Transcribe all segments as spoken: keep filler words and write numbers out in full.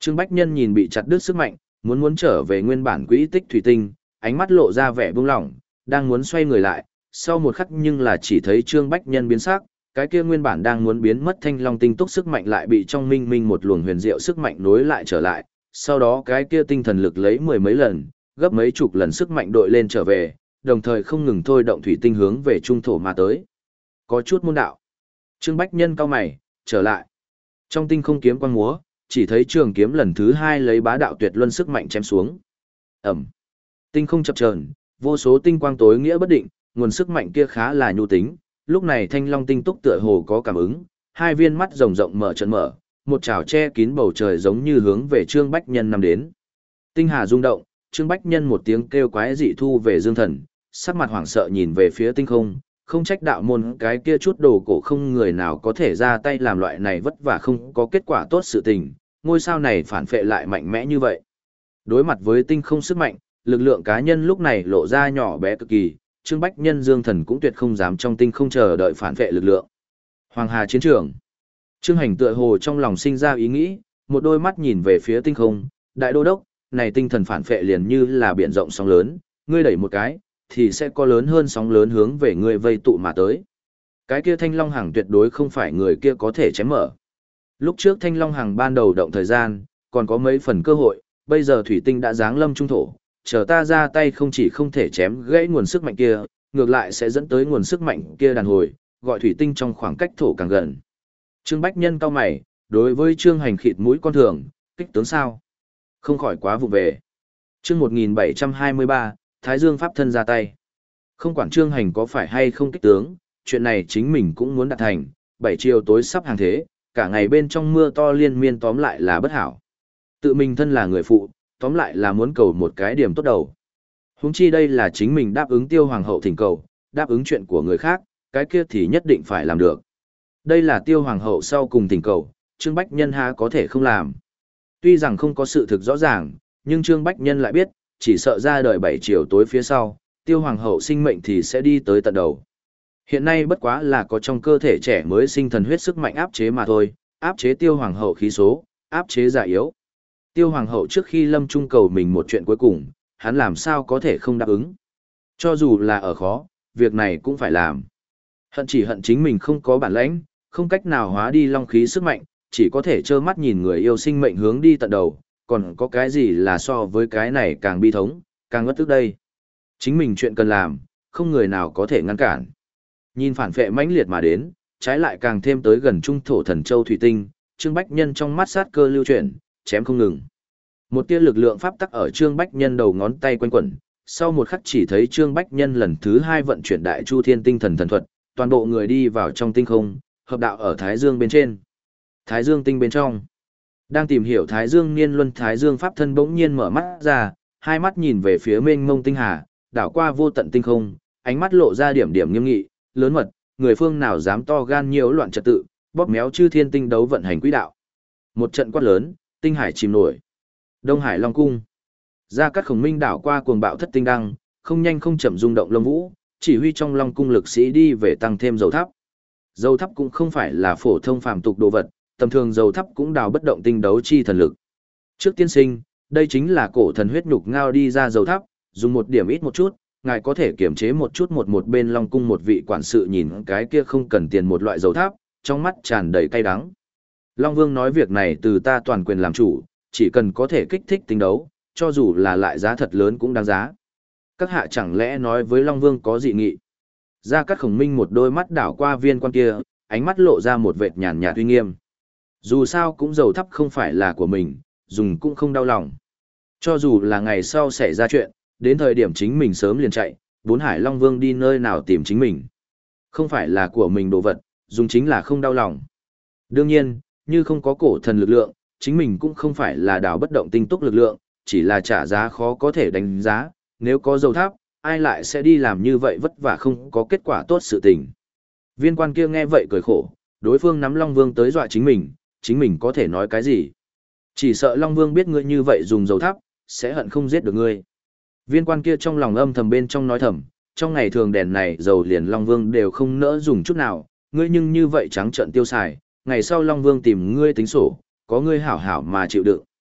Trương Bách Nhân nhìn bị chặt đứt sức mạnh, muốn muốn trở về nguyên bản quỹ tích thủy tinh, ánh mắt lộ ra vẻ buông lỏng, đang muốn xoay người lại, sau một khắc nhưng là chỉ thấy Trương Bách Nhân biến sắc, cái kia nguyên bản đang muốn biến mất thanh long tinh túc sức mạnh lại bị trong minh minh một luồng huyền diệu sức mạnh nối lại trở lại, sau đó cái kia tinh thần lực lấy mười mấy lần, gấp mấy chục lần sức mạnh đội lên trở về, đồng thời không ngừng thôi động thủy tinh hướng về trung thổ mà tới. Có chút môn đạo. Trương Bách Nhân cau mày, trở lại. Trong tinh không kiếm quang múa, chỉ thấy trường kiếm lần thứ hai lấy bá đạo tuyệt luân sức mạnh chém xuống. Ẩm. Tinh không chập chờn, vô số tinh quang tối nghĩa bất định, nguồn sức mạnh kia khá là nhu tính. Lúc này thanh long tinh túc tựa hồ có cảm ứng, hai viên mắt rồng rộng mở trận mở, một chảo che kín bầu trời giống như hướng về Trương Bách Nhân nằm đến. Tinh hà rung động, Trương Bách Nhân một tiếng kêu quái dị thu về dương thần, sắc mặt hoảng sợ nhìn về phía tinh không, không trách đạo môn cái kia chút đồ cổ không người nào có thể ra tay làm loại này vất vả không có kết quả tốt sự tình, ngôi sao này phản phệ lại mạnh mẽ như vậy. Đối mặt với tinh không sức mạnh, lực lượng cá nhân lúc này lộ ra nhỏ bé cực kỳ, Trương Bách Nhân dương thần cũng tuyệt không dám trong tinh không chờ đợi phản phệ lực lượng. Hoàng Hà chiến trường. Trương Hành tựa hồ trong lòng sinh ra ý nghĩ, một đôi mắt nhìn về phía tinh không, đại đô đốc, này tinh thần phản phệ liền như là biển rộng sóng lớn, ngươi đẩy một cái, thì sẽ có lớn hơn sóng lớn hướng về ngươi vây tụ mà tới. Cái kia Thanh Long Hằng tuyệt đối không phải người kia có thể chém mở. Lúc trước Thanh Long Hằng ban đầu động thời gian, còn có mấy phần cơ hội, bây giờ thủy tinh đã giáng lâm trung thổ, chờ ta ra tay không chỉ không thể chém gãy nguồn sức mạnh kia, ngược lại sẽ dẫn tới nguồn sức mạnh kia đàn hồi, gọi thủy tinh trong khoảng cách thổ càng gần. Trương Bách Nhân cau mày, đối với Trương Hành khịt mũi con thường, kích tướng sao? Không khỏi quá vụ về. Chương một nghìn bảy trăm hai mươi ba, Thái Dương Pháp thân ra tay. Không quản Trương Hành có phải hay không kích tướng, chuyện này chính mình cũng muốn đạt thành, bảy chiều tối sắp hàng thế, cả ngày bên trong mưa to liên miên tóm lại là bất hảo. Tự mình thân là người phụ, tóm lại là muốn cầu một cái điểm tốt đầu. Huống chi đây là chính mình đáp ứng Tiêu Hoàng hậu thỉnh cầu, đáp ứng chuyện của người khác, cái kia thì nhất định phải làm được. Đây là Tiêu Hoàng hậu sau cùng thỉnh cầu, Trương Bách Nhân há có thể không làm. Tuy rằng không có sự thực rõ ràng, nhưng Trương Bách Nhân lại biết, chỉ sợ ra đời bảy chiều tối phía sau, Tiêu Hoàng hậu sinh mệnh thì sẽ đi tới tận đầu. Hiện nay bất quá là có trong cơ thể trẻ mới sinh thần huyết sức mạnh áp chế mà thôi, áp chế Tiêu Hoàng hậu khí số, áp chế già yếu. Tiêu Hoàng hậu trước khi lâm trung cầu mình một chuyện cuối cùng, hắn làm sao có thể không đáp ứng. Cho dù là ở khó, việc này cũng phải làm. Hận chỉ hận chính mình không có bản lãnh, không cách nào hóa đi long khí sức mạnh, chỉ có thể trơ mắt nhìn người yêu sinh mệnh hướng đi tận đầu, còn có cái gì là so với cái này càng bi thống, càng ngất tức đây. Chính mình chuyện cần làm, không người nào có thể ngăn cản. Nhìn phản phệ mãnh liệt mà đến, trái lại càng thêm tới gần trung thổ thần châu thủy tinh, Trương Bách Nhân trong mắt sát cơ lưu chuyển, chém không ngừng. Một tia lực lượng pháp tắc ở Trương Bách Nhân đầu ngón tay quanh quẩn, sau một khắc chỉ thấy Trương Bách Nhân lần thứ hai vận chuyển đại chu thiên tinh thần thần thuật, toàn bộ người đi vào trong tinh không, hợp đạo ở Thái Dương bên trên. Thái Dương tinh bên trong. Đang tìm hiểu Thái Dương niên luân Thái Dương pháp thân bỗng nhiên mở mắt ra, hai mắt nhìn về phía mênh mông tinh hà, đảo qua vô tận tinh không, ánh mắt lộ ra điểm điểm nghiêm nghị, lớn mật, người phương nào dám to gan nhiễu loạn trật tự, bóp méo chư thiên tinh đấu vận hành quỹ đạo. Một trận quát lớn, tinh hải chìm nổi. Đông Hải Long cung. Gia Cát Khổng Minh đảo qua cuồng bạo thất tinh đăng, không nhanh không chậm rung động lông vũ, chỉ huy trong Long cung lực sĩ đi về tăng thêm dầu thắp. Dầu thắp cũng không phải là phổ thông phàm tục đồ vật, tầm thường dầu thắp cũng đào bất động tinh đấu chi thần lực. Trước tiên sinh, đây chính là cổ thần huyết nhục ngao đi ra dầu thắp, dùng một điểm ít một chút, ngài có thể kiểm chế một chút một một bên Long cung một vị quản sự nhìn cái kia không cần tiền một loại dầu thắp, trong mắt tràn đầy cay đắng. Long Vương nói việc này từ ta toàn quyền làm chủ, chỉ cần có thể kích thích tinh đấu, cho dù là lại giá thật lớn cũng đáng giá. Các hạ chẳng lẽ nói với Long Vương có dị nghị? Gia Cát Khổng Minh một đôi mắt đảo qua viên quan kia, ánh mắt lộ ra một vệt nhàn nhạt uy nghiêm. Dù sao cũng dầu thắp không phải là của mình, dùng cũng không đau lòng. Cho dù là ngày sau xảy ra chuyện, đến thời điểm chính mình sớm liền chạy, bốn hải Long Vương đi nơi nào tìm chính mình. Không phải là của mình đồ vật, dùng chính là không đau lòng. Đương nhiên, như không có cổ thần lực lượng, chính mình cũng không phải là đào bất động tinh túc lực lượng, chỉ là trả giá khó có thể đánh giá, nếu có dầu tháp, ai lại sẽ đi làm như vậy vất vả không có kết quả tốt sự tình. Viên quan kia nghe vậy cười khổ, đối phương nắm Long Vương tới dọa chính mình, chính mình có thể nói cái gì. Chỉ sợ Long Vương biết ngươi như vậy dùng dầu tháp, sẽ hận không giết được ngươi. Viên quan kia trong lòng âm thầm bên trong nói thầm, trong ngày thường đèn này dầu liền Long Vương đều không nỡ dùng chút nào, ngươi nhưng như vậy trắng trợn tiêu xài, ngày sau Long Vương tìm ngươi tính sổ, có ngươi hảo hảo mà chịu đựng.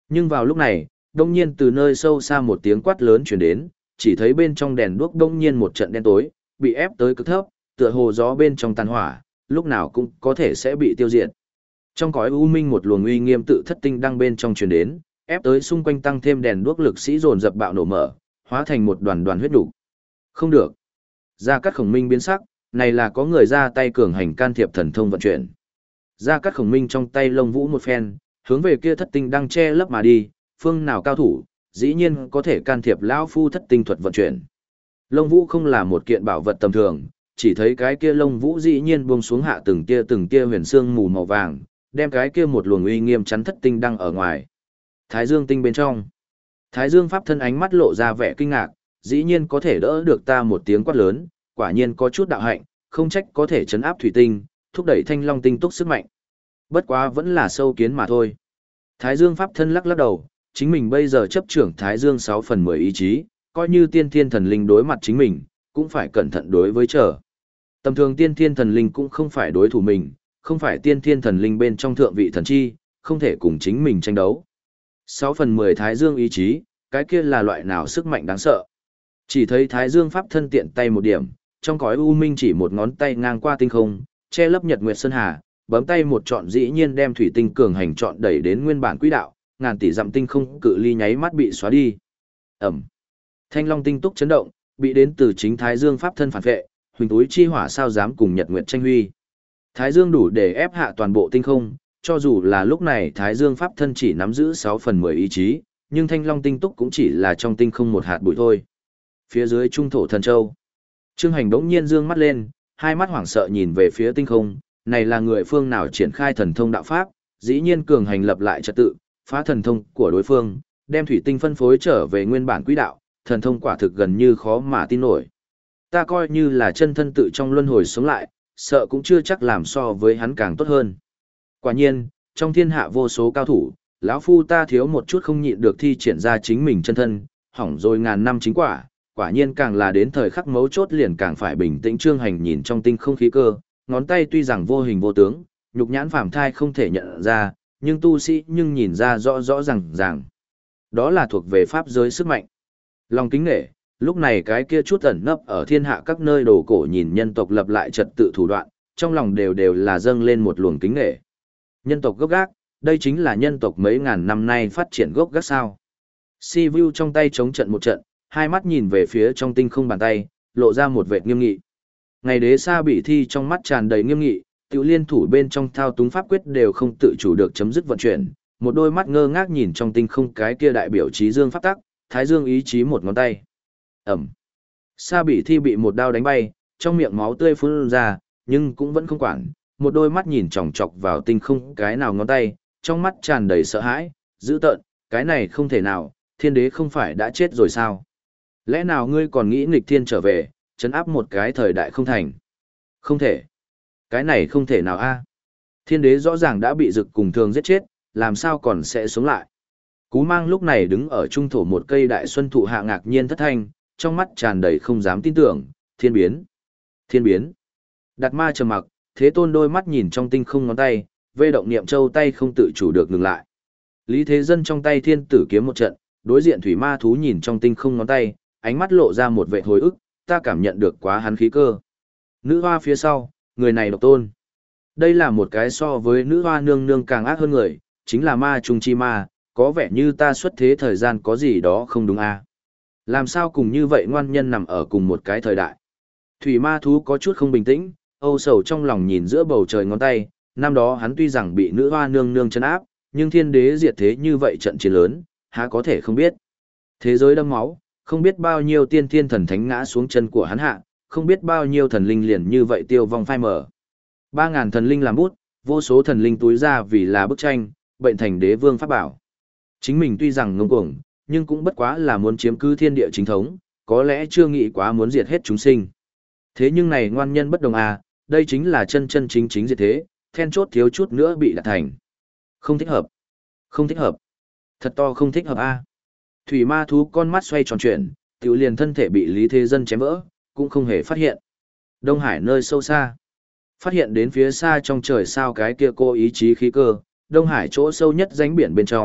Nhưng vào lúc này, đông nhiên từ nơi sâu xa một tiếng quát lớn truyền đến, chỉ thấy bên trong đèn đuốc đông nhiên một trận đen tối, bị ép tới cực thấp, tựa hồ gió bên trong tàn hỏa, lúc nào cũng có thể sẽ bị tiêu diệt. Trong cõi u minh một luồng uy nghiêm tự thất tinh đang bên trong truyền đến, ép tới xung quanh tăng thêm đèn đuốc lực sĩ dồn dập bạo nổ mở, hóa thành một đoàn đoàn huyết đủ. Không được. Gia Cát Khổng Minh biến sắc, này là có người ra tay cường hành can thiệp thần thông vận chuyển. Gia Cát Khổng Minh trong tay lông vũ một phen, hướng về kia thất tinh đang che lấp mà đi, phương nào cao thủ, dĩ nhiên có thể can thiệp lão phu thất tinh thuật vận chuyển. Lông vũ không là một kiện bảo vật tầm thường, chỉ thấy cái kia lông vũ dĩ nhiên buông xuống hạ từng tia từng tia huyền xương mù màu vàng, đem cái kia một luồng uy nghiêm chắn thất tinh đang ở ngoài. Thái Dương tinh bên trong. Thái Dương pháp thân ánh mắt lộ ra vẻ kinh ngạc, dĩ nhiên có thể đỡ được ta một tiếng quát lớn, quả nhiên có chút đạo hạnh, không trách có thể chấn áp thủy tinh, thúc đẩy thanh long tinh túc sức mạnh. Bất quá vẫn là sâu kiến mà thôi. Thái Dương pháp thân lắc lắc đầu, chính mình bây giờ chấp trưởng Thái Dương sáu phần mười ý chí, coi như tiên thiên thần linh đối mặt chính mình, cũng phải cẩn thận đối với trở. Tầm thường tiên thiên thần linh cũng không phải đối thủ mình, không phải tiên thiên thần linh bên trong thượng vị thần chi, không thể cùng chính mình tranh đấu. sáu phần mười Thái Dương ý chí, cái kia là loại nào sức mạnh đáng sợ. Chỉ thấy Thái Dương pháp thân tiện tay một điểm, trong cõi u minh chỉ một ngón tay ngang qua tinh không, che lấp nhật nguyệt sơn hà, bấm tay một trọn dĩ nhiên đem thủy tinh cường hành trọn đẩy đến nguyên bản quỹ đạo, ngàn tỷ dặm tinh không cự ly nháy mắt bị xóa đi. Ẩm. Thanh long tinh túc chấn động, bị đến từ chính Thái Dương pháp thân phản vệ, huỳnh túi chi hỏa sao dám cùng nhật nguyệt tranh huy. Thái Dương đủ để ép hạ toàn bộ tinh không, cho dù là lúc này Thái Dương pháp thân chỉ nắm giữ sáu phần mười ý chí, nhưng thanh long tinh túc cũng chỉ là trong tinh không một hạt bụi thôi. Phía dưới trung thổ thần châu, Trương Hành bỗng nhiên dương mắt lên, hai mắt hoảng sợ nhìn về phía tinh không, này là người phương nào triển khai thần thông đạo pháp, dĩ nhiên cường hành lập lại trật tự, phá thần thông của đối phương, đem thủy tinh phân phối trở về nguyên bản quỹ đạo, thần thông quả thực gần như khó mà tin nổi. Ta coi như là chân thân tự trong luân hồi sống lại, sợ cũng chưa chắc làm so với hắn càng tốt hơn. Quả nhiên, trong thiên hạ vô số cao thủ, lão phu ta thiếu một chút không nhịn được thi triển ra chính mình chân thân, hỏng rồi ngàn năm chính quả, quả nhiên càng là đến thời khắc mấu chốt liền càng phải bình tĩnh. Trương Hành nhìn trong tinh không khí cơ, ngón tay tuy rằng vô hình vô tướng, nhục nhãn phàm thai không thể nhận ra, nhưng tu sĩ nhưng nhìn ra rõ rõ ràng ràng. Đó là thuộc về pháp giới sức mạnh. Lòng kính nể, lúc này cái kia chút ẩn nấp ở thiên hạ các nơi đồ cổ nhìn nhân tộc lập lại trật tự thủ đoạn, trong lòng đều đều là dâng lên một luồng kính nể. Nhân tộc gốc gác, đây chính là nhân tộc mấy ngàn năm nay phát triển gốc gác sao. Si Vu trong tay chống trận một trận, hai mắt nhìn về phía trong tinh không bàn tay, lộ ra một vệt nghiêm nghị. Ngày đế sa bị thi trong mắt tràn đầy nghiêm nghị, tiểu liên thủ bên trong thao túng pháp quyết đều không tự chủ được chấm dứt vận chuyển, một đôi mắt ngơ ngác nhìn trong tinh không cái kia đại biểu trí dương pháp tắc, Thái Dương ý chí một ngón tay. Ẩm. Sa bị thi bị một đao đánh bay, trong miệng máu tươi phun ra, nhưng cũng vẫn không quản, một đôi mắt nhìn chòng chọc vào tinh không cái nào ngón tay, trong mắt tràn đầy sợ hãi, dữ tợn, cái này không thể nào, thiên đế không phải đã chết rồi sao? Lẽ nào ngươi còn nghĩ nghịch thiên trở về, chấn áp một cái thời đại không thành? Không thể. Cái này không thể nào a. Thiên đế rõ ràng đã bị dực cùng thường giết chết, làm sao còn sẽ sống lại? Cú Mang lúc này đứng ở trung thổ một cây đại xuân thụ hạ ngạc nhiên thất thanh, trong mắt tràn đầy không dám tin tưởng, thiên biến. Thiên biến. Đạt Ma trầm mặc, Thế Tôn đôi mắt nhìn trong tinh không ngón tay, vê động niệm châu tay không tự chủ được ngừng lại. Lý Thế Dân trong tay thiên tử kiếm một trận, đối diện thủy ma thú nhìn trong tinh không ngón tay, ánh mắt lộ ra một vẻ hồi ức, ta cảm nhận được quá hắn khí cơ. Nữ hoa phía sau, người này độc tôn. Đây là một cái so với nữ hoa nương nương càng ác hơn người, chính là ma trung chi ma, có vẻ như ta xuất thế thời gian có gì đó không đúng a. Làm sao cùng như vậy ngoan nhân nằm ở cùng một cái thời đại. Thủy ma thú có chút không bình tĩnh, âu sầu trong lòng nhìn giữa bầu trời ngón tay, năm đó hắn tuy rằng bị nữ hoa nương nương chân áp, nhưng thiên đế diệt thế như vậy trận chiến lớn, há có thể không biết. Thế giới đẫm máu, không biết bao nhiêu tiên thiên thần thánh ngã xuống chân của hắn hạ, không biết bao nhiêu thần linh liền như vậy tiêu vong phai mở. Ba ngàn thần linh làm bút, vô số thần linh túi ra vì là bức tranh, bệnh thành đế vương pháp bảo. Chính mình tuy rằng ngông cuồng, nhưng cũng bất quá là muốn chiếm cứ thiên địa chính thống, có lẽ chưa nghĩ quá muốn diệt hết chúng sinh. Thế nhưng này ngoan nhân bất đồng à, đây chính là chân chân chính chính diệt thế, then chốt thiếu chút nữa bị đạt thành. Không thích hợp. Không thích hợp. Thật to không thích hợp a. À. Thủy ma thú con mắt xoay tròn chuyển, tiểu liền thân thể bị Lý Thế Dân chém vỡ, cũng không hề phát hiện. Đông Hải nơi sâu xa. Phát hiện đến phía xa trong trời sao cái kia cô ý chí khí cơ, Đông Hải chỗ sâu nhất rãnh biển bên trong,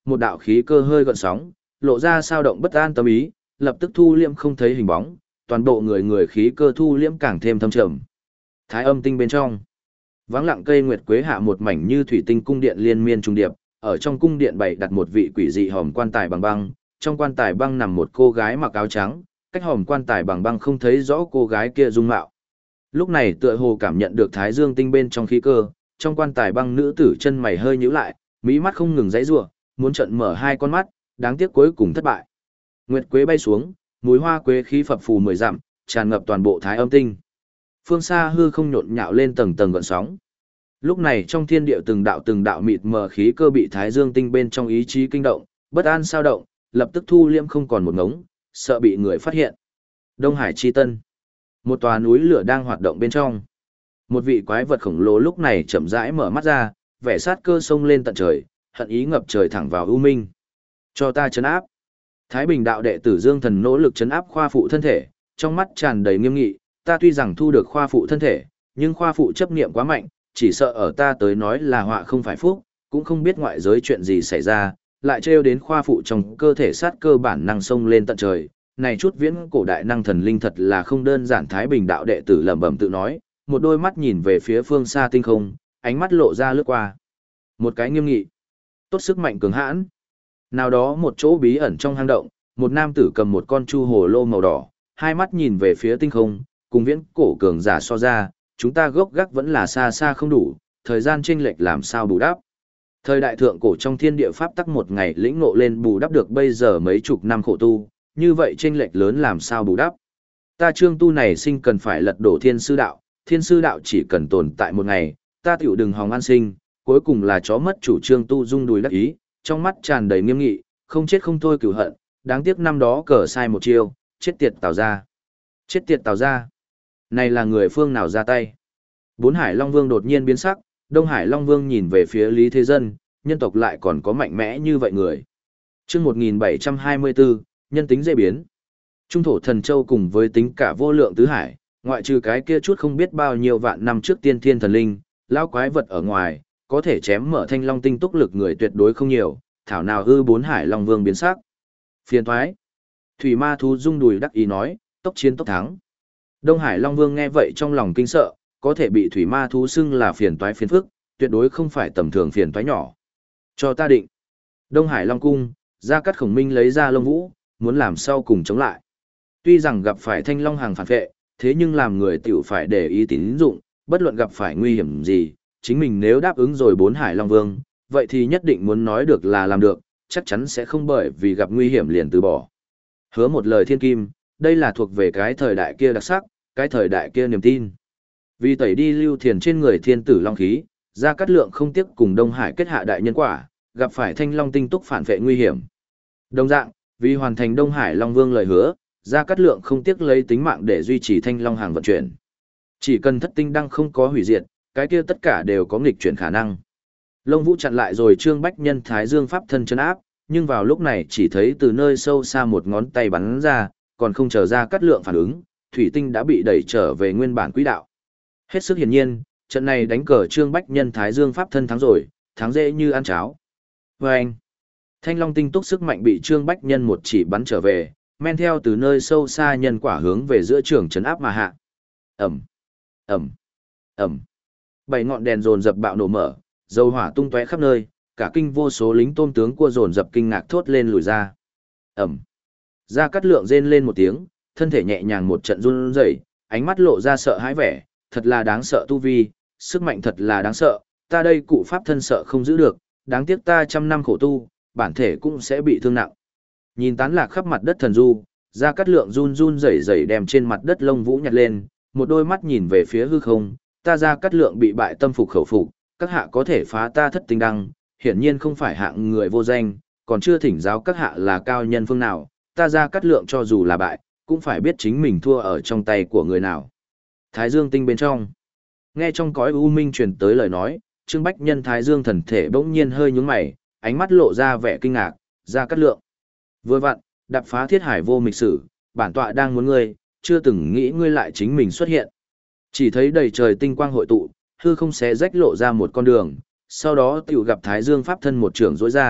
một đạo khí cơ hơi gợn sóng, lộ ra sao động bất an tâm ý, lập tức thu liễm không thấy hình bóng, toàn bộ người người khí cơ thu liễm càng thêm thâm trầm. Thái âm tinh bên trong, vắng lặng cây nguyệt quế hạ một mảnh như thủy tinh cung điện liên miên trung điệp, ở trong cung điện bày đặt một vị quỷ dị hòm quan tài bằng băng, trong quan tài băng nằm một cô gái mặc áo trắng, cách hòm quan tài bằng băng không thấy rõ cô gái kia dung mạo. Lúc này tựa hồ cảm nhận được thái dương tinh bên trong khí cơ, trong quan tài băng nữ tử chân mày hơi nhíu lại, mỹ mắt không ngừng giãy giụa, muốn trợn mở hai con mắt, đáng tiếc cuối cùng thất bại. Nguyệt quế bay xuống, mùi hoa quế khí phập phù mười dặm, tràn ngập toàn bộ thái âm tinh. Phương xa hư không nhộn nhạo lên tầng tầng gợn sóng. Lúc này trong thiên địa từng đạo từng đạo mịt mờ khí cơ bị thái dương tinh bên trong ý chí kinh động, bất an sao động, lập tức thu liễm không còn một ngống, sợ bị người phát hiện. Đông Hải Chi Tân, một tòa núi lửa đang hoạt động bên trong. Một vị quái vật khổng lồ lúc này chậm rãi mở mắt ra, vẻ sát cơ sông lên tận trời, hận ý ngập trời thẳng vào ưu minh. Cho ta trấn áp. Thái Bình đạo đệ tử Dương Thần nỗ lực trấn áp khoa phụ thân thể, trong mắt tràn đầy nghiêm nghị, ta tuy rằng thu được khoa phụ thân thể, nhưng khoa phụ chấp niệm quá mạnh, chỉ sợ ở ta tới nói là họa không phải phúc, cũng không biết ngoại giới chuyện gì xảy ra, lại trêu đến khoa phụ trong cơ thể sát cơ bản năng sông lên tận trời. Này chút viễn cổ đại năng thần linh thật là không đơn giản. Thái Bình đạo đệ tử lẩm bẩm tự nói, một đôi mắt nhìn về phía phương xa tinh không, ánh mắt lộ ra lướt qua. Một cái nghiêm nghị, tốt sức mạnh cường hãn. Nào đó một chỗ bí ẩn trong hang động, một nam tử cầm một con chu hồ lô màu đỏ, hai mắt nhìn về phía tinh không, cùng viễn cổ cường giả so ra, chúng ta gốc gác vẫn là xa xa không đủ, thời gian chênh lệch làm sao bù đắp. Thời đại thượng cổ trong thiên địa pháp tắc một ngày lĩnh ngộ lên bù đắp được bây giờ mấy chục năm khổ tu, như vậy chênh lệch lớn làm sao bù đắp. Ta trương tu này sinh cần phải lật đổ thiên sư đạo, thiên sư đạo chỉ cần tồn tại một ngày, ta tiểu đừng hòng an sinh, cuối cùng là chó mất chủ trương tu dung đùi đắc ý, trong mắt tràn đầy nghiêm nghị, không chết không thôi cửu hận, đáng tiếc năm đó cờ sai một chiêu, chết tiệt Tào gia. Chết tiệt Tào gia. Này là người phương nào ra tay? Bốn Hải Long Vương đột nhiên biến sắc, Đông Hải Long Vương nhìn về phía Lý Thế Dân, nhân tộc lại còn có mạnh mẽ như vậy người. Chương một nghìn bảy trăm hai mươi bốn, nhân tính dễ biến. Trung thổ thần châu cùng với tính cả vô lượng tứ hải, ngoại trừ cái kia chút không biết bao nhiêu vạn năm trước tiên thiên thần linh, lão quái vật ở ngoài, có thể chém mở thanh long tinh túc lực người tuyệt đối không nhiều, thảo nào hư bốn Hải Long Vương biến sắc. Phiền thoái. Thủy ma thú rung đùi đắc ý nói, tốc chiến tốc thắng. Đông Hải Long Vương nghe vậy trong lòng kinh sợ, có thể bị thủy ma thú xưng là phiền toái phiền phức, tuyệt đối không phải tầm thường phiền toái nhỏ. Cho ta định. Đông Hải Long Cung, Gia Cát Khổng Minh lấy ra lông vũ, muốn làm sau cùng chống lại. Tuy rằng gặp phải thanh long hàng phản vệ, thế nhưng làm người tiểu phải để ý tín dụng, bất luận gặp phải nguy hiểm gì, chính mình nếu đáp ứng rồi bốn Hải Long Vương, vậy thì nhất định muốn nói được là làm được, chắc chắn sẽ không bởi vì gặp nguy hiểm liền từ bỏ. Hứa một lời thiên kim, đây là thuộc về cái thời đại kia đặc sắc, cái thời đại kia niềm tin. Vì tẩy đi lưu thiền trên người thiên tử long khí, Gia Cát Lượng không tiếc cùng Đông Hải kết hạ đại nhân quả, gặp phải thanh long tinh túc phản vệ nguy hiểm. Đồng dạng, vì hoàn thành Đông Hải Long Vương lời hứa, Gia Cát Lượng không tiếc lấy tính mạng để duy trì thanh long hàng vận chuyển. Chỉ cần thất tinh đăng không có hủy diệt, cái kia tất cả đều có nghịch chuyển khả năng. Lông Vũ chặn lại rồi Trương Bách Nhân Thái Dương pháp thân chân áp, nhưng vào lúc này chỉ thấy từ nơi sâu xa một ngón tay bắn ra, còn không chờ Gia Cát Lượng phản ứng, thủy tinh đã bị đẩy trở về nguyên bản quỹ đạo. Hết sức hiển nhiên, trận này đánh cờ Trương Bách Nhân Thái Dương pháp thân thắng rồi, thắng dễ như ăn cháo. Và anh, thanh long tinh túc sức mạnh bị Trương Bách Nhân một chỉ bắn trở về, men theo từ nơi sâu xa nhân quả hướng về giữa trường trấn áp mà hạ. Ẩm, Ẩm, Ẩm. Bảy ngọn đèn dồn dập bạo nổ mở, dầu hỏa tung tóe khắp nơi, cả kinh vô số lính tôm tướng cua dồn dập kinh ngạc thốt lên lùi ra. Ẩm. Gia Cát Lượng rên lên một tiếng, thân thể nhẹ nhàng một trận run rẩy, ánh mắt lộ ra sợ hãi vẻ, thật là đáng sợ tu vi, sức mạnh thật là đáng sợ, ta đây cụ pháp thân sợ không giữ được, đáng tiếc ta trăm năm khổ tu, bản thể cũng sẽ bị thương nặng. Nhìn tán lạc khắp mặt đất thần du, Gia Cát Lượng run run rẩy rẩy đem trên mặt đất lông vũ nhặt lên, một đôi mắt nhìn về phía hư không, ta Gia Cát Lượng bị bại tâm phục khẩu phục, các hạ có thể phá ta thất tinh đăng, hiển nhiên không phải hạng người vô danh, còn chưa thỉnh giáo các hạ là cao nhân phương nào, ta Gia Cát Lượng cho dù là bại, cũng phải biết chính mình thua ở trong tay của người nào. Thái Dương tinh bên trong, nghe trong cõi u minh truyền tới lời nói, Trương Bách Nhân Thái Dương thần thể bỗng nhiên hơi nhướng mày, ánh mắt lộ ra vẻ kinh ngạc, Gia Cát Lượng. Vừa vặn, đạp phá thiết hải vô mịch sử, bản tọa đang muốn ngươi, chưa từng nghĩ ngươi lại chính mình xuất hiện. Chỉ thấy đầy trời tinh quang hội tụ, hư không xé rách lộ ra một con đường, sau đó tiểu gặp Thái Dương pháp thân một trường rỗi ra,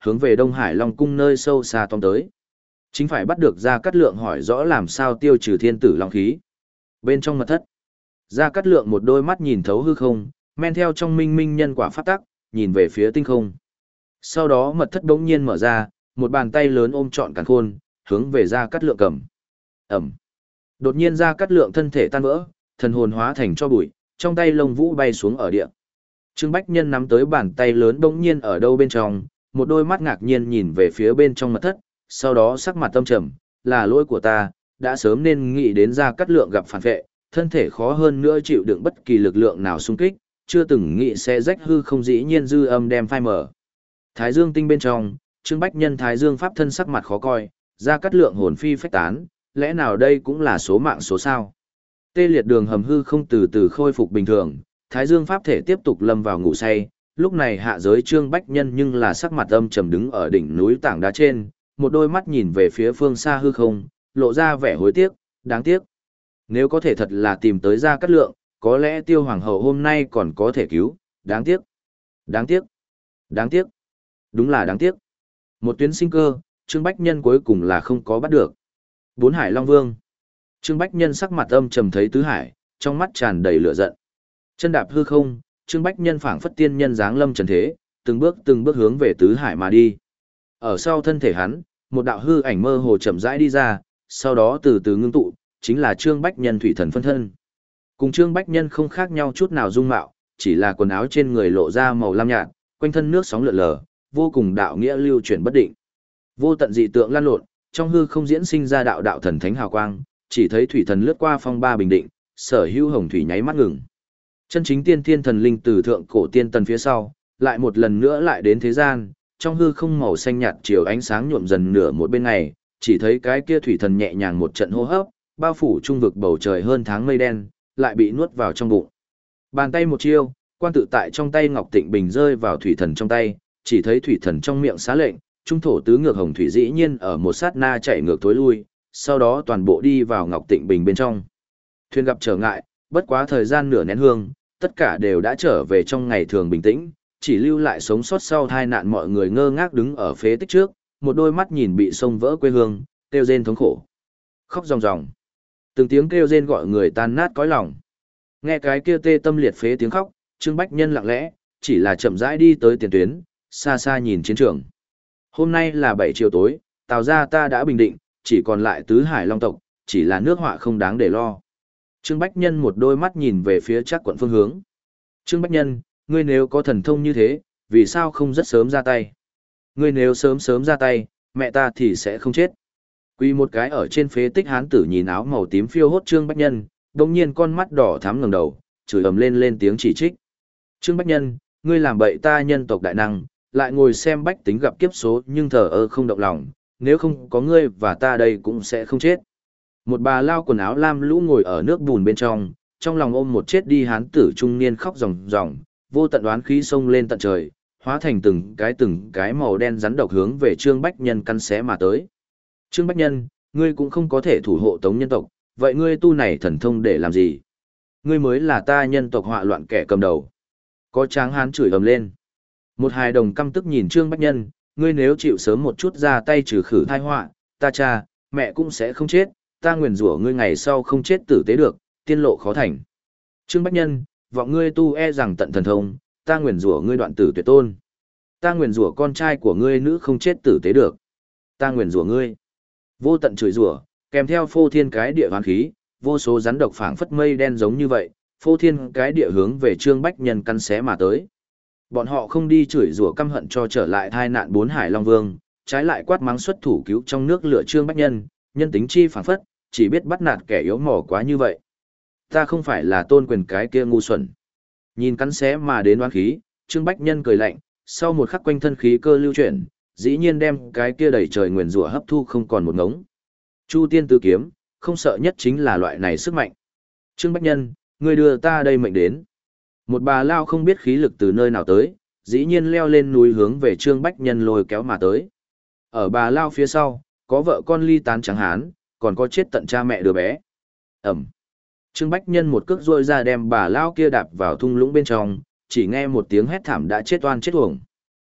hướng về Đông Hải Long cung nơi sâu xa tóm tới. Chính phải bắt được Gia Cát Lượng hỏi rõ làm sao tiêu trừ thiên tử long khí. Bên trong mật thất, Gia Cát Lượng một đôi mắt nhìn thấu hư không, men theo trong minh minh nhân quả pháp tắc, nhìn về phía tinh không. Sau đó mật thất bỗng nhiên mở ra, một bàn tay lớn ôm trọn càn khôn, hướng về Gia Cát Lượng cầm. Ẩm. Đột nhiên Gia Cát Lượng thân thể tan vỡ, thần hồn hóa thành cho bụi, trong tay lông vũ bay xuống ở địa. Trương Bách Nhân nắm tới bàn tay lớn bỗng nhiên ở đâu bên trong, một đôi mắt ngạc nhiên nhìn về phía bên trong mật thất, sau đó sắc mặt tâm trầm, là lỗi của ta, đã sớm nên nghĩ đến Gia Cát Lượng gặp phản vệ, thân thể khó hơn nữa chịu đựng bất kỳ lực lượng nào xung kích, chưa từng nghĩ sẽ rách hư không dĩ nhiên dư âm đem phai mở. Thái Dương tinh bên trong, Trương Bách Nhân Thái Dương pháp thân sắc mặt khó coi, Gia Cát Lượng hồn phi phách tán, lẽ nào đây cũng là số mạng số sao? Tê liệt đường hầm hư không từ từ khôi phục bình thường, Thái Dương pháp thể tiếp tục lâm vào ngủ say, lúc này hạ giới Trương Bách Nhân nhưng là sắc mặt âm trầm đứng ở đỉnh núi tảng đá trên, một đôi mắt nhìn về phía phương xa hư không, lộ ra vẻ hối tiếc, đáng tiếc. Nếu có thể thật là tìm tới Gia Cát Lượng, có lẽ Tiêu Hoàng hậu hôm nay còn có thể cứu, đáng tiếc. Đáng tiếc. Đáng tiếc. Đúng là đáng tiếc. Một tuyến sinh cơ, Trương Bách Nhân cuối cùng là không có bắt được. Bốn Hải Long Vương. Trương Bách Nhân sắc mặt âm trầm thấy tứ hải, trong mắt tràn đầy lửa giận. Chân đạp hư không, Trương Bách Nhân phảng phất tiên nhân dáng lâm trần thế, từng bước từng bước hướng về tứ hải mà đi. Ở sau thân thể hắn, một đạo hư ảnh mơ hồ chậm rãi đi ra, sau đó từ từ ngưng tụ, chính là Trương Bách Nhân thủy thần phân thân. Cùng Trương Bách Nhân không khác nhau chút nào dung mạo, chỉ là quần áo trên người lộ ra màu lam nhạt, quanh thân nước sóng lượn lờ, vô cùng đạo nghĩa lưu chuyển bất định. Vô tận dị tượng lan lộn, trong hư không diễn sinh ra đạo đạo thần thánh hào quang, chỉ thấy thủy thần lướt qua phong ba bình định, sở hữu hồng thủy nháy mắt ngừng. Chân chính tiên thiên thần linh từ thượng cổ tiên tần phía sau, lại một lần nữa lại đến thế gian, trong hư không màu xanh nhạt chiều ánh sáng nhuộm dần nửa một bên ngày, chỉ thấy cái kia thủy thần nhẹ nhàng một trận hô hấp, bao phủ trung vực bầu trời hơn tháng mây đen, lại bị nuốt vào trong bụng. Bàn tay một chiêu, quan tự tại trong tay Ngọc Tịnh Bình rơi vào thủy thần trong tay, chỉ thấy thủy thần trong miệng xá lệnh, trung thổ tứ ngược hồng thủy dĩ nhiên ở một sát na chạy ngược tối lui, sau đó toàn bộ đi vào Ngọc Tịnh Bình bên trong. Thuyền gặp trở ngại, bất quá thời gian nửa nén hương, tất cả đều đã trở về trong ngày thường bình tĩnh, chỉ lưu lại sống sót sau tai nạn mọi người ngơ ngác đứng ở phế tích trước, một đôi mắt nhìn bị sông vỡ quê hương, kêu rên thống khổ. Khóc ròng ròng. Từng tiếng kêu rên gọi người tan nát cõi lòng. Nghe cái kia tê tâm liệt phế tiếng khóc, Trương Bách Nhân lặng lẽ, chỉ là chậm rãi đi tới tiền tuyến, xa xa nhìn chiến trường. Hôm nay là bảy chiều tối, Tào gia ta đã bình định, chỉ còn lại tứ hải long tộc, chỉ là nước họa không đáng để lo. Trương Bách Nhân một đôi mắt nhìn về phía Trác quận phương hướng. Trương Bách Nhân, ngươi nếu có thần thông như thế, vì sao không rất sớm ra tay? Ngươi nếu sớm sớm ra tay, mẹ ta thì sẽ không chết. Quỳ một cái ở trên phế tích hán tử nhìn áo màu tím phiêu hốt Trương Bách Nhân, đồng nhiên con mắt đỏ thắm ngẩng đầu, chửi ầm lên lên tiếng chỉ trích. Trương Bách Nhân, ngươi làm bậy ta nhân tộc đại năng, lại ngồi xem bách tính gặp kiếp số nhưng thờ ơ không động lòng, nếu không có ngươi và ta đây cũng sẽ không chết. Một bà lao quần áo lam lũ ngồi ở nước bùn bên trong, trong lòng ôm một chết đi hán tử trung niên khóc ròng ròng, vô tận đoán khí xông lên tận trời, hóa thành từng cái từng cái màu đen rắn độc hướng về Trương Bách Nhân căn xé mà tới. Trương Bách Nhân, ngươi cũng không có thể thủ hộ tống nhân tộc, vậy ngươi tu này thần thông để làm gì? Ngươi mới là ta nhân tộc họa loạn kẻ cầm đầu. Có tráng hán chửi ầm lên. Một hài đồng căm tức nhìn Trương Bách Nhân, ngươi nếu chịu sớm một chút ra tay trừ khử tai họa, ta cha, mẹ cũng sẽ không chết, ta nguyền rủa ngươi ngày sau không chết tử tế được, tiên lộ khó thành. Trương Bách Nhân, vọng ngươi tu e rằng tận thần thông, ta nguyền rủa ngươi đoạn tử tuyệt tôn. Ta nguyền rủa con trai của ngươi nữ không chết tử tế được. Ta nguyền rủa ngươi. Vô tận chửi rủa, kèm theo phô thiên cái địa hoán khí, vô số rắn độc phảng phất mây đen giống như vậy, phô thiên cái địa hướng về Trương Bách Nhân căn xé mà tới. Bọn họ không đi chửi rủa căm hận cho trở lại thai nạn bốn hải long vương, trái lại quát mắng xuất thủ cứu trong nước lửa Trương Bách Nhân, nhân tính chi phảng phất, chỉ biết bắt nạt kẻ yếu mỏ quá như vậy. Ta không phải là tôn quyền cái kia ngu xuẩn. Nhìn cắn xé mà đến oán khí, Trương Bách Nhân cười lạnh, sau một khắc quanh thân khí cơ lưu chuyển, dĩ nhiên đem cái kia đầy trời nguyền rủa hấp thu không còn một ngống. Chu tiên tứ kiếm, không sợ nhất chính là loại này sức mạnh. Trương Bách Nhân, ngươi đưa ta đây mệnh đến. Một bà lao không biết khí lực từ nơi nào tới, dĩ nhiên leo lên núi hướng về Trương Bách Nhân lôi kéo mà tới. Ở bà lao phía sau, có vợ con ly tán trắng hán, còn có chết tận cha mẹ đứa bé. Ẩm. Trương Bách Nhân một cước rôi ra đem bà lao kia đạp vào thung lũng bên trong, chỉ nghe một tiếng hét thảm đã chết oan chết uổng.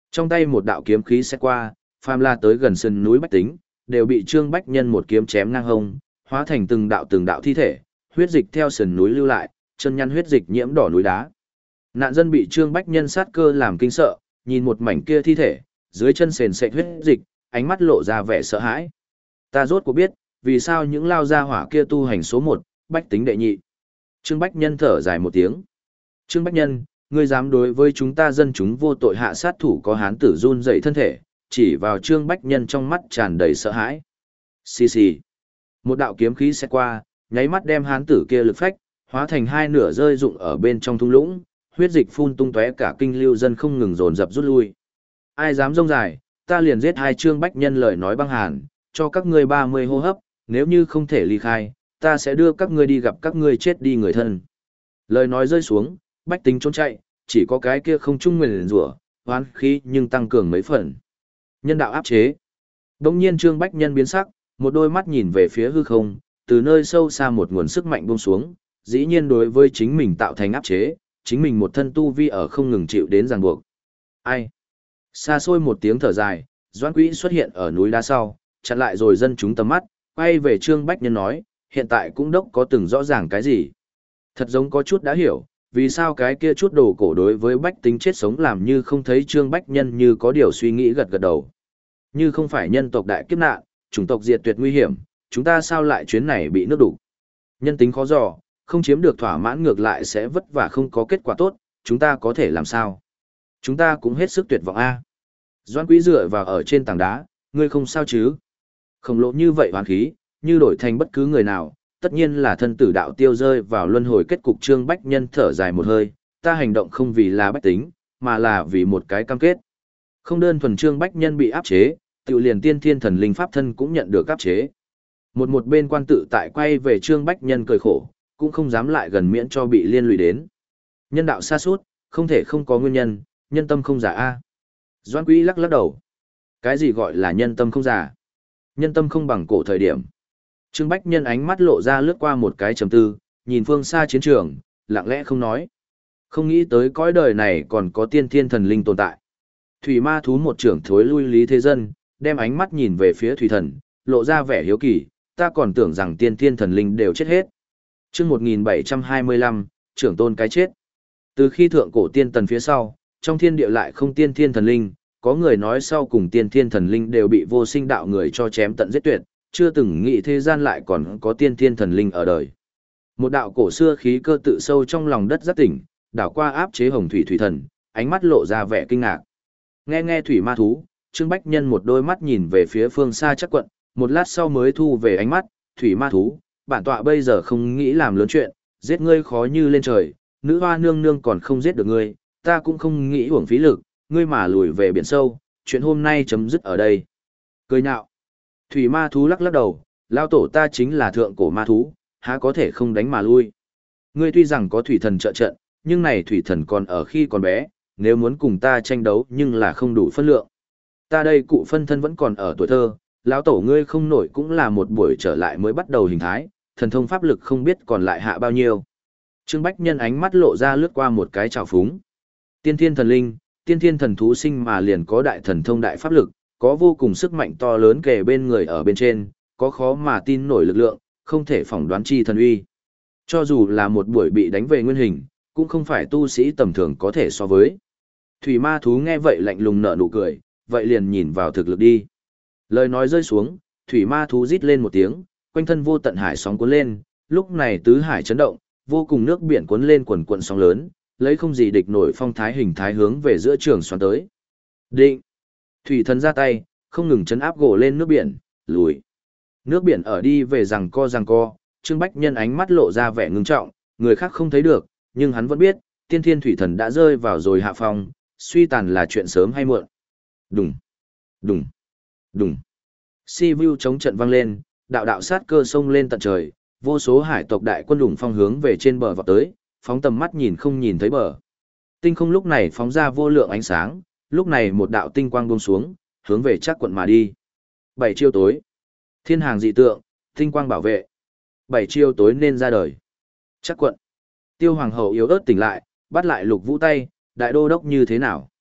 Trong tay một đạo kiếm khí xét qua, phàm la tới gần sườn núi Bách Tính, đều bị Trương Bách Nhân một kiếm chém ngang hông, hóa thành từng đạo từng đạo thi thể, huyết dịch theo sườn núi lưu lại, chân nhăn huyết dịch nhiễm đỏ núi đá. Nạn dân bị Trương Bách Nhân sát cơ làm kinh sợ, nhìn một mảnh kia thi thể, dưới chân sền sệt huyết dịch, ánh mắt lộ ra vẻ sợ hãi. Ta rốt cuộc biết, vì sao những lao gia hỏa kia tu hành số một, Bách Tính đệ nhị. Trương Bách Nhân thở dài một tiếng. Trương Bách Nhân, ngươi dám đối với chúng ta dân chúng vô tội hạ sát thủ có hán tử run dậy thân thể, chỉ vào Trương Bách Nhân trong mắt tràn đầy sợ hãi. Xì xì. Một đạo kiếm khí sẽ qua, nháy mắt đem hán tử kia lực phách, hóa thành hai nửa rơi rụng ở bên trong thung lũng, huyết dịch phun tung tóe, cả kinh lưu dân không ngừng dồn dập rút lui. Ai dám rông dài, ta liền giết hai. Trương Bách Nhân lời nói băng hàn, cho các ngươi ba mươi hô hấp, nếu như không thể ly khai, ta sẽ đưa các ngươi đi gặp các ngươi chết đi người thân. Lời nói rơi xuống, Bách Tính trốn chạy, chỉ có cái kia không trung nguyền rủa, hoán khí nhưng tăng cường mấy phần. Nhân đạo áp chế. Đông nhiên Trương Bách Nhân biến sắc, một đôi mắt nhìn về phía hư không, từ nơi sâu xa một nguồn sức mạnh buông xuống, dĩ nhiên đối với chính mình tạo thành áp chế, chính mình một thân tu vi ở không ngừng chịu đến ràng buộc. Ai? Xa xôi một tiếng thở dài, Doãn Quỹ xuất hiện ở núi đá sau, chặn lại rồi dân chúng tầm mắt, quay về Trương Bách Nhân nói, hiện tại cũng đốc có từng rõ ràng cái gì. Thật giống có chút đã hiểu, vì sao cái kia chút đồ cổ đối với Bách Tính chết sống làm như không thấy. Trương Bách Nhân như có điều suy nghĩ gật gật đầu. Như không phải nhân tộc đại kiếp nạn, chủng tộc diệt tuyệt nguy hiểm, chúng ta sao lại chuyến này bị nước đủ. Nhân tính khó dò, không chiếm được thỏa mãn ngược lại sẽ vất vả không có kết quả tốt, chúng ta có thể làm sao? Chúng ta cũng hết sức tuyệt vọng a. Doãn Quý dựa vào ở trên tảng đá, ngươi không sao chứ? Khổng lồ như vậy hoàn khí, như đổi thành bất cứ người nào, tất nhiên là thân tử đạo tiêu rơi vào luân hồi kết cục. Trương Bách Nhân thở dài một hơi, ta hành động không vì là Bách Tính, mà là vì một cái cam kết. Không đơn thuần Trương Bách Nhân bị áp chế, tiểu liền tiên thiên thần linh pháp thân cũng nhận được áp chế. Một một bên quan tự tại quay về Trương Bách Nhân cười khổ, cũng không dám lại gần miễn cho bị liên lụy đến. Nhân đạo xa suốt, không thể không có nguyên nhân, nhân tâm không giả a. Doãn Quý lắc lắc đầu. Cái gì gọi là nhân tâm không giả? Nhân tâm không bằng cổ thời điểm. Trương Bách Nhân ánh mắt lộ ra lướt qua một cái trầm tư, nhìn phương xa chiến trường, lặng lẽ không nói. Không nghĩ tới cõi đời này còn có tiên thiên thần linh tồn tại. Thủy ma thú một trưởng thối lui Lý Thế Dân, đem ánh mắt nhìn về phía thủy thần, lộ ra vẻ hiếu kỳ, ta còn tưởng rằng tiên thiên thần linh đều chết hết. Chương một nghìn bảy trăm hai mươi lăm, trưởng tôn cái chết. Từ khi thượng cổ tiên tần phía sau, trong thiên địa lại không tiên thiên thần linh, có người nói sau cùng tiên thiên thần linh đều bị vô sinh đạo người cho chém tận giết tuyệt, chưa từng nghĩ thế gian lại còn có tiên thiên thần linh ở đời. Một đạo cổ xưa khí cơ tự sâu trong lòng đất giác tỉnh, đảo qua áp chế hồng thủy thủy thần, ánh mắt lộ ra vẻ kinh ngạc. Nghe nghe thủy ma thú, Trương Bách Nhân một đôi mắt nhìn về phía phương xa chắc quận, một lát sau mới thu về ánh mắt, thủy ma thú, bản tọa bây giờ không nghĩ làm lớn chuyện, giết ngươi khó như lên trời, nữ hoa nương nương còn không giết được ngươi, ta cũng không nghĩ uổng phí lực, ngươi mà lùi về biển sâu, chuyện hôm nay chấm dứt ở đây. Cười nhạo. Thủy ma thú lắc lắc đầu, lao tổ ta chính là thượng cổ ma thú, há có thể không đánh mà lui. Ngươi tuy rằng có thủy thần trợ trận, nhưng này thủy thần còn ở khi còn bé, nếu muốn cùng ta tranh đấu nhưng là không đủ phân lượng. Ta đây cụ phân thân vẫn còn ở tuổi thơ, lão tổ ngươi không nổi cũng là một buổi trở lại mới bắt đầu hình thái, thần thông pháp lực không biết còn lại hạ bao nhiêu. Trương Bách Nhân ánh mắt lộ ra lướt qua một cái trào phúng. Tiên thiên thần linh, tiên thiên thần thú sinh mà liền có đại thần thông đại pháp lực, có vô cùng sức mạnh to lớn kề bên người ở bên trên, có khó mà tin nổi lực lượng, không thể phỏng đoán chi thần uy. Cho dù là một buổi bị đánh về nguyên hình, cũng không phải tu sĩ tầm thường có thể so với. Thủy ma thú nghe vậy lạnh lùng nở nụ cười, vậy liền nhìn vào thực lực đi. Lời nói rơi xuống, thủy ma thú rít lên một tiếng, quanh thân vô tận hải sóng cuốn lên, lúc này tứ hải chấn động, vô cùng nước biển cuốn lên quần quần sóng lớn, lấy không gì địch nổi phong thái hình thái hướng về giữa trường xoắn tới. Định. Thủy thần ra tay, không ngừng chấn áp gỗ lên nước biển, lùi. Nước biển ở đi về rằng co rằng co, Trương Bách Nhân ánh mắt lộ ra vẻ ngưng trọng, người khác không thấy được, nhưng hắn vẫn biết, tiên thiên thủy thần đã rơi vào rồi hạ phong, suy tàn là chuyện sớm hay muộn. Đùng, đùng, đùng. Si vu chống trận vang lên, đạo đạo sát cơ sông lên tận trời, vô số hải tộc đại quân đủng phong hướng về trên bờ vọt tới, phóng tầm mắt nhìn không nhìn thấy bờ. Tinh không lúc này phóng ra vô lượng ánh sáng, lúc này một đạo tinh quang buông xuống, hướng về chắc quận mà đi. Bảy chiêu tối, thiên hàng dị tượng, tinh quang bảo vệ. Bảy chiêu tối nên ra đời. Chắc quận. Tiêu hoàng hậu yếu ớt tỉnh lại, bắt lại Lục Vũ tay, đại đô đốc như thế nào?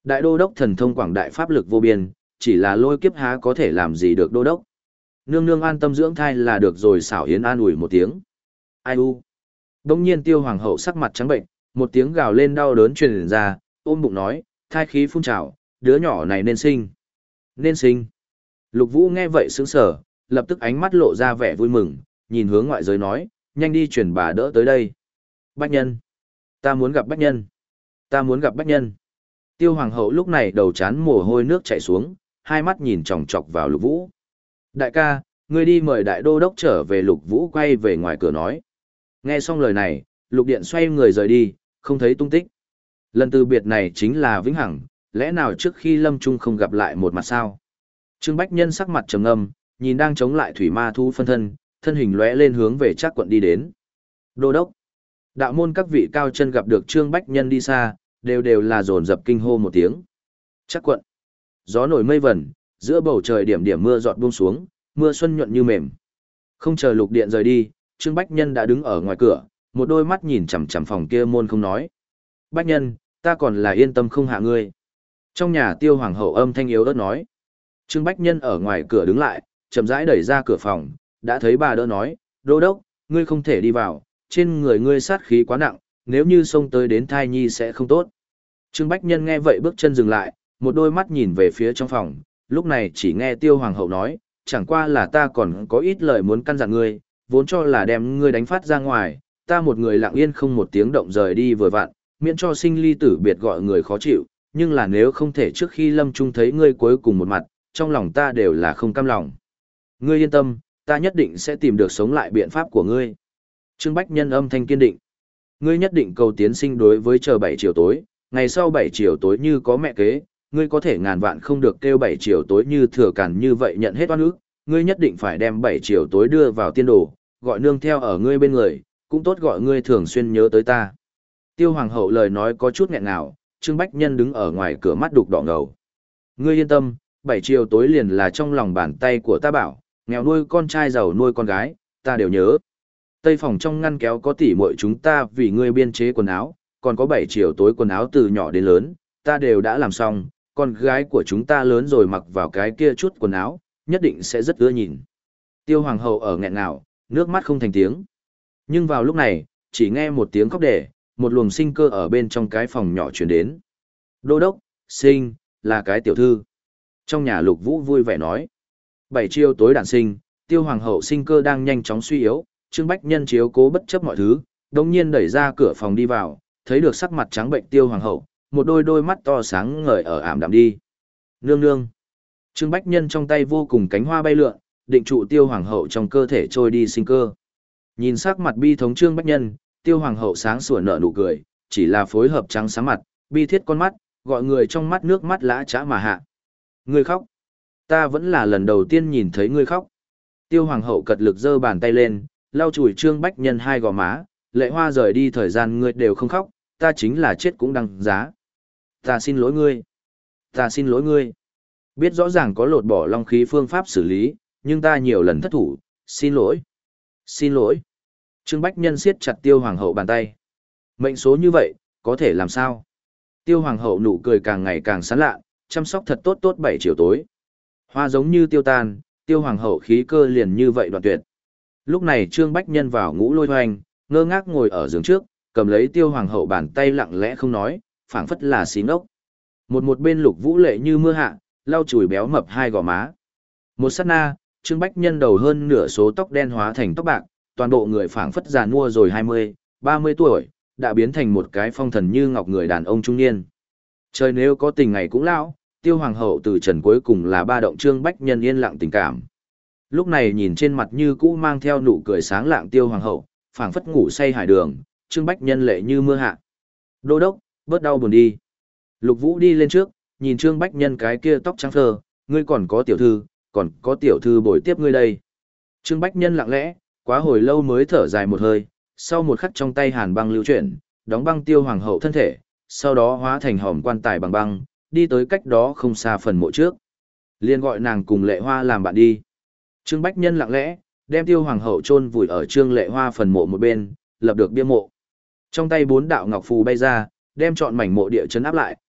Đại đô đốc thần thông quảng đại pháp lực vô biên, chỉ là lôi kiếp há có thể làm gì được đô đốc. Nương nương an tâm dưỡng thai là được rồi, xảo yến an ủi một tiếng. Ai u. Đông nhiên tiêu hoàng hậu sắc mặt trắng bệnh, một tiếng gào lên đau đớn truyền ra, ôm bụng nói, thai khí phun trào, đứa nhỏ này nên sinh. Nên sinh. Lục Vũ nghe vậy sững sờ, lập tức ánh mắt lộ ra vẻ vui mừng, nhìn hướng ngoại giới nói, nhanh đi truyền bà đỡ tới đây. Bách nhân. Ta muốn gặp bách nhân. Ta muốn gặp bách nhân. Tiêu hoàng hậu lúc này đầu chán mồ hôi nước chảy xuống, hai mắt nhìn chòng chọc vào Lục Vũ. Đại ca, ngươi đi mời đại đô đốc trở về. Lục Vũ quay về ngoài cửa nói. Nghe xong lời này, Lục Điện xoay người rời đi, không thấy tung tích. Lần từ biệt này chính là vĩnh hằng, lẽ nào trước khi lâm chung không gặp lại một mặt sao? Trương Bách Nhân sắc mặt trầm ngâm, nhìn đang chống lại thủy ma thú phân thân, thân hình lóe lên hướng về Trác quận đi đến. Đô đốc. Đạo môn các vị cao chân gặp được Trương Bách Nhân đi xa, đều đều là dồn dập kinh hô một tiếng. Trác quận. Gió nổi mây vẩn, giữa bầu trời điểm điểm mưa giọt buông xuống, mưa xuân nhuận như mềm. Không chờ Lục Điện rời đi, Trương Bách Nhân đã đứng ở ngoài cửa, một đôi mắt nhìn chằm chằm phòng kia môn không nói. Bách Nhân, ta còn là yên tâm không hạ ngươi. Trong nhà Tiêu hoàng hậu âm thanh yếu ớt nói. Trương Bách Nhân ở ngoài cửa đứng lại, chậm rãi đẩy ra cửa phòng, đã thấy bà đỡ nói, đô đốc, ngươi không thể đi vào, trên người ngươi sát khí quá nặng, nếu như xông tới đến thai nhi sẽ không tốt. Trương Bách Nhân nghe vậy bước chân dừng lại, một đôi mắt nhìn về phía trong phòng, lúc này chỉ nghe Tiêu hoàng hậu nói, chẳng qua là ta còn có ít lời muốn căn dặn ngươi, vốn cho là đem ngươi đánh phát ra ngoài, ta một người lặng yên không một tiếng động rời đi vừa vặn, miễn cho sinh ly tử biệt gọi người khó chịu, nhưng là nếu không thể trước khi lâm trung thấy ngươi cuối cùng một mặt, trong lòng ta đều là không cam lòng. Ngươi yên tâm, ta nhất định sẽ tìm được sống lại biện pháp của ngươi. Trương Bách Nhân âm thanh kiên định. Ngươi nhất định cầu tiến sinh đối với chờ bảy chiều tối, ngày sau bảy chiều tối như có mẹ kế, ngươi có thể ngàn vạn không được kêu bảy chiều tối như thừa càn như vậy nhận hết oan ức, ngươi nhất định phải đem bảy chiều tối đưa vào tiên đồ, gọi nương theo ở ngươi bên người, cũng tốt gọi ngươi thường xuyên nhớ tới ta. Tiêu hoàng hậu lời nói có chút nghẹn ngào, Trương Bách Nhân đứng ở ngoài cửa mắt đục đỏ ngầu. Ngươi yên tâm, bảy chiều tối liền là trong lòng bàn tay của ta bảo, nghèo nuôi con trai giàu nuôi con gái, ta đều nhớ. Tây phòng trong ngăn kéo có tỉ muội chúng ta vì ngươi biên chế quần áo, còn có bảy chiều tối quần áo từ nhỏ đến lớn, ta đều đã làm xong, con gái của chúng ta lớn rồi mặc vào cái kia chút quần áo, nhất định sẽ rất ưa nhìn. Tiêu hoàng hậu ở nghẹn ngào, nước mắt không thành tiếng. Nhưng vào lúc này, chỉ nghe một tiếng khóc đẻ, một luồng sinh cơ ở bên trong cái phòng nhỏ chuyển đến. Đô đốc, sinh, là cái tiểu thư. Trong nhà Lục Vũ vui vẻ nói. Bảy chiều tối đản sinh, Tiêu hoàng hậu sinh cơ đang nhanh chóng suy yếu, Trương Bách Nhân chiếu cố bất chấp mọi thứ, đồng nhiên đẩy ra cửa phòng đi vào, thấy được sắc mặt trắng bệnh Tiêu hoàng hậu, một đôi đôi mắt to sáng ngời ở ảm đạm đi. Nương nương. Trương Bách Nhân trong tay vô cùng cánh hoa bay lượn, định trụ Tiêu hoàng hậu trong cơ thể trôi đi sinh cơ. Nhìn sắc mặt bi thống Trương Bách Nhân, Tiêu hoàng hậu sáng sủa nở nụ cười, chỉ là phối hợp trắng sáng mặt, bi thiết con mắt, gọi người trong mắt nước mắt lã chã mà hạ. Ngươi khóc. Ta vẫn là lần đầu tiên nhìn thấy ngươi khóc. Tiêu hoàng hậu cật lực giơ bàn tay lên, lau chùi Trương Bách Nhân hai gò má, lệ hoa rời đi thời gian ngươi đều không khóc, ta chính là chết cũng đăng giá. Ta xin lỗi ngươi. Ta xin lỗi ngươi. Biết rõ ràng có lột bỏ long khí phương pháp xử lý, nhưng ta nhiều lần thất thủ, xin lỗi. Xin lỗi. Trương Bách Nhân siết chặt Tiêu hoàng hậu bàn tay. Mệnh số như vậy, có thể làm sao? Tiêu hoàng hậu nụ cười càng ngày càng sán lạ, chăm sóc thật tốt tốt bảy chiều tối. Hoa giống như tiêu tan, Tiêu hoàng hậu khí cơ liền như vậy đoạn tuyệt. Lúc này Trương Bách Nhân vào ngũ lôi hoành, ngơ ngác ngồi ở giường trước, cầm lấy Tiêu hoàng hậu bàn tay lặng lẽ không nói, phảng phất là xí ngốc. Một một bên Lục Vũ lệ như mưa hạ, lau chùi béo mập hai gò má. Một sát na, Trương Bách Nhân đầu hơn nửa số tóc đen hóa thành tóc bạc, toàn bộ người phảng phất già nua rồi hai mươi, ba mươi tuổi, đã biến thành một cái phong thần như ngọc người đàn ông trung niên. Trời nếu có tình ngày cũng lão, Tiêu hoàng hậu từ trần cuối cùng là ba động Trương Bách Nhân yên lặng tình cảm. Lúc này nhìn trên mặt như cũ mang theo nụ cười sáng lạng Tiêu hoàng hậu, phảng phất ngủ say hải đường, Trương Bách Nhân lệ như mưa hạ. Đô đốc, bớt đau buồn đi. Lục Vũ đi lên trước, nhìn Trương Bách Nhân cái kia tóc trắng phơ, ngươi còn có tiểu thư, còn có tiểu thư bồi tiếp ngươi đây. Trương Bách Nhân lặng lẽ, quá hồi lâu mới thở dài một hơi, sau một khắc trong tay hàn băng lưu chuyển, đóng băng Tiêu hoàng hậu thân thể, sau đó hóa thành hòm quan tài bằng băng, đi tới cách đó không xa phần mộ trước. Liên gọi nàng cùng Lệ Hoa làm bạn đi. Trương Bách Nhân lặng lẽ, đem Tiêu hoàng hậu chôn vùi ở Trương Lệ Hoa phần mộ một bên, lập được bia mộ. Trong tay bốn đạo ngọc phù bay ra, đem trọn mảnh mộ địa chấn áp lại,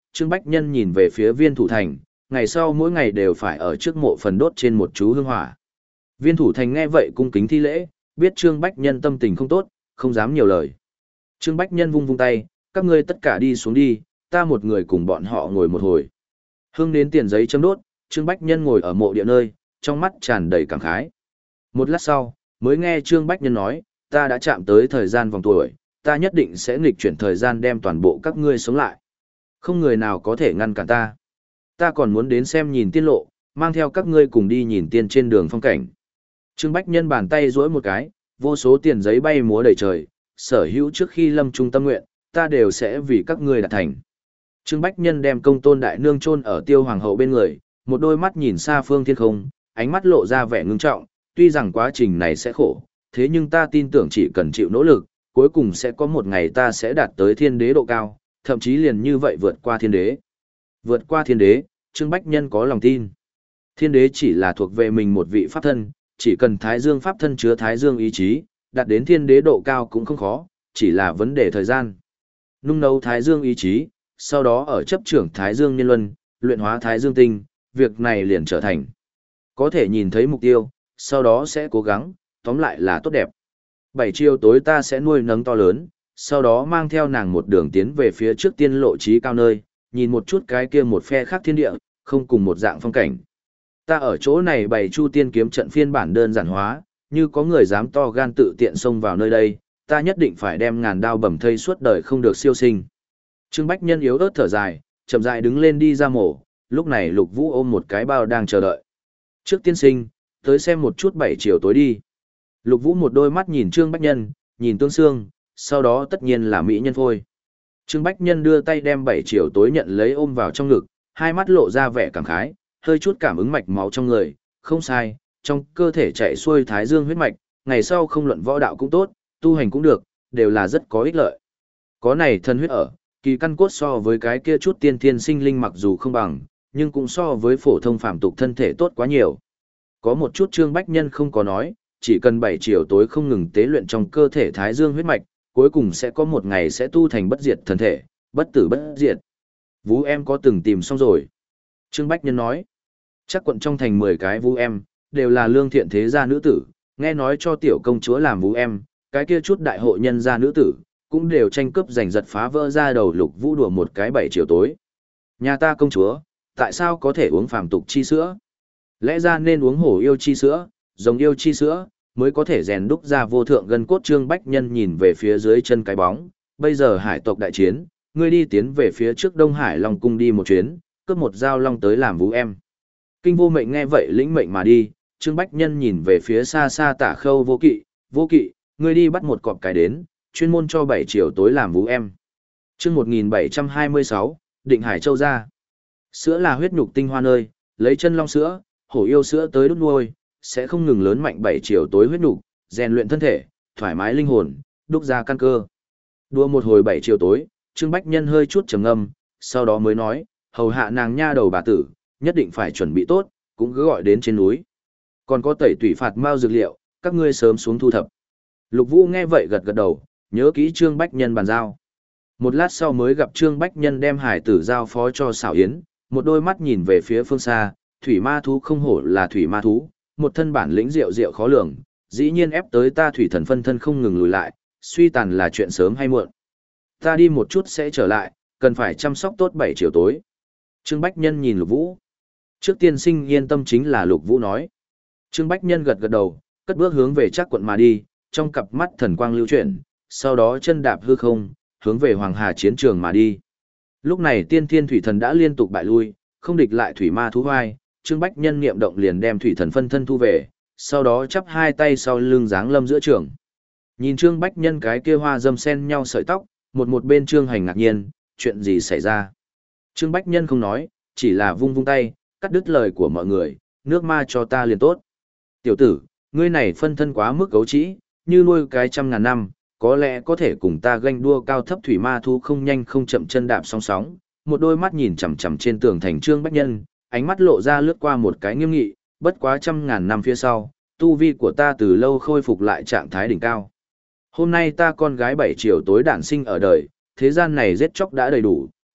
Trương Bách Nhân nhìn về phía Viên Thủ Thành, ngày sau mỗi ngày đều phải ở trước mộ phần đốt trên một chú hương hỏa. Viên Thủ Thành nghe vậy cung kính thi lễ, biết Trương Bách Nhân tâm tình không tốt, không dám nhiều lời. Trương Bách Nhân vung vung tay, các ngươi tất cả đi xuống đi, ta một người cùng bọn họ ngồi một hồi. Hương đến tiền giấy châm đốt, Trương Bách Nhân ngồi ở mộ địa nơi, trong mắt tràn đầy cảm khái. Một lát sau, mới nghe Trương Bách Nhân nói, ta đã chạm tới thời gian vòng tuổi, ta nhất định sẽ nghịch chuyển thời gian đem toàn bộ các ngươi sống lại. Không người nào có thể ngăn cản ta. Ta còn muốn đến xem nhìn tiên lộ, mang theo các ngươi cùng đi nhìn tiên trên đường phong cảnh. Trương Bách Nhân bàn tay duỗi một cái, vô số tiền giấy bay múa đầy trời, sở hữu trước khi lâm trung tâm nguyện, ta đều sẽ vì các ngươi đạt thành. Trương Bách Nhân đem công tôn đại nương chôn ở tiêu hoàng hậu bên người, một đôi mắt nhìn xa phương thiên không, ánh mắt lộ ra vẻ ngưng trọng, tuy rằng quá trình này sẽ khổ, thế nhưng ta tin tưởng chỉ cần chịu nỗ lực, cuối cùng sẽ có một ngày ta sẽ đạt tới thiên đế độ cao, thậm chí liền như vậy vượt qua thiên đế. Vượt qua thiên đế, Trương Bách Nhân có lòng tin. Thiên đế chỉ là thuộc về mình một vị pháp thân, chỉ cần Thái Dương pháp thân chứa Thái Dương ý chí, đạt đến thiên đế độ cao cũng không khó, chỉ là vấn đề thời gian. Nung nấu Thái Dương ý chí, sau đó ở chấp trưởng Thái Dương niên luân, luyện hóa Thái Dương tinh, việc này liền trở thành. Có thể nhìn thấy mục tiêu, sau đó sẽ cố gắng, tóm lại là tốt đẹp. Bảy chiều tối ta sẽ nuôi nấng to lớn, sau đó mang theo nàng một đường tiến về phía trước tiên lộ trí cao nơi, nhìn một chút cái kia một phe khác thiên địa, không cùng một dạng phong cảnh. Ta ở chỗ này bày chu tiên kiếm trận phiên bản đơn giản hóa, như có người dám to gan tự tiện xông vào nơi đây, ta nhất định phải đem ngàn đao bầm thây suốt đời không được siêu sinh. Trương Bách Nhân yếu ớt thở dài, chậm rãi đứng lên đi ra mổ, lúc này Lục Vũ ôm một cái bao đang chờ đợi. Trước tiên sinh, tới xem một chút bảy chiều tối đi. Lục Vũ một đôi mắt nhìn Trương Bách Nhân, nhìn Tương Sương, sau đó tất nhiên là mỹ nhân thôi. Trương Bách Nhân đưa tay đem bảy chiều tối nhận lấy ôm vào trong ngực, hai mắt lộ ra vẻ cảm khái, hơi chút cảm ứng mạch máu trong người, không sai, trong cơ thể chạy xuôi Thái Dương huyết mạch, ngày sau không luận võ đạo cũng tốt, tu hành cũng được, đều là rất có ích lợi. Có này thân huyết ở, kỳ căn cốt so với cái kia chút tiên thiên sinh linh mặc dù không bằng, nhưng cũng so với phổ thông phàm tục thân thể tốt quá nhiều. Có một chút Trương Bách Nhân không có nói, chỉ cần bảy chiều tối không ngừng tế luyện trong cơ thể Thái Dương huyết mạch, cuối cùng sẽ có một ngày sẽ tu thành bất diệt thần thể, bất tử bất diệt. Vũ em có từng tìm xong rồi. Trương Bách Nhân nói, chắc quận trong thành mười cái vũ em, đều là lương thiện thế gia nữ tử, nghe nói cho tiểu công chúa làm vũ em, cái kia chút đại hội nhân gia nữ tử, cũng đều tranh cướp giành giật phá vỡ ra đầu Lục Vũ đùa một cái bảy chiều tối. Nhà ta công chúa, tại sao có thể uống phàm tục chi sữa? Lẽ ra nên uống hổ yêu chi sữa, rồng yêu chi sữa, mới có thể rèn đúc ra vô thượng gân cốt. Trương Bách Nhân nhìn về phía dưới chân cái bóng, bây giờ hải tộc đại chiến, ngươi đi tiến về phía trước Đông Hải Long cung đi một chuyến, cướp một dao long tới làm vũ em. Kinh Vô Mệnh nghe vậy lĩnh mệnh mà đi, Trương Bách Nhân nhìn về phía xa xa Tả Khâu Vô Kỵ, Vô Kỵ, ngươi đi bắt một cọp cái đến, chuyên môn cho bảy chiều tối làm vũ em. Chương một nghìn bảy trăm hai mươi sáu, Định Hải Châu ra. Sữa là huyết nhục tinh hoa nơi, lấy chân long sữa, hổ yêu sữa tới đút nuôi, sẽ không ngừng lớn mạnh bảy chiều tối huyết nhục, rèn luyện thân thể, thoải mái linh hồn, đúc ra căn cơ. Đua một hồi bảy chiều tối, Trương Bách Nhân hơi chút trầm ngâm, sau đó mới nói, hầu hạ nàng nha đầu bà tử, nhất định phải chuẩn bị tốt, cũng cứ gọi đến trên núi. Còn có tẩy tủy phạt mao dược liệu, các ngươi sớm xuống thu thập. Lục Vũ nghe vậy gật gật đầu, nhớ kỹ Trương Bách Nhân bàn giao. Một lát sau mới gặp Trương Bách Nhân đem hải tử giao phó cho Sảo Yến, một đôi mắt nhìn về phía phương xa, thủy ma thú không hổ là thủy ma thú, một thân bản lĩnh diệu diệu khó lường, dĩ nhiên ép tới ta thủy thần phân thân không ngừng lùi lại, suy tàn là chuyện sớm hay muộn. Ta đi một chút sẽ trở lại, cần phải chăm sóc tốt bảy chiều tối. Trương Bách Nhân nhìn Lục Vũ. Trước tiên sinh yên tâm chính là Lục Vũ nói. Trương Bách Nhân gật gật đầu, cất bước hướng về Trác quận mà đi, trong cặp mắt thần quang lưu chuyển, sau đó chân đạp hư không, hướng về Hoàng Hà chiến trường mà đi. Lúc này tiên thiên thủy thần đã liên tục bại lui, không địch lại thủy ma thú vai, Trương Bách Nhân niệm động liền đem thủy thần phân thân thu về, sau đó chắp hai tay sau lưng giáng lâm giữa trường. Nhìn Trương Bách Nhân cái kia hoa dâm sen nhau sợi tóc, một một bên Trương Hành ngạc nhiên, chuyện gì xảy ra? Trương Bách Nhân không nói, chỉ là vung vung tay, cắt đứt lời của mọi người, nước ma cho ta liền tốt. Tiểu tử, ngươi này phân thân quá mức cấu trĩ, như nuôi cái trăm ngàn năm, có lẽ có thể cùng ta ganh đua cao thấp. Thủy ma thú không nhanh không chậm chân đạp song sóng, một đôi mắt nhìn chằm chằm trên tường thành Trương Bách Nhân, ánh mắt lộ ra lướt qua một cái nghiêm nghị, bất quá trăm ngàn năm phía sau, tu vi của ta từ lâu khôi phục lại trạng thái đỉnh cao. Hôm nay ta con gái bảy chiều tối đản sinh ở đời, thế gian này giết chóc đã đầy đủ,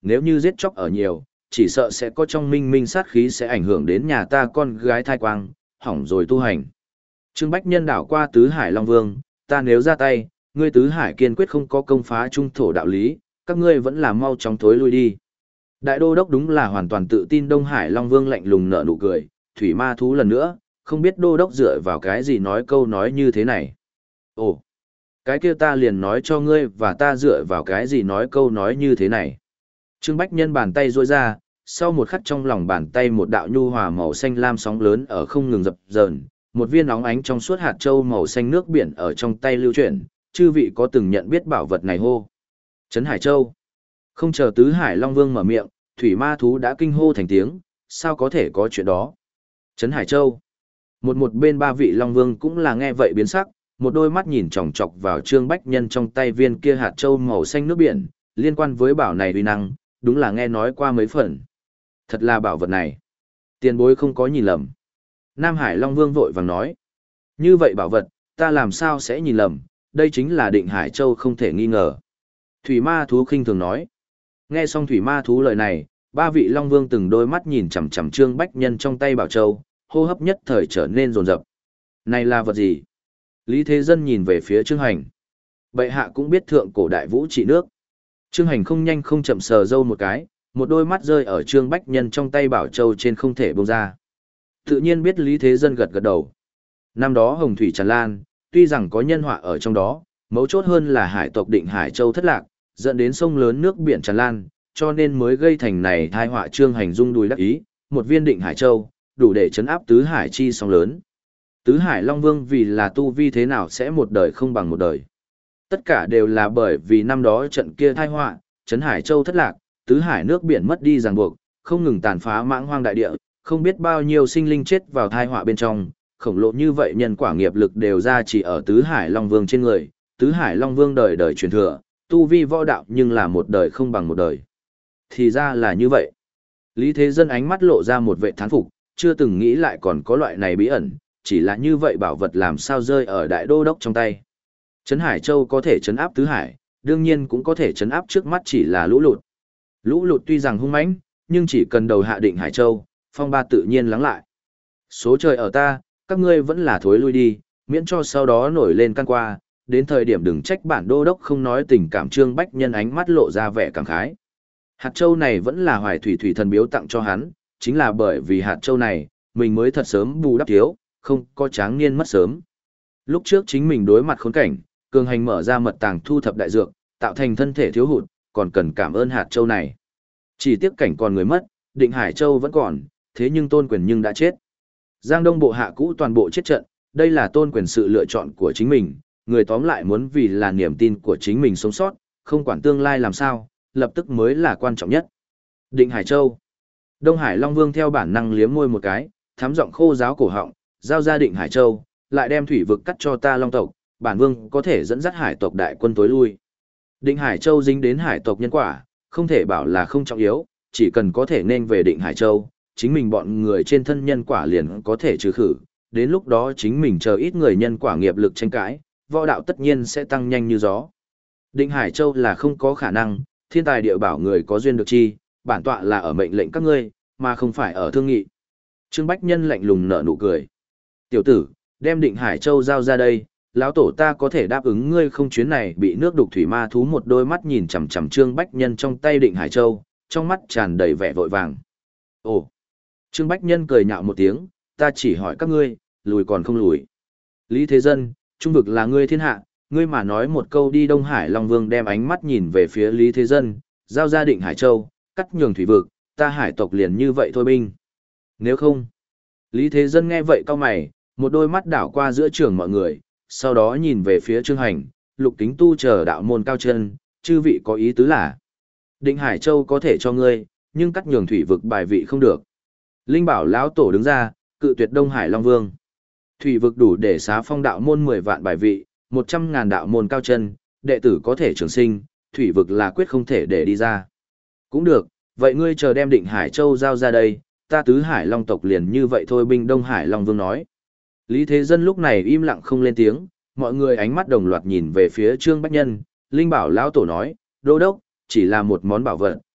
nếu như giết chóc ở nhiều, chỉ sợ sẽ có trong minh minh sát khí sẽ ảnh hưởng đến nhà ta con gái thai quang, hỏng rồi tu hành. Trương Bách Nhân đảo qua Tứ Hải Long Vương, ta nếu ra tay, ngươi Tứ Hải kiên quyết không có công phá trung thổ đạo lý, các ngươi vẫn là mau chóng thối lui đi. Đại đô đốc đúng là hoàn toàn tự tin. Đông Hải Long Vương lạnh lùng nở nụ cười, thủy ma thú lần nữa, không biết đô đốc dựa vào cái gì nói câu nói như thế này. Ồ, cái kia ta liền nói cho ngươi và ta dựa vào cái gì nói câu nói như thế này. Trương Bách Nhân bàn tay duỗi ra, sau một khắc trong lòng bàn tay một đạo nhu hòa màu xanh lam sóng lớn ở không ngừng dập dờn, một viên óng ánh trong suốt hạt châu màu xanh nước biển ở trong tay lưu chuyển, chư vị có từng nhận biết bảo vật này hô? Trấn Hải Châu. Không chờ Tứ Hải Long Vương mở miệng, thủy ma thú đã kinh hô thành tiếng, sao có thể có chuyện đó? Trấn Hải Châu. Một một bên ba vị Long Vương cũng là nghe vậy biến sắc, một đôi mắt nhìn chòng chọc vào Trương Bách Nhân trong tay viên kia hạt châu màu xanh nước biển, liên quan với bảo này uy năng, đúng là nghe nói qua mấy phần. Thật là bảo vật này. Tiền bối không có nhìn lầm. Nam Hải Long Vương vội vàng nói. Như vậy bảo vật, ta làm sao sẽ nhìn lầm, đây chính là Định Hải Châu không thể nghi ngờ. Thủy ma thú khinh thường nói. Nghe xong thủy ma thú lời này, ba vị Long Vương từng đôi mắt nhìn chằm chằm Trương Bách Nhân trong tay bảo châu, hô hấp nhất thời trở nên rồn rập. Này là vật gì? Lý Thế Dân nhìn về phía Trương Hành. Bệ hạ cũng biết thượng cổ đại vũ trị nước. Trương Hành không nhanh không chậm sờ dâu một cái, một đôi mắt rơi ở Trương Bách Nhân trong tay bảo châu trên không thể buông ra. Tự nhiên biết Lý Thế Dân gật gật đầu. Năm đó hồng thủy tràn lan, tuy rằng có nhân họa ở trong đó, mấu chốt hơn là hải tộc Định Hải Châu thất lạc, dẫn đến sông lớn nước biển tràn lan, cho nên mới gây thành này tai họa. Trương Hành rung đùi đắc ý, một viên Định Hải Châu, đủ để chấn áp tứ hải chi sóng lớn. Tứ Hải Long Vương vì là tu vi thế nào sẽ một đời không bằng một đời. Tất cả đều là bởi vì năm đó trận kia tai họa, Trấn Hải Châu thất lạc, tứ hải nước biển mất đi ràng buộc, không ngừng tàn phá mãng hoang đại địa, không biết bao nhiêu sinh linh chết vào tai họa bên trong, khổng lồ như vậy nhân quả nghiệp lực đều ra chỉ ở Tứ Hải Long Vương trên người, Tứ Hải Long Vương đời đời truyền thừa, tu vi võ đạo nhưng là một đời không bằng một đời. Thì ra là như vậy. Lý Thế Dân ánh mắt lộ ra một vẻ thán phục, chưa từng nghĩ lại còn có loại này bí ẩn, chỉ là như vậy bảo vật làm sao rơi ở đại đô đốc trong tay. Trấn Hải Châu có thể trấn áp tứ hải, đương nhiên cũng có thể trấn áp trước mắt chỉ là lũ lụt. Lũ lụt tuy rằng hung mãnh, nhưng chỉ cần đầu hạ Định Hải Châu, phong ba tự nhiên lắng lại. Số trời ở ta, các ngươi vẫn là thối lui đi, miễn cho sau đó nổi lên căn qua, đến thời điểm đừng trách bản đô đốc không nói tình cảm. Trương Bách Nhân ánh mắt lộ ra vẻ cảm khái. Hạt châu này vẫn là Hoài Thủy Thủy Thần biếu tặng cho hắn, chính là bởi vì hạt châu này, mình mới thật sớm bù đắp thiếu, không có tráng niên mất sớm. Lúc trước chính mình đối mặt khốn cảnh, cường hành mở ra mật tàng thu thập đại dược, tạo thành thân thể thiếu hụt, còn cần cảm ơn hạt châu này. Chỉ tiếc cảnh còn người mất, Định Hải Châu vẫn còn, thế nhưng Tôn Quyền nhưng đã chết. Giang Đông bộ hạ cũ toàn bộ chết trận, đây là Tôn Quyền sự lựa chọn của chính mình, người tóm lại muốn vì là niềm tin của chính mình sống sót, không quản tương lai làm sao, lập tức mới là quan trọng nhất. Định Hải Châu. Đông Hải Long Vương theo bản năng liếm môi một cái, thắm giọng khô giáo cổ họng, giao ra Định Hải Châu, lại đem thủy vực cắt cho ta Long tộc, bản vương có thể dẫn dắt hải tộc đại quân tối lui. Định Hải Châu dính đến hải tộc nhân quả, không thể bảo là không trọng yếu, chỉ cần có thể nên về Định Hải Châu, chính mình bọn người trên thân nhân quả liền có thể trừ khử, đến lúc đó chính mình chờ ít người nhân quả nghiệp lực tranh cãi, võ đạo tất nhiên sẽ tăng nhanh như gió. Định Hải Châu là không có khả năng, thiên tài địa bảo người có duyên được chi, bản tọa là ở mệnh lệnh các ngươi, mà không phải ở thương nghị. Trương Bách Nhân lạnh lùng nở nụ cười. Tiểu tử, đem Định Hải Châu giao ra đây, lão tổ ta có thể đáp ứng ngươi không. Chuyến này bị nước đục thủy ma thú một đôi mắt nhìn chằm chằm Trương Bách Nhân trong tay Định Hải Châu, trong mắt tràn đầy vẻ vội vàng. Ồ! Trương Bách Nhân cười nhạo một tiếng, ta chỉ hỏi các ngươi, lùi còn không lùi. Lý Thế Dân, trung vực là ngươi thiên hạ, ngươi mà nói một câu đi. Đông Hải Long Vương đem ánh mắt nhìn về phía Lý Thế Dân, giao ra Định Hải Châu, cắt nhường thủy vực, ta hải tộc liền như vậy thôi binh. Nếu không, Lý Thế Dân nghe vậy cau mày, một đôi mắt đảo qua giữa trường mọi người, sau đó nhìn về phía Trương Hành, Lục Kính Tu chờ đạo môn cao chân, chư vị có ý tứ là Định Hải Châu có thể cho ngươi, nhưng cắt nhường thủy vực bài vị không được. Linh Bảo lão tổ đứng ra, cự tuyệt Đông Hải Long Vương. Thủy vực đủ để xá phong đạo môn mười vạn bài vị, một trăm ngàn đạo môn cao chân, đệ tử có thể trường sinh, thủy vực là quyết không thể để đi ra. Cũng được, vậy ngươi chờ đem Định Hải Châu giao ra đây, ta Tứ Hải Long tộc liền như vậy thôi binh. Đông Hải Long Vương nói. Lý Thế Dân lúc này im lặng không lên tiếng, mọi người ánh mắt đồng loạt nhìn về phía Trương Bách Nhân. Linh Bảo lão tổ nói, đô đốc, chỉ là một món bảo vật,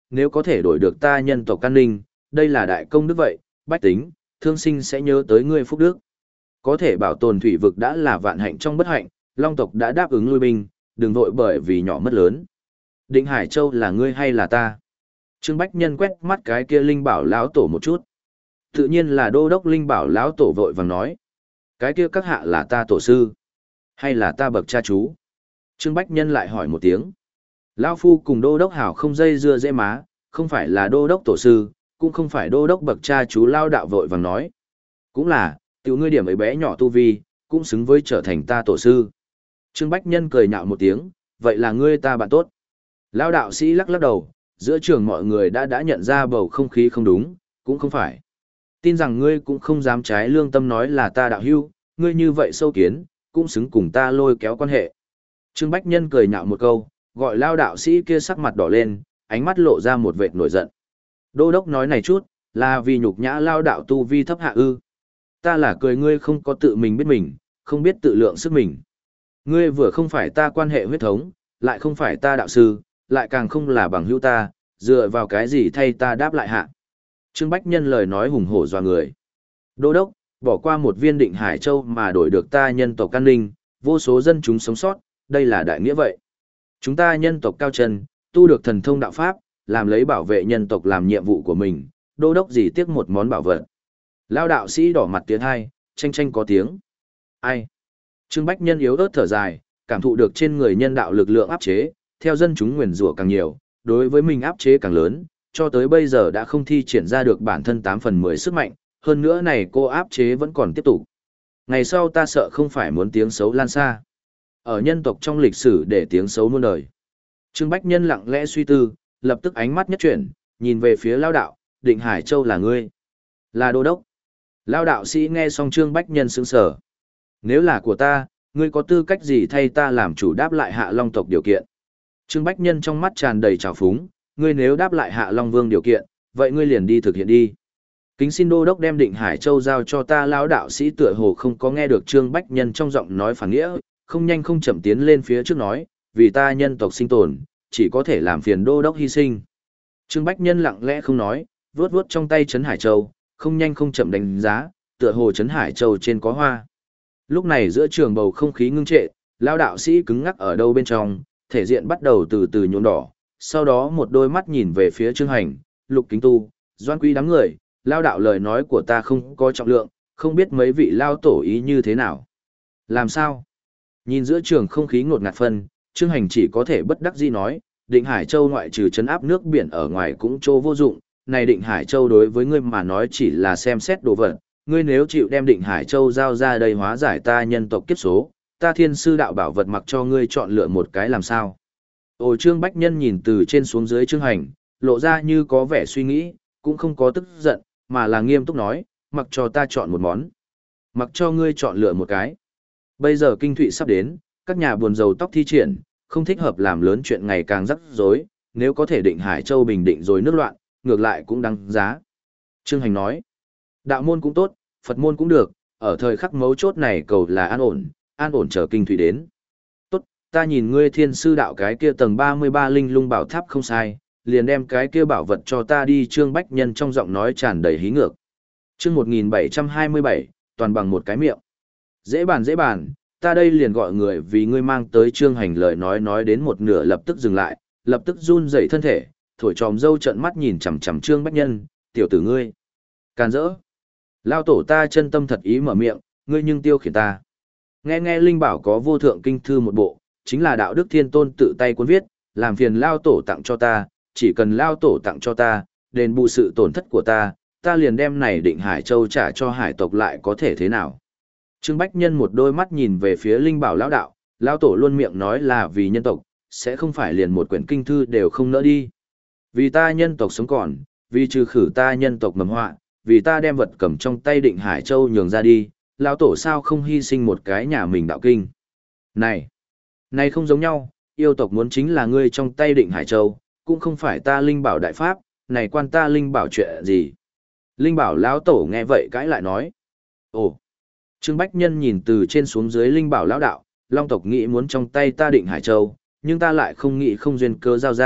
nếu có thể đổi được ta nhân tộc an ninh, đây là đại công đức vậy, bách tính, thương sinh sẽ nhớ tới ngươi phúc đức. Có thể bảo tồn thủy vực đã là vạn hạnh trong bất hạnh, Long tộc đã đáp ứng lui binh, đừng vội bởi vì nhỏ mất lớn. Định Hải Châu là ngươi hay là ta? Trương Bách Nhân quét mắt cái kia Linh Bảo lão tổ một chút. Tự nhiên là đô đốc Linh Bảo lão tổ vội vàng nói. Cái kia các hạ là ta tổ sư, hay là ta bậc cha chú? Trương Bách Nhân lại hỏi một tiếng. Lão phu cùng đô đốc hảo không dây dưa dễ má, không phải là đô đốc tổ sư, cũng không phải đô đốc bậc cha chú lao đạo vội vàng nói. Cũng là, tiểu ngươi điểm ấy bé nhỏ tu vi, cũng xứng với trở thành ta tổ sư. Trương Bách Nhân cười nhạo một tiếng, vậy là ngươi ta bạn tốt. Lao đạo sĩ lắc lắc đầu, giữa trường mọi người đã đã nhận ra bầu không khí không đúng, cũng không phải. Tin rằng ngươi cũng không dám trái lương tâm nói là ta đạo hưu, ngươi như vậy sâu kiến, cũng xứng cùng ta lôi kéo quan hệ. Trương Bách Nhân cười nhạo một câu, gọi lao đạo sĩ kia sắc mặt đỏ lên, ánh mắt lộ ra một vệt nổi giận. Đô đốc nói này chút, là vì nhục nhã lao đạo tu vi thấp hạ ư. Ta là cười ngươi không có tự mình biết mình, không biết tự lượng sức mình. Ngươi vừa không phải ta quan hệ huyết thống, lại không phải ta đạo sư, lại càng không là bằng hữu ta, dựa vào cái gì thay ta đáp lại hạ. Trương Bách Nhân lời nói hùng hổ doa người. Đô đốc, bỏ qua một viên Định Hải Châu mà đổi được ta nhân tộc an ninh, vô số dân chúng sống sót, đây là đại nghĩa vậy. Chúng ta nhân tộc cao chân, tu được thần thông đạo pháp, làm lấy bảo vệ nhân tộc làm nhiệm vụ của mình, đô đốc gì tiếc một món bảo vật. Lao đạo sĩ đỏ mặt tiến hai, tranh tranh có tiếng. Ai? Trương Bách Nhân yếu ớt thở dài, cảm thụ được trên người nhân đạo lực lượng áp chế, theo dân chúng nguyền rủa càng nhiều, đối với mình áp chế càng lớn, cho tới bây giờ đã không thi triển ra được bản thân tám phần mười sức mạnh, hơn nữa này cô áp chế vẫn còn tiếp tục. Ngày sau ta sợ không phải muốn tiếng xấu lan xa. Ở nhân tộc trong lịch sử để tiếng xấu muôn đời. Trương Bách Nhân lặng lẽ suy tư, lập tức ánh mắt nhất chuyển, nhìn về phía Lao đạo, Định Hải Châu là ngươi. Là đô đốc. Lao đạo sĩ nghe xong Trương Bách Nhân sững sờ. Nếu là của ta, ngươi có tư cách gì thay ta làm chủ đáp lại Hạ Long tộc điều kiện? Trương Bách Nhân trong mắt tràn đầy trào phúng, ngươi nếu đáp lại Hạ Long Vương điều kiện, vậy ngươi liền đi thực hiện đi. Kính xin đô đốc đem Định Hải Châu giao cho ta. Lão đạo sĩ tựa hồ không có nghe được Trương Bách Nhân trong giọng nói phản nghĩa, không nhanh không chậm tiến lên phía trước nói, vì ta nhân tộc sinh tồn, chỉ có thể làm phiền đô đốc hy sinh. Trương Bách Nhân lặng lẽ không nói, vuốt vuốt trong tay Trấn Hải Châu, không nhanh không chậm đánh giá, tựa hồ Trấn Hải Châu trên có hoa. Lúc này giữa trường bầu không khí ngưng trệ, lão đạo sĩ cứng ngắc ở đâu bên trong, thể diện bắt đầu từ từ nhuộm đỏ, sau đó một đôi mắt nhìn về phía Trương Hành, Lục Kính Tu, Doan Quý đám người, lao đạo lời nói của ta không có trọng lượng, không biết mấy vị lao tổ ý như thế nào. Làm sao? Nhìn giữa trường không khí ngột ngạt phân, Trương Hành chỉ có thể bất đắc dĩ nói, Định Hải Châu ngoại trừ trấn áp nước biển ở ngoài cũng trô vô dụng, này Định Hải Châu đối với ngươi mà nói chỉ là xem xét đồ vật, ngươi nếu chịu đem Định Hải Châu giao ra đây hóa giải ta nhân tộc kiếp số, ta thiên sư đạo bảo vật mặc cho ngươi chọn lựa một cái làm sao. Ồ Trương Bách Nhân nhìn từ trên xuống dưới Trương Hành, lộ ra như có vẻ suy nghĩ, cũng không có tức giận, mà là nghiêm túc nói, mặc cho ta chọn một món. Mặc cho ngươi chọn lựa một cái. Bây giờ kinh thụy sắp đến, các nhà buồn dầu tóc thi triển, không thích hợp làm lớn chuyện ngày càng rắc rối, nếu có thể Định Hải Châu bình định rồi nước loạn, ngược lại cũng đáng giá. Trương Hành nói, đạo môn cũng tốt, Phật môn cũng được, ở thời khắc mấu chốt này cầu là an ổn, an ổn chờ kinh thủy đến. Tốt, ta nhìn ngươi thiên sư đạo cái kia tầng ba mươi ba linh lung bảo tháp không sai, liền đem cái kia bảo vật cho ta đi. Trương Bách Nhân trong giọng nói tràn đầy hí ngược. Chương một nghìn bảy trăm hai mươi bảy, toàn bằng một cái miệng. Dễ bàn dễ bàn, ta đây liền gọi người vì ngươi mang tới. Trương Hành lời nói nói đến một nửa lập tức dừng lại, lập tức run rẩy thân thể, thổi tròm dâu trợn mắt nhìn chằm chằm Trương Bách Nhân, tiểu tử ngươi. Càn rỡ. Lao tổ ta chân tâm thật ý mở miệng, ngươi nhưng tiêu khiển ta. Nghe nghe Linh Bảo có vô thượng kinh thư một bộ, chính là đạo đức thiên tôn tự tay cuốn viết, làm phiền Lao tổ tặng cho ta, chỉ cần Lao tổ tặng cho ta, đền bù sự tổn thất của ta, ta liền đem này Định Hải Châu trả cho hải tộc lại có thể thế nào. Trương Bách Nhân một đôi mắt nhìn về phía Linh Bảo lão đạo, Lao tổ luôn miệng nói là vì nhân tộc, sẽ không phải liền một quyển kinh thư đều không nỡ đi. Vì ta nhân tộc sống còn, vì trừ khử ta nhân tộc mầm họa, vì ta đem vật cầm trong tay Định Hải Châu nhường ra đi, lão tổ sao không hy sinh một cái nhà mình đạo kinh. Này, này không giống nhau, yêu tộc muốn chính là ngươi trong tay Định Hải Châu, cũng không phải ta Linh Bảo đại pháp, này quan ta Linh Bảo chuyện gì. Linh Bảo lão tổ nghe vậy cãi lại nói. Ồ, Trương Bách Nhân nhìn từ trên xuống dưới Linh Bảo lão đạo, Long tộc nghĩ muốn trong tay ta Định Hải Châu, nhưng ta lại không nghĩ không duyên cơ giao ra,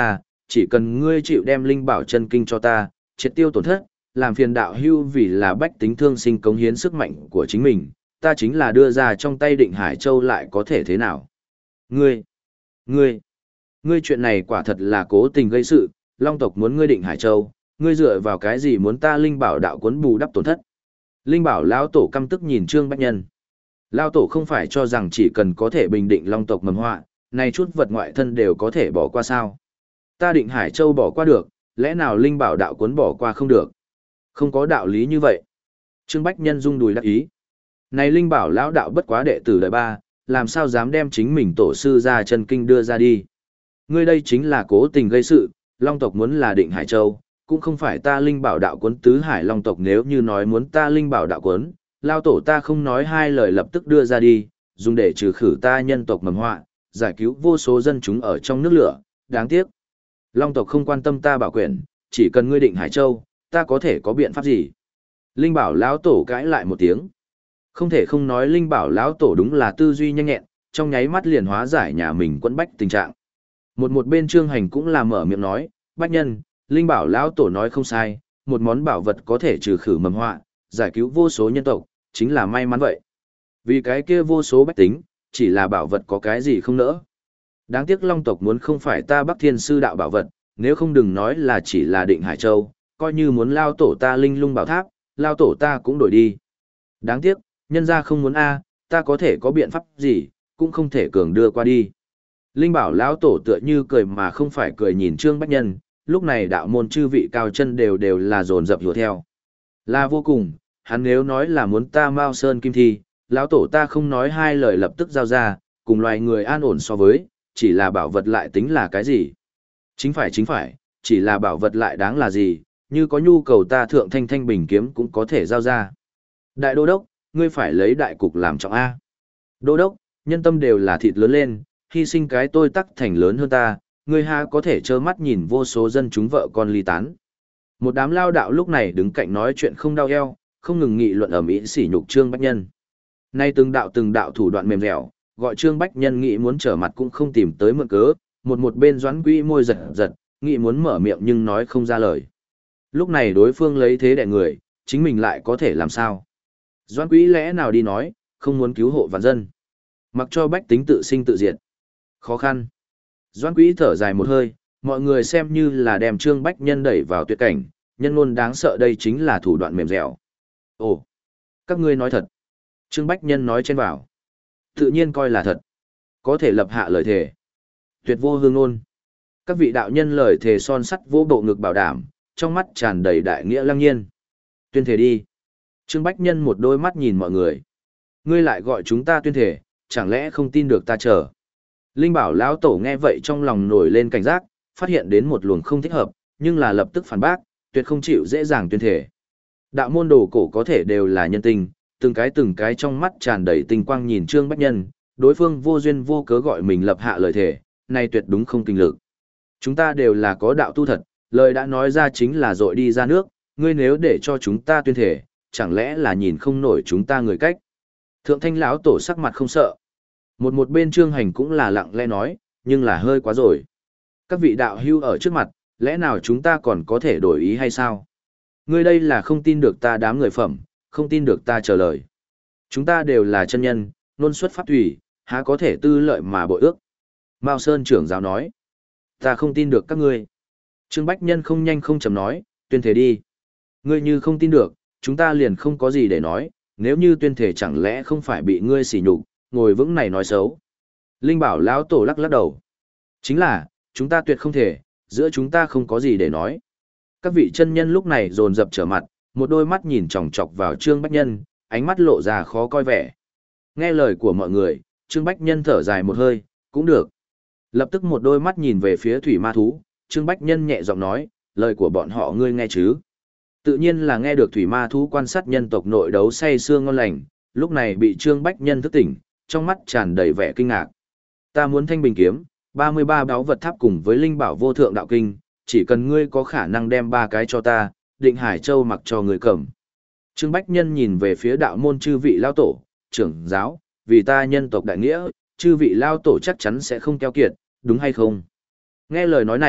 chỉ cần ngươi chịu đem linh bảo chân kinh cho ta, triệt tiêu tổn thất, làm phiền đạo hưu vì là bách tính thương sinh cống hiến sức mạnh của chính mình, ta chính là đưa ra trong tay Định Hải Châu lại có thể thế nào. Ngươi, ngươi, ngươi chuyện này quả thật là cố tình gây sự, Long tộc muốn ngươi Định Hải Châu, ngươi dựa vào cái gì muốn ta linh bảo đạo cuốn bù đắp tổn thất. Linh bảo lão tổ căm tức nhìn Trương Bách Nhân. Lão tổ không phải cho rằng chỉ cần có thể bình định Long tộc mầm họa, này chút vật ngoại thân đều có thể bỏ qua sao? Ta Định Hải Châu bỏ qua được, lẽ nào linh bảo đạo cuốn bỏ qua không được? Không có đạo lý như vậy. Trương Bách Nhân rung đùi đắc ý. Này linh bảo lão đạo bất quá đệ tử đời ba, làm sao dám đem chính mình tổ sư ra chân kinh đưa ra đi? Ngươi đây chính là cố tình gây sự, Long tộc muốn là Định Hải Châu, cũng không phải ta linh bảo đạo cuốn tứ hải Long tộc, nếu như nói muốn ta linh bảo đạo cuốn, lao tổ ta không nói hai lời lập tức đưa ra đi, dùng để trừ khử ta nhân tộc mầm họa, giải cứu vô số dân chúng ở trong nước lửa, đáng tiếc. Long tộc không quan tâm ta bảo quyền, chỉ cần ngươi Định Hải Châu, ta có thể có biện pháp gì? Linh bảo lão tổ cãi lại một tiếng. Không thể không nói linh bảo lão tổ đúng là tư duy nhanh nhẹn, trong nháy mắt liền hóa giải nhà mình quẫn bách tình trạng. Một một bên Trương Hành cũng là mở miệng nói, bách nhân, linh bảo lão tổ nói không sai, một món bảo vật có thể trừ khử mầm họa, giải cứu vô số nhân tộc, chính là may mắn vậy. Vì cái kia vô số bách tính, chỉ là bảo vật có cái gì không nỡ. Đáng tiếc Long tộc muốn không phải ta Bắc Thiên Sư đạo bảo vật, nếu không đừng nói là chỉ là Định Hải Châu, coi như muốn lao tổ ta linh lung bảo tháp, lao tổ ta cũng đổi đi. Đáng tiếc, nhân gia không muốn a, ta có thể có biện pháp gì, cũng không thể cường đưa qua đi. Linh bảo lão tổ tựa như cười mà không phải cười nhìn Trương Bách Nhân, lúc này đạo môn chư vị cao chân đều đều là dồn dập hùa theo. Là vô cùng, hắn nếu nói là muốn ta Mao Sơn Kim Thi, lão tổ ta không nói hai lời lập tức giao ra, cùng loài người an ổn so với, chỉ là bảo vật lại tính là cái gì? Chính phải chính phải, chỉ là bảo vật lại đáng là gì, như có nhu cầu ta thượng thanh thanh bình kiếm cũng có thể giao ra. Đại đô đốc, ngươi phải lấy đại cục làm trọng A. Đô đốc, nhân tâm đều là thịt lớn lên, hy sinh cái tôi tắc thành lớn hơn ta, ngươi ha có thể trơ mắt nhìn vô số dân chúng vợ con ly tán. Một đám lao đạo lúc này đứng cạnh nói chuyện không đau eo, không ngừng nghị luận ầm ĩ sỉ nhục Trương Bách Nhân. Nay từng đạo từng đạo thủ đoạn mềm dẻo, gọi Trương Bách Nhân nghĩ muốn trở mặt cũng không tìm tới mượn cớ, một một bên Doãn Quý môi giật giật, nghĩ muốn mở miệng nhưng nói không ra lời. Lúc này đối phương lấy thế đè người, chính mình lại có thể làm sao? Doãn Quý lẽ nào đi nói, không muốn cứu hộ vạn dân, mặc cho bách tính tự sinh tự diệt. Khó khăn. Doãn Quý thở dài một hơi, mọi người xem như là đem Trương Bách Nhân đẩy vào tuyệt cảnh, nhân luôn đáng sợ đây chính là thủ đoạn mềm dẻo. Ồ, các ngươi nói thật. Trương Bách Nhân nói trên vào. Tự nhiên coi là thật. Có thể lập hạ lời thề. Tuyệt vô hương ngôn. Các vị đạo nhân lời thề son sắt vô bộ ngực bảo đảm, trong mắt tràn đầy đại nghĩa lăng nhiên. Tuyên thể đi. Trương Bách Nhân một đôi mắt nhìn mọi người. Ngươi lại gọi chúng ta tuyên thể, chẳng lẽ không tin được ta chờ. Linh bảo lão tổ nghe vậy trong lòng nổi lên cảnh giác, phát hiện đến một luồng không thích hợp, nhưng là lập tức phản bác, tuyệt không chịu dễ dàng tuyên thể. Đạo môn đồ cổ có thể đều là nhân tình, từng cái từng cái trong mắt tràn đầy tinh quang nhìn Trương Bách Nhân, đối phương vô duyên vô cớ gọi mình lập hạ lời thể, này tuyệt đúng không kinh lực. Chúng ta đều là có đạo tu thật, lời đã nói ra chính là dội đi ra nước, ngươi nếu để cho chúng ta tuyên thể, chẳng lẽ là nhìn không nổi chúng ta người cách. Thượng thanh lão tổ sắc mặt không sợ. Một một bên Trương Hành cũng là lặng lẽ nói, nhưng là hơi quá rồi. Các vị đạo hưu ở trước mặt, lẽ nào chúng ta còn có thể đổi ý hay sao? Ngươi đây là không tin được ta đám người phẩm, không tin được ta trả lời. Chúng ta đều là chân nhân, luôn xuất pháp thủy, há có thể tư lợi mà bội ước. Mao Sơn trưởng giáo nói, ta không tin được các ngươi. Trương Bách Nhân không nhanh không chậm nói, tuyên thể đi. Ngươi như không tin được, chúng ta liền không có gì để nói, nếu như tuyên thể chẳng lẽ không phải bị ngươi sỉ nhục, ngồi vững này nói xấu. Linh bảo lão tổ lắc lắc đầu. Chính là, chúng ta tuyệt không thể, giữa chúng ta không có gì để nói. Các vị chân nhân lúc này dồn dập trở mặt, một đôi mắt nhìn chòng chọc vào Trương Bách Nhân, ánh mắt lộ ra khó coi vẻ. Nghe lời của mọi người, Trương Bách Nhân thở dài một hơi, cũng được. Lập tức một đôi mắt nhìn về phía thủy ma thú, Trương Bách Nhân nhẹ giọng nói, lời của bọn họ ngươi nghe chứ. Tự nhiên là nghe được thủy ma thú quan sát nhân tộc nội đấu say sưa ngon lành, lúc này bị Trương Bách Nhân thức tỉnh, trong mắt tràn đầy vẻ kinh ngạc. Ta muốn thanh bình kiếm, ba mươi ba báu vật tháp cùng với linh bảo vô thượng đạo kinh, chỉ cần ngươi có khả năng đem ba cái cho ta, Định Hải Châu mặc cho người cầm. Trương Bách Nhân nhìn về phía đạo môn chư vị lao tổ, trưởng giáo, vì ta nhân tộc đại nghĩa, chư vị lao tổ chắc chắn sẽ không keo kiệt, đúng hay không? Nghe lời nói này,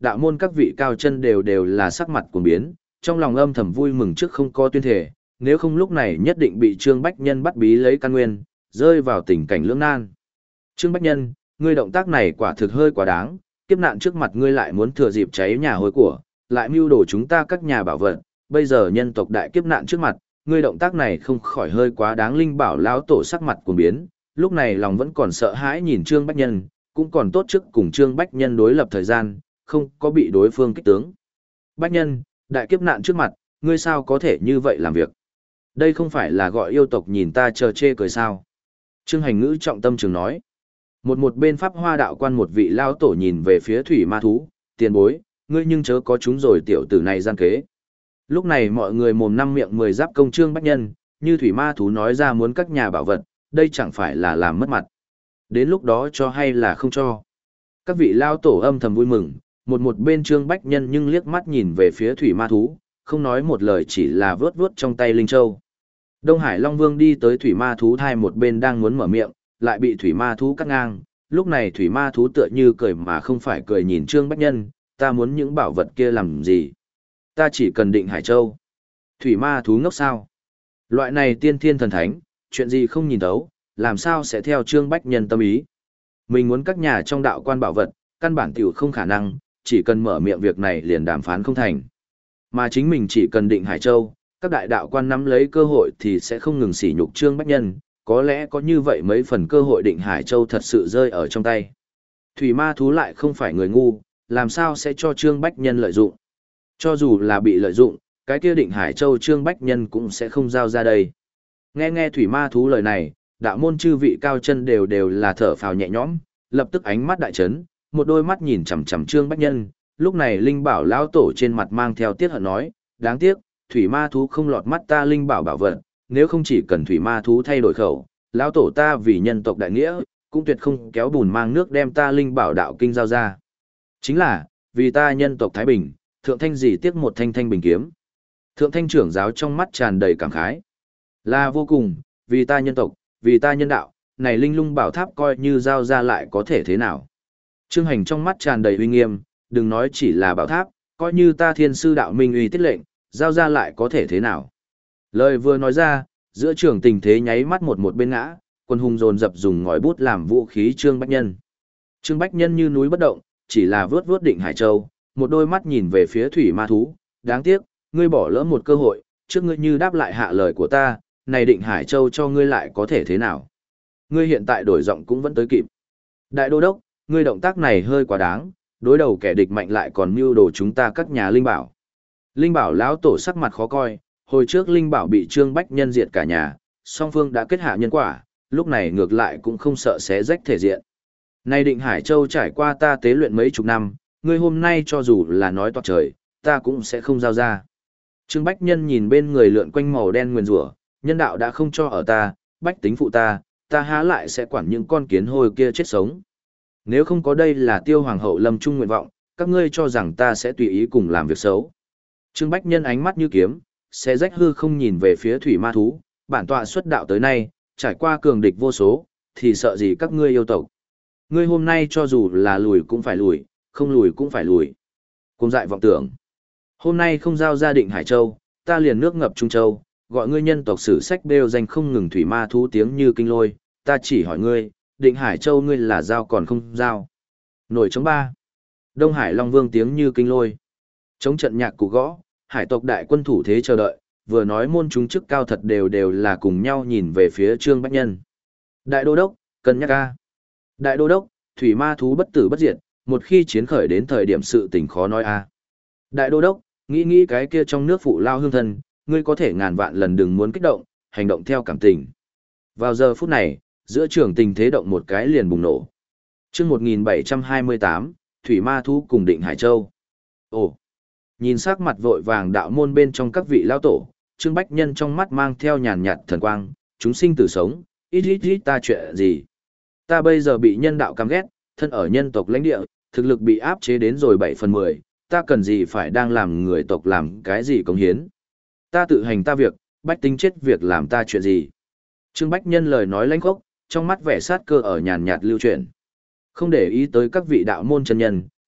đạo môn các vị cao chân đều đều là sắc mặt cuồng biến, trong lòng âm thầm vui mừng trước không có tuyên thể, nếu không lúc này nhất định bị Trương Bách Nhân bắt bí lấy căn nguyên, rơi vào tình cảnh lưỡng nan. Trương Bách Nhân, ngươi động tác này quả thực hơi quá đáng, kiếp nạn trước mặt ngươi lại muốn thừa dịp cháy nhà hối của, lại mưu đồ chúng ta các nhà bảo vật, bây giờ nhân tộc đại kiếp nạn trước mặt, ngươi động tác này không khỏi hơi quá đáng. Linh Bảo lão tổ sắc mặt cuồng biến, lúc này lòng vẫn còn sợ hãi nhìn Trương Bách Nhân, cũng còn tốt trước cùng Trương Bách Nhân đối lập thời gian, không có bị đối phương kích tướng. Bách Nhân, đại kiếp nạn trước mặt, ngươi sao có thể như vậy làm việc? Đây không phải là gọi yêu tộc nhìn ta chờ chê cười sao? Trương Hành Ngữ trọng tâm trường nói. Một một bên pháp hoa đạo quan một vị lao tổ nhìn về phía thủy ma thú, tiền bối, ngươi nhưng chớ có chúng rồi tiểu tử này gian kế. Lúc này mọi người mồm năm miệng mười giáp công Trương Bách Nhân, như thủy ma thú nói ra muốn các nhà bảo vật, đây chẳng phải là làm mất mặt. Đến lúc đó cho hay là không cho. Các vị lao tổ âm thầm vui mừng, một một bên Trương Bách Nhân nhưng liếc mắt nhìn về phía thủy ma thú, không nói một lời chỉ là vớt vớt trong tay Linh Châu. Đông Hải Long Vương đi tới thủy ma thú thai một bên đang muốn mở miệng, lại bị thủy ma thú cắt ngang. Lúc này thủy ma thú tựa như cười mà không phải cười nhìn Trương Bách Nhân, ta muốn những bảo vật kia làm gì? Ta chỉ cần Định Hải Châu. Thủy ma thú ngốc sao? Loại này tiên thiên thần thánh, chuyện gì không nhìn thấu, làm sao sẽ theo Trương Bách Nhân tâm ý? Mình muốn các nhà trong đạo quan bảo vật, căn bản tiểu không khả năng, chỉ cần mở miệng việc này liền đàm phán không thành. Mà chính mình chỉ cần Định Hải Châu, các đại đạo quan nắm lấy cơ hội thì sẽ không ngừng sỉ nhục Trương Bách Nhân, có lẽ có như vậy mấy phần cơ hội Định Hải Châu thật sự rơi ở trong tay. Thủy ma thú lại không phải người ngu, làm sao sẽ cho Trương Bách Nhân lợi dụng. Cho dù là bị lợi dụng, cái kia Định Hải Châu Trương Bách Nhân cũng sẽ không giao ra đây. Nghe nghe thủy ma thú lời này, đạo môn chư vị cao chân đều đều là thở phào nhẹ nhõm, lập tức ánh mắt đại chấn, một đôi mắt nhìn chằm chằm Trương Bách Nhân. Lúc này Linh Bảo lão tổ trên mặt mang theo tiếc hận nói, đáng tiếc, thủy ma thú không lọt mắt ta Linh Bảo bảo vật, nếu không chỉ cần thủy ma thú thay đổi khẩu, lão tổ ta vì nhân tộc đại nghĩa, cũng tuyệt không kéo bùn mang nước đem ta Linh Bảo đạo kinh giao ra. Chính là, vì ta nhân tộc Thái Bình, thượng thanh gì tiếc một thanh thanh bình kiếm. Thượng thanh trưởng giáo trong mắt tràn đầy cảm khái. Là vô cùng, vì ta nhân tộc, vì ta nhân đạo, này Linh Lung Bảo Tháp coi như giao ra lại có thể thế nào. Trương Hành trong mắt tràn đầy uy nghiêm, đừng nói chỉ là bảo tháp, coi như ta thiên sư đạo minh uy tiết lệnh, giao ra lại có thể thế nào. Lời vừa nói ra, giữa trường tình thế nháy mắt một một bên ngã, quân hùng dồn dập dùng ngòi bút làm vũ khí Trương Bách Nhân. Trương Bách Nhân như núi bất động, chỉ là vướt vướt Định Hải Châu, một đôi mắt nhìn về phía thủy ma thú, đáng tiếc, ngươi bỏ lỡ một cơ hội, trước ngươi như đáp lại hạ lời của ta, này Định Hải Châu cho ngươi lại có thể thế nào. Ngươi hiện tại đổi giọng cũng vẫn tới kịp. Đại đô đốc, ngươi động tác này hơi quá đáng, đối đầu kẻ địch mạnh lại còn mưu đồ chúng ta các nhà linh bảo. Linh bảo lão tổ sắc mặt khó coi, hồi trước linh bảo bị Trương Bách Nhân diệt cả nhà, song phương đã kết hạ nhân quả, lúc này ngược lại cũng không sợ xé rách thể diện. Này Định Hải Châu trải qua ta tế luyện mấy chục năm, ngươi hôm nay cho dù là nói toạc trời, ta cũng sẽ không giao ra. Trương Bách Nhân nhìn bên người lượn quanh màu đen nguyền rủa, nhân đạo đã không cho ở ta, bách tính phụ ta, ta há lại sẽ quản những con kiến hôi kia chết sống. Nếu không có đây là tiêu hoàng hậu lâm trung nguyện vọng, các ngươi cho rằng ta sẽ tùy ý cùng làm việc xấu. Trương Bách Nhân ánh mắt như kiếm, sẽ rách hư không nhìn về phía thủy ma thú, bản tọa xuất đạo tới nay, trải qua cường địch vô số, thì sợ gì các ngươi yêu tộc. Ngươi hôm nay cho dù là lùi cũng phải lùi, không lùi cũng phải lùi. Cùng dại vọng tưởng. Hôm nay không giao ra Định Hải Châu, ta liền nước ngập Trung Châu, gọi ngươi nhân tộc sử sách đều danh không ngừng thủy ma thú tiếng như kinh lôi, ta chỉ hỏi ngươi, Định Hải Châu ngươi là giao còn không giao. Nổi chống ba. Đông Hải Long Vương tiếng như kinh lôi. Chống trận nhạc cụ gõ, hải tộc đại quân thủ thế chờ đợi, vừa nói môn chúng chức cao thật đều đều là cùng nhau nhìn về phía Trương Bách Nhân. Đại đô đốc, cân nhắc ca. Đại đô đốc, thủy ma thú bất tử bất diệt, một khi chiến khởi đến thời điểm sự tình khó nói a. Đại đô đốc, nghĩ nghĩ cái kia trong nước phụ lao hương thân, ngươi có thể ngàn vạn lần đừng muốn kích động, hành động theo cảm tình. Vào giờ phút này, giữa trường tình thế động một cái liền bùng nổ. Chương một nghìn bảy trăm hai mươi tám, thủy ma thú cùng Định Hải Châu. Ồ. Nhìn sắc mặt vội vàng đạo môn bên trong các vị lao tổ, Trương Bách Nhân trong mắt mang theo nhàn nhạt thần quang, chúng sinh tử sống, ít ít ít ta chuyện gì. Ta bây giờ bị nhân đạo căm ghét, thân ở nhân tộc lãnh địa, thực lực bị áp chế đến rồi bảy phần mười, ta cần gì phải đang làm người tộc làm cái gì cống hiến. Ta tự hành ta việc, bách tính chết việc làm ta chuyện gì. Trương Bách Nhân lời nói lãnh khốc, trong mắt vẻ sát cơ ở nhàn nhạt lưu chuyển. Không để ý tới các vị đạo môn chân nhân,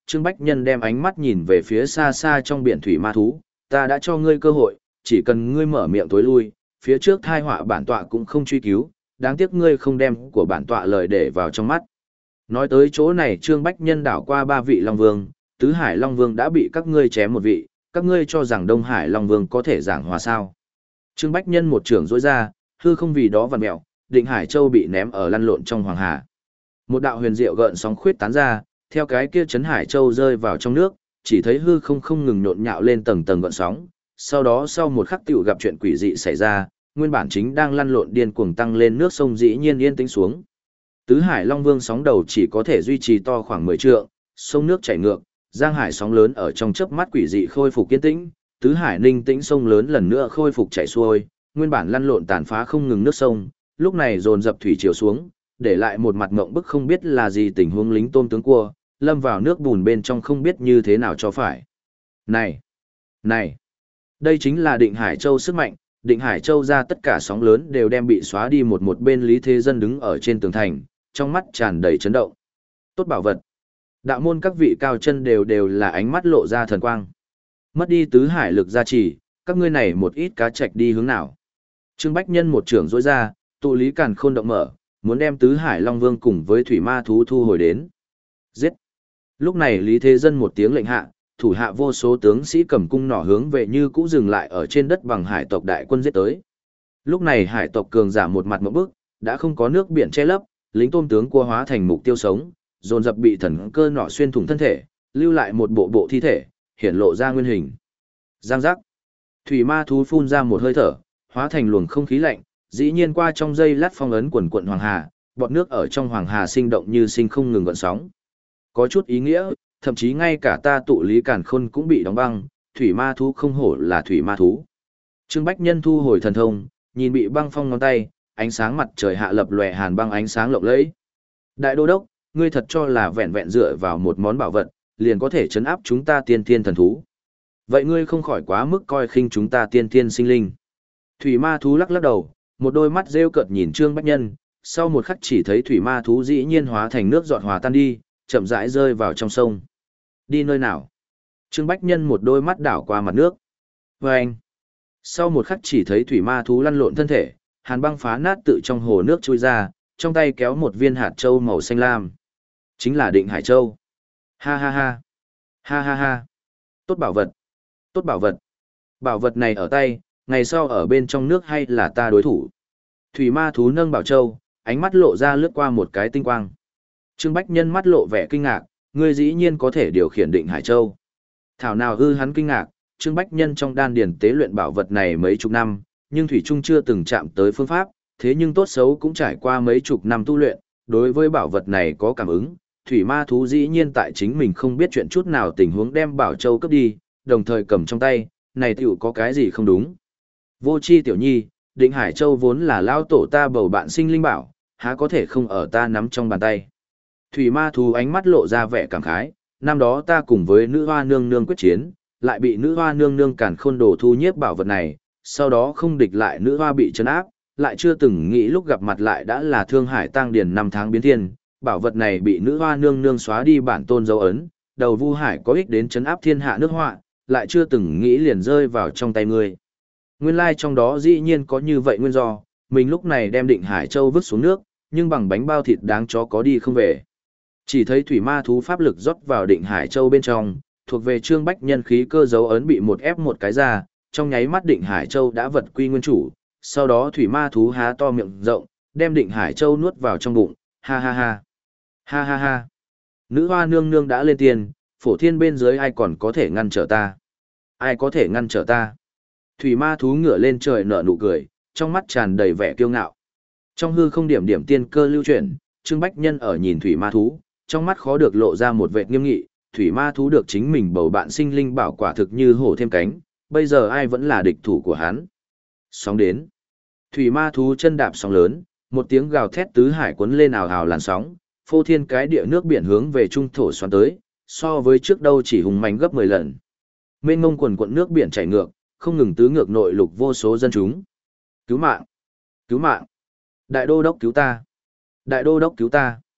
Trương Bách Nhân đem ánh mắt nhìn về phía xa xa trong biển thủy ma thú, ta đã cho ngươi cơ hội, chỉ cần ngươi mở miệng tối lui, phía trước thai họa bản tọa cũng không truy cứu, đáng tiếc ngươi không đem của bản tọa lời để vào trong mắt. Nói tới chỗ này Trương Bách Nhân đảo qua ba vị Long Vương, Tứ Hải Long Vương đã bị các ngươi chém một vị, các ngươi cho rằng Đông Hải Long Vương có thể giảng hòa sao. Trương Bách Nhân một trưởng dối ra, hư không vì đó vặn mẹo, Định Hải Châu bị ném ở lăn lộn trong Hoàng Hà. Một đạo huyền diệu gợn sóng khuyết tán ra, theo cái kia chấn Hải Châu rơi vào trong nước, chỉ thấy hư không không ngừng nhộn nhạo lên tầng tầng gợn sóng, sau đó sau một khắc tiểu gặp chuyện quỷ dị xảy ra, nguyên bản chính đang lăn lộn điên cuồng tăng lên nước sông dĩ nhiên yên tĩnh xuống. Tứ Hải Long Vương sóng đầu chỉ có thể duy trì to khoảng mười trượng, sông nước chảy ngược, Giang Hải sóng lớn ở trong chớp mắt quỷ dị khôi phục yên tĩnh, Tứ Hải ninh tĩnh sông lớn lần nữa khôi phục chảy xuôi, nguyên bản lăn lộn tàn phá không ngừng nước sông, lúc này dồn dập thủy chiều xuống, để lại một mặt ngộng bức không biết là gì tình huống lính tôm tướng cua, lâm vào nước bùn bên trong không biết như thế nào cho phải. Này! Này! Đây chính là Định Hải Châu sức mạnh, Định Hải Châu ra tất cả sóng lớn đều đem bị xóa đi một một bên Lý Thế Dân đứng ở trên tường thành, trong mắt tràn đầy chấn động. Tốt bảo vật! Đạo môn các vị cao chân đều đều là ánh mắt lộ ra thần quang. Mất đi tứ hải lực gia trì, các ngươi này một ít cá trạch đi hướng nào. Trương Bách Nhân một trưởng dối ra, tụ lý càn khôn động mở, muốn đem tứ hải long vương cùng với thủy ma thú thu hồi đến. Giết! Lúc này Lý Thế Dân một tiếng lệnh hạ, thủ hạ vô số tướng sĩ cầm cung nỏ hướng về như cũ dừng lại ở trên đất bằng hải tộc đại quân giết tới. Lúc này hải tộc cường giả một mặt một bức, đã không có nước biển che lấp, lính tôm tướng cua hóa thành mục tiêu sống, dồn dập bị thần cơ nỏ xuyên thủng thân thể, lưu lại một bộ bộ thi thể, hiển lộ ra nguyên hình. Giang giác. Thủy ma thú phun ra một hơi thở, hóa thành luồng không khí lạnh, dĩ nhiên qua trong dây lát phong ấn quần quận hoàng hà, bọt nước ở trong hoàng hà sinh động như sinh không ngừng gợn sóng. Có chút ý nghĩa, thậm chí ngay cả ta tụ lý càn khôn cũng bị đóng băng, thủy ma thú không hổ là thủy ma thú. Trương Bách Nhân thu hồi thần thông, nhìn bị băng phong ngón tay, ánh sáng mặt trời hạ lập lòe hàn băng ánh sáng lộng lẫy. Đại đô đốc, ngươi thật cho là vẹn vẹn dựa vào một món bảo vật, liền có thể chấn áp chúng ta tiên thiên thần thú. Vậy ngươi không khỏi quá mức coi khinh chúng ta tiên thiên sinh linh. Thủy ma thú lắc lắc đầu, một đôi mắt rêu cợt nhìn Trương Bách Nhân, sau một khắc chỉ thấy thủy ma thú dĩ nhiên hóa thành nước giọt hòa tan đi, chậm rãi rơi vào trong sông. Đi nơi nào? Trương Bách Nhân một đôi mắt đảo qua mặt nước. Và anh. Sau một khắc chỉ thấy thủy ma thú lăn lộn thân thể, hàn băng phá nát tự trong hồ nước chui ra, trong tay kéo một viên hạt châu màu xanh lam. Chính là Định Hải Châu. Ha ha ha. Ha ha ha. Tốt bảo vật. Tốt bảo vật. Bảo vật này ở tay, ngày sau ở bên trong nước hay là ta đối thủ. Thủy ma thú nâng bảo châu, ánh mắt lộ ra lướt qua một cái tinh quang. Trương Bách Nhân mắt lộ vẻ kinh ngạc, ngươi dĩ nhiên có thể điều khiển Định Hải Châu. Thảo nào hư hắn kinh ngạc, Trương Bách Nhân trong đan điền tế luyện bảo vật này mấy chục năm, nhưng Thủy Trung chưa từng chạm tới phương pháp, thế nhưng tốt xấu cũng trải qua mấy chục năm tu luyện, đối với bảo vật này có cảm ứng, Thủy ma thú dĩ nhiên tại chính mình không biết chuyện chút nào tình huống đem bảo châu cướp đi, đồng thời cầm trong tay, này tiểu có cái gì không đúng. Vô chi tiểu nhi, Định Hải Châu vốn là lao tổ ta bầu bạn sinh linh bảo, há có thể không ở ta nắm trong bàn tay. Thủy ma thú ánh mắt lộ ra vẻ cảm khái, năm đó ta cùng với nữ hoa nương nương quyết chiến, lại bị nữ hoa nương nương càn khôn đồ thu nhiếp bảo vật này, sau đó không địch lại nữ hoa bị trấn áp, lại chưa từng nghĩ lúc gặp mặt lại đã là Thương Hải Tang Điền năm tháng biến thiên, bảo vật này bị nữ hoa nương nương xóa đi bản tôn dấu ấn, đầu Vu Hải có ích đến trấn áp thiên hạ nước họa, lại chưa từng nghĩ liền rơi vào trong tay ngươi. Nguyên lai trong đó dĩ nhiên có như vậy nguyên do, mình lúc này đem Định Hải Châu vứt xuống nước, nhưng bằng bánh bao thịt đáng chó có đi không về. Chỉ thấy thủy ma thú pháp lực rót vào Định Hải Châu bên trong, thuộc về Trương Bách Nhân khí cơ dấu ấn bị một ép một cái ra, trong nháy mắt Định Hải Châu đã vật quy nguyên chủ, sau đó thủy ma thú há to miệng rộng, đem Định Hải Châu nuốt vào trong bụng, ha ha ha. Ha ha ha. Nữ hoa nương nương đã lên tiền, phổ thiên bên dưới ai còn có thể ngăn trở ta? Ai có thể ngăn trở ta? Thủy ma thú ngửa lên trời nở nụ cười, trong mắt tràn đầy vẻ kiêu ngạo. Trong hư không điểm điểm tiên cơ lưu chuyển, Trương Bách Nhân ở nhìn thủy ma thú, trong mắt khó được lộ ra một vẻ nghiêm nghị, thủy ma thú được chính mình bầu bạn sinh linh bảo quả thực như hổ thêm cánh, bây giờ ai vẫn là địch thủ của hắn. Sóng đến. Thủy ma thú chân đạp sóng lớn, một tiếng gào thét tứ hải cuốn lên ào ào làn sóng, phô thiên cái địa nước biển hướng về trung thổ xoắn tới, so với trước đâu chỉ hùng mạnh gấp mười lần. Mênh mông quần quận nước biển chảy ngược, không ngừng tứ ngược nội lục vô số dân chúng. Cứu mạng! Cứu mạng! Đại đô đốc cứu ta! Đại đô đốc cứu ta!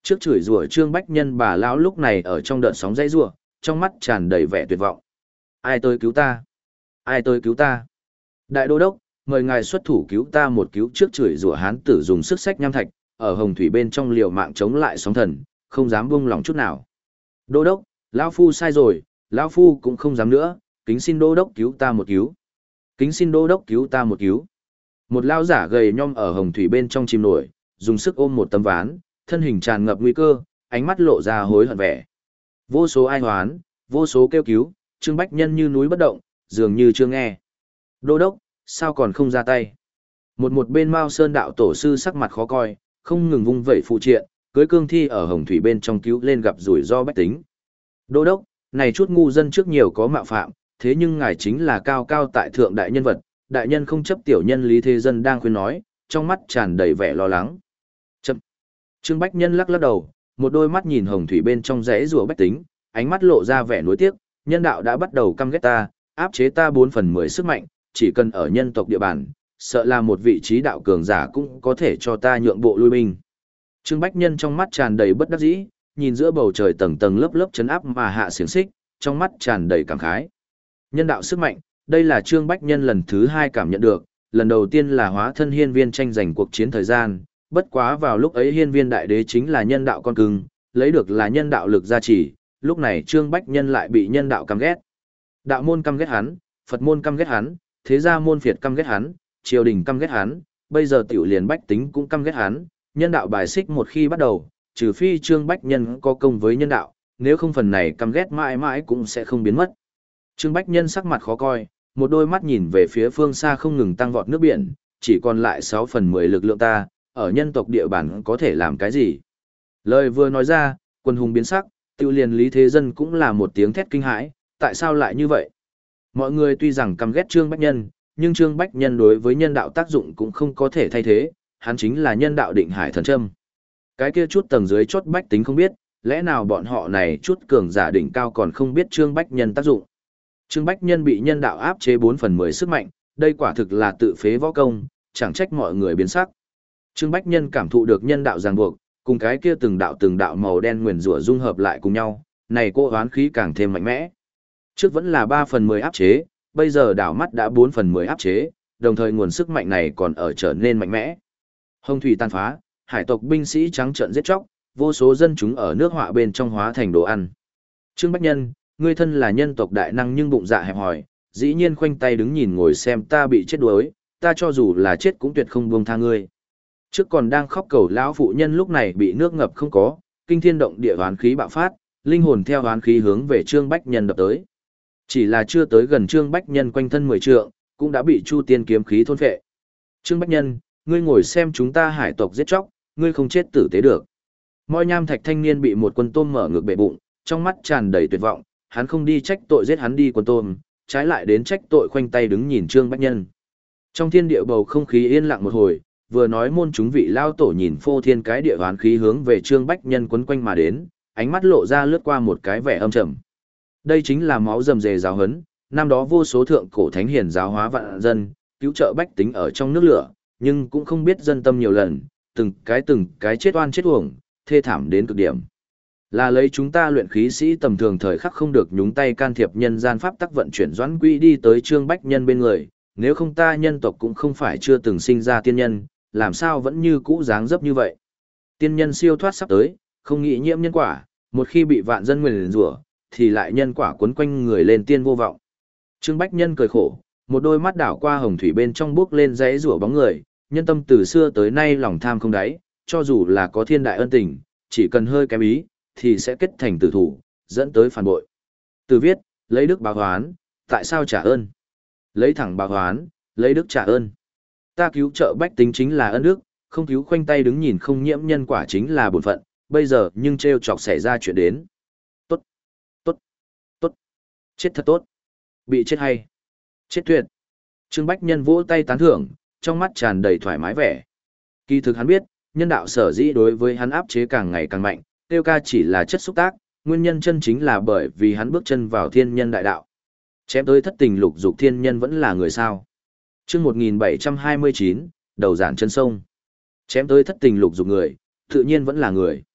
Trước chửi rủa Trương Bách Nhân bà lão lúc này ở trong đợt sóng dãy rủa, trong mắt tràn đầy vẻ tuyệt vọng. Ai tới cứu ta? Ai tới cứu ta? Đại đô đốc, mời ngài xuất thủ cứu ta một cứu. Trước chửi rủa hán tử dùng sức xách nham thạch, ở hồng thủy bên trong liều mạng chống lại sóng thần, không dám buông lòng chút nào. Đô đốc, lão phu sai rồi, lão phu cũng không dám nữa, kính xin đô đốc cứu ta một cứu. Kính xin đô đốc cứu ta một cứu. Một lão giả gầy nhom ở hồng thủy bên trong chìm nổi, dùng sức ôm một tấm ván, thân hình tràn ngập nguy cơ, ánh mắt lộ ra hối hận vẻ. Vô số ai hoán, vô số kêu cứu, Trương Bách Nhân như núi bất động, dường như chưa nghe. Đô đốc, sao còn không ra tay? Một một bên Mao Sơn đạo tổ sư sắc mặt khó coi, không ngừng vung vẩy phụ triện, cưới cương thi ở hồng thủy bên trong cứu lên gặp rủi ro bách tính. Đô đốc, này chút ngu dân trước nhiều có mạo phạm, thế nhưng ngài chính là cao cao tại thượng đại nhân vật, đại nhân không chấp tiểu nhân Lý Thế Dân đang khuyên nói, trong mắt tràn đầy vẻ lo lắng. Chậm. Trương Bách Nhân lắc lắc đầu, một đôi mắt nhìn hồng thủy bên trong rẽ rùa bách tính, ánh mắt lộ ra vẻ nuối tiếc, nhân đạo đã bắt đầu căm ghét ta, áp chế ta bốn phần mười sức mạnh, chỉ cần ở nhân tộc địa bàn, sợ là một vị trí đạo cường giả cũng có thể cho ta nhượng bộ lui binh. Trương Bách Nhân trong mắt tràn đầy bất đắc dĩ, nhìn giữa bầu trời tầng tầng lớp lớp chấn áp mà hạ xiềng xích, trong mắt tràn đầy cảm khái. Nhân đạo sức mạnh, đây là Trương Bách Nhân lần thứ hai cảm nhận được, lần đầu tiên là hóa thân hiên viên tranh giành cuộc chiến thời gian, bất quá vào lúc ấy hiên viên đại đế chính là nhân đạo con cưng, lấy được là nhân đạo lực gia trì, lúc này Trương Bách Nhân lại bị nhân đạo căm ghét. Đạo môn căm ghét hắn, Phật môn căm ghét hắn, thế gia môn phiệt căm ghét hắn, triều đình căm ghét hắn, bây giờ tiểu liền bách tính cũng căm ghét hắn, nhân đạo bài xích một khi bắt đầu, trừ phi Trương Bách Nhân có công với nhân đạo, nếu không phần này căm ghét mãi mãi cũng sẽ không biến mất. Trương Bách Nhân sắc mặt khó coi, một đôi mắt nhìn về phía phương xa không ngừng tăng vọt nước biển, chỉ còn lại sáu phần mười lực lượng ta, ở nhân tộc địa bàn có thể làm cái gì? Lời vừa nói ra, quân hùng biến sắc, tiêu liền Lý Thế Dân cũng là một tiếng thét kinh hãi, tại sao lại như vậy? Mọi người tuy rằng căm ghét Trương Bách Nhân, nhưng Trương Bách Nhân đối với nhân đạo tác dụng cũng không có thể thay thế, hắn chính là nhân đạo định hải thần châm. Cái kia chút tầng dưới chốt bách tính không biết, lẽ nào bọn họ này chút cường giả đỉnh cao còn không biết Trương Bách Nhân tác dụng. Trương Bách Nhân bị nhân đạo áp chế bốn phần mười sức mạnh, đây quả thực là tự phế võ công, chẳng trách mọi người biến sắc. Trương Bách Nhân cảm thụ được nhân đạo ràng buộc, cùng cái kia từng đạo từng đạo màu đen nguyền rủa dung hợp lại cùng nhau, này cô hoán khí càng thêm mạnh mẽ. Trước vẫn là ba phần mười áp chế, bây giờ đảo mắt đã bốn phần mười áp chế, đồng thời nguồn sức mạnh này còn ở trở nên mạnh mẽ. Hồng thủy tàn phá, hải tộc binh sĩ trắng trợn giết chóc, vô số dân chúng ở nước họa bên trong hóa thành đồ ăn. Trương Bách Nhân, ngươi thân là nhân tộc đại năng nhưng bụng dạ hẹp hòi, dĩ nhiên khoanh tay đứng nhìn ngồi xem ta bị chết đuối, ta cho dù là chết cũng tuyệt không buông tha ngươi. Trước còn đang khóc cầu lão phụ nhân lúc này bị nước ngập không có, kinh thiên động địa hoán khí bạo phát, linh hồn theo hoán khí hướng về Trương Bách Nhân đập tới. Chỉ là chưa tới gần Trương Bách Nhân quanh thân mười trượng, cũng đã bị Chu Tiên kiếm khí thôn phệ. Trương Bách Nhân, ngươi ngồi xem chúng ta hải tộc giết chóc, ngươi không chết tử tế được. Moi nham thạch thanh niên bị một quân tôm mở ngược bệ bụng, trong mắt tràn đầy tuyệt vọng, hắn không đi trách tội giết hắn đi quân tôm, trái lại đến trách tội khoanh tay đứng nhìn Trương Bách Nhân. Trong thiên địa bầu không khí yên lặng một hồi, vừa nói môn chúng vị lao tổ nhìn phô thiên cái địa hoán khí hướng về Trương Bách Nhân quấn quanh mà đến, ánh mắt lộ ra lướt qua một cái vẻ âm trầm. Đây chính là máu rầm rề giáo huấn, năm đó vô số thượng cổ thánh hiền giáo hóa vạn dân, cứu trợ bách tính ở trong nước lửa, nhưng cũng không biết dân tâm nhiều lần, từng cái từng cái chết oan chết uổng, thê thảm đến cực điểm. Là lấy chúng ta luyện khí sĩ tầm thường thời khắc không được nhúng tay can thiệp nhân gian pháp tắc vận chuyển doãn quỹ đi tới Trương Bách Nhân bên người, nếu không ta nhân tộc cũng không phải chưa từng sinh ra tiên nhân, làm sao vẫn như cũ dáng dấp như vậy. Tiên nhân siêu thoát sắp tới, không nghĩ nhiễm nhân quả, một khi bị vạn dân nguyền rủa, thì lại nhân quả quấn quanh người lên tiên vô vọng. Trương Bách Nhân cười khổ, một đôi mắt đảo qua hồng thủy bên trong bước lên dãy rủa bóng người, nhân tâm từ xưa tới nay lòng tham không đáy, cho dù là có thiên đại ân tình, chỉ cần hơi kém ý, thì sẽ kết thành tử thủ, dẫn tới phản bội. Từ viết, lấy đức báo hoán, tại sao trả ơn? Lấy thẳng báo hoán, lấy đức trả ơn. Ta cứu trợ bách tính chính là ân đức, không cứu khoanh tay đứng nhìn không nhiễm nhân quả chính là bổn phận, bây giờ nhưng trêu chọc xảy ra chuyện đến. Tốt, tốt, tốt, chết thật tốt, bị chết hay, chết tuyệt. Trương Bách Nhân vỗ tay tán thưởng, trong mắt tràn đầy thoải mái vẻ. Kỳ thực hắn biết, nhân đạo sở dĩ đối với hắn áp chế càng ngày càng mạnh, tiêu ca chỉ là chất xúc tác, nguyên nhân chân chính là bởi vì hắn bước chân vào thiên nhân đại đạo. Chém tới thất tình lục dục thiên nhân vẫn là người sao. Chương một nghìn bảy trăm hai mươi chín, đầu giản chân sông. Chém tới thất tình lục dục người, tự nhiên vẫn là người.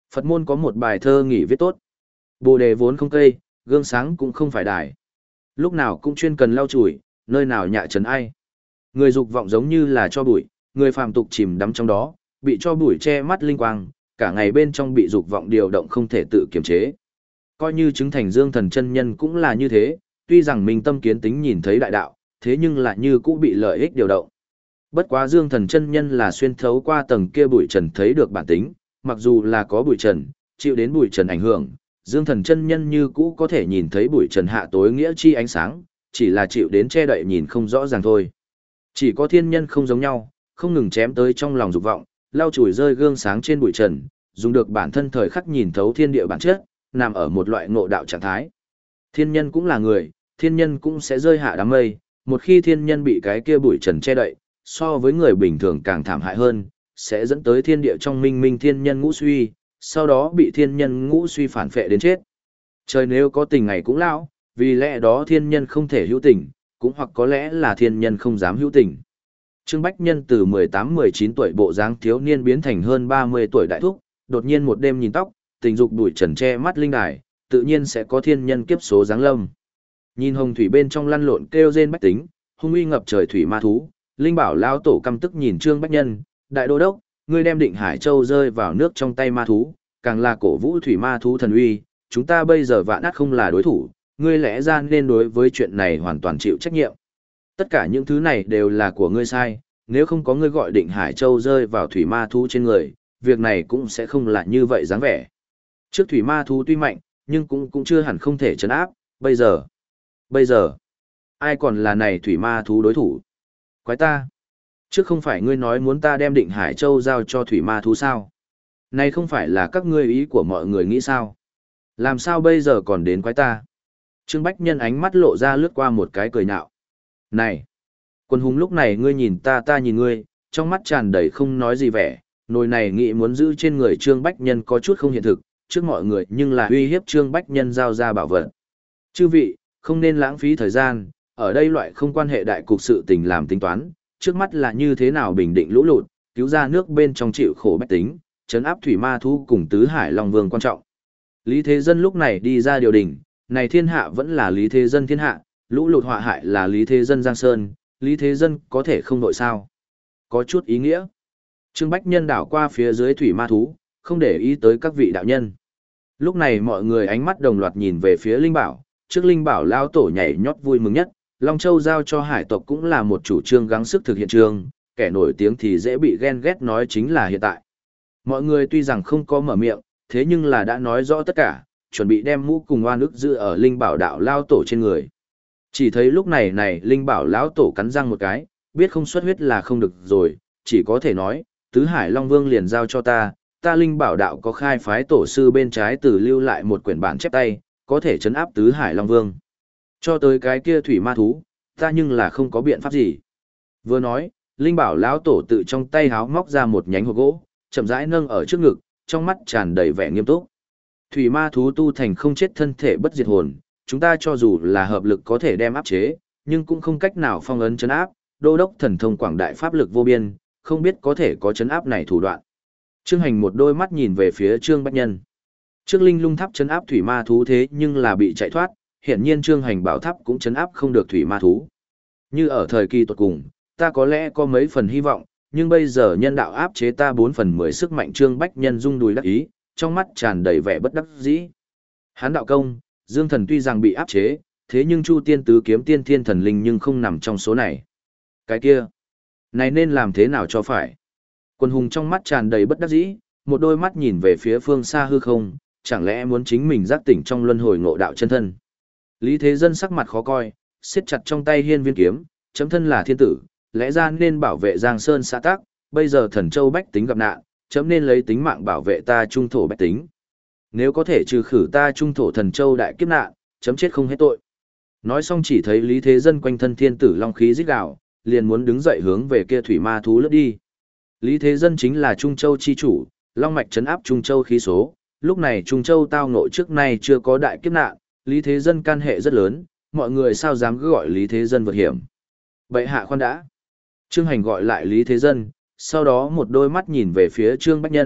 Phật môn có một bài thơ nghỉ viết tốt. Bồ đề vốn không cây, gương sáng cũng không phải đài. Lúc nào cũng chuyên cần lau chùi, nơi nào nhạ trần ai. Người dục vọng giống như là cho bụi, người phàm tục chìm đắm trong đó, bị cho bụi che mắt linh quang, cả ngày bên trong bị dục vọng điều động không thể tự kiềm chế. Coi như chứng thành Dương Thần chân nhân cũng là như thế, tuy rằng mình tâm kiến tính nhìn thấy đại đạo, thế nhưng lại như cũng bị lợi ích điều động. Bất quá Dương Thần chân nhân là xuyên thấu qua tầng kia bụi trần thấy được bản tính, mặc dù là có bụi trần, chịu đến bụi trần ảnh hưởng, Dương Thần chân nhân như cũ có thể nhìn thấy bụi trần hạ tối nghĩa chi ánh sáng, chỉ là chịu đến che đậy nhìn không rõ ràng thôi. Chỉ có thiên nhân không giống nhau, không ngừng chém tới trong lòng dục vọng, lau chùi rơi gương sáng trên bụi trần, dùng được bản thân thời khắc nhìn thấu thiên địa bản chất, nằm ở một loại ngộ đạo trạng thái. Thiên nhân cũng là người, thiên nhân cũng sẽ rơi hạ đám mây, một khi thiên nhân bị cái kia bụi trần che đậy, so với người bình thường càng thảm hại hơn, sẽ dẫn tới thiên địa trong minh minh thiên nhân ngũ suy, sau đó bị thiên nhân ngũ suy phản phệ đến chết. Trời nếu có tình ngày cũng lão, vì lẽ đó thiên nhân không thể hữu tình, cũng hoặc có lẽ là thiên nhân không dám hữu tình. Trương Bách Nhân từ mười tám mười chín tuổi bộ dáng thiếu niên biến thành hơn ba mươi tuổi đại thúc, đột nhiên một đêm nhìn tóc, tình dục đuổi trần che mắt linh đài, tự nhiên sẽ có thiên nhân kiếp số dáng lâm. Nhìn hồng thủy bên trong lăn lộn kêu rên bách tính, hung uy ngập trời thủy ma thú, linh bảo lao tổ căm tức nhìn Trương Bách Nhân, đại đô đốc, ngươi đem Định Hải Châu rơi vào nước trong tay ma thú, càng là cổ vũ thủy ma thú thần uy, chúng ta bây giờ vạn ác không là đối thủ, ngươi lẽ ra nên đối với chuyện này hoàn toàn chịu trách nhiệm. Tất cả những thứ này đều là của ngươi sai, nếu không có ngươi gọi Định Hải Châu rơi vào thủy ma thú trên người, việc này cũng sẽ không là như vậy dáng vẻ. Trước thủy ma thú tuy mạnh, nhưng cũng cũng chưa hẳn không thể trấn áp, bây giờ, bây giờ, ai còn là này thủy ma thú đối thủ? Quái ta! Trước không phải ngươi nói muốn ta đem Định Hải Châu giao cho thủy ma thú sao? Này không phải là các ngươi ý của mọi người nghĩ sao? Làm sao bây giờ còn đến quái ta? Trương Bách Nhân ánh mắt lộ ra lướt qua một cái cười nhạo. Này! Quân hùng lúc này ngươi nhìn ta ta nhìn ngươi, trong mắt tràn đầy không nói gì vẻ, nồi này nghĩ muốn giữ trên người Trương Bách Nhân có chút không hiện thực, trước mọi người nhưng là uy hiếp Trương Bách Nhân giao ra bảo vật. Chư vị, không nên lãng phí thời gian, ở đây loại không quan hệ đại cục sự tình làm tính toán, trước mắt là như thế nào bình định lũ lụt, cứu ra nước bên trong chịu khổ bách tính, trấn áp thủy ma thú cùng tứ hải long vương quan trọng. Lý Thế Dân lúc này đi ra điều đình, này thiên hạ vẫn là Lý Thế Dân thiên hạ, lũ lụt họa hại là Lý Thế Dân Giang Sơn, Lý Thế Dân có thể không đội sao. Có chút ý nghĩa. Trương Bách Nhân đảo qua phía dưới thủy ma thú, không để ý tới các vị đạo nhân. Lúc này mọi người ánh mắt đồng loạt nhìn về phía Linh Bảo, trước Linh Bảo lao tổ nhảy nhót vui mừng nhất, Long Châu giao cho hải tộc cũng là một chủ trương gắng sức thực hiện trường, kẻ nổi tiếng thì dễ bị ghen ghét nói chính là hiện tại. Mọi người tuy rằng không có mở miệng, thế nhưng là đã nói rõ tất cả, chuẩn bị đem mũ cùng oan ức giữ ở Linh Bảo đạo lao tổ trên người. Chỉ thấy lúc này này Linh Bảo lão tổ cắn răng một cái, biết không xuất huyết là không được rồi, chỉ có thể nói, Tứ Hải Long Vương liền giao cho ta, ta Linh Bảo đạo có khai phái tổ sư bên trái từ lưu lại một quyển bản chép tay, có thể chấn áp Tứ Hải Long Vương. Cho tới cái kia thủy ma thú, ta nhưng là không có biện pháp gì. Vừa nói, Linh Bảo lão tổ tự trong tay háo móc ra một nhánh hộp gỗ, chậm rãi nâng ở trước ngực, trong mắt tràn đầy vẻ nghiêm túc. Thủy ma thú tu thành không chết thân thể bất diệt hồn, chúng ta cho dù là hợp lực có thể đem áp chế, nhưng cũng không cách nào phong ấn chấn áp, đô đốc thần thông quảng đại pháp lực vô biên, không biết có thể có chấn áp này thủ đoạn. Trương Hành một đôi mắt nhìn về phía Trương Bách Nhân. Trước Linh Lung Tháp chấn áp thủy ma thú thế nhưng là bị chạy thoát, hiện nhiên Trương Hành bảo tháp cũng chấn áp không được thủy ma thú. Như ở thời kỳ tuột cùng, ta có lẽ có mấy phần hy vọng, nhưng bây giờ nhân đạo áp chế ta bốn phần mười sức mạnh. Trương Bách Nhân rung đùi đắc ý, trong mắt tràn đầy vẻ bất đắc dĩ. Hán đạo công, Dương Thần tuy rằng bị áp chế, thế nhưng Chu Tiên tứ kiếm tiên thiên thần linh nhưng không nằm trong số này. Cái kia, này nên làm thế nào cho phải? Quân hùng trong mắt tràn đầy bất đắc dĩ, một đôi mắt nhìn về phía phương xa hư không, chẳng lẽ muốn chính mình giác tỉnh trong luân hồi ngộ đạo chân thân. Lý Thế Dân sắc mặt khó coi, siết chặt trong tay hiên viên kiếm, chấm thân là thiên tử, lẽ ra nên bảo vệ Giang Sơn xã tắc, bây giờ thần châu bách tính gặp nạn, chấm nên lấy tính mạng bảo vệ ta trung thổ bách tính. Nếu có thể trừ khử ta trung thổ thần châu đại kiếp nạn, chấm chết không hết tội. Nói xong chỉ thấy Lý Thế Dân quanh thân thiên tử long khí rít gào, liền muốn đứng dậy hướng về kia thủy ma thú lướt đi. Lý Thế Dân chính là Trung Châu chi chủ, long mạch trấn áp Trung Châu khí số, lúc này Trung Châu tao ngộ trước nay chưa có đại kiếp nạn, Lý Thế Dân can hệ rất lớn, mọi người sao dám cứ gọi Lý Thế Dân vượt hiểm. Bệ hạ khoan đã. Trương Hành gọi lại Lý Thế Dân, sau đó một đôi mắt nhìn về phía Trương Bách Nhân,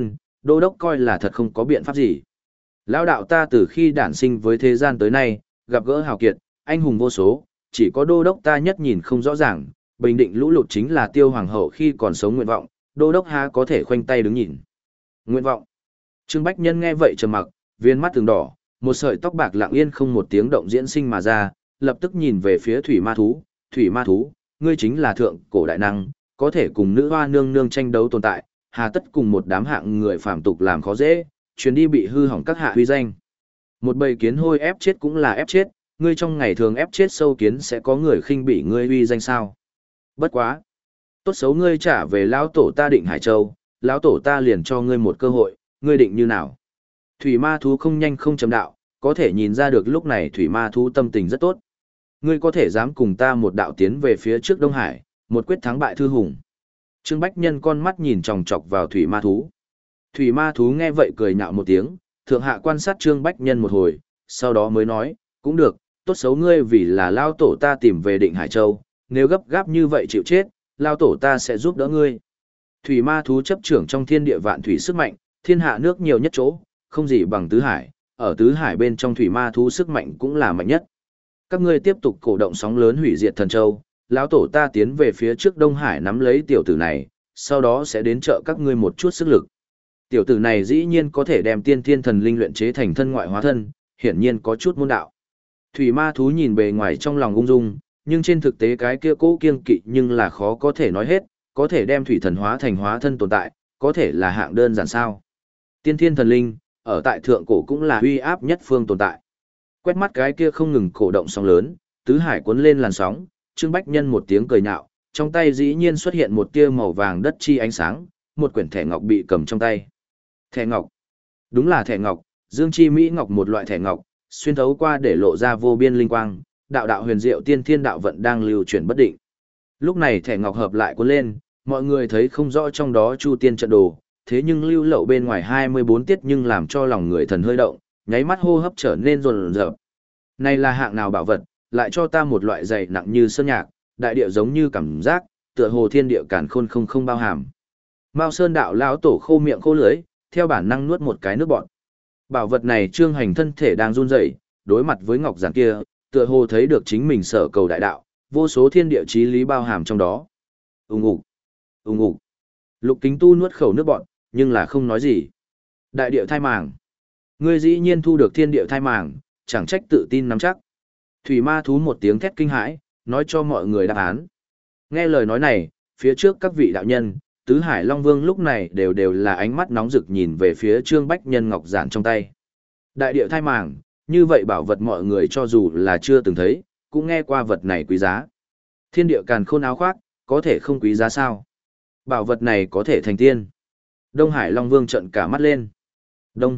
Đô đốc coi là thật không có biện pháp gì. Lão đạo ta từ khi đản sinh với thế gian tới nay, gặp gỡ hào kiệt, anh hùng vô số, chỉ có đô đốc ta nhất nhìn không rõ ràng, bình định lũ lụt chính là Tiêu hoàng hậu khi còn sống nguyện vọng, đô đốc há có thể khoanh tay đứng nhìn. Nguyện vọng. Trương Bách Nhân nghe vậy trầm mặc, viên mắt từng đỏ, một sợi tóc bạc lặng yên không một tiếng động diễn sinh mà ra, lập tức nhìn về phía thủy ma thú, thủy ma thú, ngươi chính là thượng cổ đại năng, có thể cùng nữ hoa nương nương tranh đấu tồn tại, hà tất cùng một đám hạng người phàm tục làm khó dễ, chuyến đi bị hư hỏng các hạ huy danh. Một bầy kiến hôi ép chết cũng là ép chết, ngươi trong ngày thường ép chết sâu kiến sẽ có người khinh bỉ ngươi huy danh sao? Bất quá, tốt xấu ngươi trả về lão tổ ta Định Hải Châu, lão tổ ta liền cho ngươi một cơ hội, ngươi định như nào? Thủy ma thú không nhanh không chậm đạo, có thể nhìn ra được lúc này thủy ma thú tâm tình rất tốt. Ngươi có thể dám cùng ta một đạo tiến về phía trước Đông Hải, một quyết thắng bại thư hùng. Trương Bách Nhân con mắt nhìn chòng chọc vào thủy ma thú. Thủy ma thú nghe vậy cười nhạo một tiếng, thượng hạ quan sát Trương Bách Nhân một hồi, sau đó mới nói, cũng được, tốt xấu ngươi vì là lao tổ ta tìm về Định Hải Châu, nếu gấp gáp như vậy chịu chết, lao tổ ta sẽ giúp đỡ ngươi. Thủy ma thú chấp trưởng trong thiên địa vạn thủy sức mạnh, thiên hạ nước nhiều nhất chỗ, không gì bằng tứ hải, ở tứ hải bên trong thủy ma thú sức mạnh cũng là mạnh nhất. Các ngươi tiếp tục cổ động sóng lớn hủy diệt thần châu, lão tổ ta tiến về phía trước Đông Hải nắm lấy tiểu tử này, sau đó sẽ đến trợ các ngươi một chút sức lực. Tiểu tử này dĩ nhiên có thể đem tiên thiên thần linh luyện chế thành thân ngoại hóa thân, hiển nhiên có chút môn đạo. Thủy ma thú nhìn bề ngoài trong lòng ung dung, nhưng trên thực tế cái kia cố kiêng kỵ nhưng là khó có thể nói hết, có thể đem thủy thần hóa thành hóa thân tồn tại, có thể là hạng đơn giản sao. Tiên thiên thần linh, ở tại thượng cổ cũng là uy áp nhất phương tồn tại. Quét mắt cái kia không ngừng cổ động sóng lớn, tứ hải cuốn lên làn sóng, Trương Bách Nhân một tiếng cười nhạo, trong tay dĩ nhiên xuất hiện một tia màu vàng đất chi ánh sáng, một quyển thẻ ngọc bị cầm trong tay. Thẻ ngọc. Đúng là thẻ ngọc, dương chi mỹ ngọc một loại thẻ ngọc, xuyên thấu qua để lộ ra vô biên linh quang, đạo đạo huyền diệu tiên thiên đạo vận đang lưu chuyển bất định. Lúc này thẻ ngọc hợp lại cuốn lên, mọi người thấy không rõ trong đó chu tiên trận đồ, thế nhưng lưu lậu bên ngoài hai mươi bốn tiết nhưng làm cho lòng người thần hơi động, nháy mắt hô hấp trở nên rồn rợp. Này là hạng nào bảo vật, lại cho ta một loại dày nặng như sơn nhạc, đại địa giống như cảm giác, tựa hồ thiên địa càn khôn không không bao hàm. Mao Sơn đạo lão tổ khô miệng khô lưỡi, theo bản năng nuốt một cái nước bọt. Bảo vật này Trương Hành thân thể đang run rẩy, đối mặt với ngọc giản kia, tựa hồ thấy được chính mình sở cầu đại đạo, vô số thiên địa chí lý bao hàm trong đó. Ùng ục, ùng ục. Lục Kính Tu nuốt khẩu nước bọt, nhưng là không nói gì. Đại địa thai màng. Ngươi dĩ nhiên thu được thiên địa thai màng, chẳng trách tự tin nắm chắc. Thủy ma thú một tiếng thét kinh hãi, nói cho mọi người đáp án. Nghe lời nói này, phía trước các vị đạo nhân, Tứ Hải Long Vương lúc này đều đều là ánh mắt nóng rực nhìn về phía Trương Bách Nhân ngọc giản trong tay. Đại địa thai màng, như vậy bảo vật mọi người cho dù là chưa từng thấy, cũng nghe qua vật này quý giá. Thiên địa càn khôn áo khoác, có thể không quý giá sao? Bảo vật này có thể thành tiên. Đông Hải Long Vương trợn cả mắt lên. Đông.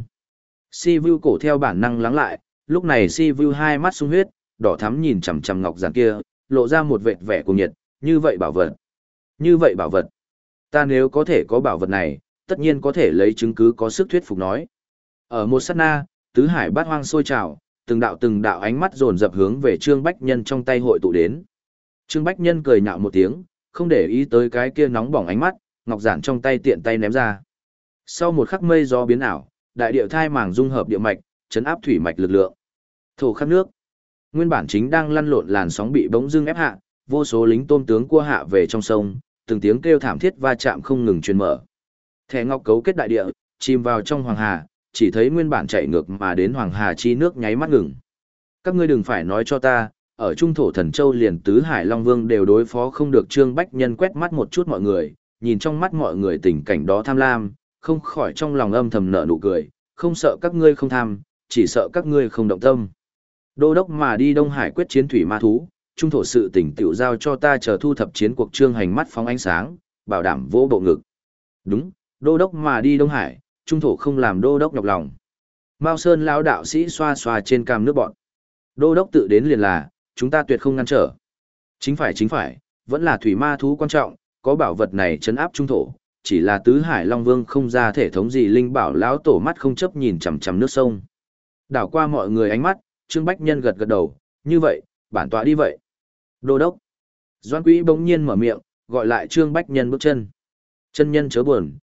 Si Vu cổ theo bản năng lắng lại, lúc này Si Vu hai mắt sung huyết, đỏ thắm nhìn chằm chằm ngọc giản kia, lộ ra một vệt vẻ cuồng nhiệt, như vậy bảo vật. Như vậy bảo vật. Ta nếu có thể có bảo vật này, tất nhiên có thể lấy chứng cứ có sức thuyết phục nói. Ở một sát na, tứ hải bát hoang sôi trào, từng đạo từng đạo ánh mắt dồn dập hướng về Trương Bách Nhân trong tay hội tụ đến. Trương Bách Nhân cười nhạo một tiếng, không để ý tới cái kia nóng bỏng ánh mắt, ngọc giản trong tay tiện tay ném ra. Sau một khắc mây gió biến ảo, đại địa thai màng dung hợp địa mạch, chấn áp thủy mạch lực lượng. Thổ khắc nước. Nguyên bản chính đang lăn lộn làn sóng bị bỗng dưng ép hạ, vô số lính tôm tướng cua hạ về trong sông, từng tiếng kêu thảm thiết va chạm không ngừng truyền mở. Thẻ ngọc cấu kết đại địa, chìm vào trong hoàng hà, chỉ thấy nguyên bản chạy ngược mà đến hoàng hà chi nước nháy mắt ngừng. Các ngươi đừng phải nói cho ta, ở trung thổ thần châu liền tứ hải long vương đều đối phó không được. Trương Bách Nhân quét mắt một chút mọi người, nhìn trong mắt mọi người tình cảnh đó tham lam, không khỏi trong lòng âm thầm nở nụ cười, không sợ các ngươi không tham, chỉ sợ các ngươi không động tâm. Đô đốc mà đi Đông Hải quyết chiến thủy ma thú, trung thổ sự tỉnh tiểu giao cho ta chờ thu thập chiến cuộc. Trương Hành mắt phóng ánh sáng, bảo đảm vỗ bộ ngực. Đúng, đô đốc mà đi Đông Hải, trung thổ không làm đô đốc nhọc lòng. Mao Sơn lão đạo sĩ xoa xoa trên cằm nước bọn. Đô đốc tự đến liền là, chúng ta tuyệt không ngăn trở. Chính phải chính phải, vẫn là thủy ma thú quan trọng, có bảo vật này trấn áp trung thổ, chỉ là tứ hải long vương không ra thể thống gì. Linh bảo lão tổ mắt không chấp nhìn chằm chằm nước sông. Đảo qua mọi người ánh mắt, Trương Bách Nhân gật gật đầu, như vậy, bản tọa đi vậy. Đô đốc. Doan Quý bỗng nhiên mở miệng, gọi lại Trương Bách Nhân bước chân. Chân nhân chớ buồn,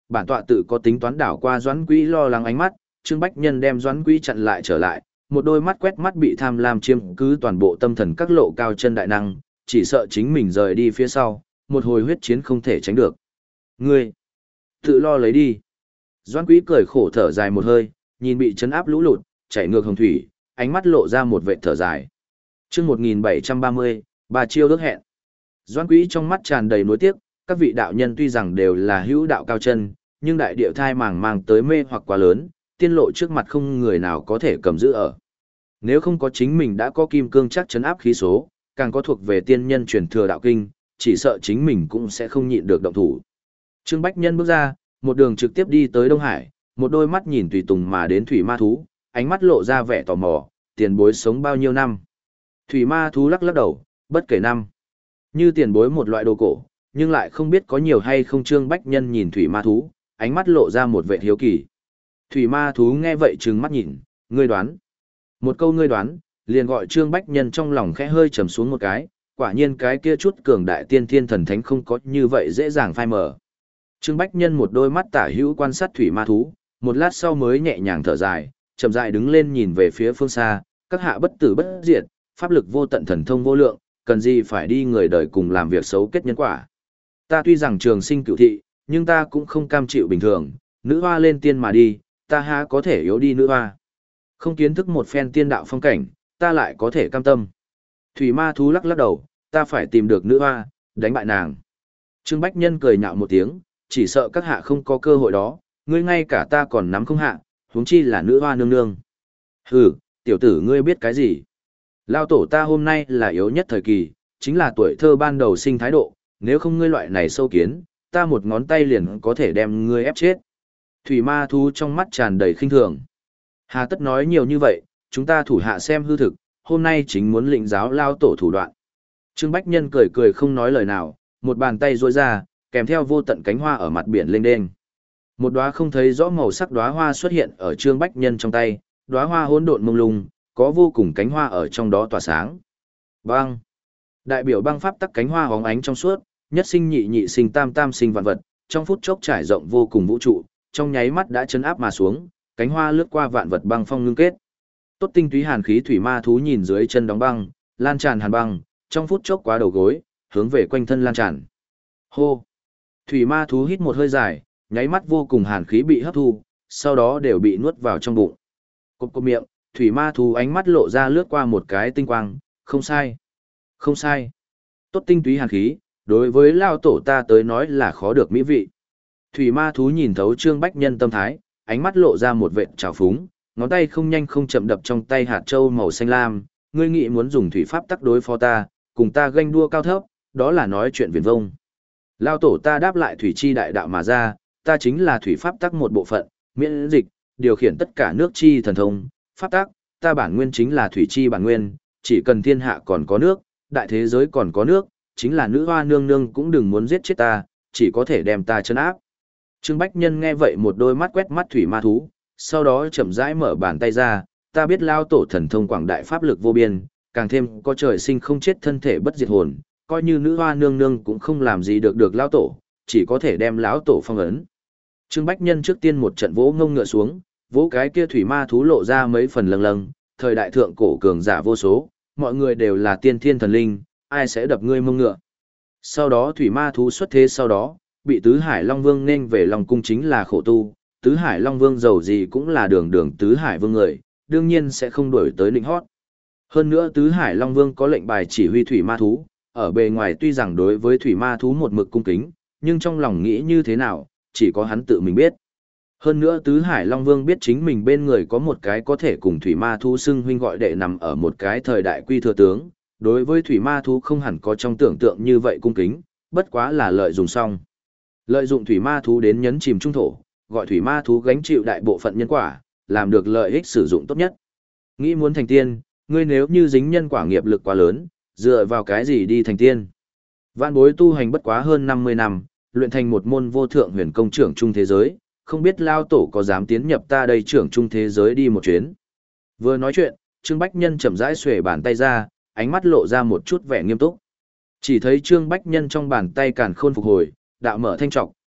Bản tọa tự có tính toán đảo qua Doãn Quý lo lắng ánh mắt, Trương Bách Nhân đem Doãn Quý chặn lại trở lại, một đôi mắt quét mắt bị tham lam chiếm cứ toàn bộ tâm thần các lộ cao chân đại năng, chỉ sợ chính mình rời đi phía sau, một hồi huyết chiến không thể tránh được. Ngươi, tự lo lấy đi. Doãn Quý cười khổ thở dài một hơi, nhìn bị chấn áp lũ lụt, chảy ngược hồng thủy, ánh mắt lộ ra một vệt thở dài. Chương một nghìn bảy trăm ba mươi, bà chiêu ước hẹn. Doãn Quý trong mắt tràn đầy nuối tiếc, các vị đạo nhân tuy rằng đều là hữu đạo cao chân, nhưng đại địa thai màng mang tới mê hoặc quá lớn, tiên lộ trước mặt không người nào có thể cầm giữ ở. Nếu không có chính mình đã có kim cương chắc chấn áp khí số, càng có thuộc về tiên nhân truyền thừa đạo kinh, chỉ sợ chính mình cũng sẽ không nhịn được động thủ. Trương Bách Nhân bước ra, một đường trực tiếp đi tới Đông Hải, một đôi mắt nhìn tùy tùng mà đến thủy ma thú, ánh mắt lộ ra vẻ tò mò, tiền bối sống bao nhiêu năm. Thủy ma thú lắc lắc đầu, bất kể năm. Như tiền bối một loại đồ cổ, nhưng lại không biết có nhiều hay không. Trương Bách Nhân nhìn thủy ma thú, ánh mắt lộ ra một vẻ hiếu kỳ. Thủy ma thú nghe vậy trừng mắt nhìn, ngươi đoán. Một câu ngươi đoán, liền gọi Trương Bách Nhân trong lòng khẽ hơi trầm xuống một cái, quả nhiên cái kia chút cường đại tiên thiên thần thánh không có như vậy dễ dàng phai mờ. Trương Bách Nhân một đôi mắt tả hữu quan sát thủy ma thú, một lát sau mới nhẹ nhàng thở dài, chậm rãi đứng lên nhìn về phía phương xa, các hạ bất tử bất diệt, pháp lực vô tận thần thông vô lượng, cần gì phải đi người đời cùng làm việc xấu kết nhân quả. Ta tuy rằng trường sinh cửu thị, nhưng ta cũng không cam chịu bình thường, nữ hoa lên tiên mà đi, ta há có thể yếu đi nữ hoa. Không kiến thức một phen tiên đạo phong cảnh, ta lại có thể cam tâm. Thủy ma thú lắc lắc đầu, ta phải tìm được nữ hoa, đánh bại nàng. Trương Bách Nhân cười nhạo một tiếng, chỉ sợ các hạ không có cơ hội đó, ngươi ngay cả ta còn nắm không hạ, huống chi là nữ hoa nương nương. Hừ, tiểu tử ngươi biết cái gì? Lao tổ ta hôm nay là yếu nhất thời kỳ, chính là tuổi thơ ban đầu sinh thái độ, nếu không ngươi loại này sâu kiến, ta một ngón tay liền có thể đem ngươi ép chết. Thủy ma thú trong mắt tràn đầy khinh thường. Hà tất nói nhiều như vậy, chúng ta thủ hạ xem hư thực, hôm nay chính muốn lĩnh giáo lao tổ thủ đoạn. Trương Bách Nhân cười cười không nói lời nào, một bàn tay duỗi ra, kèm theo vô tận cánh hoa ở mặt biển lênh đênh. Một đóa không thấy rõ màu sắc đóa hoa xuất hiện ở Trương Bách Nhân trong tay, đóa hoa hỗn độn mông lung, có vô cùng cánh hoa ở trong đó tỏa sáng. Băng. Đại biểu băng pháp tắc cánh hoa hóng ánh trong suốt, nhất sinh nhị nhị sinh tam tam sinh vạn vật, trong phút chốc trải rộng vô cùng vũ trụ, trong nháy mắt đã chấn áp mà xuống, cánh hoa lướt qua vạn vật băng phong ngưng kết. Tốt tinh túy hàn khí thủy ma thú nhìn dưới chân đóng băng, lan tràn hàn băng, trong phút chốc quá đầu gối, hướng về quanh thân lan tràn. Hô. Thủy ma thú hít một hơi dài, nháy mắt vô cùng hàn khí bị hấp thu, sau đó đều bị nuốt vào trong bụng. Cộp cộp miệng, thủy ma thú ánh mắt lộ ra lướt qua một cái tinh quang, không sai. Không sai. Tốt tinh túy hàn khí, đối với lao tổ ta tới nói là khó được mỹ vị. Thủy ma thú nhìn thấu Trương Bách Nhân tâm thái, ánh mắt lộ ra một vệt trào phúng, ngón tay không nhanh không chậm đập trong tay hạt châu màu xanh lam, ngươi nghĩ muốn dùng thủy pháp tắc đối phó ta, cùng ta ganh đua cao thấp, đó là nói chuyện viển vông. Lao tổ ta đáp lại thủy chi đại đạo mà ra, ta chính là thủy pháp tắc một bộ phận, miễn dịch, điều khiển tất cả nước chi thần thông, pháp tắc, ta bản nguyên chính là thủy chi bản nguyên, chỉ cần thiên hạ còn có nước, đại thế giới còn có nước, chính là nữ hoa nương nương cũng đừng muốn giết chết ta, chỉ có thể đem ta chân áp. Trương Bách Nhân nghe vậy một đôi mắt quét mắt thủy ma thú, sau đó chậm rãi mở bàn tay ra, ta biết lao tổ thần thông quảng đại pháp lực vô biên, càng thêm có trời sinh không chết thân thể bất diệt hồn, coi như nữ hoa nương nương cũng không làm gì được được lao tổ, chỉ có thể đem lão tổ phong ấn. Trương Bách Nhân trước tiên một trận vỗ ngông ngựa xuống, vỗ cái kia thủy ma thú lộ ra mấy phần lâng lâng, thời đại thượng cổ cường giả vô số, mọi người đều là tiên thiên thần linh, ai sẽ đập ngươi mông ngựa. Sau đó thủy ma thú xuất thế sau đó, bị Tứ Hải Long Vương nên về Long Cung chính là khổ tu, Tứ Hải Long Vương giàu gì cũng là đường đường Tứ Hải Vương người, đương nhiên sẽ không đuổi tới định hót. Hơn nữa Tứ Hải Long Vương có lệnh bài chỉ huy thủy ma thú, ở bề ngoài tuy rằng đối với thủy ma thú một mực cung kính, nhưng trong lòng nghĩ như thế nào, chỉ có hắn tự mình biết. Hơn nữa Tứ Hải Long Vương biết chính mình bên người có một cái có thể cùng thủy ma thú xưng huynh gọi đệ nằm ở một cái thời đại quy thừa tướng, đối với thủy ma thú không hẳn có trong tưởng tượng như vậy cung kính, bất quá là lợi dụng xong. Lợi dụng thủy ma thú đến nhấn chìm trung thổ, gọi thủy ma thú gánh chịu đại bộ phận nhân quả, làm được lợi ích sử dụng tốt nhất. Nghĩ muốn thành tiên, ngươi nếu như dính nhân quả nghiệp lực quá lớn, dựa vào cái gì đi thành tiên? Vạn bối tu hành bất quá hơn năm mươi năm, luyện thành một môn vô thượng huyền công trưởng trung thế giới, không biết lao tổ có dám tiến nhập ta đây trưởng trung thế giới đi một chuyến. Vừa nói chuyện, Trương Bách Nhân chậm rãi xuề bàn tay ra, ánh mắt lộ ra một chút vẻ nghiêm túc. Chỉ thấy Trương Bách Nhân trong bàn tay càn khôn phục hồi, đạo mở thanh trọc,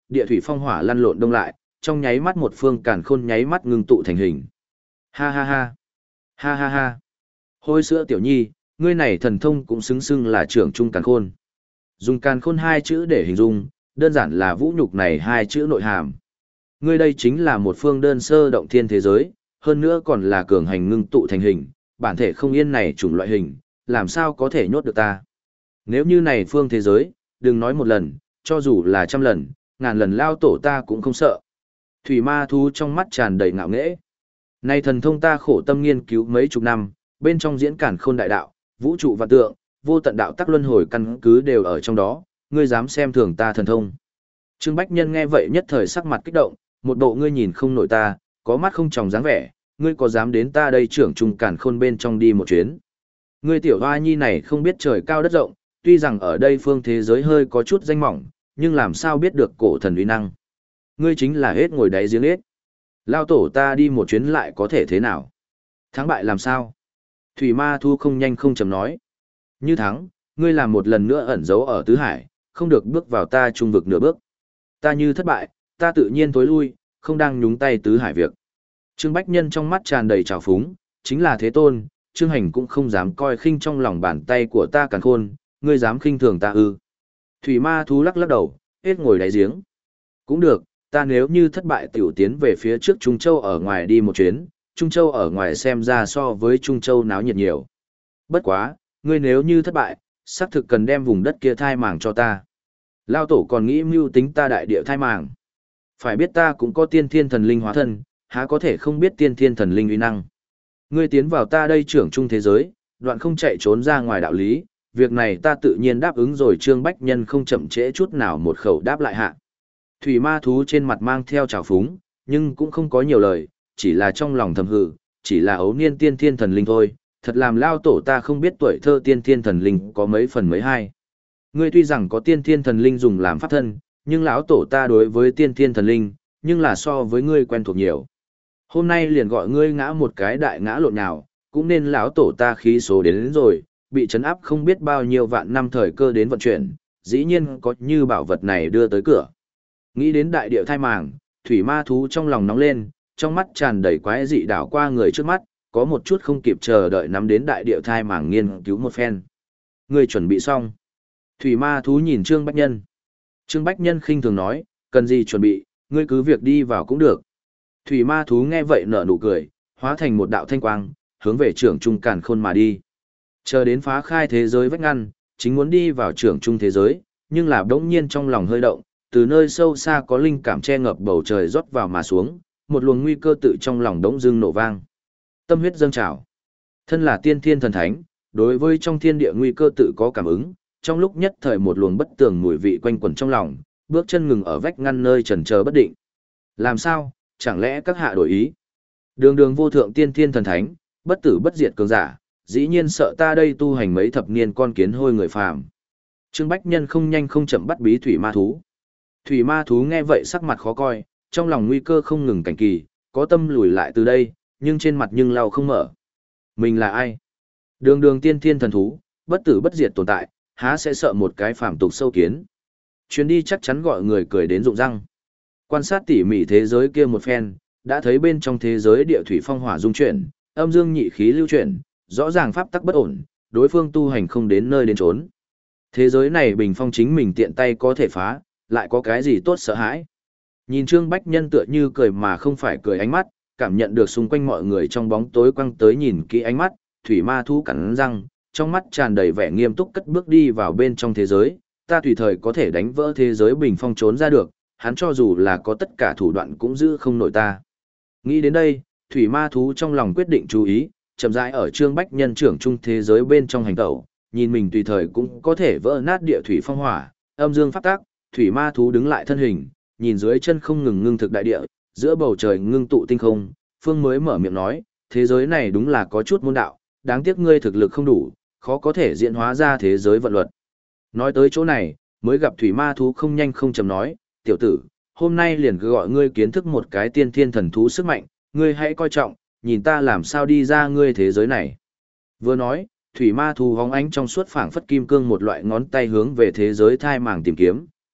địa thủy phong hỏa lăn lộn đông lại, trong nháy mắt một phương càn khôn nháy mắt ngưng tụ thành hình. Ha ha ha. Ha ha ha. Hôi sữa tiểu nhi, ngươi này thần thông cũng xứng xưng là trưởng trung càn khôn. Dùng càn khôn hai chữ để hình dung, đơn giản là vũ nhục này hai chữ nội hàm. Ngươi đây chính là một phương đơn sơ động thiên thế giới, hơn nữa còn là cường hành ngưng tụ thành hình, bản thể không yên này chủng loại hình, làm sao có thể nhốt được ta. Nếu như này phương thế giới, đừng nói một lần, cho dù là trăm lần, ngàn lần lao tổ ta cũng không sợ. Thủy ma thú trong mắt tràn đầy ngạo nghễ. Này thần thông ta khổ tâm nghiên cứu mấy chục năm, bên trong diễn cản khôn đại đạo, vũ trụ vạn tượng, vô tận đạo tắc luân hồi căn cứ đều ở trong đó, ngươi dám xem thường ta thần thông. Trương Bách Nhân nghe vậy nhất thời sắc mặt kích động, một bộ ngươi nhìn không nổi ta, có mắt không tròng dáng vẻ, ngươi có dám đến ta đây trưởng trung cản khôn bên trong đi một chuyến. Ngươi tiểu hoa nhi này không biết trời cao đất rộng, tuy rằng ở đây phương thế giới hơi có chút danh mỏng, nhưng làm sao biết được cổ thần uy năng. Ngươi chính là hết ngồi đáy giếng hết. Lao tổ ta đi một chuyến lại có thể thế nào? Thắng bại làm sao? Thủy ma thu không nhanh không chậm nói. Như thắng, ngươi làm một lần nữa ẩn giấu ở tứ hải, không được bước vào ta trung vực nửa bước. Ta như thất bại, ta tự nhiên tối lui, không đang nhúng tay tứ hải việc. Trương Bách Nhân trong mắt tràn đầy trào phúng, chính là thế tôn, Trương Hành cũng không dám coi khinh trong lòng bàn tay của ta càn khôn, ngươi dám khinh thường ta ư. Thủy ma thú lắc lắc đầu, hết ngồi đáy giếng. Cũng được, ta nếu như thất bại tiểu tiến về phía trước Trung Châu ở ngoài đi một chuyến, Trung Châu ở ngoài xem ra so với Trung Châu náo nhiệt nhiều. Bất quá, ngươi nếu như thất bại, xác thực cần đem vùng đất kia thai màng cho ta. Lao tổ còn nghĩ mưu tính ta đại địa thai màng. Phải biết ta cũng có tiên thiên thần linh hóa thân, há có thể không biết tiên thiên thần linh uy năng. Ngươi tiến vào ta đây trưởng trung thế giới, đoạn không chạy trốn ra ngoài đạo lý, việc này ta tự nhiên đáp ứng rồi. Trương Bách Nhân không chậm trễ chút nào một khẩu đáp lại hạ. Thủy ma thú trên mặt mang theo trào phúng, nhưng cũng không có nhiều lời, chỉ là trong lòng thầm hừ, chỉ là ấu niên tiên thiên thần linh thôi, thật làm lao tổ ta không biết tuổi thơ tiên thiên thần linh có mấy phần mấy hai. Ngươi tuy rằng có tiên thiên thần linh dùng làm pháp thân, nhưng lão tổ ta đối với tiên thiên thần linh, nhưng là so với ngươi quen thuộc nhiều. Hôm nay liền gọi ngươi ngã một cái đại ngã lộn nào, cũng nên lão tổ ta khí số đến, đến rồi, bị chấn áp không biết bao nhiêu vạn năm thời cơ đến vận chuyển, dĩ nhiên có như bảo vật này đưa tới cửa. Nghĩ đến đại địa thai màng, thủy ma thú trong lòng nóng lên, trong mắt tràn đầy quái dị đảo qua người trước mắt, có một chút không kịp chờ đợi nắm đến đại địa thai màng nghiên cứu một phen. Ngươi chuẩn bị xong. Thủy ma thú nhìn Trương Bách Nhân. Trương Bách Nhân khinh thường nói, cần gì chuẩn bị, ngươi cứ việc đi vào cũng được. Thủy ma thú nghe vậy nở nụ cười, hóa thành một đạo thanh quang, hướng về trưởng trung càn khôn mà đi. Chờ đến phá khai thế giới vách ngăn, chính muốn đi vào trưởng trung thế giới, nhưng là đống nhiên trong lòng hơi động, từ nơi sâu xa có linh cảm che ngập bầu trời rót vào mà xuống, một luồng nguy cơ tự trong lòng đống dưng nổ vang. Tâm huyết dâng trào. Thân là tiên thiên thần thánh, đối với trong thiên địa nguy cơ tự có cảm ứng, trong lúc nhất thời một luồng bất tường mùi vị quanh quẩn trong lòng, bước chân ngừng ở vách ngăn nơi chần chờ bất định. Làm sao, chẳng lẽ các hạ đổi ý? Đường đường vô thượng tiên thiên thần thánh, bất tử bất diệt cường giả, dĩ nhiên sợ ta đây tu hành mấy thập niên con kiến hôi người phàm. Trương Bách Nhân không nhanh không chậm bắt bí thủy ma thú. Thủy ma thú nghe vậy sắc mặt khó coi, trong lòng nguy cơ không ngừng cảnh kỳ, có tâm lùi lại từ đây, nhưng trên mặt nhưng lau không mở. Mình là ai? Đường đường tiên thiên thần thú, bất tử bất diệt tồn tại, há sẽ sợ một cái phàm tục sâu kiến. Chuyến đi chắc chắn gọi người cười đến rụng răng. Quan sát tỉ mỉ thế giới kia một phen, đã thấy bên trong thế giới địa thủy phong hỏa dung chuyển, âm dương nhị khí lưu chuyển, rõ ràng pháp tắc bất ổn, đối phương tu hành không đến nơi đến trốn. Thế giới này bình phong chính mình tiện tay có thể phá, lại có cái gì tốt sợ hãi. Nhìn Trương Bách Nhân tựa như cười mà không phải cười ánh mắt, cảm nhận được xung quanh mọi người trong bóng tối quăng tới nhìn kỹ ánh mắt, thủy ma thú cắn răng, trong mắt tràn đầy vẻ nghiêm túc cất bước đi vào bên trong thế giới, ta tùy thời có thể đánh vỡ thế giới bình phong trốn ra được, hắn cho dù là có tất cả thủ đoạn cũng giữ không nổi ta. Nghĩ đến đây, thủy ma thú trong lòng quyết định chú ý, chậm rãi ở Trương Bách Nhân trưởng trung thế giới bên trong hành tẩu, nhìn mình tùy thời cũng có thể vỡ nát địa thủy phong hỏa, âm dương pháp tác, thủy ma thú đứng lại thân hình, nhìn dưới chân không ngừng ngưng thực đại địa, giữa bầu trời ngưng tụ tinh không, phương mới mở miệng nói, thế giới này đúng là có chút môn đạo, đáng tiếc ngươi thực lực không đủ, khó có thể diễn hóa ra thế giới vận luật. Nói tới chỗ này, mới gặp thủy ma thú không nhanh không chậm nói, tiểu tử, hôm nay liền gọi ngươi kiến thức một cái tiên thiên thần thú sức mạnh, ngươi hãy coi trọng, nhìn ta làm sao đi ra ngươi thế giới này. Vừa nói, thủy ma thú hóng ánh trong suốt phảng phất kim cương một loại ngón tay hướng về thế giới thai màng tìm kiếm,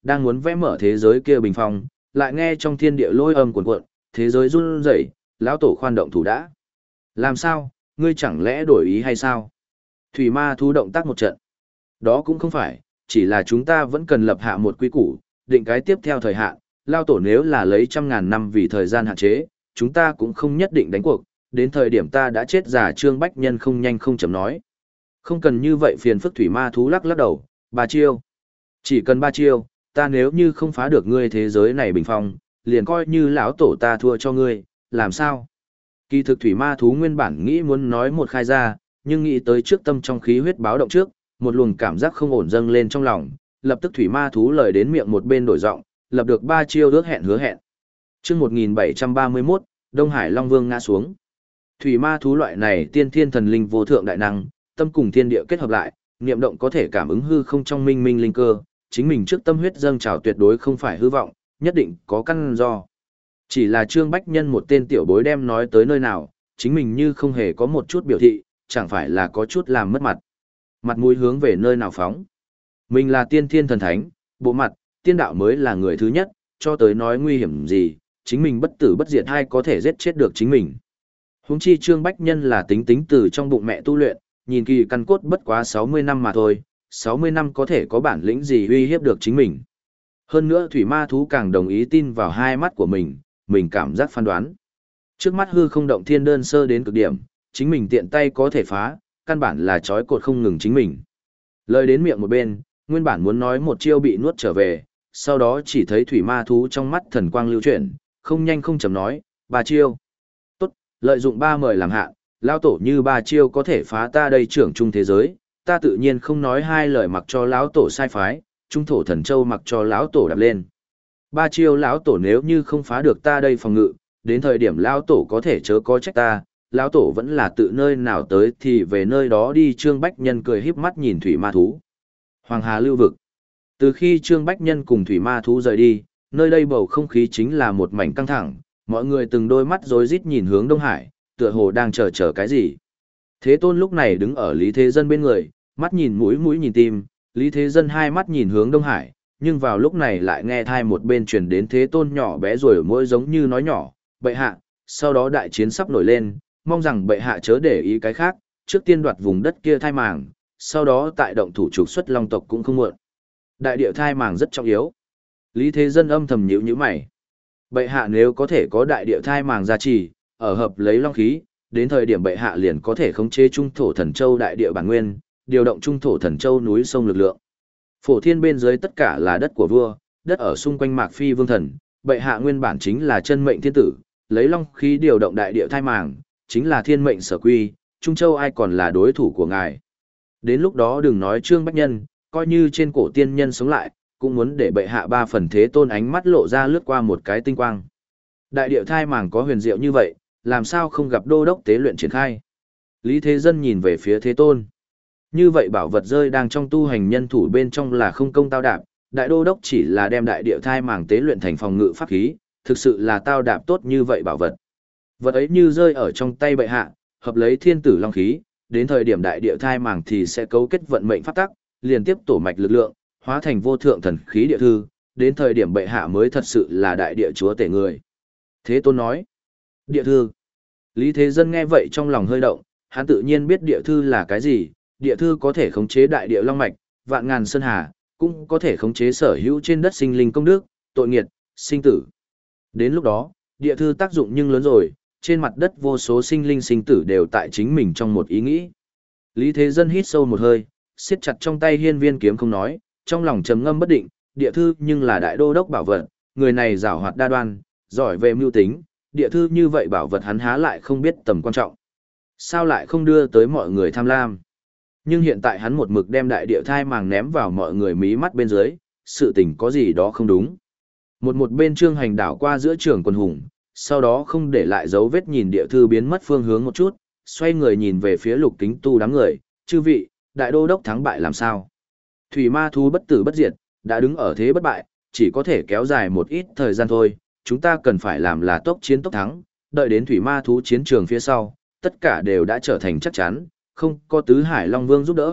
đang muốn vẽ mở thế giới kia bình phong, lại nghe trong thiên địa lôi âm cuồn cuộn, thế giới run rẩy, lão tổ khoan động thủ đã. Làm sao, ngươi chẳng lẽ đổi ý hay sao? Thủy ma thú động tác một trận. Đó cũng không phải, chỉ là chúng ta vẫn cần lập hạ một quy củ, định cái tiếp theo thời hạn, lao tổ nếu là lấy trăm ngàn năm vì thời gian hạn chế, chúng ta cũng không nhất định đánh cuộc, đến thời điểm ta đã chết già Trương Bách Nhân không nhanh không chậm nói. Không cần như vậy phiền phức thủy ma thú lắc lắc đầu, ba chiêu. Chỉ cần ba chiêu, ta nếu như không phá được ngươi thế giới này bình phong, liền coi như lão tổ ta thua cho ngươi, làm sao? Kỳ thực thủy ma thú nguyên bản nghĩ muốn nói một khai ra, nhưng nghĩ tới trước tâm trong khí huyết báo động trước, một luồng cảm giác không ổn dâng lên trong lòng, lập tức thủy ma thú lời đến miệng một bên đổi giọng, lập được ba chiêu ước hẹn hứa hẹn. Chương một nghìn bảy trăm ba mươi mốt, Đông Hải Long Vương ngã xuống. Thủy ma thú loại này tiên thiên thần linh vô thượng đại năng, tâm cùng thiên địa kết hợp lại, niệm động có thể cảm ứng hư không trong minh minh linh cơ, chính mình trước tâm huyết dâng trào tuyệt đối không phải hư vọng, nhất định có căn do. Chỉ là Trương Bách Nhân một tên tiểu bối đem nói tới nơi nào, chính mình như không hề có một chút biểu thị, chẳng phải là có chút làm mất mặt. Mặt mũi hướng về nơi nào phóng. Mình là tiên thiên thần thánh, bộ mặt, tiên đạo mới là người thứ nhất, cho tới nói nguy hiểm gì, chính mình bất tử bất diệt hay có thể giết chết được chính mình. Huống chi Trương Bách Nhân là tính tính từ trong bụng mẹ tu luyện, nhìn kỳ căn cốt bất quá sáu mươi năm mà thôi, sáu mươi năm có thể có bản lĩnh gì uy hiếp được chính mình. Hơn nữa thủy ma thú càng đồng ý tin vào hai mắt của mình, mình cảm giác phán đoán. Trước mắt hư không động thiên đơn sơ đến cực điểm, chính mình tiện tay có thể phá, căn bản là trói cột không ngừng chính mình. Lời đến miệng một bên, nguyên bản muốn nói một chiêu bị nuốt trở về, sau đó chỉ thấy thủy ma thú trong mắt thần quang lưu chuyển, không nhanh không chậm nói, ba chiêu. Tốt, lợi dụng ba mời làm hạ, lão tổ như ba chiêu có thể phá ta đây trưởng trung thế giới, ta tự nhiên không nói hai lời mặc cho lão tổ sai phái, trung thổ thần châu mặc cho lão tổ đạp lên. Ba chiêu lão tổ nếu như không phá được ta đây phòng ngự, đến thời điểm lão tổ có thể chớ có trách ta, lão tổ vẫn là tự nơi nào tới thì về nơi đó đi. Trương Bách Nhân cười híp mắt nhìn thủy ma thú. Hoàng Hà lưu vực. Từ khi Trương Bách Nhân cùng thủy ma thú rời đi, nơi đây bầu không khí chính là một mảnh căng thẳng, mọi người từng đôi mắt rối rít nhìn hướng Đông Hải, tựa hồ đang chờ chờ cái gì. Thế Tôn lúc này đứng ở Lý Thế Dân bên người, mắt nhìn mũi mũi nhìn tim, Lý Thế Dân hai mắt nhìn hướng Đông Hải, nhưng vào lúc này lại nghe thai một bên truyền đến Thế Tôn nhỏ bé rồi mỗi giống như nói nhỏ, bệ hạ, sau đó đại chiến sắp nổi lên, mong rằng bệ hạ chớ để ý cái khác, trước tiên đoạt vùng đất kia thai màng, sau đó tại động thủ trục xuất long tộc cũng không muộn. Đại địa thai màng rất trọng yếu. Lý Thế Dân âm thầm nhíu nhíu mày. Bệ hạ nếu có thể có đại địa thai màng gia trì, ở hợp lấy long khí, đến thời điểm bệ hạ liền có thể khống chế trung thổ thần châu đại địa bản nguyên, điều động trung thổ thần châu núi sông lực lượng. Phổ thiên bên dưới tất cả là đất của vua, đất ở xung quanh Mạc Phi vương thần, bệ hạ nguyên bản chính là chân mệnh thiên tử, lấy long khí điều động đại địa thai màng, chính là thiên mệnh sở quy, Trung Châu ai còn là đối thủ của ngài. Đến lúc đó đừng nói Trương Bách Nhân, coi như trên cổ tiên nhân sống lại, cũng muốn để bệ hạ ba phần. Thế Tôn ánh mắt lộ ra lướt qua một cái tinh quang. Đại địa thai màng có huyền diệu như vậy, làm sao không gặp đô đốc tế luyện triển khai. Lý Thế Dân nhìn về phía Thế Tôn. Như vậy bảo vật rơi đang trong tu hành nhân thủ bên trong là không công tao đạp, đại đô đốc chỉ là đem đại địa thai màng tế luyện thành phòng ngự pháp khí, thực sự là tao đạp tốt như vậy bảo vật. Vật ấy như rơi ở trong tay bệ hạ, hợp lấy thiên tử long khí, đến thời điểm đại địa thai màng thì sẽ cấu kết vận mệnh pháp tắc, liền tiếp tổ mạch lực lượng, hóa thành vô thượng thần khí địa thư, đến thời điểm bệ hạ mới thật sự là đại địa chúa tể người. Thế Tôn nói, địa thư. Lý Thế Dân nghe vậy trong lòng hơi động, hắn tự nhiên biết địa thư là cái gì, địa thư có thể khống chế đại địa long mạch, vạn ngàn sơn hà, cũng có thể khống chế sở hữu trên đất sinh linh công đức, tội nghiệt, sinh tử. Đến lúc đó, địa thư tác dụng nhưng lớn rồi, trên mặt đất vô số sinh linh sinh tử đều tại chính mình trong một ý nghĩ. Lý Thế Dân hít sâu một hơi, siết chặt trong tay hiên viên kiếm không nói, trong lòng trầm ngâm bất định, địa thư nhưng là đại đô đốc bảo vật, người này giảo hoạt đa đoan, giỏi về mưu tính, địa thư như vậy bảo vật hắn há lại không biết tầm quan trọng. Sao lại không đưa tới mọi người tham lam? Nhưng hiện tại hắn một mực đem đại địa thai màng ném vào mọi người mí mắt bên dưới, sự tình có gì đó không đúng. Một một bên Trương Hành đảo qua giữa trường quân hùng, sau đó không để lại dấu vết nhìn địa thư biến mất phương hướng một chút, xoay người nhìn về phía Lục Kính Tu đám người, chư vị, đại đô đốc thắng bại làm sao? Thủy ma thú bất tử bất diệt, đã đứng ở thế bất bại, chỉ có thể kéo dài một ít thời gian thôi, chúng ta cần phải làm là tốc chiến tốc thắng, đợi đến thủy ma thú chiến trường phía sau, tất cả đều đã trở thành chắc chắn, không có tứ hải long vương giúp đỡ,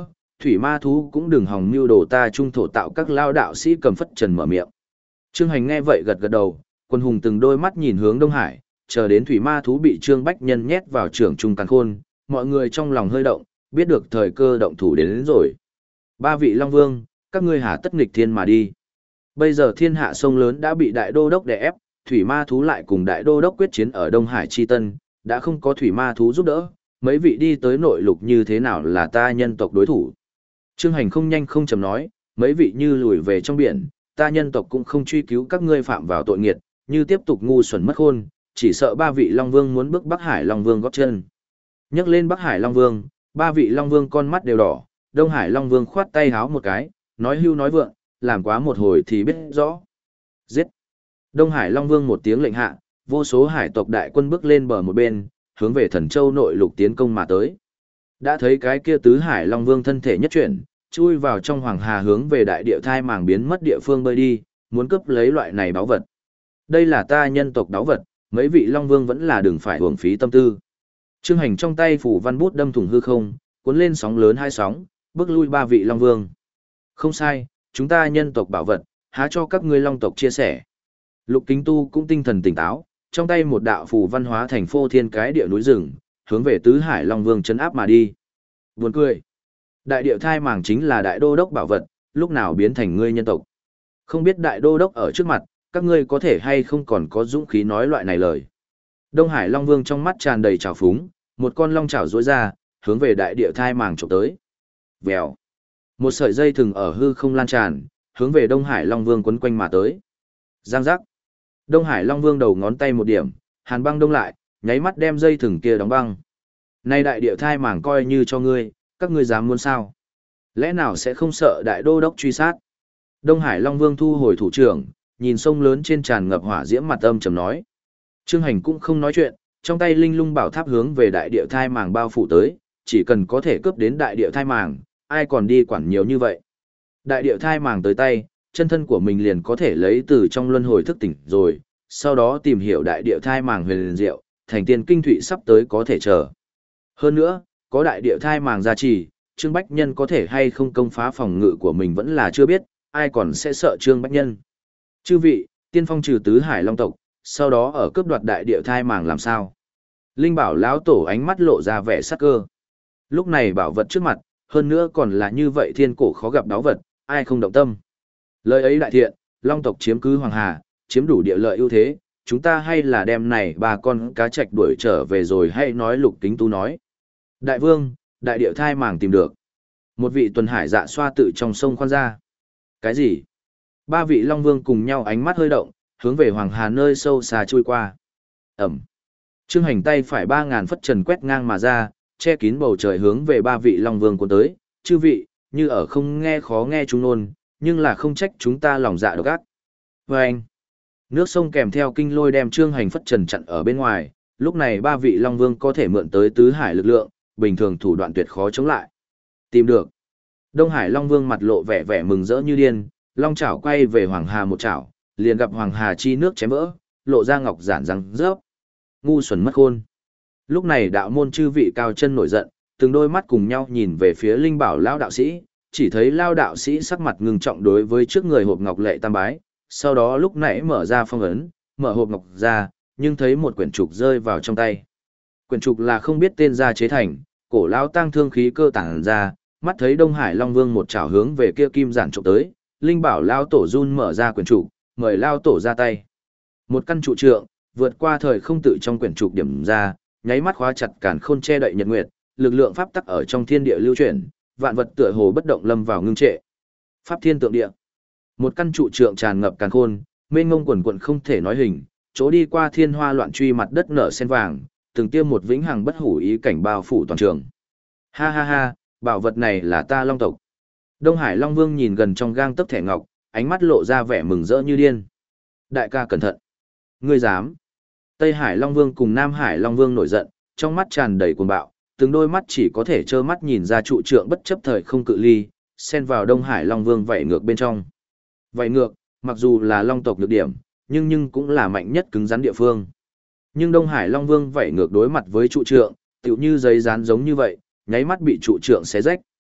thủy ma thú cũng đừng hòng mưu đồ ta trung thổ tạo các lao đạo sĩ cầm phất trần mở miệng. Trương Hành nghe vậy gật gật đầu, quân hùng từng đôi mắt nhìn hướng Đông Hải, chờ đến thủy ma thú bị Trương Bách Nhân nhét vào trưởng trung càn khôn, mọi người trong lòng hơi động, biết được thời cơ động thủ đến, đến rồi. Ba vị Long Vương, các ngươi hà tất nghịch thiên mà đi. Bây giờ thiên hạ sông lớn đã bị đại đô đốc đè ép, thủy ma thú lại cùng đại đô đốc quyết chiến ở Đông Hải Chi Tân, đã không có thủy ma thú giúp đỡ, mấy vị đi tới nội lục như thế nào là ta nhân tộc đối thủ. Trương Hành không nhanh không chậm nói, mấy vị như lùi về trong biển, ta nhân tộc cũng không truy cứu các ngươi phạm vào tội nghiệt, như tiếp tục ngu xuẩn mất khôn, chỉ sợ ba vị Long Vương muốn bước Bắc Hải Long Vương góp chân. Nhắc lên Bắc Hải Long Vương, ba vị Long Vương con mắt đều đỏ, Đông Hải Long Vương khoát tay háo một cái, nói hưu nói vượng, làm quá một hồi thì biết rõ. Giết! Đông Hải Long Vương một tiếng lệnh hạ, vô số hải tộc đại quân bước lên bờ một bên, hướng về Thần Châu nội lục tiến công mà tới. Đã thấy cái kia tứ Hải Long Vương thân thể nhất chuyển, chui vào trong hoàng hà hướng về đại địa thai màng biến mất địa phương bơi đi, muốn cướp lấy loại này báu vật. Đây là ta nhân tộc báu vật, mấy vị Long Vương vẫn là đừng phải uổng phí tâm tư. Trương Hành trong tay phủ văn bút đâm thủng hư không, cuốn lên sóng lớn hai sóng, bước lui ba vị Long Vương. Không sai, chúng ta nhân tộc bảo vật, há cho các ngươi Long tộc chia sẻ. Lục Kính Tu cũng tinh thần tỉnh táo, trong tay một đạo phù văn hóa thành phô thiên cái địa núi rừng, hướng về tứ Hải Long Vương trấn áp mà đi. Buồn cười. Đại địa thai màng chính là đại đô đốc bảo vật, lúc nào biến thành ngươi nhân tộc. Không biết đại đô đốc ở trước mặt, các ngươi có thể hay không còn có dũng khí nói loại này lời. Đông Hải Long Vương trong mắt tràn đầy trào phúng, một con long chảo duỗi ra, hướng về đại địa thai màng chụp tới. Vèo. Một sợi dây thừng ở hư không lan tràn, hướng về Đông Hải Long Vương quấn quanh mà tới. Giang giác. Đông Hải Long Vương đầu ngón tay một điểm, hàn băng đông lại, nháy mắt đem dây thừng kia đóng băng. Nay đại địa thai màng coi như cho ngươi, các ngươi dám muốn sao? Lẽ nào sẽ không sợ đại đô đốc truy sát? Đông Hải Long Vương thu hồi thủ trưởng, nhìn sông lớn trên tràn ngập hỏa diễm mặt âm trầm nói. Trương Hành cũng không nói chuyện, trong tay linh lung bảo tháp hướng về đại địa thai màng bao phủ tới, chỉ cần có thể cướp đến đại địa thai màng, ai còn đi quản nhiều như vậy. Đại địa thai màng tới tay, chân thân của mình liền có thể lấy từ trong luân hồi thức tỉnh rồi, sau đó tìm hiểu đại địa thai màng huyền liền diệu, thành tiên kinh thụy sắp tới có thể chờ. Hơn nữa, có đại địa thai màng gia trì, Trương Bách Nhân có thể hay không công phá phòng ngự của mình vẫn là chưa biết, ai còn sẽ sợ Trương Bách Nhân. Chư vị, tiên phong trừ tứ Hải Long tộc, sau đó ở cướp đoạt đại địa thai màng làm sao? Linh Bảo lão tổ ánh mắt lộ ra vẻ sắc cơ. Lúc này bảo vật trước mặt, hơn nữa còn là như vậy thiên cổ khó gặp đáo vật, ai không động tâm. Lời ấy đại thiện, Long tộc chiếm cứ Hoàng Hà, chiếm đủ địa lợi ưu thế, chúng ta hay là đem này ba con cá trạch đuổi trở về rồi hay nói. Lục Kính Tu nói. Đại vương, đại địa thai màng tìm được. Một vị tuần hải dạ xoa tự trong sông khoan ra. Cái gì? Ba vị Long Vương cùng nhau ánh mắt hơi động, hướng về Hoàng Hà nơi sâu xa trôi qua. Ẩm. Trương Hành tay phải ba ngàn phất trần quét ngang mà ra, che kín bầu trời hướng về ba vị Long Vương cuốn tới. Chư vị, như ở không nghe khó nghe chúng nôn, nhưng là không trách chúng ta lòng dạ độc ác. Và anh. Nước sông kèm theo kinh lôi đem Trương Hành phất trần chặn ở bên ngoài, lúc này ba vị Long Vương có thể mượn tới tứ hải lực lượng, bình thường thủ đoạn tuyệt khó chống lại. Tìm được. Đông Hải Long Vương mặt lộ vẻ vẻ mừng rỡ như điên, long chảo quay về Hoàng Hà một chảo, liền gặp Hoàng Hà chi nước chém vỡ, lộ ra ngọc giản răng rớp. Ngu xuẩn mất khôn. Lúc này đạo môn chư vị cao chân nổi giận, từng đôi mắt cùng nhau nhìn về phía Linh Bảo lão đạo sĩ, chỉ thấy lao đạo sĩ sắc mặt ngưng trọng đối với trước người hộp ngọc lệ tam bái, sau đó lúc nãy mở ra phong ấn, mở hộp ngọc ra, nhưng thấy một quyển trục rơi vào trong tay. Quyển trục là không biết tên ra chế thành, cổ lão tăng thương khí cơ tản ra, mắt thấy Đông Hải Long Vương một chảo hướng về kia kim giản trộm tới, Linh Bảo lao tổ run mở ra quyển trục, mời lao tổ ra tay. Một căn trụ trượng, vượt qua thời không tự trong quyển trục điểm ra, nháy mắt khóa chặt càn khôn che đậy nhật nguyệt, lực lượng pháp tắc ở trong thiên địa lưu chuyển, vạn vật tựa hồ bất động lâm vào ngưng trệ. Pháp thiên tượng địa. Một căn trụ trượng tràn ngập càn khôn, mênh mông quần quần không thể nói hình, chỗ đi qua thiên hoa loạn truy mặt đất nở sen vàng, từng tiêm một vĩnh hằng bất hủ ý cảnh bao phủ toàn trường. Ha ha ha, bảo vật này là ta Long tộc. Đông Hải Long Vương nhìn gần trong gang tấc thẻ ngọc, ánh mắt lộ ra vẻ mừng rỡ như điên. Đại ca cẩn thận. Ngươi dám? Tây Hải Long Vương cùng Nam Hải Long Vương nổi giận, trong mắt tràn đầy cuồng bạo, từng đôi mắt chỉ có thể trơ mắt nhìn ra trụ trượng bất chấp thời không cự ly, xen vào Đông Hải Long Vương vảy ngược bên trong. Vảy ngược, mặc dù là Long tộc nhược điểm, nhưng nhưng cũng là mạnh nhất cứng rắn địa phương. Nhưng Đông Hải Long Vương vảy ngược đối mặt với trụ trượng, tựu như giấy dán giống như vậy, nháy mắt bị trụ trượng xé rách.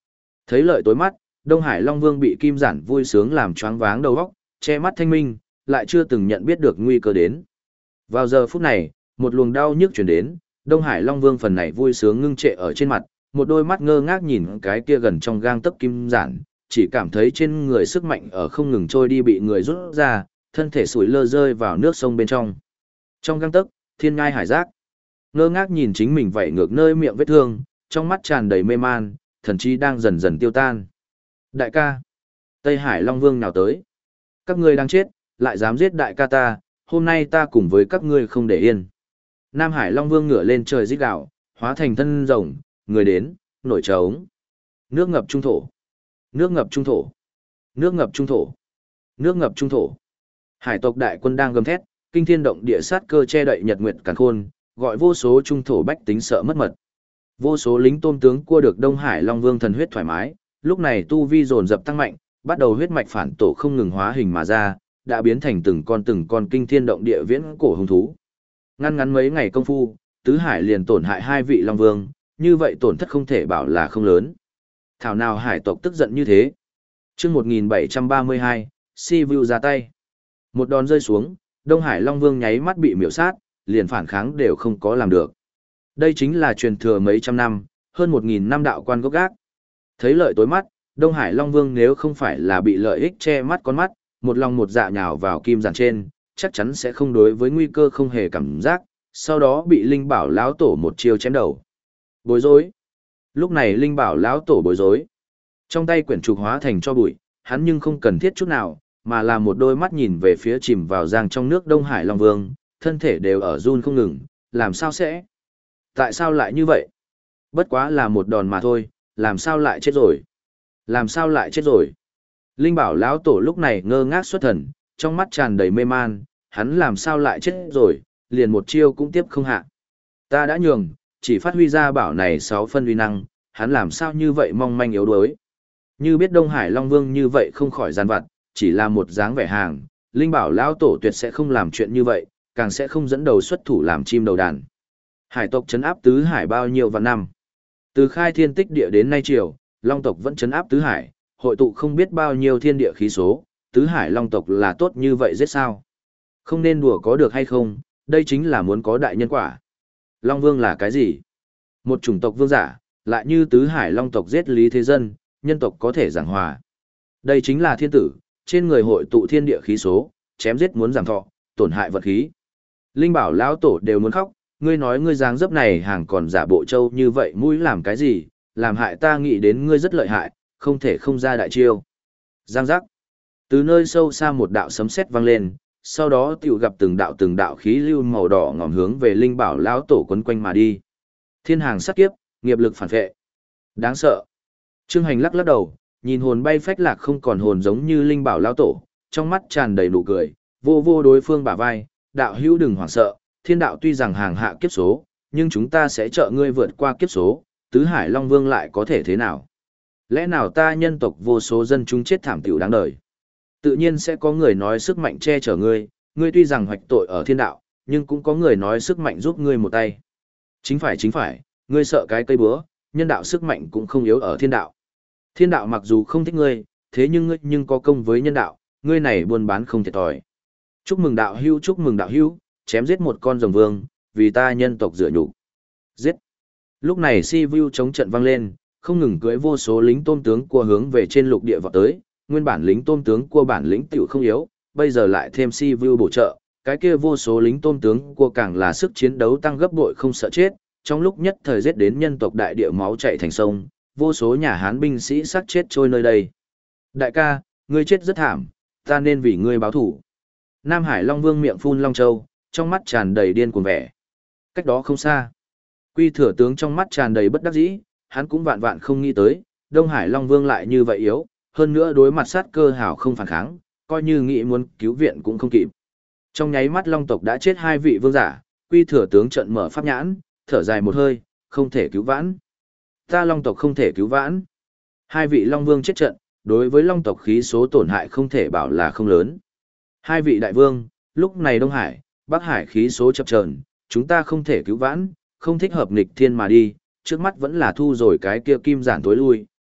Thấy lợi tối mắt, Đông Hải Long Vương bị kim giản vui sướng làm choáng váng đầu óc, che mắt thanh minh, lại chưa từng nhận biết được nguy cơ đến. Vào giờ phút này, một luồng đau nhức chuyển đến, Đông Hải Long Vương phần này vui sướng ngưng trệ ở trên mặt, một đôi mắt ngơ ngác nhìn cái kia gần trong gang tấc kim giản, chỉ cảm thấy trên người sức mạnh ở không ngừng trôi đi bị người rút ra, thân thể sủi lơ rơi vào nước sông bên trong. Trong gang tấc, thiên ngai hải giác, ngơ ngác nhìn chính mình vậy ngược nơi miệng vết thương, trong mắt tràn đầy mê man, thần trí đang dần dần tiêu tan. Đại ca, Tây Hải Long Vương nào tới? Các ngươi đang chết, lại dám giết đại ca ta, hôm nay ta cùng với các ngươi không để yên. Nam Hải Long Vương ngửa lên trời rít gào, hóa thành thân rồng, người đến, nổi trống. Nước ngập trung thổ, nước ngập trung thổ, nước ngập trung thổ, nước ngập trung thổ. Hải tộc đại quân đang gầm thét, kinh thiên động địa sát cơ che đậy nhật nguyệt càn khôn, gọi vô số trung thổ bách tính sợ mất mật. Vô số lính tôm tướng cua được Đông Hải Long Vương thần huyết thoải mái, lúc này tu vi dồn dập tăng mạnh, bắt đầu huyết mạch phản tổ không ngừng hóa hình mà ra, đã biến thành từng con từng con kinh thiên động địa viễn cổ hung thú. Ngăn ngắn mấy ngày công phu, tứ hải liền tổn hại hai vị Long Vương, như vậy tổn thất không thể bảo là không lớn. Thảo nào hải tộc tức giận như thế. Chương một nghìn bảy trăm ba mươi hai, Sivu ra tay. Một đòn rơi xuống, Đông Hải Long Vương nháy mắt bị miểu sát, liền phản kháng đều không có làm được. Đây chính là truyền thừa mấy trăm năm, hơn một nghìn năm đạo quan gốc gác. Thấy lợi tối mắt, Đông Hải Long Vương nếu không phải là bị lợi ích che mắt con mắt, một lòng một dạ nhào vào kim giản trên, chắc chắn sẽ không đối với nguy cơ không hề cảm giác, sau đó bị Linh Bảo lão tổ một chiêu chém đầu. Bối rối. Lúc này Linh Bảo lão tổ bối rối. Trong tay quyển trục hóa thành cho bụi, hắn nhưng không cần thiết chút nào, mà là một đôi mắt nhìn về phía chìm vào giang trong nước Đông Hải Long Vương, thân thể đều ở run không ngừng, làm sao sẽ? Tại sao lại như vậy? Bất quá là một đòn mà thôi, làm sao lại chết rồi? Làm sao lại chết rồi? Linh Bảo lão tổ lúc này ngơ ngác xuất thần, trong mắt tràn đầy mê man, hắn làm sao lại chết rồi, liền một chiêu cũng tiếp không hạ. Ta đã nhường, chỉ phát huy ra bảo này sáu phân uy năng, hắn làm sao như vậy mong manh yếu đuối. Như biết Đông Hải Long Vương như vậy không khỏi gian vặt, chỉ là một dáng vẻ hàng, Linh Bảo lão tổ tuyệt sẽ không làm chuyện như vậy, càng sẽ không dẫn đầu xuất thủ làm chim đầu đàn. Hải tộc trấn áp tứ hải bao nhiêu vạn năm. Từ khai thiên tích địa đến nay triều, Long tộc vẫn trấn áp tứ hải, hội tụ không biết bao nhiêu thiên địa khí số, tứ hải Long tộc là tốt như vậy giết sao? Không nên đùa có được hay không, đây chính là muốn có đại nhân quả. Long Vương là cái gì? Một chủng tộc vương giả, lại như tứ hải Long tộc giết lý thế dân, nhân tộc có thể giảng hòa. Đây chính là thiên tử, trên người hội tụ thiên địa khí số, chém giết muốn giảm thọ, tổn hại vật khí. Linh Bảo lão tổ đều muốn khóc, ngươi nói ngươi dáng dấp này hàng còn giả bộ trâu như vậy mũi làm cái gì, làm hại ta nghĩ đến ngươi rất lợi hại, không thể không ra đại chiêu. Giang giác. Từ nơi sâu xa một đạo sấm sét vang lên, sau đó tiểu gặp từng đạo từng đạo khí lưu màu đỏ ngòm hướng về Linh Bảo lão tổ quấn quanh mà đi. Thiên hàng sát kiếp, nghiệp lực phản vệ. Đáng sợ. Trương Hành lắc lắc đầu, nhìn hồn bay phách lạc không còn hồn giống như Linh Bảo lão tổ, trong mắt tràn đầy nụ cười, vô vô đối phương bả vai, đạo hữu đừng hoảng sợ, thiên đạo tuy rằng hàng hạ kiếp số, nhưng chúng ta sẽ trợ ngươi vượt qua kiếp số, tứ hải Long Vương lại có thể thế nào? Lẽ nào ta nhân tộc vô số dân chúng chết thảm tiểu đáng đời? Tự nhiên sẽ có người nói sức mạnh che chở ngươi, ngươi tuy rằng hoạch tội ở thiên đạo, nhưng cũng có người nói sức mạnh giúp ngươi một tay. Chính phải chính phải, ngươi sợ cái cây búa, nhân đạo sức mạnh cũng không yếu ở thiên đạo. Thiên đạo mặc dù không thích ngươi, thế nhưng ngươi nhưng có công với nhân đạo, ngươi này buôn bán không thiệt thòi. Chúc mừng đạo hữu, chúc mừng đạo hữu, chém giết một con rồng vương, vì ta nhân tộc rửa nhục. Giết. Lúc này si vu chống trận vang lên, không ngừng cưỡi vô số lính tôm tướng cua hướng về trên lục địa vọt tới, nguyên bản lính tôm tướng cua bản lĩnh tiểu không yếu, bây giờ lại thêm si vu bổ trợ, cái kia vô số lính tôm tướng cua càng là sức chiến đấu tăng gấp bội không sợ chết, trong lúc nhất thời giết đến nhân tộc đại địa máu chảy thành sông, vô số nhà Hán binh sĩ sát chết trôi nơi đây. Đại ca, ngươi chết rất thảm, ta nên vì ngươi báo thủ. Nam Hải Long Vương miệng phun long châu, trong mắt tràn đầy điên cuồng vẻ. Cách đó không xa, Quy Thừa tướng trong mắt tràn đầy bất đắc dĩ, hắn cũng vạn vạn không nghĩ tới, Đông Hải Long Vương lại như vậy yếu, hơn nữa đối mặt sát cơ hảo không phản kháng, coi như nghĩ muốn cứu viện cũng không kịp. Trong nháy mắt Long tộc đã chết hai vị vương giả, Quy Thừa tướng trận mở pháp nhãn, thở dài một hơi, không thể cứu vãn. Ta Long tộc không thể cứu vãn. Hai vị Long Vương chết trận, đối với Long tộc khí số tổn hại không thể bảo là không lớn. Hai vị đại vương, lúc này Đông Hải, Bắc Hải khí số chập chờn, chúng ta không thể cứu vãn, không thích hợp nghịch thiên mà đi, trước mắt vẫn là thu rồi cái kia kim giản tối lui,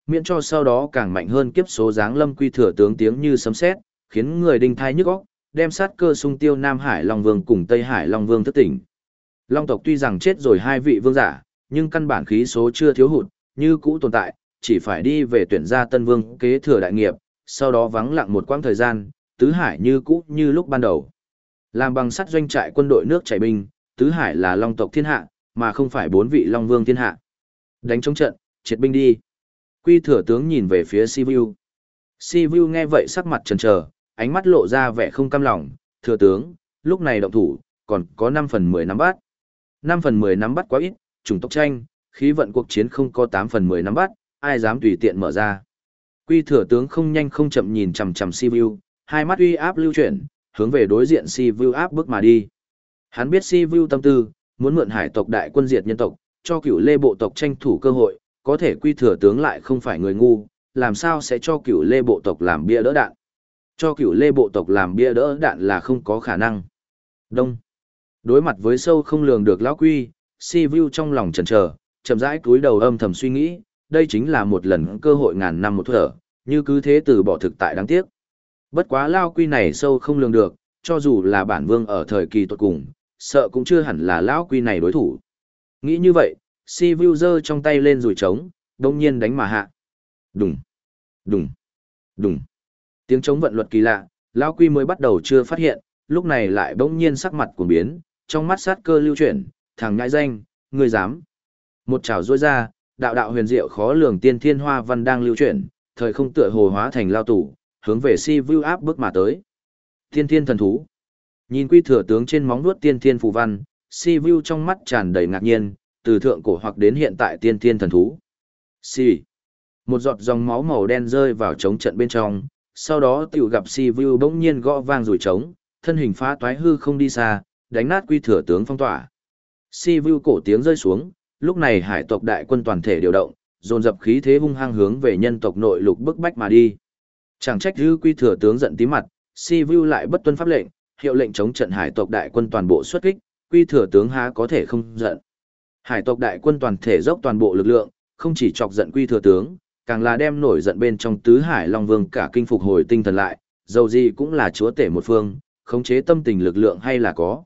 miễn cho sau đó càng mạnh hơn kiếp số giáng lâm quy thừa tướng tiếng như sấm sét, khiến người đinh thai nhức óc, đem sát cơ xung tiêu Nam Hải Long Vương cùng Tây Hải Long Vương thức tỉnh. Long tộc tuy rằng chết rồi hai vị vương giả, nhưng căn bản khí số chưa thiếu hụt, như cũ tồn tại, chỉ phải đi về tuyển ra tân vương kế thừa đại nghiệp, sau đó vắng lặng một quãng thời gian, tứ hải như cũ như lúc ban đầu. Làm bằng sắt doanh trại quân đội nước chảy binh, tứ hải là long tộc thiên hạ, mà không phải bốn vị long vương thiên hạ. Đánh chống trận, triệt binh đi. Quy thừa tướng nhìn về phía Sivu. Sivu nghe vậy sắc mặt chần chờ, ánh mắt lộ ra vẻ không cam lòng, thừa tướng, lúc này động thủ, còn có năm phần mười nắm bắt. năm phần mười nắm bắt quá ít, chủng tộc tranh, khí vận cuộc chiến không có tám phần mười nắm bắt, ai dám tùy tiện mở ra. Quy thừa tướng không nhanh không chậm nhìn chằm chằm Sivu, hai mắt uy áp lưu chuyển, hướng về đối diện Sivu áp bước mà đi. Hắn biết Sivu tâm tư, muốn mượn hải tộc đại quân diệt nhân tộc, cho cửu lê bộ tộc tranh thủ cơ hội, có thể quy thừa tướng lại không phải người ngu, làm sao sẽ cho cửu lê bộ tộc làm bia đỡ đạn. Cho cửu lê bộ tộc làm bia đỡ đạn là không có khả năng. Đông. Đối mặt với sâu không lường được lão quy, Sivu trong lòng chần chờ, chậm rãi cúi đầu âm thầm suy nghĩ, đây chính là một lần cơ hội ngàn năm một thở, như cứ thế từ bỏ thực tại đáng tiếc. Bất quá lão quy này sâu không lường được, cho dù là bản vương ở thời kỳ tuột cùng, sợ cũng chưa hẳn là lão quy này đối thủ. Nghĩ như vậy, Sivu giơ trong tay lên rùi trống, đông nhiên đánh mà hạ. Đùng, đùng, đùng. Tiếng trống vận luật kỳ lạ, lão quy mới bắt đầu chưa phát hiện, lúc này lại bỗng nhiên sắc mặt cuồng biến, trong mắt sát cơ lưu chuyển, thằng nhãi danh, ngươi dám. Một chảo rôi ra, đạo đạo huyền diệu khó lường tiên thiên hoa văn đang lưu chuyển, thời không tựa hồ hóa thành lao tủ, hướng về Sivu áp bước mà tới. Tiên thiên thần thú. Nhìn quy thừa tướng trên móng vuốt tiên thiên phù văn, Sivu trong mắt tràn đầy ngạc nhiên, từ thượng cổ hoặc đến hiện tại tiên thiên thần thú. Si. Một giọt dòng máu màu đen rơi vào trống trận bên trong, sau đó tiểu gặp Sivu bỗng nhiên gõ vang rủi trống, thân hình phá toái hư không đi xa, đánh nát quy thừa tướng phong tỏa. Sivu cổ tiếng rơi xuống, lúc này hải tộc đại quân toàn thể điều động, dồn dập khí thế hung hăng hướng về nhân tộc nội lục bức bách mà đi. Chẳng trách dư quy thừa tướng giận tí mặt, Sivu lại bất tuân pháp lệnh, hiệu lệnh chống trận hải tộc đại quân toàn bộ xuất kích, quy thừa tướng há có thể không giận. Hải tộc đại quân toàn thể dốc toàn bộ lực lượng, không chỉ chọc giận quy thừa tướng, càng là đem nổi giận bên trong tứ hải long vương cả kinh phục hồi tinh thần lại, dầu gì cũng là chúa tể một phương, khống chế tâm tình lực lượng hay là có.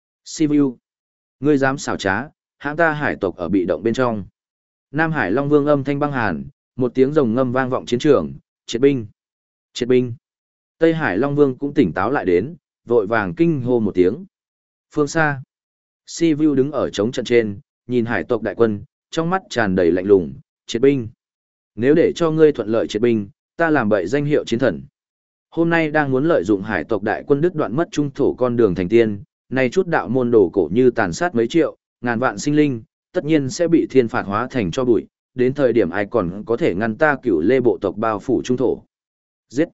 Sivu, ngươi dám xảo trá, hãng ta hải tộc ở bị động bên trong. Nam Hải Long Vương âm thanh băng hàn, một tiếng rồng ngâm vang vọng chiến trường, triệt binh, triệt binh. Tây Hải Long Vương cũng tỉnh táo lại đến, vội vàng kinh hô một tiếng. Phương xa, Sivu đứng ở trống trận trên, nhìn hải tộc đại quân, trong mắt tràn đầy lạnh lùng, triệt binh. Nếu để cho ngươi thuận lợi triệt binh, ta làm bậy danh hiệu chiến thần. Hôm nay đang muốn lợi dụng hải tộc đại quân đứt đoạn mất trung thổ con đường thành tiên, này chút đạo môn đồ cổ như tàn sát mấy triệu, ngàn vạn sinh linh, tất nhiên sẽ bị thiên phạt hóa thành cho bụi, đến thời điểm ai còn có thể ngăn ta cửu lê bộ tộc bao phủ trung thổ. Giết!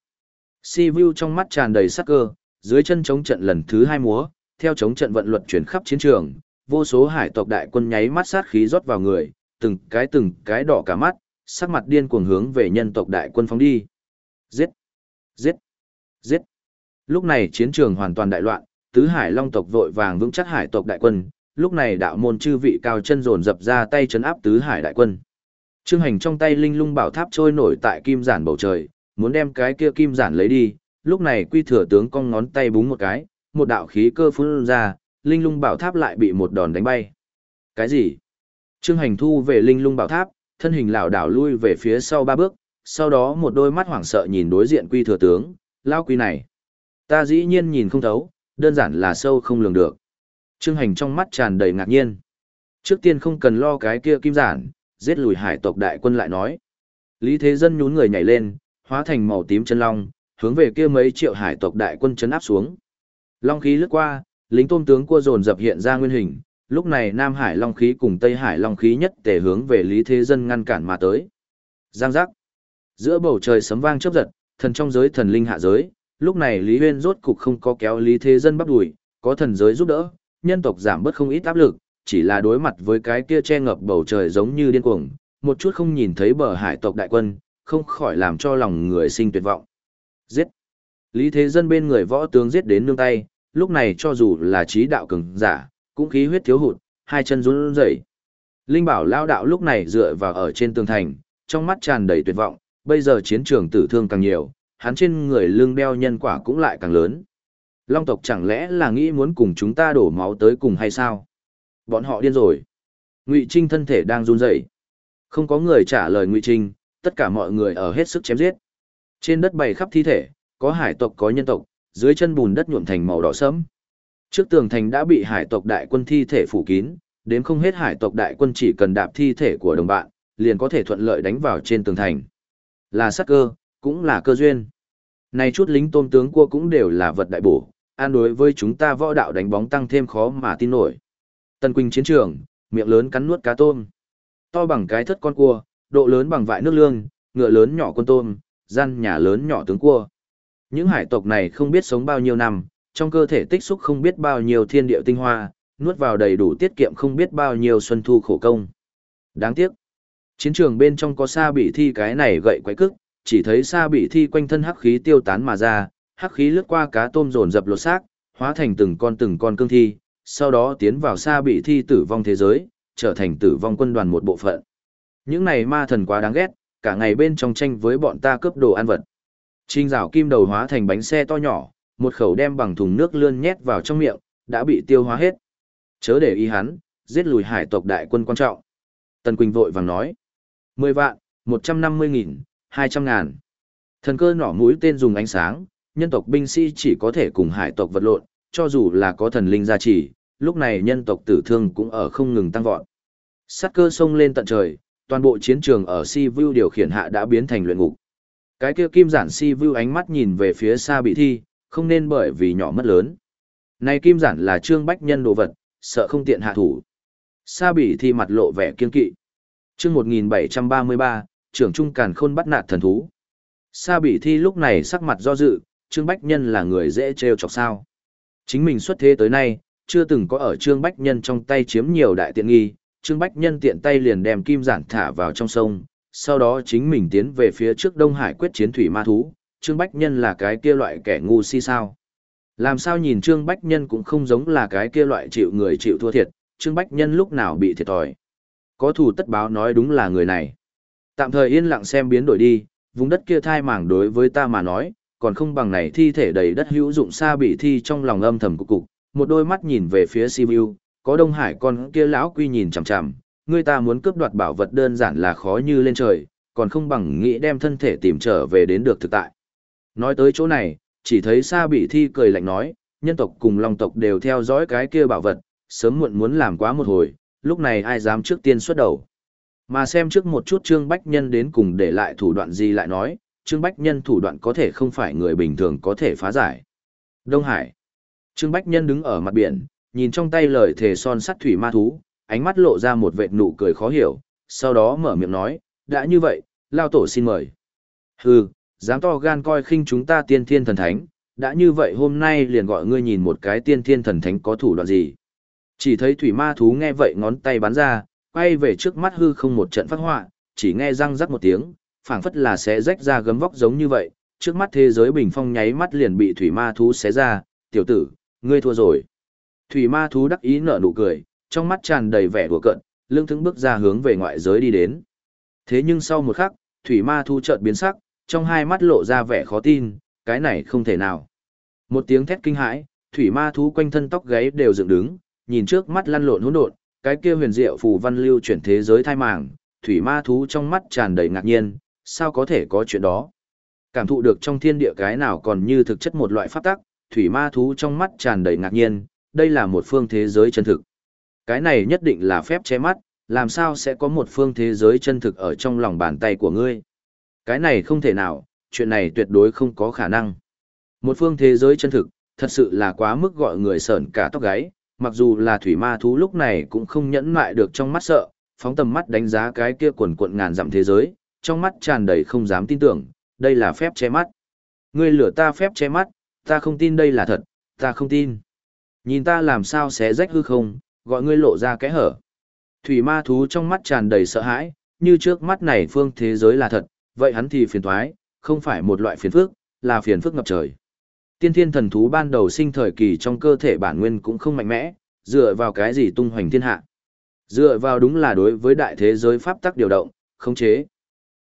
Sivu trong mắt tràn đầy sắc cơ, dưới chân chống trận lần thứ hai múa, theo chống trận vận luật chuyển khắp chiến trường, vô số hải tộc đại quân nháy mắt sát khí rót vào người, từng cái từng cái đỏ cả mắt, sắc mặt điên cuồng hướng về nhân tộc đại quân phóng đi. Giết! Giết! Giết! Lúc này chiến trường hoàn toàn đại loạn, tứ hải long tộc vội vàng vững chắc hải tộc đại quân, lúc này đạo môn chư vị cao chân dồn dập ra tay trấn áp tứ hải đại quân. Trương Hành trong tay linh lung bảo tháp trôi nổi tại kim giản bầu trời, muốn đem cái kia kim giản lấy đi, lúc này quy thừa tướng cong ngón tay búng một cái, một đạo khí cơ phun ra, linh lung bảo tháp lại bị một đòn đánh bay. Cái gì? Trương Hành thu về linh lung bảo tháp, thân hình lảo đảo lui về phía sau ba bước, sau đó một đôi mắt hoảng sợ nhìn đối diện quy thừa tướng, lao quy này. Ta dĩ nhiên nhìn không thấu, đơn giản là sâu không lường được. Trương Hành trong mắt tràn đầy ngạc nhiên. Trước tiên không cần lo cái kia kim giản, giết lùi hải tộc đại quân lại nói. Lý Thế Dân nhún người nhảy lên, hóa thành màu tím chân long, hướng về kia mấy triệu hải tộc đại quân chấn áp xuống. Long khí lướt qua, lính tôm tướng cua dồn dập hiện ra nguyên hình, lúc này Nam Hải Long khí cùng Tây Hải Long khí nhất tề hướng về Lý Thế Dân ngăn cản mà tới. Giang giác. Giữa bầu trời sấm vang chớp giật, thần trong giới thần linh hạ giới, lúc này Lý Huyên rốt cục không có kéo Lý Thế Dân bắt đuổi, có thần giới giúp đỡ, nhân tộc giảm bớt không ít áp lực, chỉ là đối mặt với cái kia che ngập bầu trời giống như điên cuồng, một chút không nhìn thấy bờ hải tộc đại quân, không khỏi làm cho lòng người sinh tuyệt vọng. Giết! Lý Thế Dân bên người võ tướng giết đến nương tay, lúc này cho dù là trí đạo cường giả, cũng khí huyết thiếu hụt, hai chân run rẩy. Linh Bảo lao đạo lúc này dựa vào ở trên tường thành, trong mắt tràn đầy tuyệt vọng, bây giờ chiến trường tử thương càng nhiều, hắn trên người lưng đeo nhân quả cũng lại càng lớn. Long tộc chẳng lẽ là nghĩ muốn cùng chúng ta đổ máu tới cùng hay sao? Bọn họ điên rồi. Ngụy Trinh thân thể đang run rẩy. Không có người trả lời Ngụy Trinh, tất cả mọi người ở hết sức chém giết. Trên đất bày khắp thi thể, có hải tộc có nhân tộc, dưới chân bùn đất nhuộm thành màu đỏ sẫm. Trước tường thành đã bị hải tộc đại quân thi thể phủ kín, đến không hết hải tộc đại quân chỉ cần đạp thi thể của đồng bạn, liền có thể thuận lợi đánh vào trên tường thành. Là sát cơ, cũng là cơ duyên. Này chút lính tôm tướng cua cũng đều là vật đại bổ, an đối với chúng ta võ đạo đánh bóng tăng thêm khó mà tin nổi. Tân Quỳnh chiến trường, miệng lớn cắn nuốt cá tôm. To bằng cái thất con cua, độ lớn bằng vại nước lương, ngựa lớn nhỏ con tôm, gian nhà lớn nhỏ tướng cua. Những hải tộc này không biết sống bao nhiêu năm, trong cơ thể tích xúc không biết bao nhiêu thiên địa tinh hoa, nuốt vào đầy đủ tiết kiệm không biết bao nhiêu xuân thu khổ công. Đáng tiếc, chiến trường bên trong có Sa Bị Thi cái này gậy quái cức, chỉ thấy Sa Bị Thi quanh thân hắc khí tiêu tán mà ra, hắc khí lướt qua cá tôm dồn dập lột xác, hóa thành từng con từng con cương thi, sau đó tiến vào Sa Bị Thi tử vong thế giới, trở thành tử vong quân đoàn một bộ phận. Những này ma thần quá đáng ghét, cả ngày bên trong tranh với bọn ta cướp đồ ăn vật. Trình Dạo Kim đầu hóa thành bánh xe to nhỏ, một khẩu đem bằng thùng nước lươn nhét vào trong miệng, đã bị tiêu hóa hết. Chớ để ý hắn, giết lùi hải tộc đại quân quan trọng. Tần Quỳnh vội vàng nói. Mười vạn, một trăm năm mươi nghìn, hai trăm ngàn. Thần cơ nỏ mũi tên dùng ánh sáng, nhân tộc binh sĩ chỉ có thể cùng hải tộc vật lộn, cho dù là có thần linh gia trì, lúc này nhân tộc tử thương cũng ở không ngừng tăng vọt. Sát cơ sông lên tận trời, toàn bộ chiến trường ở Si Vu điều khiển hạ đã biến thành luyện ngục. Cái kia kim giản Si Vu ánh mắt nhìn về phía Sa Bị Thi, không nên bởi vì nhỏ mất lớn. Này kim giản là Trương Bách Nhân đồ vật, sợ không tiện hạ thủ. Sa Bị Thi mặt lộ vẻ kiên kỵ. Chương một nghìn bảy trăm ba mươi ba, trưởng trung càn khôn bắt nạt thần thú. Sa Bị Thi lúc này sắc mặt do dự, Trương Bách Nhân là người dễ trêu chọc sao? Chính mình xuất thế tới nay, chưa từng có ở Trương Bách Nhân trong tay chiếm nhiều đại tiện nghi, Trương Bách Nhân tiện tay liền đem kim giản thả vào trong sông, sau đó chính mình tiến về phía trước Đông Hải quyết chiến thủy ma thú, Trương Bách Nhân là cái kia loại kẻ ngu si sao? Làm sao nhìn Trương Bách Nhân cũng không giống là cái kia loại chịu người chịu thua thiệt, Trương Bách Nhân lúc nào bị thiệt thòi. Có thù tất báo nói đúng là người này. Tạm thời yên lặng xem biến đổi đi, vùng đất kia thai mảng đối với ta mà nói, còn không bằng này thi thể đầy đất hữu dụng. Sa Bị Thi trong lòng âm thầm cục cục, một đôi mắt nhìn về phía Sibiu, có Đông Hải con kia lão quy nhìn chằm chằm, người ta muốn cướp đoạt bảo vật đơn giản là khó như lên trời, còn không bằng nghĩ đem thân thể tìm trở về đến được thực tại. Nói tới chỗ này, chỉ thấy Sa Bị Thi cười lạnh nói, nhân tộc cùng long tộc đều theo dõi cái kia bảo vật, sớm muộn muốn làm quá một hồi, lúc này ai dám trước tiên xuất đầu. Mà xem trước một chút Trương Bách Nhân đến cùng để lại thủ đoạn gì lại nói, Trương Bách Nhân thủ đoạn có thể không phải người bình thường có thể phá giải. Đông Hải. Trương Bách Nhân đứng ở mặt biển, nhìn trong tay lời thề son sắt thủy ma thú, ánh mắt lộ ra một vệt nụ cười khó hiểu, sau đó mở miệng nói, đã như vậy, lao tổ xin mời. Hừ, dám to gan coi khinh chúng ta tiên thiên thần thánh, đã như vậy hôm nay liền gọi ngươi nhìn một cái tiên thiên thần thánh có thủ đoạn gì. Chỉ thấy thủy ma thú nghe vậy ngón tay bắn ra, quay về trước mắt hư không một trận phát họa, chỉ nghe răng rắc một tiếng, phảng phất là sẽ rách ra gấm vóc giống như vậy, trước mắt thế giới bình phong nháy mắt liền bị thủy ma thú xé ra, tiểu tử, ngươi thua rồi. Thủy ma thú đắc ý nở nụ cười, trong mắt tràn đầy vẻ đùa cợt, lưng thững bước ra hướng về ngoại giới đi đến. Thế nhưng sau một khắc, thủy ma thú chợt biến sắc, trong hai mắt lộ ra vẻ khó tin, cái này không thể nào. Một tiếng thét kinh hãi, thủy ma thú quanh thân tóc gáy đều dựng đứng, nhìn trước mắt lăn lộn hỗn độn, cái kia huyền diệu phù văn lưu chuyển thế giới thai màng, thủy ma thú trong mắt tràn đầy ngạc nhiên, sao có thể có chuyện đó? Cảm thụ được trong thiên địa cái nào còn như thực chất một loại pháp tắc, thủy ma thú trong mắt tràn đầy ngạc nhiên, đây là một phương thế giới chân thực. Cái này nhất định là phép che mắt, làm sao sẽ có một phương thế giới chân thực ở trong lòng bàn tay của ngươi? Cái này không thể nào, chuyện này tuyệt đối không có khả năng. Một phương thế giới chân thực, thật sự là quá mức gọi người sởn cả tóc gáy, mặc dù là thủy ma thú lúc này cũng không nhẫn nại được trong mắt sợ, phóng tầm mắt đánh giá cái kia quần quận ngàn dặm thế giới, trong mắt tràn đầy không dám tin tưởng, đây là phép che mắt. Ngươi lừa ta phép che mắt, ta không tin đây là thật, ta không tin. Nhìn ta làm sao xé rách hư không, gọi ngươi lộ ra cái hở. Thủy ma thú trong mắt tràn đầy sợ hãi, như trước mắt này phương thế giới là thật, vậy hắn thì phiền toái, không phải một loại phiền phức, là phiền phức ngập trời. Tiên thiên thần thú ban đầu sinh thời kỳ trong cơ thể bản nguyên cũng không mạnh mẽ, dựa vào cái gì tung hoành thiên hạ. Dựa vào đúng là đối với đại thế giới pháp tắc điều động, khống chế.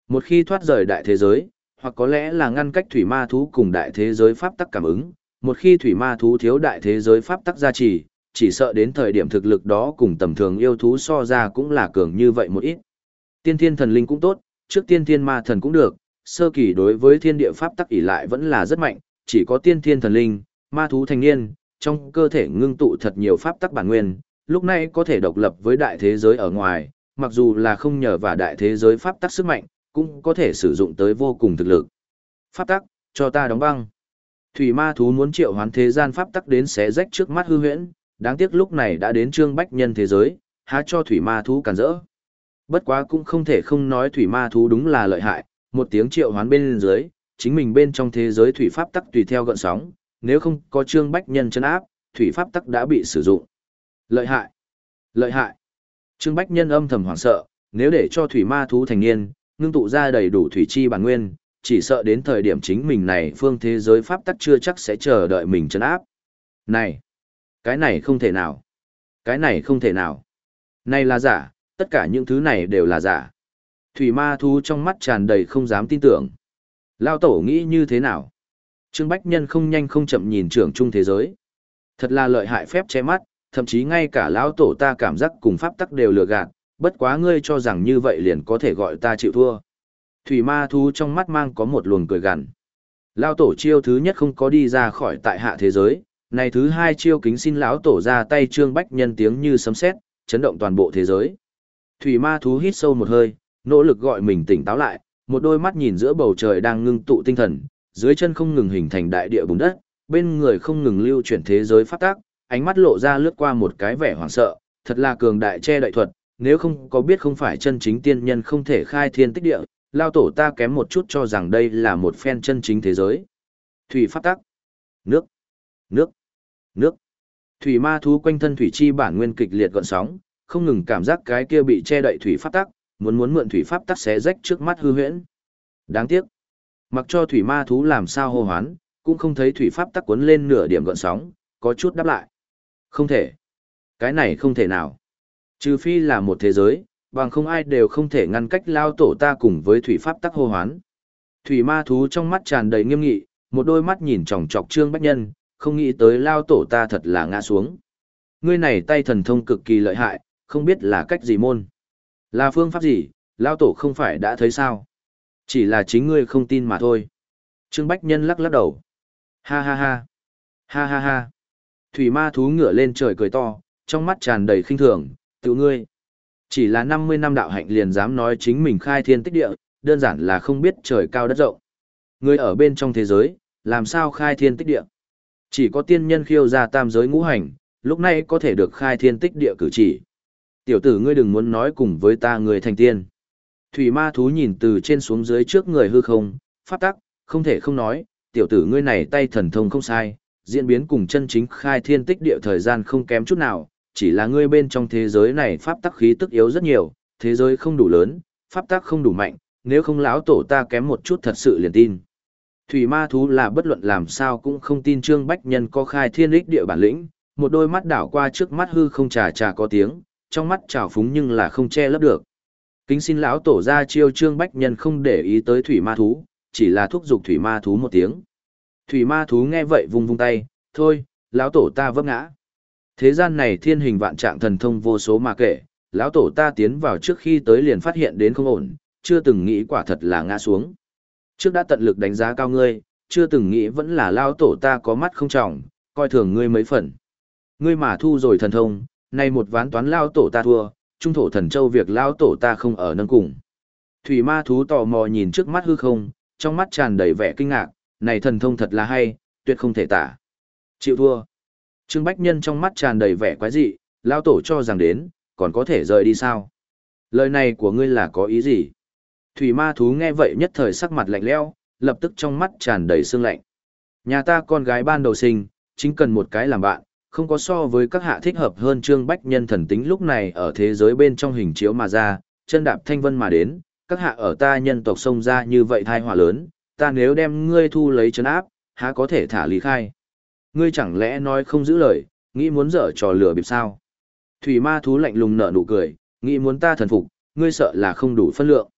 Một khi thoát rời đại thế giới, hoặc có lẽ là ngăn cách thủy ma thú cùng đại thế giới pháp tắc cảm ứng, một khi thủy ma thú thiếu đại thế giới pháp tắc gia trì, chỉ sợ đến thời điểm thực lực đó cùng tầm thường yêu thú so ra cũng là cường như vậy một ít. Tiên thiên thần linh cũng tốt, trước tiên thiên ma thần cũng được, sơ kỳ đối với thiên địa pháp tắc ỷ lại vẫn là rất mạnh, chỉ có tiên thiên thần linh, ma thú thành niên, trong cơ thể ngưng tụ thật nhiều pháp tắc bản nguyên, lúc này có thể độc lập với đại thế giới ở ngoài, mặc dù là không nhờ vào đại thế giới pháp tắc sức mạnh, cũng có thể sử dụng tới vô cùng thực lực. Pháp tắc, cho ta đóng băng. Thủy ma thú muốn triệu hoán thế gian pháp tắc đến xé rách trước mắt hư huyễn, đáng tiếc lúc này đã đến Trương Bách Nhân thế giới, há cho thủy ma thú cản rỡ. Bất quá cũng không thể không nói thủy ma thú đúng là lợi hại, một tiếng triệu hoán bên dưới, chính mình bên trong thế giới thủy pháp tắc tùy theo gợn sóng, nếu không có Trương Bách Nhân chân áp, thủy pháp tắc đã bị sử dụng. Lợi hại, lợi hại. Trương Bách Nhân âm thầm hoảng sợ, nếu để cho thủy ma thú thành niên, ngưng tụ ra đầy đủ thủy chi bản nguyên, chỉ sợ đến thời điểm chính mình này phương thế giới pháp tắc chưa chắc sẽ chờ đợi mình chân áp. Này, cái này không thể nào. Cái này không thể nào. Này là giả, tất cả những thứ này đều là giả. Thủy ma thú trong mắt tràn đầy không dám tin tưởng. Lao tổ nghĩ như thế nào? Trương Bách Nhân không nhanh không chậm nhìn trưởng trung thế giới. Thật là lợi hại phép che mắt, thậm chí ngay cả lão tổ ta cảm giác cùng pháp tắc đều lừa gạt, bất quá ngươi cho rằng như vậy liền có thể gọi ta chịu thua. Thủy ma thú trong mắt mang có một luồng cười gằn. Lão tổ chiêu thứ nhất không có đi ra khỏi tại hạ thế giới, này thứ hai chiêu kính xin lão tổ ra tay. Trương Bách Nhân tiếng như sấm sét, chấn động toàn bộ thế giới. Thủy ma thú hít sâu một hơi, nỗ lực gọi mình tỉnh táo lại, một đôi mắt nhìn giữa bầu trời đang ngưng tụ tinh thần, dưới chân không ngừng hình thành đại địa bùn đất, bên người không ngừng lưu chuyển thế giới pháp tắc, ánh mắt lộ ra lướt qua một cái vẻ hoảng sợ, thật là cường đại che đậy thuật, nếu không có biết không phải chân chính tiên nhân không thể khai thiên tích địa, lao tổ ta kém một chút cho rằng đây là một phen chân chính thế giới. Thủy pháp tắc, nước, nước, nước. Thủy ma thú quanh thân thủy chi bản nguyên kịch liệt gợn sóng, không ngừng cảm giác cái kia bị che đậy thủy pháp tắc, muốn muốn mượn thủy pháp tắc xé rách trước mắt hư huyễn. Đáng tiếc, mặc cho thủy ma thú làm sao hô hoán, cũng không thấy thủy pháp tắc cuốn lên nửa điểm gợn sóng, có chút đáp lại. Không thể. Cái này không thể nào. Trừ phi là một thế giới, bằng không ai đều không thể ngăn cách lao tổ ta cùng với thủy pháp tắc hô hoán. Thủy ma thú trong mắt tràn đầy nghiêm nghị, một đôi mắt nhìn chòng chọc Trương Bách Nhân, không nghĩ tới lao tổ ta thật là ngã xuống. Ngươi này tay thần thông cực kỳ lợi hại, không biết là cách gì môn. Là phương pháp gì, lao tổ không phải đã thấy sao. Chỉ là chính ngươi không tin mà thôi. Trương Bách Nhân lắc lắc đầu. Ha ha ha. Ha ha ha. Thủy ma thú ngửa lên trời cười to, trong mắt tràn đầy khinh thường, tự ngươi. Chỉ là năm mươi năm đạo hạnh liền dám nói chính mình khai thiên tích địa, đơn giản là không biết trời cao đất rộng. Ngươi ở bên trong thế giới, làm sao khai thiên tích địa? Chỉ có tiên nhân khiêu ra tam giới ngũ hành, lúc này có thể được khai thiên tích địa cử chỉ. Tiểu tử ngươi đừng muốn nói cùng với ta người thành tiên. Thủy ma thú nhìn từ trên xuống dưới trước người hư không, pháp tắc, không thể không nói, tiểu tử ngươi này tay thần thông không sai, diễn biến cùng chân chính khai thiên tích địa thời gian không kém chút nào, chỉ là ngươi bên trong thế giới này pháp tắc khí tức yếu rất nhiều, thế giới không đủ lớn, pháp tắc không đủ mạnh, nếu không lão tổ ta kém một chút thật sự liền tin. Thủy ma thú là bất luận làm sao cũng không tin Trương Bách Nhân có khai thiên đích địa bản lĩnh, một đôi mắt đảo qua trước mắt hư không trà trà có tiếng, trong mắt trào phúng nhưng là không che lấp được. Kính xin lão tổ ra chiêu. Trương Bách Nhân không để ý tới thủy ma thú, chỉ là thúc giục thủy ma thú một tiếng. Thủy ma thú nghe vậy vung vung tay, thôi, lão tổ ta vấp ngã. Thế gian này thiên hình vạn trạng thần thông vô số mà kể, lão tổ ta tiến vào trước khi tới liền phát hiện đến không ổn, chưa từng nghĩ quả thật là ngã xuống. Trước đã tận lực đánh giá cao ngươi, chưa từng nghĩ vẫn là lão tổ ta có mắt không trọng, coi thường ngươi mấy phần. Ngươi mà thu rồi thần thông, nay một ván toán lão tổ ta thua, trung thổ thần châu việc lão tổ ta không ở nâng cùng. Thủy ma thú tò mò nhìn trước mắt hư không, trong mắt tràn đầy vẻ kinh ngạc, này thần thông thật là hay, tuyệt không thể tả. Chịu thua. Trương Bách Nhân trong mắt tràn đầy vẻ quái dị, lão tổ cho rằng đến, còn có thể rời đi sao? Lời này của ngươi là có ý gì? Thủy ma thú nghe vậy nhất thời sắc mặt lạnh lẽo, lập tức trong mắt tràn đầy sương lạnh. Nhà ta con gái ban đầu sinh, chính cần một cái làm bạn, không có so với các hạ thích hợp hơn. Trương Bách Nhân thần tính lúc này ở thế giới bên trong hình chiếu mà ra, chân đạp thanh vân mà đến, các hạ ở ta nhân tộc xông ra như vậy thai họa lớn, ta nếu đem ngươi thu lấy trấn áp, há có thể thả lý khai. Ngươi chẳng lẽ nói không giữ lời, nghĩ muốn dở trò lừa bịp sao? Thủy ma thú lạnh lùng nở nụ cười, nghĩ muốn ta thần phục, ngươi sợ là không đủ phân lượng.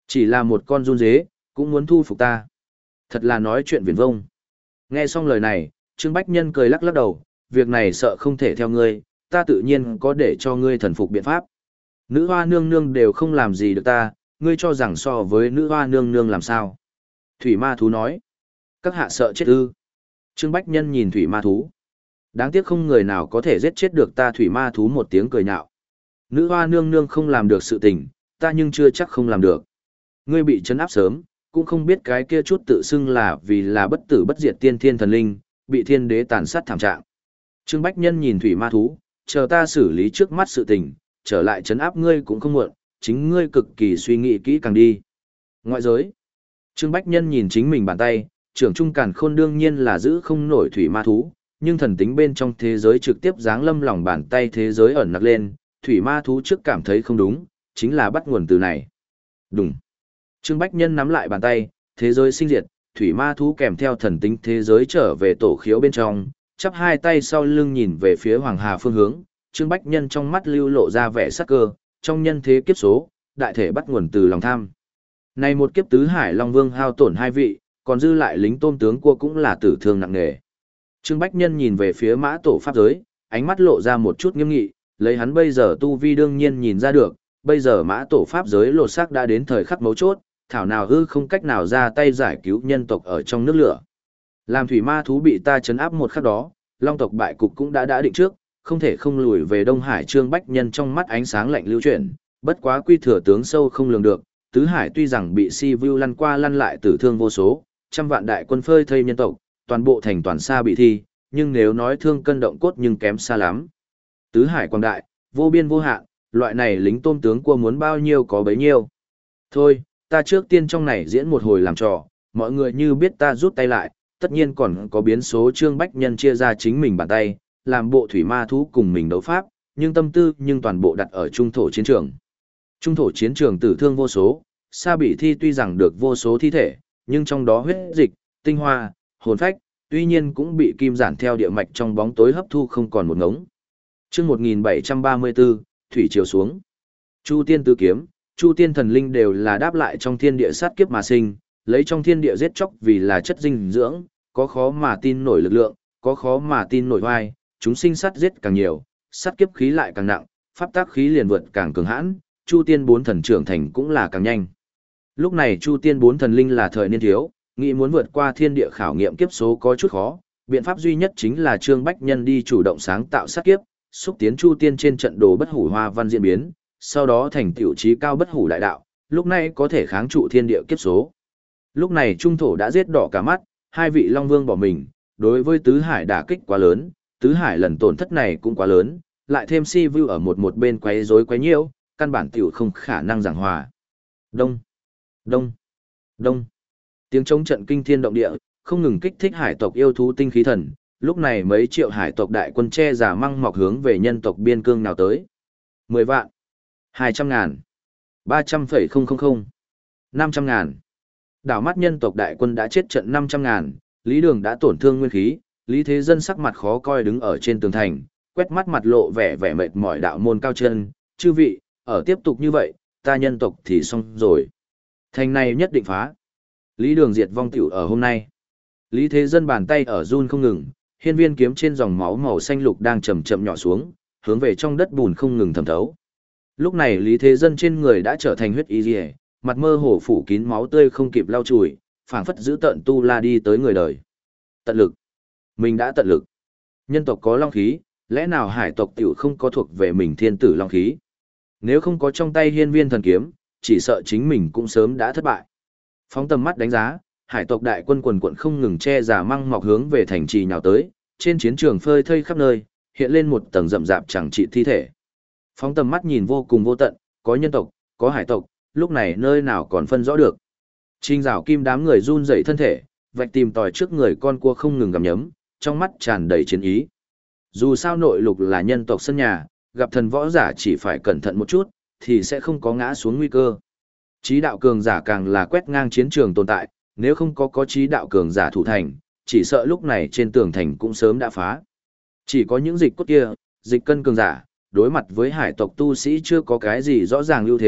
Chỉ là một con run dế, cũng muốn thu phục ta. Thật là nói chuyện viển vông. Nghe xong lời này, Trương Bách Nhân cười lắc lắc đầu, việc này sợ không thể theo ngươi, ta tự nhiên có để cho ngươi thần phục biện pháp. Nữ hoa nương nương đều không làm gì được ta, ngươi cho rằng so với nữ hoa nương nương làm sao. Thủy ma thú nói, các hạ sợ chết ư. Trương Bách Nhân nhìn thủy ma thú. Đáng tiếc không người nào có thể giết chết được ta. Thủy ma thú một tiếng cười nhạo. Nữ hoa nương nương không làm được sự tình, ta nhưng chưa chắc không làm được. Ngươi bị trấn áp sớm, cũng không biết cái kia chút tự xưng là vì là bất tử bất diệt tiên thiên thần linh, bị thiên đế tàn sát thảm trạng. Trương Bách Nhân nhìn thủy ma thú, chờ ta xử lý trước mắt sự tình, trở lại trấn áp ngươi cũng không muộn, chính ngươi cực kỳ suy nghĩ kỹ càng đi. Ngoại giới. Trương Bách Nhân nhìn chính mình bàn tay, trưởng trung càn khôn đương nhiên là giữ không nổi thủy ma thú, nhưng thần tính bên trong thế giới trực tiếp giáng lâm lòng bàn tay thế giới ẩn nặc lên, thủy ma thú trước cảm thấy không đúng, chính là bắt nguồn từ này. Đúng. Trương Bách Nhân nắm lại bàn tay, thế giới sinh diệt, thủy ma thú kèm theo thần tính thế giới trở về tổ khiếu bên trong, chắp hai tay sau lưng nhìn về phía Hoàng Hà phương hướng, Trương Bách Nhân trong mắt lưu lộ ra vẻ sắc cơ, trong nhân thế kiếp số, đại thể bắt nguồn từ lòng tham. Này một kiếp tứ hải Long Vương hao tổn hai vị, còn dư lại lính tôm tướng cua cũng là tử thương nặng nề. Trương Bách Nhân nhìn về phía mã tổ pháp giới, ánh mắt lộ ra một chút nghiêm nghị, lấy hắn bây giờ tu vi đương nhiên nhìn ra được, bây giờ mã tổ pháp giới lột xác đã đến thời khắc mấu chốt, thảo nào hư không cách nào ra tay giải cứu nhân tộc ở trong nước lửa. Làm thủy ma thú bị ta chấn áp một khắc đó, Long tộc bại cục cũng đã đã định trước, không thể không lùi về Đông Hải. Trương Bách Nhân trong mắt ánh sáng lạnh lưu chuyển, bất quá quy thừa tướng sâu không lường được, tứ hải tuy rằng bị si vu lăn qua lăn lại tử thương vô số, trăm vạn đại quân phơi thây nhân tộc, toàn bộ thành toàn xa bị thi, nhưng nếu nói thương cân động cốt nhưng kém xa lắm. Tứ hải quang đại, vô biên vô hạn, loại này lính tôm tướng cua muốn bao nhiêu có bấy nhiêu. Thôi, ta trước tiên trong này diễn một hồi làm trò, mọi người như biết ta rút tay lại, tất nhiên còn có biến số. Trương Bách Nhân chia ra chính mình bàn tay, làm bộ thủy ma thú cùng mình đấu pháp, nhưng tâm tư nhưng toàn bộ đặt ở trung thổ chiến trường. Trung thổ chiến trường tử thương vô số, Sa Bỉ Thi tuy rằng được vô số thi thể, nhưng trong đó huyết dịch, tinh hoa, hồn phách, tuy nhiên cũng bị kim giản theo địa mạch trong bóng tối hấp thu không còn một ngống. Chương một nghìn bảy trăm ba mươi tư, thủy triều xuống. Chu Tiên tứ kiếm, Chu Tiên thần linh đều là đáp lại trong thiên địa sát kiếp mà sinh, lấy trong thiên địa giết chóc vì là chất dinh dưỡng, có khó mà tin nổi lực lượng, có khó mà tin nổi oai, chúng sinh sát giết càng nhiều, sát kiếp khí lại càng nặng, pháp tác khí liền vượt càng cường hãn, Chu Tiên bốn thần trưởng thành cũng là càng nhanh. Lúc này Chu Tiên bốn thần linh là thời niên thiếu, nghĩ muốn vượt qua thiên địa khảo nghiệm kiếp số có chút khó, biện pháp duy nhất chính là Trương Bách Nhân đi chủ động sáng tạo sát kiếp, xúc tiến Chu Tiên trên trận đồ bất hủ hoa văn diễn biến, sau đó thành tiểu trí cao bất hủ đại đạo, lúc này có thể kháng trụ thiên địa kiếp số. Lúc này trung thổ đã giết đỏ cả mắt, hai vị Long Vương bỏ mình, đối với tứ hải đả kích quá lớn, tứ hải lần tổn thất này cũng quá lớn, lại thêm si vu ở một một bên quấy rối quấy nhiễu, căn bản tiểu không khả năng giảng hòa. Đông, đông, đông. Tiếng chống trận kinh thiên động địa, không ngừng kích thích hải tộc yêu thú tinh khí thần, lúc này mấy triệu hải tộc đại quân che giả măng mọc hướng về nhân tộc biên cương nào tới. Mười vạn, hai trăm ngàn, ba trăm phẩy không không không, năm trăm ngàn. Đảo mắt nhân tộc đại quân đã chết trận năm trăm ngàn, Lý Đường đã tổn thương nguyên khí, Lý Thế Dân sắc mặt khó coi đứng ở trên tường thành, quét mắt mặt lộ vẻ vẻ mệt mỏi đạo môn cao chân, chư vị, ở tiếp tục như vậy, ta nhân tộc thì xong rồi. Thành này nhất định phá. Lý Đường diệt vong tiểu ở hôm nay. Lý Thế Dân bàn tay ở run không ngừng, hiên viên kiếm trên dòng máu màu xanh lục đang chậm chậm nhỏ xuống, hướng về trong đất bùn không ngừng thẩm thấu. Lúc này Lý Thế Dân trên người đã trở thành huyết y liễu, mặt mơ hồ phủ kín máu tươi không kịp lau chùi, phảng phất giữ tận tu la đi tới người đời. Tận lực. Mình đã tận lực. Nhân tộc có long khí, lẽ nào hải tộc tiểu không có thuộc về mình thiên tử long khí? Nếu không có trong tay hiên viên thần kiếm, chỉ sợ chính mình cũng sớm đã thất bại. Phóng tầm mắt đánh giá, hải tộc đại quân quần quận không ngừng che giả măng mọc hướng về thành trì nhào tới, trên chiến trường phơi thây khắp nơi, hiện lên một tầng rậm rạp chẳng trị thi thể. Phóng tầm mắt nhìn vô cùng vô tận, có nhân tộc, có hải tộc, lúc này nơi nào còn phân rõ được. Trình Dạo Kim đám người run rẩy thân thể, vạch tìm tòi trước người con cua không ngừng gặm nhấm, trong mắt tràn đầy chiến ý. Dù sao nội lục là nhân tộc sân nhà, gặp thần võ giả chỉ phải cẩn thận một chút, thì sẽ không có ngã xuống nguy cơ. Chí đạo cường giả càng là quét ngang chiến trường tồn tại, nếu không có có chí đạo cường giả thủ thành, chỉ sợ lúc này trên tường thành cũng sớm đã phá. Chỉ có những dịch cốt kia, dịch cân cường giả, đối mặt với hải tộc tu sĩ chưa có cái gì rõ ràng ưu thế,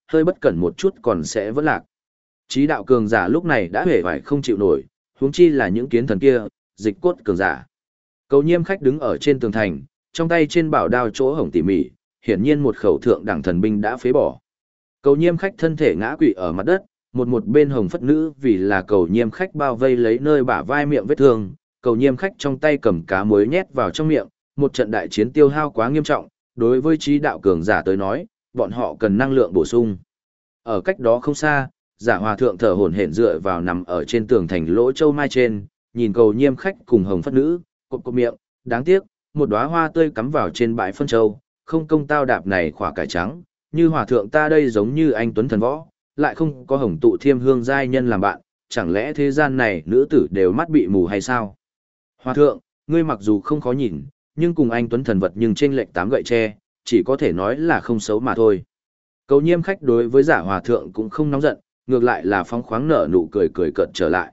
hơi bất cẩn một chút còn sẽ vỡ lạc. Chí đạo cường giả lúc này đã hề vải không chịu nổi, huống chi là những kiến thần kia, dịch cốt cường giả. Cầu Nhiêm khách đứng ở trên tường thành, trong tay trên bảo đao chỗ hổng tỉ mỉ, hiển nhiên một khẩu thượng đẳng thần binh đã phế bỏ. Cầu Nhiêm khách thân thể ngã quỵ ở mặt đất, một một bên hồng phất nữ vì là Cầu Nhiêm khách bao vây lấy nơi bả vai miệng vết thương, Cầu Nhiêm khách trong tay cầm cá muối nhét vào trong miệng, một trận đại chiến tiêu hao quá nghiêm trọng, đối với chí đạo cường giả tới nói, bọn họ cần năng lượng bổ sung. Ở cách đó không xa, Giả Hòa thượng thở hổn hển dựa vào nằm ở trên tường thành lỗ châu mai trên, nhìn Cầu Nhiêm khách cùng hồng phất nữ, cộp cộp miệng, đáng tiếc, một đóa hoa tươi cắm vào trên bãi phân châu, không công tao đạp này khỏa cải trắng, như hòa thượng ta đây giống như anh tuấn thần võ, lại không có hồng tụ thiêm hương giai nhân làm bạn, chẳng lẽ thế gian này nữ tử đều mắt bị mù hay sao? Hòa thượng, ngươi mặc dù không khó nhìn, nhưng cùng anh tuấn thần vật nhưng trên lệch tám gậy tre, chỉ có thể nói là không xấu mà thôi. Cầu Nhiêm khách đối với Giả Hòa thượng cũng không nóng giận, ngược lại là phóng khoáng nở nụ cười cười cợt trở lại.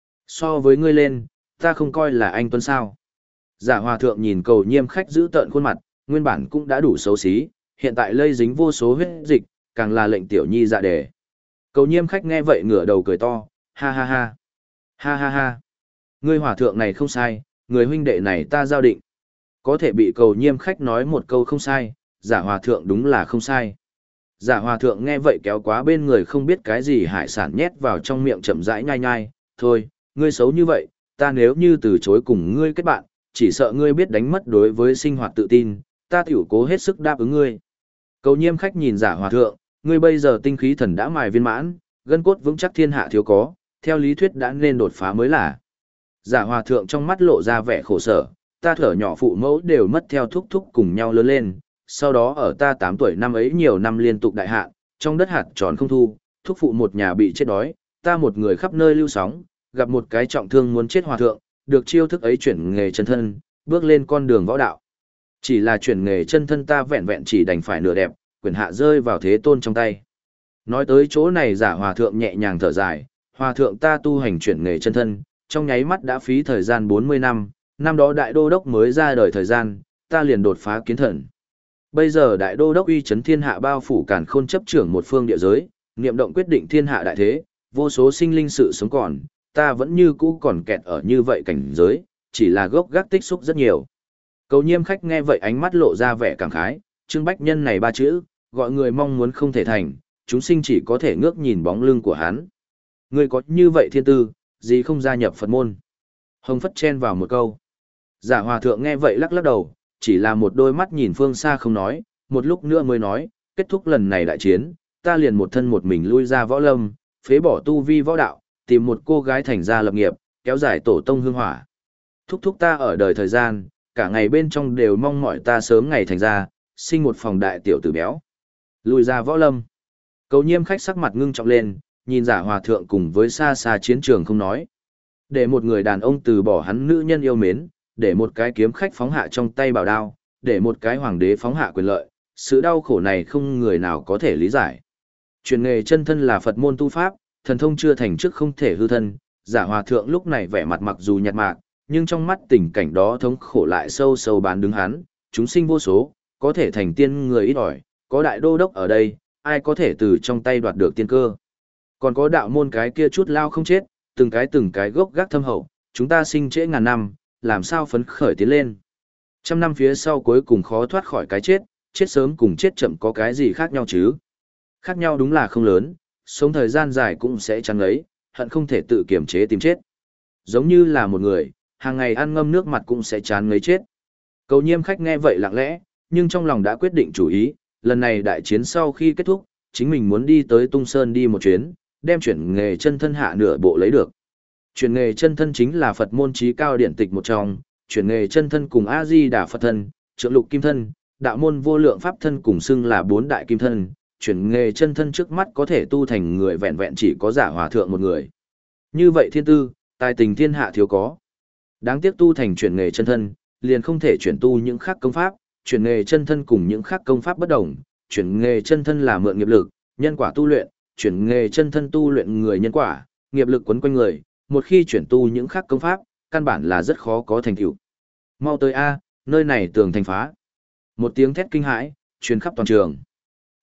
So với ngươi lên, ta không coi là anh tuấn sao? Giả Hòa thượng nhìn Cầu Nhiêm khách giữ tợn khuôn mặt, nguyên bản cũng đã đủ xấu xí, hiện tại lây dính vô số huyết dịch, càng là lệnh tiểu nhi dạ đề. Cầu Nhiêm khách nghe vậy ngửa đầu cười to, ha ha ha, ha ha ha. Ngươi hòa thượng này không sai, người huynh đệ này ta giao định. Có thể bị Cầu Nhiêm khách nói một câu không sai, Giả Hòa thượng đúng là không sai. Giả Hòa thượng nghe vậy kéo quá bên người không biết cái gì hải sản nhét vào trong miệng chậm rãi nhai nhai, thôi, ngươi xấu như vậy, ta nếu như từ chối cùng ngươi kết bạn, chỉ sợ ngươi biết đánh mất đối với sinh hoạt tự tin, ta tiểu cố hết sức đáp ứng ngươi. Cầu Nhiêm khách nhìn Giả Hòa thượng, ngươi bây giờ tinh khí thần đã mài viên mãn, gân cốt vững chắc thiên hạ thiếu có, theo lý thuyết đã nên đột phá mới là. Giả Hòa thượng trong mắt lộ ra vẻ khổ sở, ta thở nhỏ phụ mẫu đều mất theo thúc thúc cùng nhau lớn lên, sau đó ở ta tám tuổi năm ấy nhiều năm liên tục đại hạn, trong đất hạt tròn không thu, thúc phụ một nhà bị chết đói, ta một người khắp nơi lưu sóng, gặp một cái trọng thương muốn chết hòa thượng, được chiêu thức ấy chuyển nghề chân thân, bước lên con đường võ đạo. Chỉ là chuyển nghề chân thân ta vẹn vẹn chỉ đành phải nửa đẹp, quyền hạ rơi vào thế tôn trong tay. Nói tới chỗ này Giả Hòa thượng nhẹ nhàng thở dài, hòa thượng ta tu hành chuyển nghề chân thân, trong nháy mắt đã phí thời gian bốn mươi năm, năm đó đại đô đốc mới ra đời thời gian, ta liền đột phá kiến thần. Bây giờ đại đô đốc uy chấn thiên hạ bao phủ càn khôn chấp trưởng một phương địa giới, niệm động quyết định thiên hạ đại thế, vô số sinh linh sự sống còn, ta vẫn như cũ còn kẹt ở như vậy cảnh giới, chỉ là gốc gác tích xúc rất nhiều. Cầu Nhiêm khách nghe vậy ánh mắt lộ ra vẻ cảm khái, Trương Bách Nhân này ba chữ, gọi người mong muốn không thể thành, chúng sinh chỉ có thể ngước nhìn bóng lưng của hắn. Ngươi có như vậy thiên tư, gì không gia nhập Phật môn? Hồng Phất chen vào một câu. Giả Hòa thượng nghe vậy lắc lắc đầu, chỉ là một đôi mắt nhìn phương xa không nói, một lúc nữa mới nói, kết thúc lần này đại chiến, ta liền một thân một mình lui ra võ lâm, phế bỏ tu vi võ đạo, tìm một cô gái thành gia lập nghiệp, kéo dài tổ tông hương hỏa. Thúc thúc ta ở đời thời gian, cả ngày bên trong đều mong mỏi ta sớm ngày thành gia, sinh một phòng đại tiểu tử béo. Lùi ra võ lâm. Cầu Nhiêm khách sắc mặt ngưng trọng lên, nhìn Giả Hòa thượng cùng với xa xa chiến trường không nói. Để một người đàn ông từ bỏ hắn nữ nhân yêu mến, để một cái kiếm khách phóng hạ trong tay bảo đao, để một cái hoàng đế phóng hạ quyền lợi, sự đau khổ này không người nào có thể lý giải. Truyền nghề chân thân là Phật môn tu pháp, thần thông chưa thành trước không thể hư thân, Giả Hòa thượng lúc này vẻ mặt mặc dù nhạt mạc, nhưng trong mắt tình cảnh đó thống khổ lại sâu sâu bán đứng hắn, chúng sinh vô số, có thể thành tiên người ít ỏi, có đại đô đốc ở đây, ai có thể từ trong tay đoạt được tiên cơ. Còn có đạo môn cái kia chút lao không chết, từng cái từng cái gốc gác thâm hậu, chúng ta sinh trễ ngàn năm, làm sao phấn khởi tiến lên. Trăm năm phía sau cuối cùng khó thoát khỏi cái chết, chết sớm cùng chết chậm có cái gì khác nhau chứ? Khác nhau đúng là không lớn, sống thời gian dài cũng sẽ chẳng ấy, hận không thể tự kiềm chế tìm chết. Giống như là một người, hàng ngày ăn ngâm nước mặt cũng sẽ chán ngấy chết. Cầu Nhiêm khách nghe vậy lặng lẽ, nhưng trong lòng đã quyết định chủ ý, lần này đại chiến sau khi kết thúc, chính mình muốn đi tới Tung Sơn đi một chuyến, đem chuyển nghề chân thân hạ nửa bộ lấy được. Chuyển nghề chân thân chính là Phật môn chí cao điển tịch một trong, chuyển nghề chân thân cùng A-di Đà Phật thân, trượng lục kim thân, đạo môn vô lượng pháp thân cùng xưng là bốn đại kim thân, chuyển nghề chân thân trước mắt có thể tu thành người vẹn vẹn chỉ có Giả Hòa thượng một người. Như vậy thiên tư, tài tình thiên hạ thiếu có. Đáng tiếc tu thành chuyển nghề chân thân, liền không thể chuyển tu những khác công pháp, chuyển nghề chân thân cùng những khác công pháp bất đồng, chuyển nghề chân thân là mượn nghiệp lực, nhân quả tu luyện, chuyển nghề chân thân tu luyện người nhân quả, nghiệp lực quấn quanh người, một khi chuyển tu những khác công pháp, căn bản là rất khó có thành tựu. Mau tới a, nơi này tường thành phá. Một tiếng thét kinh hãi truyền khắp toàn trường.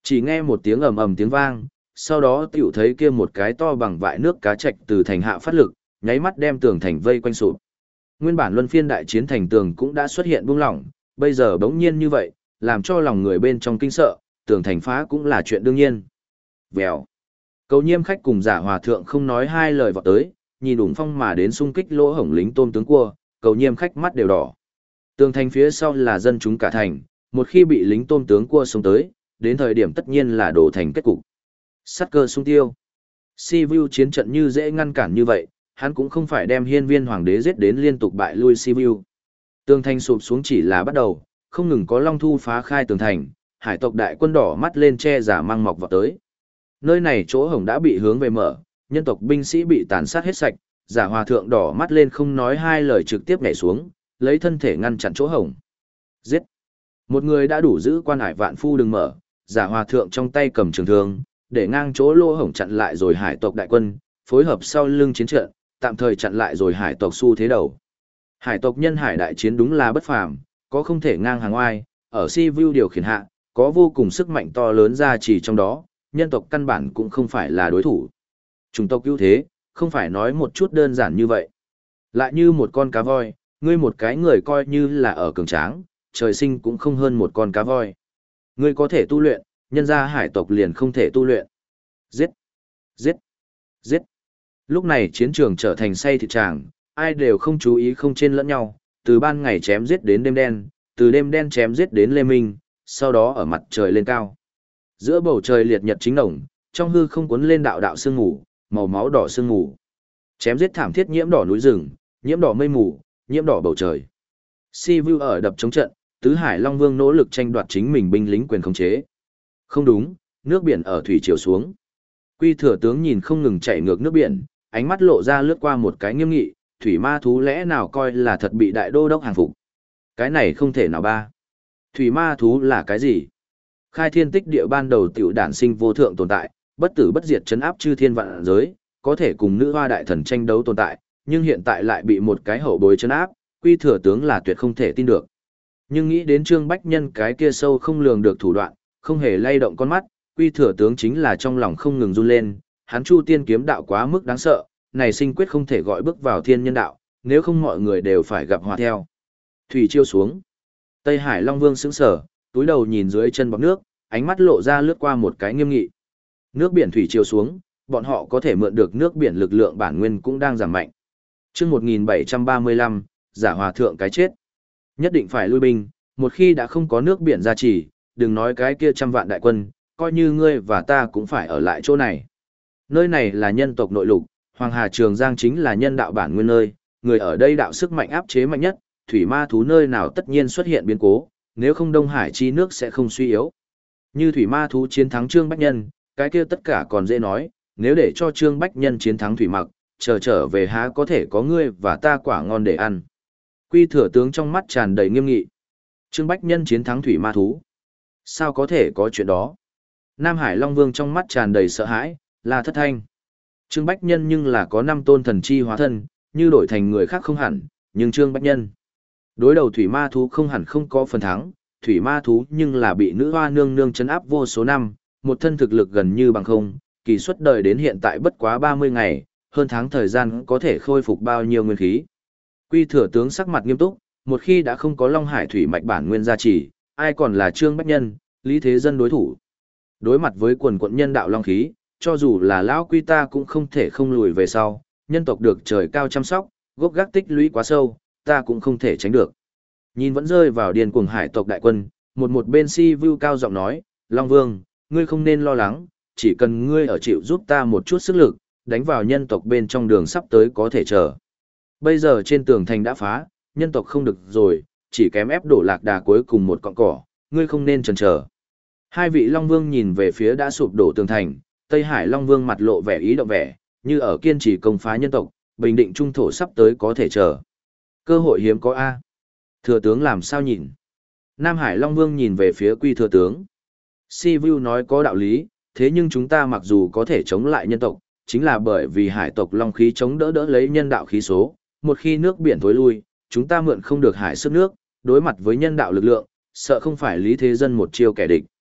Chỉ nghe một tiếng ầm ầm tiếng vang, sau đó tiểu thấy kia một cái to bằng vại nước cá trạch từ thành hạ phát lực, nháy mắt đem tường thành vây quanh sụp. Nguyên bản luân phiên đại chiến thành tường cũng đã xuất hiện buông lỏng, bây giờ bỗng nhiên như vậy, làm cho lòng người bên trong kinh sợ, tường thành phá cũng là chuyện đương nhiên. Vèo. Cầu Nhiêm khách cùng Giả Hòa thượng không nói hai lời vọt tới, nhìn đủng phong mà đến xung kích lỗ hổng lính tôm tướng cua, Cầu Nhiêm khách mắt đều đỏ. Tường thành phía sau là dân chúng cả thành, một khi bị lính tôm tướng cua xông tới, đến thời điểm tất nhiên là đổ thành kết cục. Sắt cơ sung tiêu. Sivu chiến trận như dễ ngăn cản như vậy, hắn cũng không phải đem hiên viên hoàng đế giết đến liên tục bại lui Sivu. Tường thành sụp xuống chỉ là bắt đầu, không ngừng có long thu phá khai tường thành, hải tộc đại quân đỏ mắt lên che giả mang mọc vào tới. Nơi này chỗ hổng đã bị hướng về mở, nhân tộc binh sĩ bị tàn sát hết sạch, Giả Hòa thượng đỏ mắt lên không nói hai lời trực tiếp nhảy xuống, lấy thân thể ngăn chặn chỗ hổng. Giết! Một người đã đủ giữ quan hải vạn phu đừng mở, Giả Hòa thượng trong tay cầm trường thương, để ngang chỗ lỗ hổng chặn lại rồi hải tộc đại quân, phối hợp sau lưng chiến trận, tạm thời chặn lại rồi hải tộc xu thế đầu. Hải tộc nhân hải đại chiến đúng là bất phàm, có không thể ngang hàng oai, ở Sivu điều khiển hạ, có vô cùng sức mạnh to lớn ra chỉ trong đó, nhân tộc căn bản cũng không phải là đối thủ. Chủng tộc ưu thế, không phải nói một chút đơn giản như vậy. Lại như một con cá voi, ngươi một cái người coi như là ở cường tráng, trời sinh cũng không hơn một con cá voi. Ngươi có thể tu luyện, nhân ra hải tộc liền không thể tu luyện. Giết! Giết! Giết! Lúc này chiến trường trở thành say thịt tràng, ai đều không chú ý không trên lẫn nhau, từ ban ngày chém giết đến đêm đen, từ đêm đen chém giết đến lê minh, sau đó ở mặt trời lên cao. Giữa bầu trời liệt nhật chính nồng, trong hư không cuốn lên đạo đạo sương mù, màu máu đỏ sương mù. Chém giết thảm thiết nhiễm đỏ núi rừng, nhiễm đỏ mây mù, nhiễm đỏ bầu trời. Sivu ở đập chống trận, Tứ Hải Long Vương nỗ lực tranh đoạt chính mình binh lính quyền khống chế. Không đúng, nước biển ở thủy chiều xuống. Quy Thừa tướng nhìn không ngừng chảy ngược nước biển, ánh mắt lộ ra lướt qua một cái nghiêm nghị, thủy ma thú lẽ nào coi là thật bị đại đô đốc hàng phục. Cái này không thể nào ba. Thủy ma thú là cái gì? Khai thiên tích địa ban đầu tiểu đản sinh vô thượng tồn tại, bất tử bất diệt chấn áp chư thiên vạn giới, có thể cùng nữ hoa đại thần tranh đấu tồn tại, nhưng hiện tại lại bị một cái hậu bối chấn áp, Quy Thừa tướng là tuyệt không thể tin được. Nhưng nghĩ đến Trương Bách Nhân cái kia sâu không lường được thủ đoạn, không hề lay động con mắt, Quy Thừa tướng chính là trong lòng không ngừng run lên, hắn Chu Tiên kiếm đạo quá mức đáng sợ, này sinh quyết không thể gọi bước vào thiên nhân đạo, nếu không mọi người đều phải gặp hòa theo. Thủy chiêu xuống. Tây Hải Long Vương sững sờ, túi đầu nhìn dưới chân bọt nước, ánh mắt lộ ra lướt qua một cái nghiêm nghị. Nước biển thủy chiều xuống, bọn họ có thể mượn được nước biển lực lượng bản nguyên cũng đang giảm mạnh. Chương một nghìn bảy trăm ba mươi lăm, Giả Hòa thượng cái chết. Nhất định phải lui binh, một khi đã không có nước biển gia trì, đừng nói cái kia trăm vạn đại quân, coi như ngươi và ta cũng phải ở lại chỗ này. Nơi này là nhân tộc nội lục, Hoàng Hà Trường Giang chính là nhân đạo bản nguyên nơi, người ở đây đạo sức mạnh áp chế mạnh nhất, thủy ma thú nơi nào tất nhiên xuất hiện biến cố, nếu không Đông Hải chi nước sẽ không suy yếu. Như thủy ma thú chiến thắng Trương Bách Nhân, cái kia tất cả còn dễ nói, nếu để cho Trương Bách Nhân chiến thắng thủy mặc, chờ trở về há có thể có ngươi và ta quả ngon để ăn. Quy Thừa tướng trong mắt tràn đầy nghiêm nghị. Trương Bách Nhân chiến thắng thủy ma thú. Sao có thể có chuyện đó? Nam Hải Long Vương trong mắt tràn đầy sợ hãi, là thất thanh. Trương Bách Nhân nhưng là có năm tôn thần chi hóa thân, như đổi thành người khác không hẳn, nhưng Trương Bách Nhân. Đối đầu thủy ma thú không hẳn không có phần thắng, thủy ma thú nhưng là bị nữ hoa nương nương chấn áp vô số năm, một thân thực lực gần như bằng không, kỳ suất đời đến hiện tại bất quá ba mươi ngày, hơn tháng thời gian có thể khôi phục bao nhiêu nguyên khí. Quy Thừa tướng sắc mặt nghiêm túc, một khi đã không có Long Hải thủy mạch bản nguyên gia trì, ai còn là Trương Bách Nhân, Lý Thế Dân đối thủ. Đối mặt với quần quận nhân đạo long khí, cho dù là lão Quy ta cũng không thể không lùi về sau, nhân tộc được trời cao chăm sóc, gốc gác tích lũy quá sâu, ta cũng không thể tránh được. Nhìn vẫn rơi vào điên cuồng hải tộc đại quân, một một bên si vu cao giọng nói, Long Vương, ngươi không nên lo lắng, chỉ cần ngươi ở chịu giúp ta một chút sức lực, đánh vào nhân tộc bên trong đường sắp tới có thể chờ. Bây giờ trên tường thành đã phá, nhân tộc không được rồi, chỉ kém ép đổ lạc đà cuối cùng một cọng cỏ, ngươi không nên chần chờ. Hai vị Long Vương nhìn về phía đã sụp đổ tường thành, Tây Hải Long Vương mặt lộ vẻ ý động vẻ, như ở kiên trì công phá nhân tộc, bình định trung thổ sắp tới có thể chờ. Cơ hội hiếm có A. Thừa tướng làm sao nhìn? Nam Hải Long Vương nhìn về phía Quy Thừa tướng. Si Vu nói có đạo lý, thế nhưng chúng ta mặc dù có thể chống lại nhân tộc, chính là bởi vì hải tộc long khí chống đỡ đỡ lấy nhân đạo khí số, một khi nước biển thối lui, chúng ta mượn không được hải sức nước, đối mặt với nhân đạo lực lượng, sợ không phải Lý Thế Dân một chiêu kẻ địch.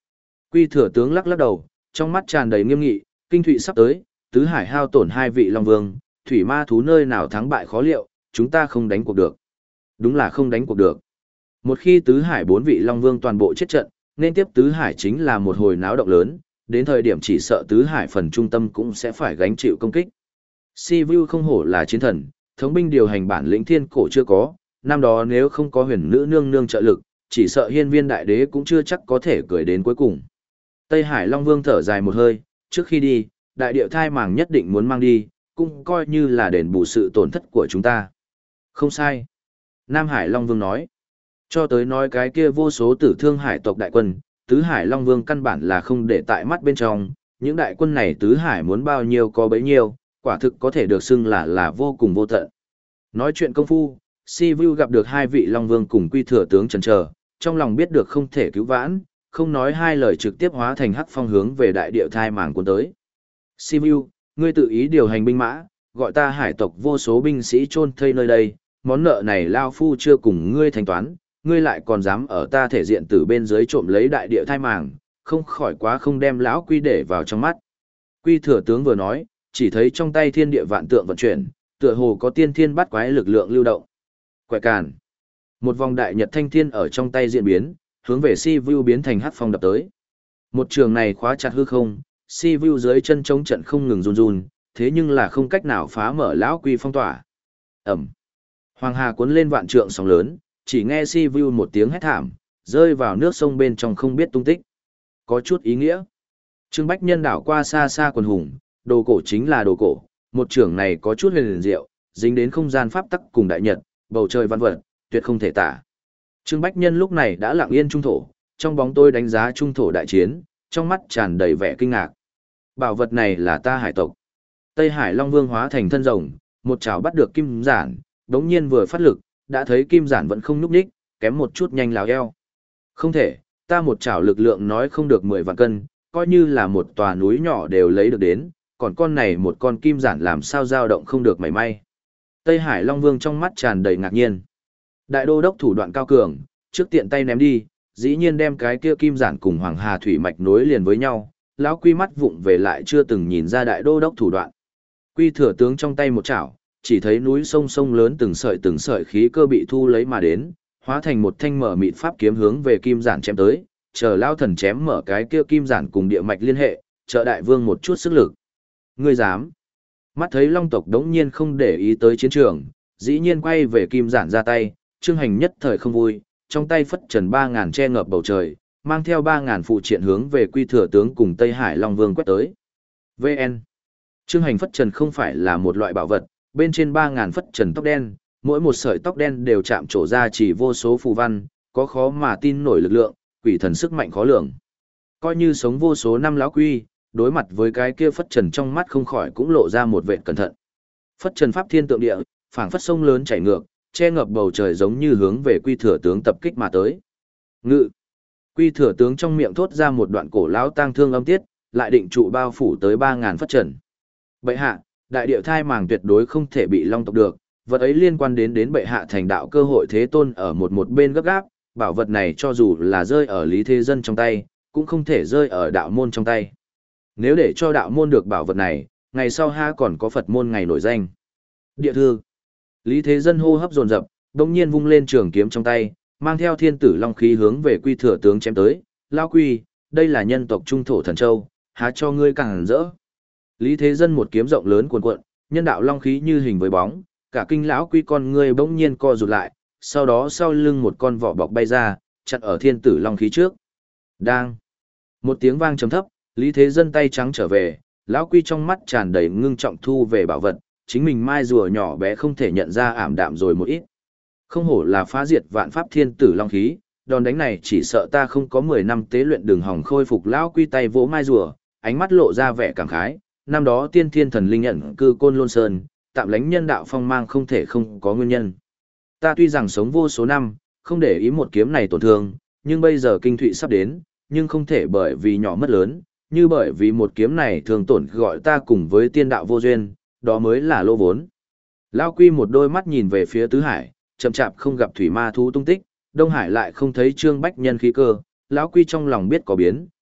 Quy thừa tướng lắc lắc đầu, trong mắt tràn đầy nghiêm nghị, kinh thụy sắp tới, tứ hải hao tổn hai vị long vương, thủy ma thú nơi nào thắng bại khó liệu, chúng ta không đánh cuộc được. Đúng là không đánh cuộc được. Một khi tứ hải bốn vị long vương toàn bộ chết trận, nên tiếp tứ hải chính là một hồi náo động lớn, đến thời điểm chỉ sợ tứ hải phần trung tâm cũng sẽ phải gánh chịu công kích. Si Vu không hổ là chiến thần, thống binh điều hành bản lĩnh thiên cổ chưa có, năm đó nếu không có huyền nữ nương nương trợ lực, chỉ sợ hiên viên đại đế cũng chưa chắc có thể cười đến cuối cùng. Tây Hải Long Vương thở dài một hơi, trước khi đi, đại điệu thai màng nhất định muốn mang đi, cũng coi như là đền bù sự tổn thất của chúng ta. Không sai. Nam Hải Long Vương nói. Cho tới nói cái kia vô số tử thương hải tộc đại quân, tứ Hải Long Vương căn bản là không để tại mắt bên trong, những đại quân này tứ Hải muốn bao nhiêu có bấy nhiêu, quả thực có thể được xưng là là vô cùng vô tận. Nói chuyện công phu, Si Vu gặp được hai vị Long Vương cùng Quy Thừa tướng chần chờ, trong lòng biết được không thể cứu vãn, không nói hai lời trực tiếp hóa thành hắc phong hướng về đại địa thai màng cuốn tới. Si Vu, ngươi tự ý điều hành binh mã, gọi ta hải tộc vô số binh sĩ chôn thây nơi đây, món nợ này lao phu chưa cùng ngươi thanh toán, ngươi lại còn dám ở ta thể diện từ bên dưới trộm lấy đại địa thai màng, không khỏi quá không đem lão Quy để vào trong mắt. Quy Thừa tướng vừa nói, chỉ thấy trong tay thiên địa vạn tượng vận chuyển, tựa hồ có tiên thiên bắt quái lực lượng lưu động. Quẻ càn. Một vòng đại nhật thanh thiên ở trong tay diễn biến, hướng về Si Vu biến thành hắc phong đập tới. Một trường này khóa chặt hư không, Si Vu dưới chân chống trận không ngừng run run, thế nhưng là không cách nào phá mở lão Quy phong tỏa. Ẩm. Hoàng hà cuốn lên vạn trượng sóng lớn, chỉ nghe Si Vu một tiếng hét thảm, rơi vào nước sông bên trong không biết tung tích. Có chút ý nghĩa. Trương Bách Nhân đảo qua xa xa quần hùng, đồ cổ chính là đồ cổ, một trường này có chút huyền diệu, dính đến không gian pháp tắc cùng đại nhật, bầu trời văn vật, tuyệt không thể tả. Trương Bách Nhân lúc này đã lặng yên trung thổ, trong bóng tôi đánh giá trung thổ đại chiến, trong mắt tràn đầy vẻ kinh ngạc. Bảo vật này là ta hải tộc. Tây Hải Long Vương hóa thành thân rồng, một chảo bắt được kim giản, đống nhiên vừa phát lực, đã thấy kim giản vẫn không nhúc nhích, kém một chút nhanh lào eo. Không thể, ta một chảo lực lượng nói không được mười vạn cân, coi như là một tòa núi nhỏ đều lấy được đến, còn con này một con kim giản làm sao dao động không được mảy may. Tây Hải Long Vương trong mắt tràn đầy ngạc nhiên. Đại đô đốc thủ đoạn cao cường, trước tiện tay ném đi, dĩ nhiên đem cái kia kim giản cùng Hoàng Hà thủy mạch nối liền với nhau, lão Quy mắt vụng về lại chưa từng nhìn ra đại đô đốc thủ đoạn. Quy Thừa tướng trong tay một chảo, chỉ thấy núi sông sông lớn từng sợi từng sợi khí cơ bị thu lấy mà đến, hóa thành một thanh mở mịt pháp kiếm hướng về kim giản chém tới, chờ lao thần chém mở cái kia kim giản cùng địa mạch liên hệ, trợ đại vương một chút sức lực. Ngươi dám? Mắt thấy Long tộc đống nhiên không để ý tới chiến trường, dĩ nhiên quay về kim giản ra tay, Trương Hành nhất thời không vui, trong tay phất trần ba ngàn che ngập bầu trời, mang theo ba ngàn phụ triện hướng về Quy Thừa tướng cùng Tây Hải Long Vương quét tới. vê en. Trương Hành phất trần không phải là một loại bảo vật, bên trên ba ngàn phất trần tóc đen, mỗi một sợi tóc đen đều chạm trổ ra chỉ vô số phù văn, có khó mà tin nổi lực lượng, quỷ thần sức mạnh khó lường. Coi như sống vô số năm lão Quy, đối mặt với cái kia phất trần trong mắt không khỏi cũng lộ ra một vẻ cẩn thận. Phất trần pháp thiên tượng địa, phảng phất sông lớn chảy ngược, che ngập bầu trời giống như hướng về Quy Thừa tướng tập kích mà tới. Ngự. Quy Thừa tướng trong miệng thốt ra một đoạn cổ lão tang thương âm tiết, lại định trụ bao phủ tới ba ngàn phất trần. Bệ hạ, đại điệu thai màng tuyệt đối không thể bị Long tộc được, vật ấy liên quan đến đến bệ hạ thành đạo cơ hội thế tôn ở một một bên gấp gáp, bảo vật này cho dù là rơi ở Lý Thế Dân trong tay, cũng không thể rơi ở đạo môn trong tay. Nếu để cho đạo môn được bảo vật này, ngày sau ha còn có Phật môn ngày nổi danh. Địa thư. Lý Thế Dân hô hấp dồn dập, đống nhiên vung lên trường kiếm trong tay, mang theo thiên tử long khí hướng về Quy Thừa tướng chém tới. Lao Quy, đây là nhân tộc trung thổ thần châu, há cho ngươi càng rỡ. Lý Thế Dân một kiếm rộng lớn cuồn cuộn, nhân đạo long khí như hình với bóng, cả kinh lão Quy con ngươi bỗng nhiên co rụt lại, sau đó sau lưng một con vỏ bọc bay ra, chặn ở thiên tử long khí trước. Đang. Một tiếng vang trầm thấp, Lý Thế Dân tay trắng trở về, lão Quy trong mắt tràn đầy ngưng trọng thu về bảo vật, chính mình mai rùa nhỏ bé không thể nhận ra ảm đạm rồi một ít. Không hổ là phá diệt vạn pháp thiên tử long khí, đòn đánh này chỉ sợ ta không có mười năm tế luyện đường hỏng khôi phục. Lão Quy tay vỗ mai rùa, ánh mắt lộ ra vẻ cảm khái, năm đó tiên thiên thần linh nhận cư Côn Lôn Sơn, tạm lánh nhân đạo phong mang không thể không có nguyên nhân. Ta tuy rằng sống vô số năm, không để ý một kiếm này tổn thương, nhưng bây giờ kinh thụy sắp đến, nhưng không thể bởi vì nhỏ mất lớn, như bởi vì một kiếm này thường tổn gọi ta cùng với tiên đạo vô duyên, đó mới là lô vốn. Lao Quy một đôi mắt nhìn về phía Tứ Hải, chậm chạp không gặp thủy ma thú tung tích, Đông Hải lại không thấy Trương Bách Nhân khí cơ, lão Quy trong lòng biết có biến,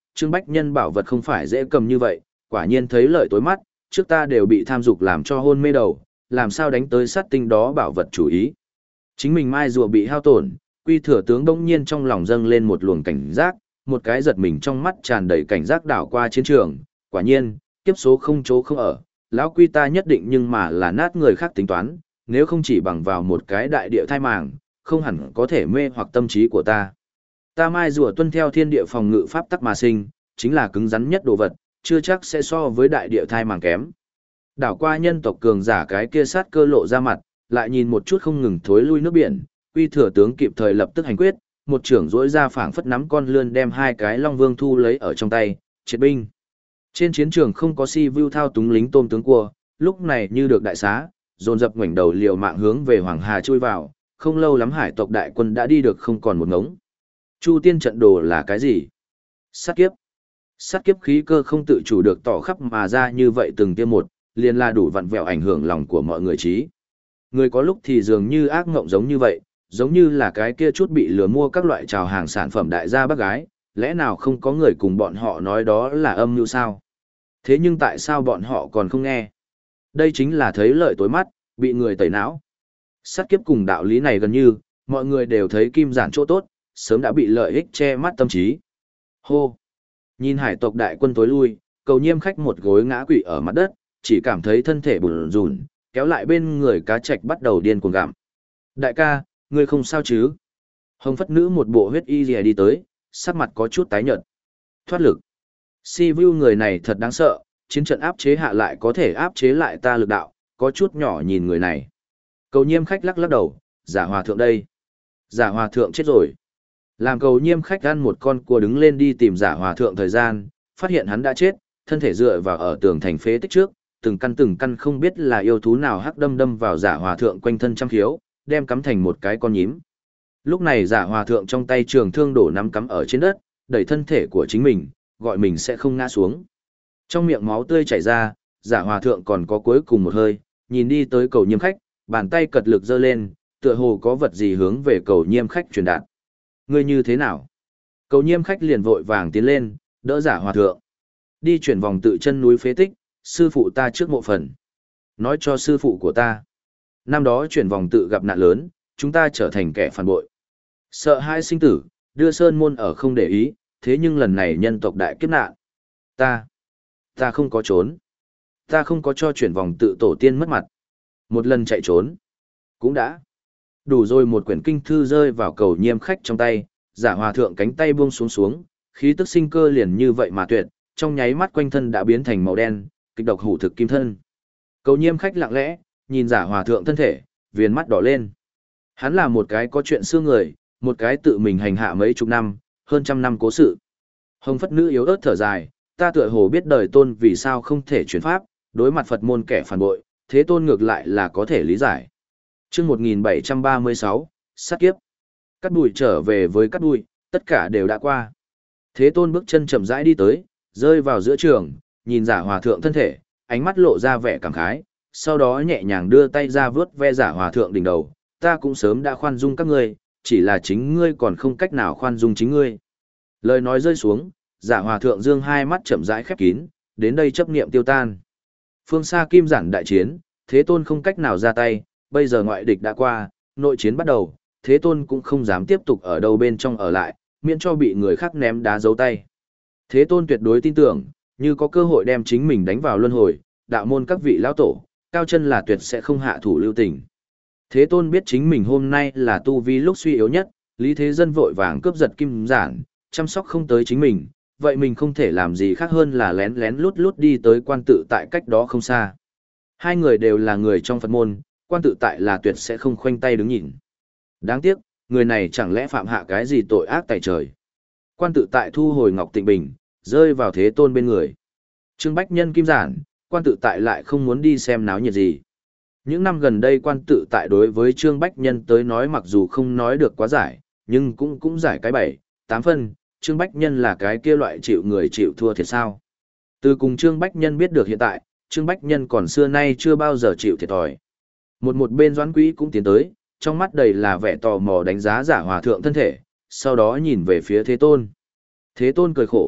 Trương Bách Nhân bảo vật không phải dễ cầm như vậy, quả nhiên thấy lợi tối mắt, trước ta đều bị tham dục làm cho hôn mê đầu, làm sao đánh tới sát tinh đó bảo vật chủ ý. Chính mình mai rùa bị hao tổn, Quy Thừa tướng đông nhiên trong lòng dâng lên một luồng cảnh giác, một cái giật mình trong mắt tràn đầy cảnh giác đảo qua chiến trường, quả nhiên, kiếp số không chỗ không ở, lão Quy ta nhất định nhưng mà là nát người khác tính toán, nếu không chỉ bằng vào một cái đại địa thai màng, không hẳn có thể mê hoặc tâm trí của ta. Ta mai rùa tuân theo thiên địa phòng ngự pháp tắc mà sinh, chính là cứng rắn nhất đồ vật, chưa chắc sẽ so với đại địa thai màng kém. Đảo qua nhân tộc cường giả cái kia sát cơ lộ ra mặt, lại nhìn một chút không ngừng thối lui nước biển, Quy Thừa tướng kịp thời lập tức hành quyết, một trưởng rỗi ra phảng phất nắm con lươn đem hai cái Long Vương thu lấy ở trong tay, triệt binh. Trên chiến trường không có si view thao túng lính tôm tướng cua, lúc này như được đại xá, dồn dập ngoảnh đầu liều mạng hướng về Hoàng Hà chui vào, không lâu lắm hải tộc đại quân đã đi được không còn một ngống. Chu tiên trận đồ là cái gì? Sát kiếp. Sát kiếp khí cơ không tự chủ được tỏ khắp mà ra như vậy từng tiêm một, liền là đủ vặn vẹo ảnh hưởng lòng của mọi người trí. Người có lúc thì dường như ác ngộng giống như vậy, giống như là cái kia chút bị lừa mua các loại trào hàng sản phẩm đại gia bác gái, lẽ nào không có người cùng bọn họ nói đó là âm mưu sao? Thế nhưng tại sao bọn họ còn không nghe? Đây chính là thấy lợi tối mắt, bị người tẩy não. Sát kiếp cùng đạo lý này gần như, mọi người đều thấy kim giản chỗ tốt, sớm đã bị lợi ích che mắt tâm trí. Hô! Nhìn hải tộc đại quân tối lui, Cầu Nhiêm khách một gối ngã quỵ ở mặt đất, chỉ cảm thấy thân thể bùn rùn, kéo lại bên người cá trạch bắt đầu điên cuồng gặm. Đại ca, ngươi không sao chứ? Hồng phất nữ một bộ huyết y rìa đi tới, sắc mặt có chút tái nhợt. Thoát lực. Si Vu người này thật đáng sợ, chiến trận áp chế hạ lại có thể áp chế lại ta lực đạo, có chút nhỏ nhìn người này. Cầu Nhiêm khách lắc lắc đầu, giả hòa thượng đây. Giả hòa thượng chết rồi. Làm Cầu Nhiêm khách ăn một con cua đứng lên đi tìm giả hòa thượng thời gian, phát hiện hắn đã chết, thân thể dựa vào ở tường thành phế tích trước, từng căn từng căn không biết là yêu thú nào hắc đâm đâm vào giả hòa thượng quanh thân trăm khiếu, đem cắm thành một cái con nhím. Lúc này giả hòa thượng trong tay trường thương đổ nắm cắm ở trên đất, đẩy thân thể của chính mình, gọi mình sẽ không ngã xuống. Trong miệng máu tươi chảy ra, giả hòa thượng còn có cuối cùng một hơi, nhìn đi tới Cầu Nhiêm khách, bàn tay cật lực giơ lên, tựa hồ có vật gì hướng về Cầu Nhiêm khách truyền đạt. Ngươi như thế nào? Cầu Nhiêm khách liền vội vàng tiến lên, đỡ giả hòa thượng. Đi chuyển vòng tự chân núi phế tích, sư phụ ta trước mộ phần. Nói cho sư phụ của ta. Năm đó chuyển vòng tự gặp nạn lớn, chúng ta trở thành kẻ phản bội. Sợ hai sinh tử, đưa sơn môn ở không để ý, thế nhưng lần này nhân tộc đại kiếp nạn. Ta, ta không có trốn. Ta không có cho chuyển vòng tự tổ tiên mất mặt. Một lần chạy trốn. Cũng đã. Đủ rồi, một quyển kinh thư rơi vào Cầu Nhiêm khách trong tay, giả hòa thượng cánh tay buông xuống xuống, khí tức sinh cơ liền như vậy mà tuyệt, trong nháy mắt quanh thân đã biến thành màu đen, kịch độc hủ thực kim thân. Cầu Nhiêm khách lặng lẽ, nhìn giả hòa thượng thân thể, viền mắt đỏ lên. Hắn là một cái có chuyện xưa người, một cái tự mình hành hạ mấy chục năm, hơn trăm năm cố sự. Hồng phất nữ yếu ớt thở dài, ta tựa hồ biết đời tôn vì sao không thể chuyển pháp, đối mặt Phật môn kẻ phản bội, thế tôn ngược lại là có thể lý giải. Chương một nghìn bảy trăm ba mươi sáu, sát kiếp. Cắt đùi trở về với cắt đùi, tất cả đều đã qua. Thế tôn bước chân chậm rãi đi tới, rơi vào giữa trường, nhìn giả hòa thượng thân thể, ánh mắt lộ ra vẻ cảm khái, sau đó nhẹ nhàng đưa tay ra vướt ve giả hòa thượng đỉnh đầu, ta cũng sớm đã khoan dung các ngươi, chỉ là chính ngươi còn không cách nào khoan dung chính ngươi. Lời nói rơi xuống, giả hòa thượng dương hai mắt chậm rãi khép kín, đến đây chấp niệm tiêu tan. Phương xa kim giản đại chiến, thế tôn không cách nào ra tay, bây giờ ngoại địch đã qua, nội chiến bắt đầu, thế tôn cũng không dám tiếp tục ở đâu bên trong ở lại, miễn cho bị người khác ném đá giấu tay. Thế tôn tuyệt đối tin tưởng, như có cơ hội đem chính mình đánh vào luân hồi, đạo môn các vị lão tổ, cao chân là tuyệt sẽ không hạ thủ lưu tình. Thế tôn biết chính mình hôm nay là tu vi lúc suy yếu nhất, Lý Thế Dân vội vàng cướp giật kim giản, chăm sóc không tới chính mình, vậy mình không thể làm gì khác hơn là lén lén lút lút đi tới quan tự tại cách đó không xa. Hai người đều là người trong Phật môn, quan tự tại là tuyệt sẽ không khoanh tay đứng nhìn. Đáng tiếc, người này chẳng lẽ phạm hạ cái gì tội ác tại trời. Quan tự tại thu hồi Ngọc Tịnh Bình, rơi vào thế tôn bên người. Trương Bách Nhân kim giản, quan tự tại lại không muốn đi xem náo nhiệt gì. Những năm gần đây quan tự tại đối với Trương Bách Nhân tới nói mặc dù không nói được quá giải, nhưng cũng cũng giải cái bảy, tám phân, Trương Bách Nhân là cái kia loại chịu người chịu thua thiệt sao. Từ cùng Trương Bách Nhân biết được hiện tại, Trương Bách Nhân còn xưa nay chưa bao giờ chịu thiệt thòi. Một một bên Doãn Quý cũng tiến tới, trong mắt đầy là vẻ tò mò đánh giá giả hòa thượng thân thể, sau đó nhìn về phía Thế Tôn. Thế Tôn cười khổ,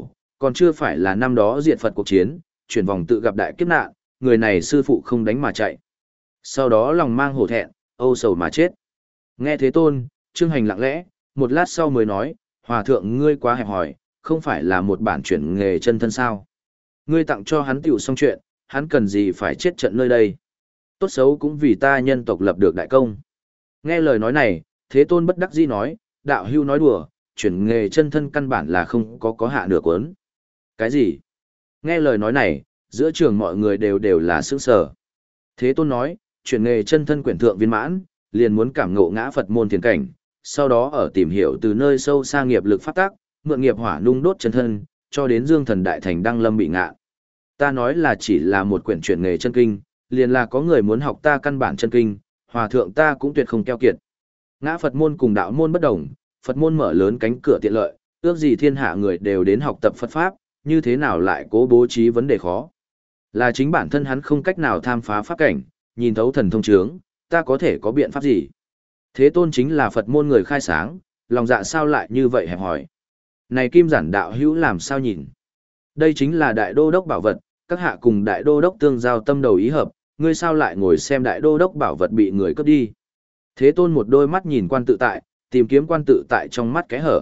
Còn chưa phải là năm đó diệt Phật cuộc chiến, chuyển vòng tự gặp đại kiếp nạn, người này sư phụ không đánh mà chạy. Sau đó lòng mang hổ thẹn, âu sầu mà chết. Nghe Thế Tôn, Trương Hành lặng lẽ, một lát sau mới nói, Hòa thượng ngươi quá hẹp hòi, không phải là một bản chuyển nghề chân thân sao. Ngươi tặng cho hắn tiểu xong chuyện, hắn cần gì phải chết trận nơi đây. Tốt xấu cũng vì ta nhân tộc lập được đại công. Nghe lời nói này, Thế Tôn bất đắc dĩ nói, đạo hưu nói đùa, chuyển nghề chân thân căn bản là không có có hạ nửa cuốn. Cái gì? Nghe lời nói này, giữa trường mọi người đều đều là sững sờ. Thế Tôn nói, chuyển nghề chân thân quyển thượng viên mãn, liền muốn cảm ngộ ngã Phật môn thiền cảnh, sau đó ở tìm hiểu từ nơi sâu xa nghiệp lực phát tác, mượn nghiệp hỏa nung đốt chân thân, cho đến Dương Thần Đại Thành đăng lâm bị ngạ. Ta nói là chỉ là một quyển chuyển nghề chân kinh, liền là có người muốn học ta căn bản chân kinh, hòa thượng ta cũng tuyệt không keo kiệt. Ngã Phật môn cùng đạo môn bất đồng, Phật môn mở lớn cánh cửa tiện lợi, ước gì thiên hạ người đều đến học tập Phật Pháp, như thế nào lại cố bố trí vấn đề khó. Là chính bản thân hắn không cách nào tham phá pháp cảnh, nhìn thấu thần thông chướng, ta có thể có biện pháp gì? Thế Tôn chính là Phật môn người khai sáng, lòng dạ sao lại như vậy hẹp hỏi. Này kim giản đạo hữu làm sao nhìn? Đây chính là đại đô đốc bảo vật, các hạ cùng đại đô đốc tương giao tâm đầu ý hợp, ngươi sao lại ngồi xem đại đô đốc bảo vật bị người cướp đi? Thế Tôn một đôi mắt nhìn quan tự tại, tìm kiếm quan tự tại trong mắt cái hở.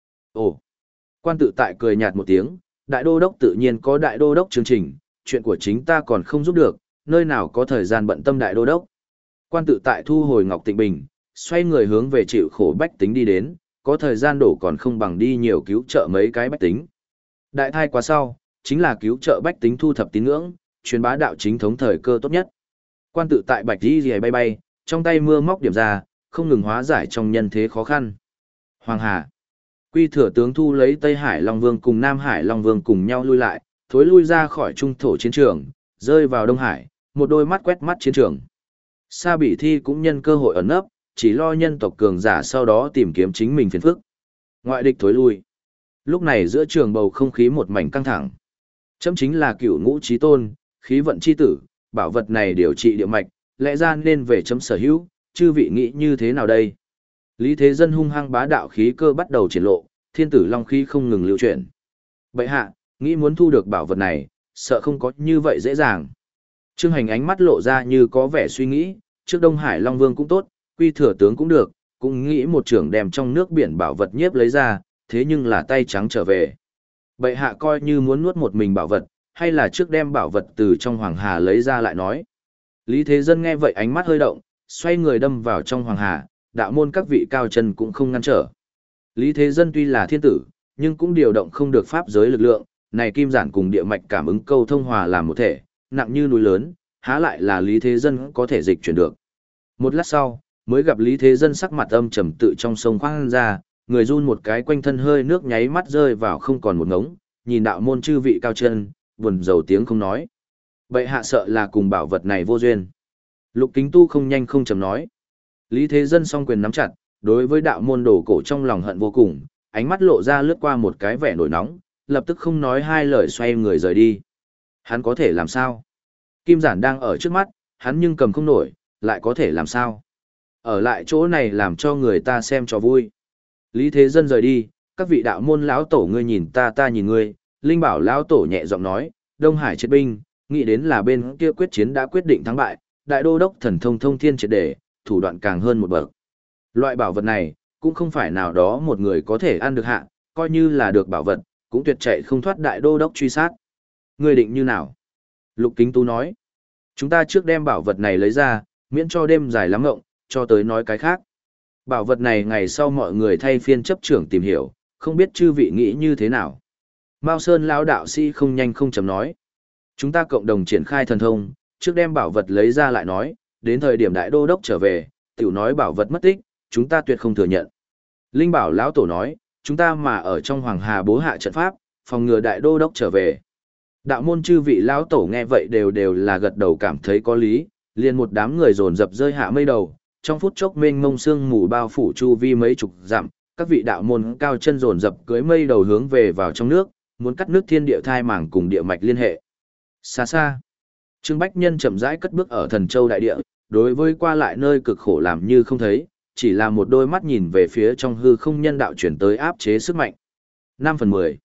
Ồ! Quan tự tại cười nhạt một tiếng, đại đô đốc tự nhiên có đại đô đốc chương trình, chuyện của chính ta còn không giúp được, nơi nào có thời gian bận tâm đại đô đốc. Quan tự tại thu hồi Ngọc Tịnh Bình, xoay người hướng về chịu khổ bách tính đi đến, có thời gian đổ còn không bằng đi nhiều cứu trợ mấy cái bách tính. Đại thai quá sau, chính là cứu trợ bách tính thu thập tín ngưỡng, truyền bá đạo chính thống thời cơ tốt nhất. Quan tự tại bạch đi rìa bay bay, trong tay mưa móc điểm ra, không ngừng hóa giải trong nhân thế khó khăn. Hoàng Hà. Quy thừa tướng thu lấy Tây Hải Long Vương cùng Nam Hải Long Vương cùng nhau lui lại, thối lui ra khỏi trung thổ chiến trường, rơi vào Đông Hải, một đôi mắt quét mắt chiến trường. Sa Bỉ Thi cũng nhân cơ hội ẩn nấp, chỉ lo nhân tộc cường giả sau đó tìm kiếm chính mình phiền phức. Ngoại địch thối lui. Lúc này giữa trường bầu không khí một mảnh căng thẳng. Chấm chính là cửu ngũ chí tôn, khí vận chi tử, bảo vật này điều trị địa mạch, lẽ ra nên về chấm sở hữu, chư vị nghĩ như thế nào đây? Lý Thế Dân hung hăng bá đạo khí cơ bắt đầu triển lộ, thiên tử long khí không ngừng lưu chuyển. Bệ hạ, nghĩ muốn thu được bảo vật này, sợ không có như vậy dễ dàng. Trương Hành ánh mắt lộ ra như có vẻ suy nghĩ, trước Đông Hải Long Vương cũng tốt, Quy thừa tướng cũng được, cũng nghĩ một trưởng đem trong nước biển bảo vật nhiếp lấy ra, thế nhưng là tay trắng trở về. Bệ hạ coi như muốn nuốt một mình bảo vật, hay là trước đem bảo vật từ trong Hoàng Hà lấy ra lại nói. Lý Thế Dân nghe vậy ánh mắt hơi động, xoay người đâm vào trong Hoàng Hà, đạo môn các vị cao chân cũng không ngăn trở. Lý Thế Dân tuy là thiên tử, nhưng cũng điều động không được pháp giới lực lượng, này kim giản cùng địa mạch cảm ứng câu thông hòa làm một thể, nặng như núi lớn, há lại là Lý Thế Dân có thể dịch chuyển được. Một lát sau, mới gặp Lý Thế Dân sắc mặt âm trầm tự trong sông khoang ra, người run một cái quanh thân hơi nước nháy mắt rơi vào không còn một ngống, nhìn đạo môn chư vị cao chân, buồn rầu tiếng không nói. Bệ hạ sợ là cùng bảo vật này vô duyên. Lục Kính Tu không nhanh không chậm nói. Lý Thế Dân song quyền nắm chặt, đối với đạo môn đổ cổ trong lòng hận vô cùng, ánh mắt lộ ra lướt qua một cái vẻ nổi nóng, lập tức không nói hai lời xoay người rời đi. Hắn có thể làm sao? Kim giản đang ở trước mắt, hắn nhưng cầm không nổi, lại có thể làm sao? Ở lại chỗ này làm cho người ta xem cho vui. Lý Thế Dân rời đi, các vị đạo môn lão tổ ngươi nhìn ta ta nhìn ngươi, Linh Bảo lão tổ nhẹ giọng nói, Đông Hải triệt binh, nghĩ đến là bên kia quyết chiến đã quyết định thắng bại, đại đô đốc thần thông thông thiên triệt để, thủ đoạn càng hơn một bậc. Loại bảo vật này, cũng không phải nào đó một người có thể ăn được hạ, coi như là được bảo vật, cũng tuyệt chạy không thoát đại đô đốc truy sát. Ngươi định như nào? Lục Kính Tú nói, chúng ta trước đem bảo vật này lấy ra, miễn cho đêm dài lắm ngộng, cho tới nói cái khác. Bảo vật này ngày sau mọi người thay phiên chấp trưởng tìm hiểu, không biết chư vị nghĩ như thế nào. Mao Sơn lão đạo sĩ không nhanh không chậm nói. Chúng ta cộng đồng triển khai thần thông, trước đem bảo vật lấy ra lại nói, đến thời điểm đại đô đốc trở về, tiểu nói bảo vật mất tích, chúng ta tuyệt không thừa nhận. Linh Bảo lão tổ nói, chúng ta mà ở trong Hoàng Hà bố hạ trận pháp, phòng ngừa đại đô đốc trở về. Đạo môn chư vị lão tổ nghe vậy đều đều là gật đầu cảm thấy có lý, liền một đám người dồn dập rơi hạ mây đầu, trong phút chốc mênh mông sương mù bao phủ chu vi mấy chục dặm, các vị đạo môn cao chân dồn dập cưới mây đầu hướng về vào trong nước, muốn cắt nước thiên địa thai màng cùng địa mạch liên hệ. Xa xa, Trương Bách Nhân chậm rãi cất bước ở Thần Châu đại địa, đối với qua lại nơi cực khổ làm như không thấy, chỉ là một đôi mắt nhìn về phía trong hư không nhân đạo chuyển tới áp chế sức mạnh. năm phần mười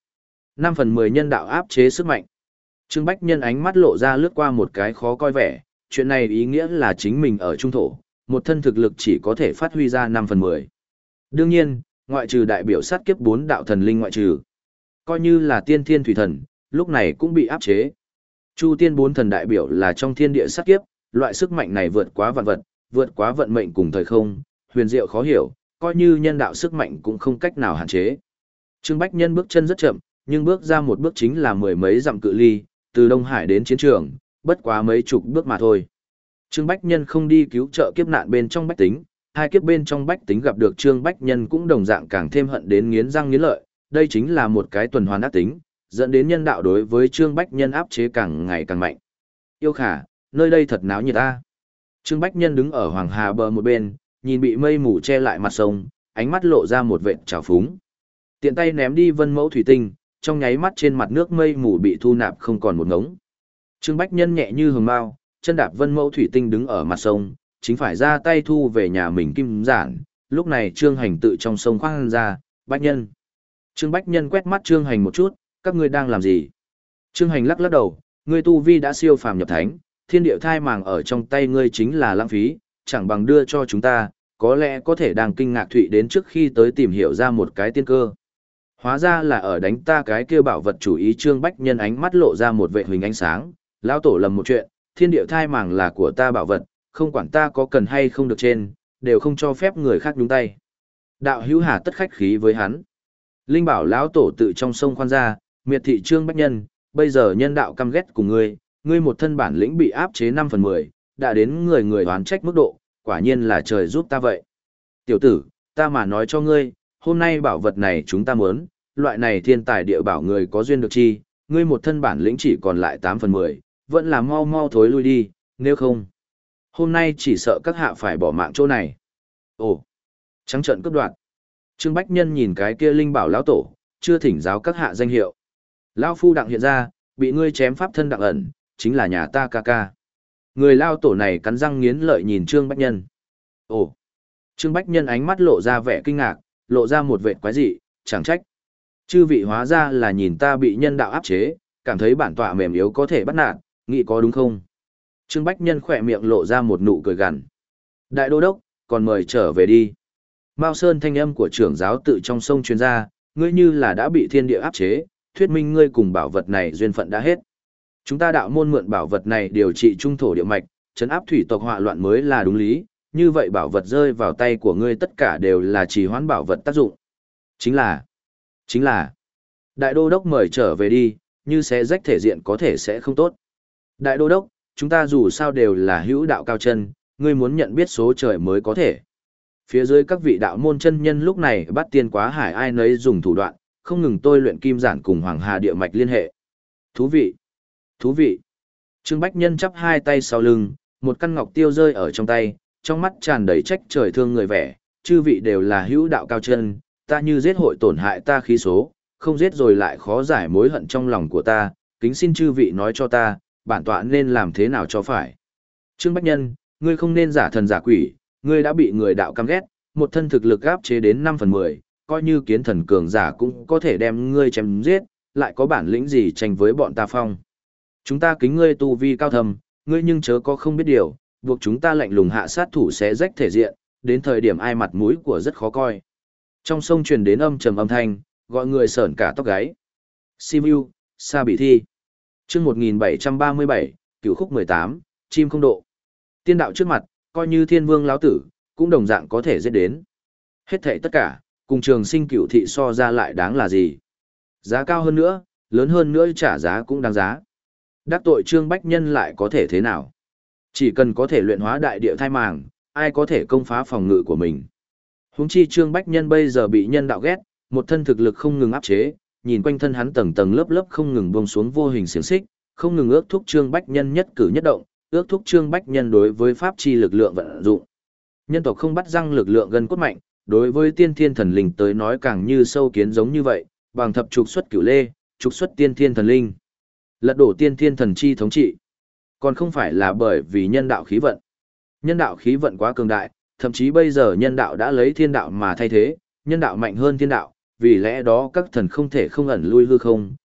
năm phần mười nhân đạo áp chế sức mạnh. Trương Bách Nhân ánh mắt lộ ra lướt qua một cái khó coi vẻ, chuyện này ý nghĩa là chính mình ở trung thổ, một thân thực lực chỉ có thể phát huy ra năm phần mười. Đương nhiên, ngoại trừ đại biểu sát kiếp bốn đạo thần linh ngoại trừ, coi như là tiên thiên thủy thần, lúc này cũng bị áp chế. Chu tiên bốn thần đại biểu là trong thiên địa sát kiếp, loại sức mạnh này vượt quá vạn vật, vượt quá vận mệnh cùng thời không, huyền diệu khó hiểu, coi như nhân đạo sức mạnh cũng không cách nào hạn chế. Trương Bách Nhân bước chân rất chậm, nhưng bước ra một bước chính là mười mấy dặm cự ly, từ Đông Hải đến chiến trường, bất quá mấy chục bước mà thôi. Trương Bách Nhân không đi cứu trợ kiếp nạn bên trong bách tính, hai kiếp bên trong bách tính gặp được Trương Bách Nhân cũng đồng dạng càng thêm hận đến nghiến răng nghiến lợi, đây chính là một cái tuần hoàn ác tính, dẫn đến nhân đạo đối với Trương Bách Nhân áp chế càng ngày càng mạnh. Yêu Khả, nơi đây thật náo nhiệt ta. Trương Bách Nhân đứng ở Hoàng Hà bờ một bên, nhìn bị mây mù che lại mặt sông, ánh mắt lộ ra một vệt trào phúng. Tiện tay ném đi vân mẫu thủy tinh, trong nháy mắt trên mặt nước mây mù bị thu nạp không còn một ngống. Trương Bách Nhân nhẹ như hồng mao, chân đạp vân mẫu thủy tinh đứng ở mặt sông, chính phải ra tay thu về nhà mình kim giản. Lúc này Trương Hành tự trong sông khoan ra, Bách Nhân. Trương Bách Nhân quét mắt Trương Hành một chút, các ngươi đang làm gì? Trương Hành lắc lắc đầu, ngươi tu vi đã siêu phàm nhập thánh, thiên địa thai màng ở trong tay ngươi chính là lãng phí, chẳng bằng đưa cho chúng ta, có lẽ có thể đang kinh ngạc thụy đến trước khi tới tìm hiểu ra một cái tiên cơ. Hóa ra là ở đánh ta cái kia bảo vật chủ ý. Trương Bách Nhân ánh mắt lộ ra một vệ huỳnh ánh sáng, lão tổ lầm một chuyện, thiên địa thai màng là của ta bảo vật, không quản ta có cần hay không được trên, đều không cho phép người khác nhúng tay. Đạo hữu hà tất khách khí với hắn. Linh bảo lão tổ tự trong sông khoan ra, miệt thị Trương Bách Nhân, bây giờ nhân đạo căm ghét cùng ngươi, ngươi một thân bản lĩnh bị áp chế năm phần mười, đã đến người người oán trách mức độ, quả nhiên là trời giúp ta vậy. Tiểu tử, ta mà nói cho ngươi, hôm nay bảo vật này chúng ta muốn, loại này thiên tài địa bảo người có duyên được chi, ngươi một thân bản lĩnh chỉ còn lại tám phần mười, vẫn là mau mau thối lui đi, nếu không. Hôm nay chỉ sợ các hạ phải bỏ mạng chỗ này. Ồ, trắng trợn cướp đoạt. Trương Bách Nhân nhìn cái kia linh bảo lão tổ, chưa thỉnh giáo các hạ danh hiệu. Lão phu đặng hiện ra, bị ngươi chém pháp thân đặng ẩn, chính là nhà ta ca ca. Người lao tổ này cắn răng nghiến lợi nhìn Trương Bách Nhân. Ồ, Trương Bách Nhân ánh mắt lộ ra vẻ kinh ngạc, lộ ra một vẻ quái dị, chẳng trách. Chư vị hóa ra là nhìn ta bị nhân đạo áp chế, cảm thấy bản tọa mềm yếu có thể bắt nạt, nghĩ có đúng không? Trương Bách Nhân khỏe miệng lộ ra một nụ cười gằn. Đại đô đốc, còn mời trở về đi. Mao Sơn thanh âm của trưởng giáo tự trong sông truyền ra, ngươi như là đã bị thiên địa áp chế, thuyết minh ngươi cùng bảo vật này duyên phận đã hết. Chúng ta đạo môn mượn bảo vật này điều trị trung thổ địa mạch, trấn áp thủy tộc họa loạn mới là đúng lý, như vậy bảo vật rơi vào tay của ngươi tất cả đều là trì hoãn bảo vật tác dụng. Chính là, chính là, đại đô đốc mời trở về đi, như sẽ rách thể diện có thể sẽ không tốt. Đại đô đốc, chúng ta dù sao đều là hữu đạo cao chân, ngươi muốn nhận biết số trời mới có thể. Phía dưới các vị đạo môn chân nhân lúc này bắt tiên quá hải ai nấy dùng thủ đoạn, không ngừng tôi luyện kim giản cùng Hoàng Hà địa mạch liên hệ. Thú vị, thú vị. Trương Bách Nhân chắp hai tay sau lưng, một căn ngọc tiêu rơi ở trong tay, trong mắt tràn đầy trách trời thương người vẻ, chư vị đều là hữu đạo cao chân, ta như giết hội tổn hại ta khí số, không giết rồi lại khó giải mối hận trong lòng của ta, kính xin chư vị nói cho ta, bản tọa nên làm thế nào cho phải. Trương Bách Nhân, ngươi không nên giả thần giả quỷ, ngươi đã bị người đạo căm ghét, một thân thực lực áp chế đến năm phần mười, coi như kiến thần cường giả cũng có thể đem ngươi chém giết, lại có bản lĩnh gì tranh với bọn ta phong. Chúng ta kính ngươi tu vi cao thầm, ngươi nhưng chớ có không biết điều, buộc chúng ta lạnh lùng hạ sát thủ sẽ rách thể diện, đến thời điểm ai mặt mũi của rất khó coi. Trong sông truyền đến âm trầm âm thanh, gọi người sởn cả tóc gáy. Simu, Sa bị thi. Chương một nghìn bảy trăm ba mươi bảy, Cửu khúc mười tám, chim không độ. Tiên đạo trước mặt, coi như thiên vương lão tử, cũng đồng dạng có thể giết đến. Hết thảy tất cả, cùng trường sinh cửu thị so ra lại đáng là gì? Giá cao hơn nữa, lớn hơn nữa trả giá cũng đáng giá. Đắc tội Trương Bách Nhân lại có thể thế nào? Chỉ cần có thể luyện hóa đại địa thai màng, ai có thể công phá phòng ngự của mình. Huống chi Trương Bách Nhân bây giờ bị nhân đạo ghét, một thân thực lực không ngừng áp chế, nhìn quanh thân hắn tầng tầng lớp lớp không ngừng buông xuống vô hình xiềng xích, không ngừng ước thúc Trương Bách Nhân nhất cử nhất động, ước thúc Trương Bách Nhân đối với pháp chi lực lượng vận dụng. Nhân tộc không bắt răng lực lượng gần cốt mạnh, đối với tiên thiên thần linh tới nói càng như sâu kiến giống như vậy, bằng thập trục xuất cửu lê, trục xuất tiên thiên thần linh. Lật đổ tiên thiên thần chi thống trị. Còn không phải là bởi vì nhân đạo khí vận. Nhân đạo khí vận quá cường đại, thậm chí bây giờ nhân đạo đã lấy thiên đạo mà thay thế, nhân đạo mạnh hơn thiên đạo, vì lẽ đó các thần không thể không ẩn lui hư không,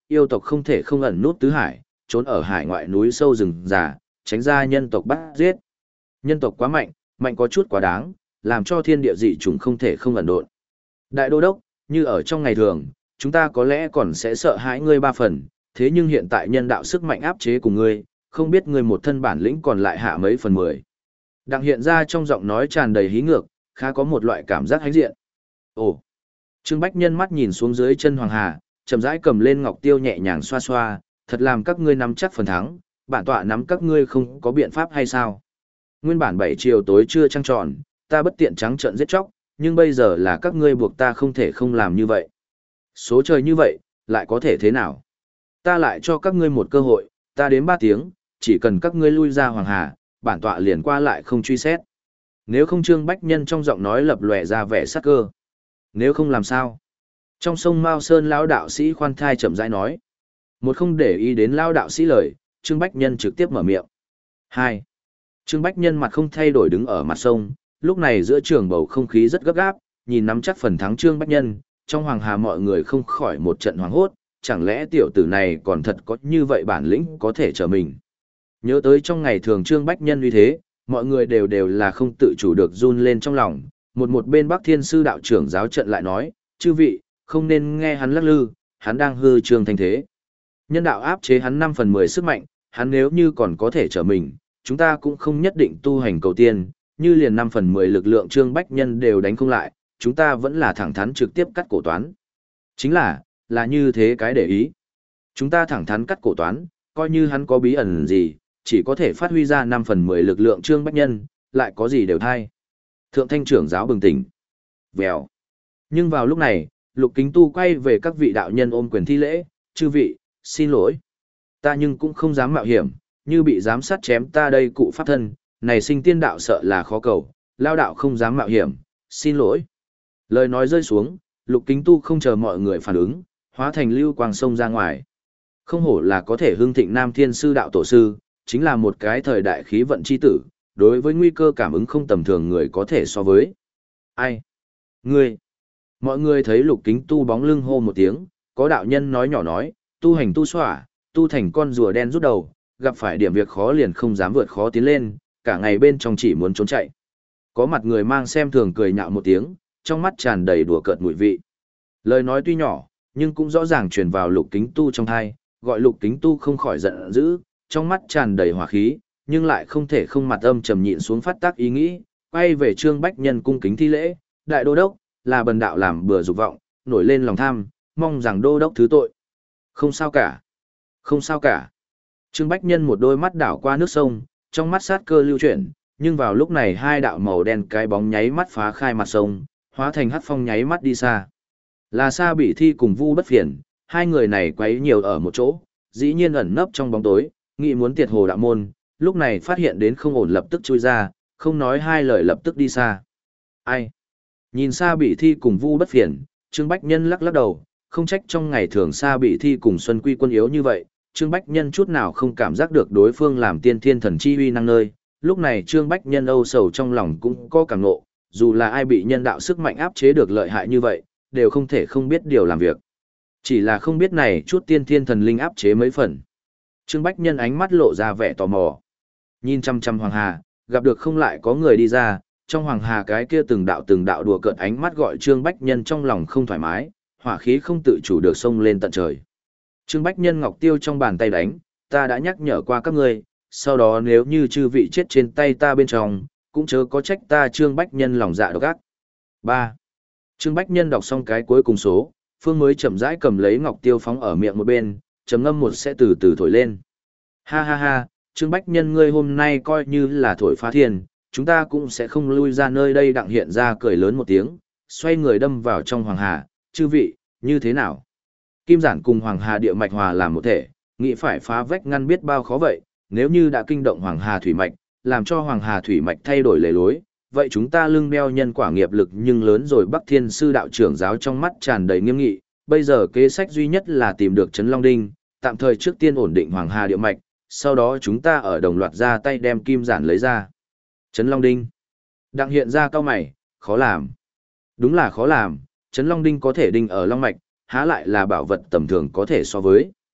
yêu tộc không thể không ẩn nút tứ hải, trốn ở hải ngoại núi sâu rừng già, tránh ra nhân tộc bắt giết. Nhân tộc quá mạnh, mạnh có chút quá đáng, làm cho thiên địa dị chủng không thể không ẩn độn. Đại đô đốc, như ở trong ngày thường, chúng ta có lẽ còn sẽ sợ hãi ngươi ba phần, thế nhưng hiện tại nhân đạo sức mạnh áp chế của ngươi, không biết ngươi một thân bản lĩnh còn lại hạ mấy phần mười. Đặng hiện ra trong giọng nói tràn đầy hí ngược, khá có một loại cảm giác hãnh diện. Ồ! Trương Bách Nhân mắt nhìn xuống dưới chân Hoàng Hà, chậm rãi cầm lên ngọc tiêu nhẹ nhàng xoa xoa, thật làm các ngươi nắm chắc phần thắng, bản tọa nắm các ngươi không có biện pháp hay sao? Nguyên bản bảy chiều tối chưa trăng tròn, ta bất tiện trắng trợn giết chóc, nhưng bây giờ là các ngươi buộc ta không thể không làm như vậy. Số trời như vậy, lại có thể thế nào? Ta lại cho các ngươi một cơ hội, ta đếm ba tiếng, chỉ cần các ngươi lui ra Hoàng Hà, bản tọa liền qua lại không truy xét. Nếu không Trương Bách Nhân trong giọng nói lập lòe ra vẻ sắc cơ. Nếu không làm sao? Trong sông Mao Sơn lão đạo sĩ khoan thai chậm rãi nói. Một không để ý đến lão đạo sĩ lời, Trương Bách Nhân trực tiếp mở miệng. Hai. Trương Bách Nhân mặt không thay đổi đứng ở mặt sông, lúc này giữa trường bầu không khí rất gấp gáp, nhìn nắm chắc phần thắng Trương Bách Nhân, trong Hoàng Hà mọi người không khỏi một trận hoảng hốt, chẳng lẽ tiểu tử này còn thật có như vậy bản lĩnh có thể trở mình. Nhớ tới trong ngày thường Trương Bách Nhân uy thế, mọi người đều đều là không tự chủ được run lên trong lòng, một một bên Bắc Thiên Sư đạo trưởng giáo trận lại nói, chư vị, không nên nghe hắn lắc lư, hắn đang hư trương thanh thế. Nhân đạo áp chế hắn năm phần mười sức mạnh, hắn nếu như còn có thể trở mình, chúng ta cũng không nhất định tu hành cầu tiên, như liền năm phần mười lực lượng Trương Bách Nhân đều đánh không lại, chúng ta vẫn là thẳng thắn trực tiếp cắt cổ toán. Chính là, là như thế cái để ý. Chúng ta thẳng thắn cắt cổ toán, coi như hắn có bí ẩn gì, chỉ có thể phát huy ra năm phần mười lực lượng Trương Bách Nhân, lại có gì đều thay. Thượng thanh trưởng giáo bừng tỉnh. Vèo. Nhưng vào lúc này, Lục Kính Tu quay về các vị đạo nhân ôm quyền thi lễ, chư vị, xin lỗi. Ta nhưng cũng không dám mạo hiểm, như bị giám sát chém ta đây cụ pháp thân, này sinh tiên đạo sợ là khó cầu, lao đạo không dám mạo hiểm, xin lỗi. Lời nói rơi xuống, Lục Kính Tu không chờ mọi người phản ứng, hóa thành lưu quang sông ra ngoài. Không hổ là có thể hưng thịnh Nam Thiên Sư đạo tổ sư, chính là một cái thời đại khí vận chi tử, đối với nguy cơ cảm ứng không tầm thường người có thể so với. Ai? Ngươi? Mọi người thấy Lục Kính Tu bóng lưng hô một tiếng, có đạo nhân nói nhỏ nói, tu hành tu xỏa, tu thành con rùa đen rút đầu, gặp phải điểm việc khó liền không dám vượt khó tiến lên, cả ngày bên trong chỉ muốn trốn chạy. Có mặt người mang xem thường cười nhạo một tiếng, trong mắt tràn đầy đùa cợt mùi vị. Lời nói tuy nhỏ, nhưng cũng rõ ràng truyền vào Lục Kính Tu trong tai, gọi Lục Kính Tu không khỏi giận dữ, trong mắt tràn đầy hỏa khí, nhưng lại không thể không mặt âm trầm nhịn xuống phát tác ý nghĩ, quay về Trương Bách Nhân cung kính thi lễ, đại đô đốc, là bần đạo làm bừa dục vọng, nổi lên lòng tham, mong rằng đô đốc thứ tội. Không sao cả. Không sao cả. Trương Bách Nhân một đôi mắt đảo qua nước sông, trong mắt sát cơ lưu chuyển, nhưng vào lúc này hai đạo màu đen cái bóng nháy mắt phá khai mặt sông, hóa thành hắc phong nháy mắt đi xa. Là Sa Bỉ Thi cùng Vu Bất Phiền, hai người này quấy nhiều ở một chỗ, dĩ nhiên ẩn nấp trong bóng tối, nghĩ muốn tiệt hồ đạo môn, lúc này phát hiện đến không ổn lập tức chui ra, không nói hai lời lập tức đi xa. Ai? Nhìn Sa Bỉ Thi cùng Vu Bất Phiền, Trương Bách Nhân lắc lắc đầu, không trách trong ngày thường Sa Bỉ Thi cùng Xuân Quy Quân yếu như vậy, Trương Bách Nhân chút nào không cảm giác được đối phương làm tiên thiên thần chi uy năng nơi. Lúc này Trương Bách Nhân âu sầu trong lòng cũng có cảm ngộ, dù là ai bị nhân đạo sức mạnh áp chế được lợi hại như vậy, đều không thể không biết điều làm việc. Chỉ là không biết này chút tiên thiên thần linh áp chế mấy phần. Trương Bách Nhân ánh mắt lộ ra vẻ tò mò. Nhìn chăm chăm Hoàng Hà, gặp được không lại có người đi ra, trong Hoàng Hà cái kia từng đạo từng đạo đùa cợt ánh mắt gọi Trương Bách Nhân trong lòng không thoải mái, hỏa khí không tự chủ được xông lên tận trời. Trương Bách Nhân ngọc tiêu trong bàn tay đánh, ta đã nhắc nhở qua các ngươi, sau đó nếu như chư vị chết trên tay ta bên trong, cũng chớ có trách ta Trương Bách Nhân lòng dạ độc ác. ba. Trương Bách Nhân đọc xong cái cuối cùng số, Phương mới chậm rãi cầm lấy ngọc tiêu phóng ở miệng một bên, chấm ngâm một sẽ từ từ thổi lên. Ha ha ha, Trương Bách Nhân ngươi hôm nay coi như là thổi phá thiên, chúng ta cũng sẽ không lui ra nơi đây. Đặng hiện ra cười lớn một tiếng, xoay người đâm vào trong Hoàng Hà, chư vị, như thế nào? Kim Giản cùng Hoàng Hà địa mạch hòa làm một thể, nghĩ phải phá vách ngăn biết bao khó vậy, nếu như đã kinh động Hoàng Hà thủy mạch, làm cho Hoàng Hà thủy mạch thay đổi lề lối, vậy chúng ta lưng đeo nhân quả nghiệp lực nhưng lớn rồi. Bắc Thiên Sư đạo trưởng giáo trong mắt tràn đầy nghiêm nghị, bây giờ kế sách duy nhất là tìm được Trấn Long Đinh, tạm thời trước tiên ổn định Hoàng Hà địa mạch, sau đó chúng ta ở đồng loạt ra tay đem Kim Giản lấy ra. Trấn Long Đinh. Đặng hiện ra cao mày, khó làm. Đúng là khó làm, Trấn Long Đinh có thể đinh ở Long Mạch, há lại là bảo vật tầm thường có thể so với.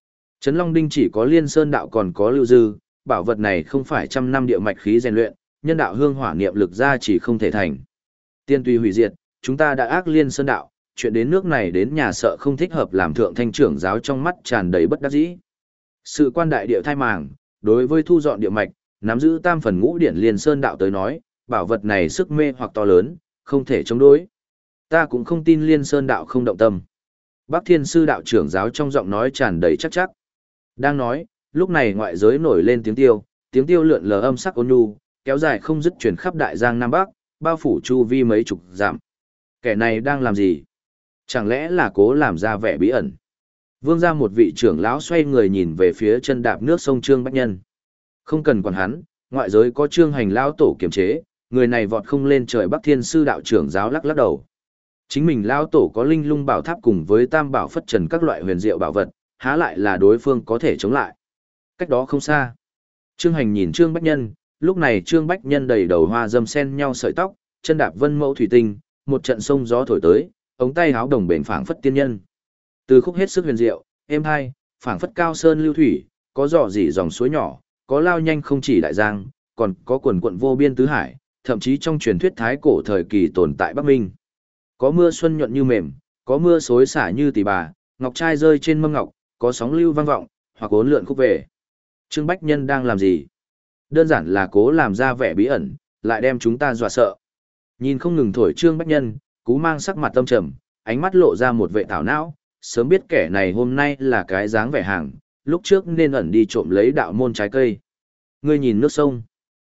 Trấn Long Đinh chỉ có Liên Sơn đạo còn có lưu dư, bảo vật này không phải trăm năm địa mạch khí rèn luyện, nhân đạo hương hỏa niệm lực ra chỉ không thể thành. Tiên tuy hủy diệt, chúng ta đã ác Liên Sơn đạo, chuyện đến nước này đến nhà sợ không thích hợp làm thượng thanh trưởng giáo trong mắt tràn đầy bất đắc dĩ. Sự quan đại địa thai màng, đối với thu dọn địa mạch, nắm giữ tam phần ngũ điển Liên Sơn đạo tới nói, bảo vật này sức mê hoặc to lớn, không thể chống đối. Ta cũng không tin Liên Sơn đạo không động tâm. Bắc Thiên Sư đạo trưởng giáo trong giọng nói tràn đầy chắc chắc. Đang nói, lúc này ngoại giới nổi lên tiếng tiêu, tiếng tiêu lượn lờ âm sắc ôn nhu, kéo dài không dứt truyền khắp đại giang Nam Bắc, bao phủ chu vi mấy chục dặm. Kẻ này đang làm gì? Chẳng lẽ là cố làm ra vẻ bí ẩn? Vương gia một vị trưởng lão xoay người nhìn về phía chân đạp nước sông Trương Bách Nhân. Không cần quản hắn, ngoại giới có Trương Hành lão tổ kiềm chế, người này vọt không lên trời. Bắc Thiên Sư đạo trưởng giáo lắc lắc đầu. Chính mình lão tổ có linh lung bảo tháp cùng với tam bảo phất trần các loại huyền diệu bảo vật, há lại là đối phương có thể chống lại. Cách đó không xa. Trương Hành nhìn Trương Bách Nhân, lúc này Trương Bách Nhân đầy đầu hoa dâm sen nhau sợi tóc, chân đạp vân mẫu thủy tinh, một trận sông gió thổi tới, ống tay áo đồng bền phảng phất tiên nhân. Từ khúc hết sức huyền diệu, êm hai, phảng phất cao sơn lưu thủy, có dò dỉ dòng suối nhỏ, có lao nhanh không chỉ đại giang, còn có quần quận vô biên tứ hải, thậm chí trong truyền thuyết thái cổ thời kỳ tồn tại Bắc Minh. Có mưa xuân nhuận như mềm, có mưa xối xả như tỳ bà, ngọc trai rơi trên mâm ngọc, có sóng lưu vang vọng, hoặc ốn lượn khúc về. Trương Bách Nhân đang làm gì? Đơn giản là cố làm ra vẻ bí ẩn, lại đem chúng ta dọa sợ. Nhìn không ngừng thổi Trương Bách Nhân, Cú Mang sắc mặt tâm trầm, ánh mắt lộ ra một vệ thảo não, sớm biết kẻ này hôm nay là cái dáng vẻ hàng, lúc trước nên ẩn đi trộm lấy đạo môn trái cây. Ngươi nhìn nước sông.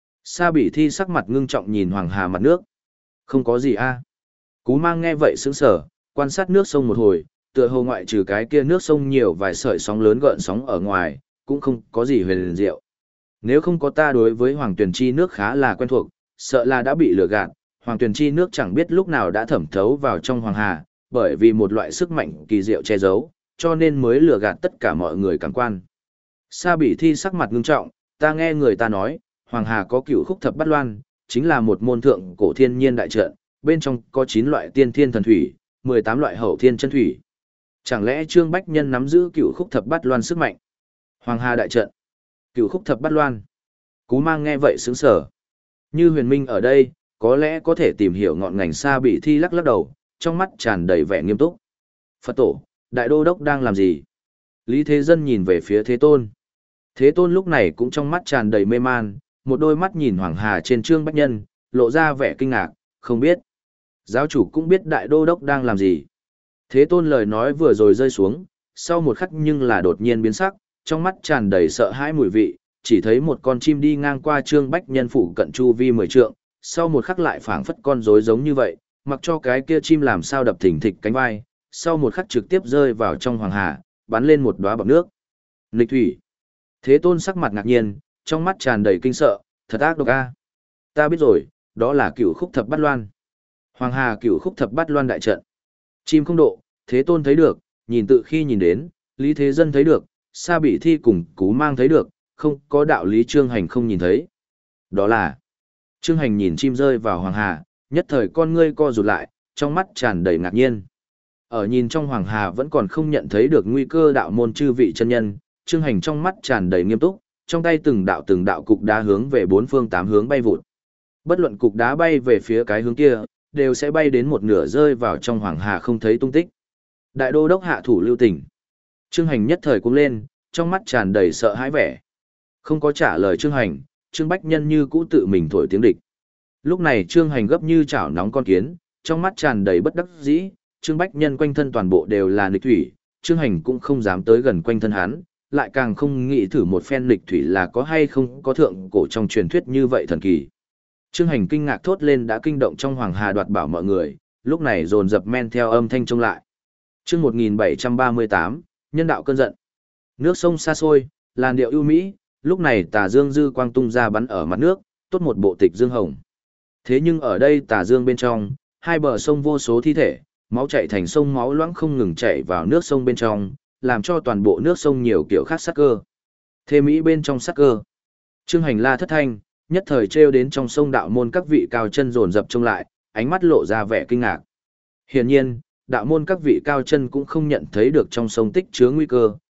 Sa Bỉ Thi sắc mặt ngưng trọng nhìn Hoàng Hà mặt nước. Không có gì a. Cú Mang nghe vậy sững sờ, quan sát nước sông một hồi, tựa hồ ngoại trừ cái kia nước sông nhiều vài sợi sóng lớn gợn sóng ở ngoài, cũng không có gì huyền diệu. Nếu không có ta đối với Hoàng Tuyền Chi nước khá là quen thuộc, sợ là đã bị lừa gạt, Hoàng Tuyền Chi nước chẳng biết lúc nào đã thẩm thấu vào trong Hoàng Hà, bởi vì một loại sức mạnh kỳ diệu che giấu, cho nên mới lừa gạt tất cả mọi người cảm quan. Sa Bỉ Thi sắc mặt ngưng trọng, ta nghe người ta nói, Hoàng Hà có cửu khúc thập bát loan, chính là một môn thượng cổ thiên nhiên đại trận, bên trong có chín loại tiên thiên thần thủy, mười tám loại hậu thiên chân thủy. Chẳng lẽ Trương Bách Nhân nắm giữ cửu khúc thập bát loan sức mạnh? Hoàng Hà đại trận, cửu khúc thập bát loan. Cú Mang nghe vậy sững sờ. Như Huyền Minh ở đây, có lẽ có thể tìm hiểu ngọn ngành. Sa Bỉ Thi lắc lắc đầu, trong mắt tràn đầy vẻ nghiêm túc. Phật tổ, đại đô đốc đang làm gì? Lý Thế Dân nhìn về phía Thế Tôn. Thế Tôn lúc này cũng trong mắt tràn đầy mê man, một đôi mắt nhìn Hoàng Hà trên Trương Bách Nhân, lộ ra vẻ kinh ngạc, không biết. Giáo chủ cũng biết đại đô đốc đang làm gì. Thế Tôn lời nói vừa rồi rơi xuống, sau một khắc nhưng là đột nhiên biến sắc, trong mắt tràn đầy sợ hãi mùi vị, chỉ thấy một con chim đi ngang qua Trương Bách Nhân phủ cận chu vi mười trượng, sau một khắc lại phảng phất con rối giống như vậy, mặc cho cái kia chim làm sao đập thình thịch cánh vai, sau một khắc trực tiếp rơi vào trong Hoàng Hà, bắn lên một đóa bọt nước. Nghịch thủy. Thế Tôn sắc mặt ngạc nhiên, trong mắt tràn đầy kinh sợ, thật ác độc a. Ta biết rồi, đó là cửu khúc thập bát loan. Hoàng Hà cửu khúc thập bát loan đại trận. Chim không độ, Thế Tôn thấy được, nhìn tự khi nhìn đến, Lý Thế Dân thấy được, Sa Bỉ Thi cùng Cú Mang thấy được, không có đạo lý Trương Hành không nhìn thấy. Đó là, Trương Hành nhìn chim rơi vào Hoàng Hà, nhất thời con ngươi co rụt lại, trong mắt tràn đầy ngạc nhiên. Ở nhìn trong Hoàng Hà vẫn còn không nhận thấy được nguy cơ đạo môn chư vị chân nhân, Trương Hành trong mắt tràn đầy nghiêm túc, trong tay từng đạo từng đạo cục đá hướng về bốn phương tám hướng bay vụt. Bất luận cục đá bay về phía cái hướng kia, đều sẽ bay đến một nửa rơi vào trong Hoàng Hà không thấy tung tích. Đại đô đốc hạ thủ lưu tình. Trương Hành nhất thời cũng lên, trong mắt tràn đầy sợ hãi vẻ. Không có trả lời Trương Hành, Trương Bách Nhân như cũ tự mình thổi tiếng địch. Lúc này Trương Hành gấp như chảo nóng con kiến, trong mắt tràn đầy bất đắc dĩ, Trương Bách Nhân quanh thân toàn bộ đều là nghịch thủy, Trương Hành cũng không dám tới gần quanh thân hắn, lại càng không nghĩ thử một phen nghịch thủy là có hay không có thượng cổ trong truyền thuyết như vậy thần kỳ. Trương Hành kinh ngạc thốt lên đã kinh động trong Hoàng Hà đoạt bảo mọi người, lúc này dồn dập men theo âm thanh trông lại. Chương một nghìn bảy trăm ba mươi tám, nhân đạo cơn giận. Nước sông xa xôi, làn điệu ưu mỹ, lúc này tà dương dư quang tung ra bắn ở mặt nước, tốt một bộ tịch dương hồng. Thế nhưng ở đây tà dương bên trong, hai bờ sông vô số thi thể, máu chảy thành sông máu loãng không ngừng chảy vào nước sông bên trong, làm cho toàn bộ nước sông nhiều kiểu khác sắc cơ. Thê mỹ bên trong sắc cơ. Trương Hành la thất thanh, nhất thời trêu đến trong sông đạo môn các vị cao chân dồn dập trông lại, ánh mắt lộ ra vẻ kinh ngạc. Hiển nhiên, đạo môn các vị cao chân cũng không nhận thấy được trong sông tích chứa nguy cơ,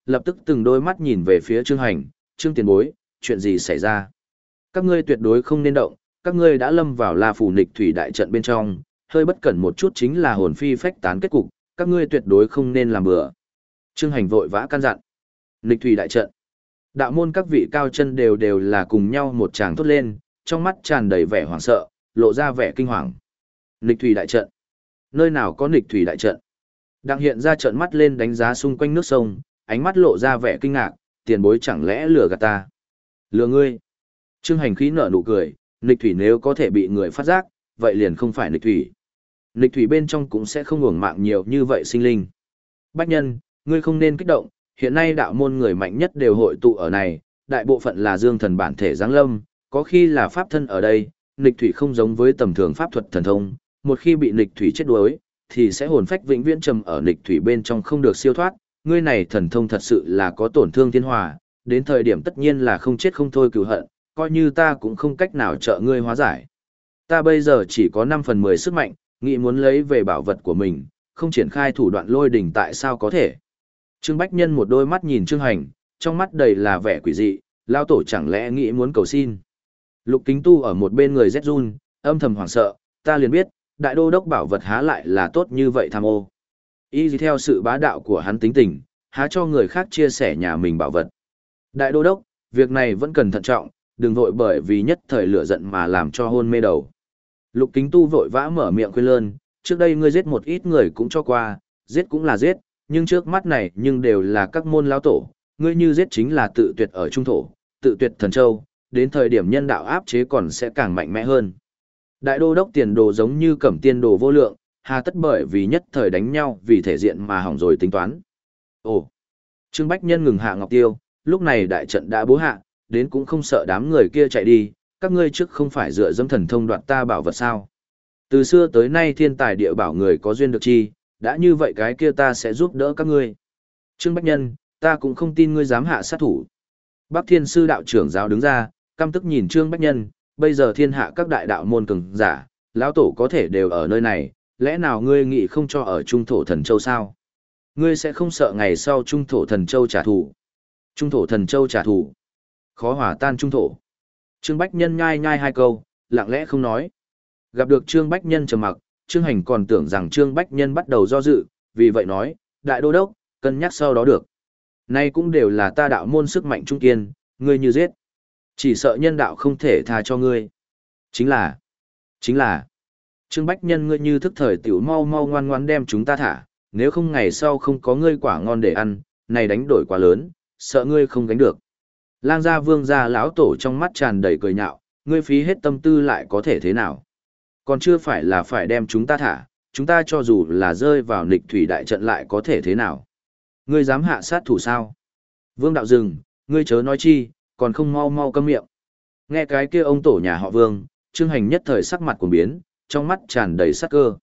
lập tức từng đôi mắt nhìn về phía Trương Hành, Trương tiền bối, chuyện gì xảy ra? Các ngươi tuyệt đối không nên động, các ngươi đã lâm vào La Phủ Nịch Thủy đại trận bên trong, hơi bất cẩn một chút chính là hồn phi phách tán kết cục, các ngươi tuyệt đối không nên làm bừa. Trương Hành vội vã căn dặn. Nịch Thủy đại trận. Đạo môn các vị cao chân đều đều là cùng nhau một tràng thốt lên, trong mắt tràn đầy vẻ hoảng sợ, lộ ra vẻ kinh hoàng. Nịch Thủy đại trận. Nơi nào có Nịch Thủy đại trận? Đặng hiện ra trợn mắt lên đánh giá xung quanh nước sông, ánh mắt lộ ra vẻ kinh ngạc, tiền bối chẳng lẽ lừa gạt ta? Lừa ngươi? Trương Hành khí nở nụ cười, Nịch Thủy nếu có thể bị người phát giác, vậy liền không phải Nịch Thủy. Nịch Thủy bên trong cũng sẽ không uổng mạng nhiều như vậy sinh linh. Bách nhân, ngươi không nên kích động, hiện nay đạo môn người mạnh nhất đều hội tụ ở này, đại bộ phận là dương thần bản thể giáng lâm, có khi là pháp thân ở đây, Nịch Thủy không giống với tầm thường pháp thuật thần thông, một khi bị Nịch Thủy chết đuối, thì sẽ hồn phách vĩnh viễn trầm ở Nịch Thủy bên trong không được siêu thoát, ngươi này thần thông thật sự là có tổn thương thiên hòa, đến thời điểm tất nhiên là không chết không thôi cửu hận, coi như ta cũng không cách nào trợ ngươi hóa giải. Ta bây giờ chỉ có năm phần mười sức mạnh, nghĩ muốn lấy về bảo vật của mình, không triển khai thủ đoạn lôi đỉnh tại sao có thể. Trương Bách Nhân một đôi mắt nhìn Trương Hành, trong mắt đầy là vẻ quỷ dị, lao tổ chẳng lẽ nghĩ muốn cầu xin. Lục Kính Tu ở một bên người rét run, âm thầm hoảng sợ, ta liền biết, đại đô đốc bảo vật há lại là tốt như vậy tham ô. Y gì theo sự bá đạo của hắn tính tình, há cho người khác chia sẻ nhà mình bảo vật. Đại đô đốc, việc này vẫn cần thận trọng, đừng vội bởi vì nhất thời lửa giận mà làm cho hôn mê đầu. Lục Kính Tu vội vã mở miệng khuyên lơn, trước đây ngươi giết một ít người cũng cho qua, giết cũng là giết, nhưng trước mắt này nhưng đều là các môn lão tổ, ngươi như giết chính là tự tuyệt ở trung thổ, tự tuyệt thần châu, đến thời điểm nhân đạo áp chế còn sẽ càng mạnh mẽ hơn. Đại đô đốc tiền đồ giống như cẩm tiên đồ vô lượng, hà tất bởi vì nhất thời đánh nhau vì thể diện mà hỏng rồi tính toán. Ồ, Trương Bách Nhân ngừng hạ Ngọc Tiêu, lúc này đại trận đã bố hạ, đến cũng không sợ đám người kia chạy đi, các ngươi trước không phải dựa dẫm thần thông đoạt ta bảo vật sao. Từ xưa tới nay thiên tài địa bảo người có duyên được chi, đã như vậy cái kia ta sẽ giúp đỡ các ngươi. Trương Bách Nhân, ta cũng không tin ngươi dám hạ sát thủ. Bắc Thiên Sư đạo trưởng giáo đứng ra, căm tức nhìn Trương Bách Nhân, bây giờ thiên hạ các đại đạo môn cường giả, lão tổ có thể đều ở nơi này, lẽ nào ngươi nghĩ không cho ở Trung Thổ Thần Châu sao? Ngươi sẽ không sợ ngày sau Trung Thổ Thần Châu trả thù. Trung Thổ Thần Châu trả thù. Khó hòa tan Trung Thổ. Trương Bách Nhân nhai nhai hai câu, lặng lẽ không nói. Gặp được Trương Bách Nhân trầm mặc, Trương Hành còn tưởng rằng Trương Bách Nhân bắt đầu do dự, vì vậy nói, đại đô đốc, cân nhắc sau đó được. Nay cũng đều là ta đạo môn sức mạnh trung kiên, ngươi như giết. Chỉ sợ nhân đạo không thể tha cho ngươi. Chính là, chính là, Trương Bách Nhân ngươi như thức thời tiểu mau mau ngoan ngoan đem chúng ta thả, nếu không ngày sau không có ngươi quả ngon để ăn, này đánh đổi quá lớn, sợ ngươi không gánh được. Lang gia vương gia lão tổ trong mắt tràn đầy cười nhạo, ngươi phí hết tâm tư lại có thể thế nào? Còn chưa phải là phải đem chúng ta thả, chúng ta cho dù là rơi vào Nịch Thủy đại trận lại có thể thế nào? Ngươi dám hạ sát thủ sao? Vương đạo dừng, ngươi chớ nói chi, còn không mau mau câm miệng. Nghe cái kia ông tổ nhà họ Vương, Trương Hành nhất thời sắc mặt cuồng biến, trong mắt tràn đầy sát cơ.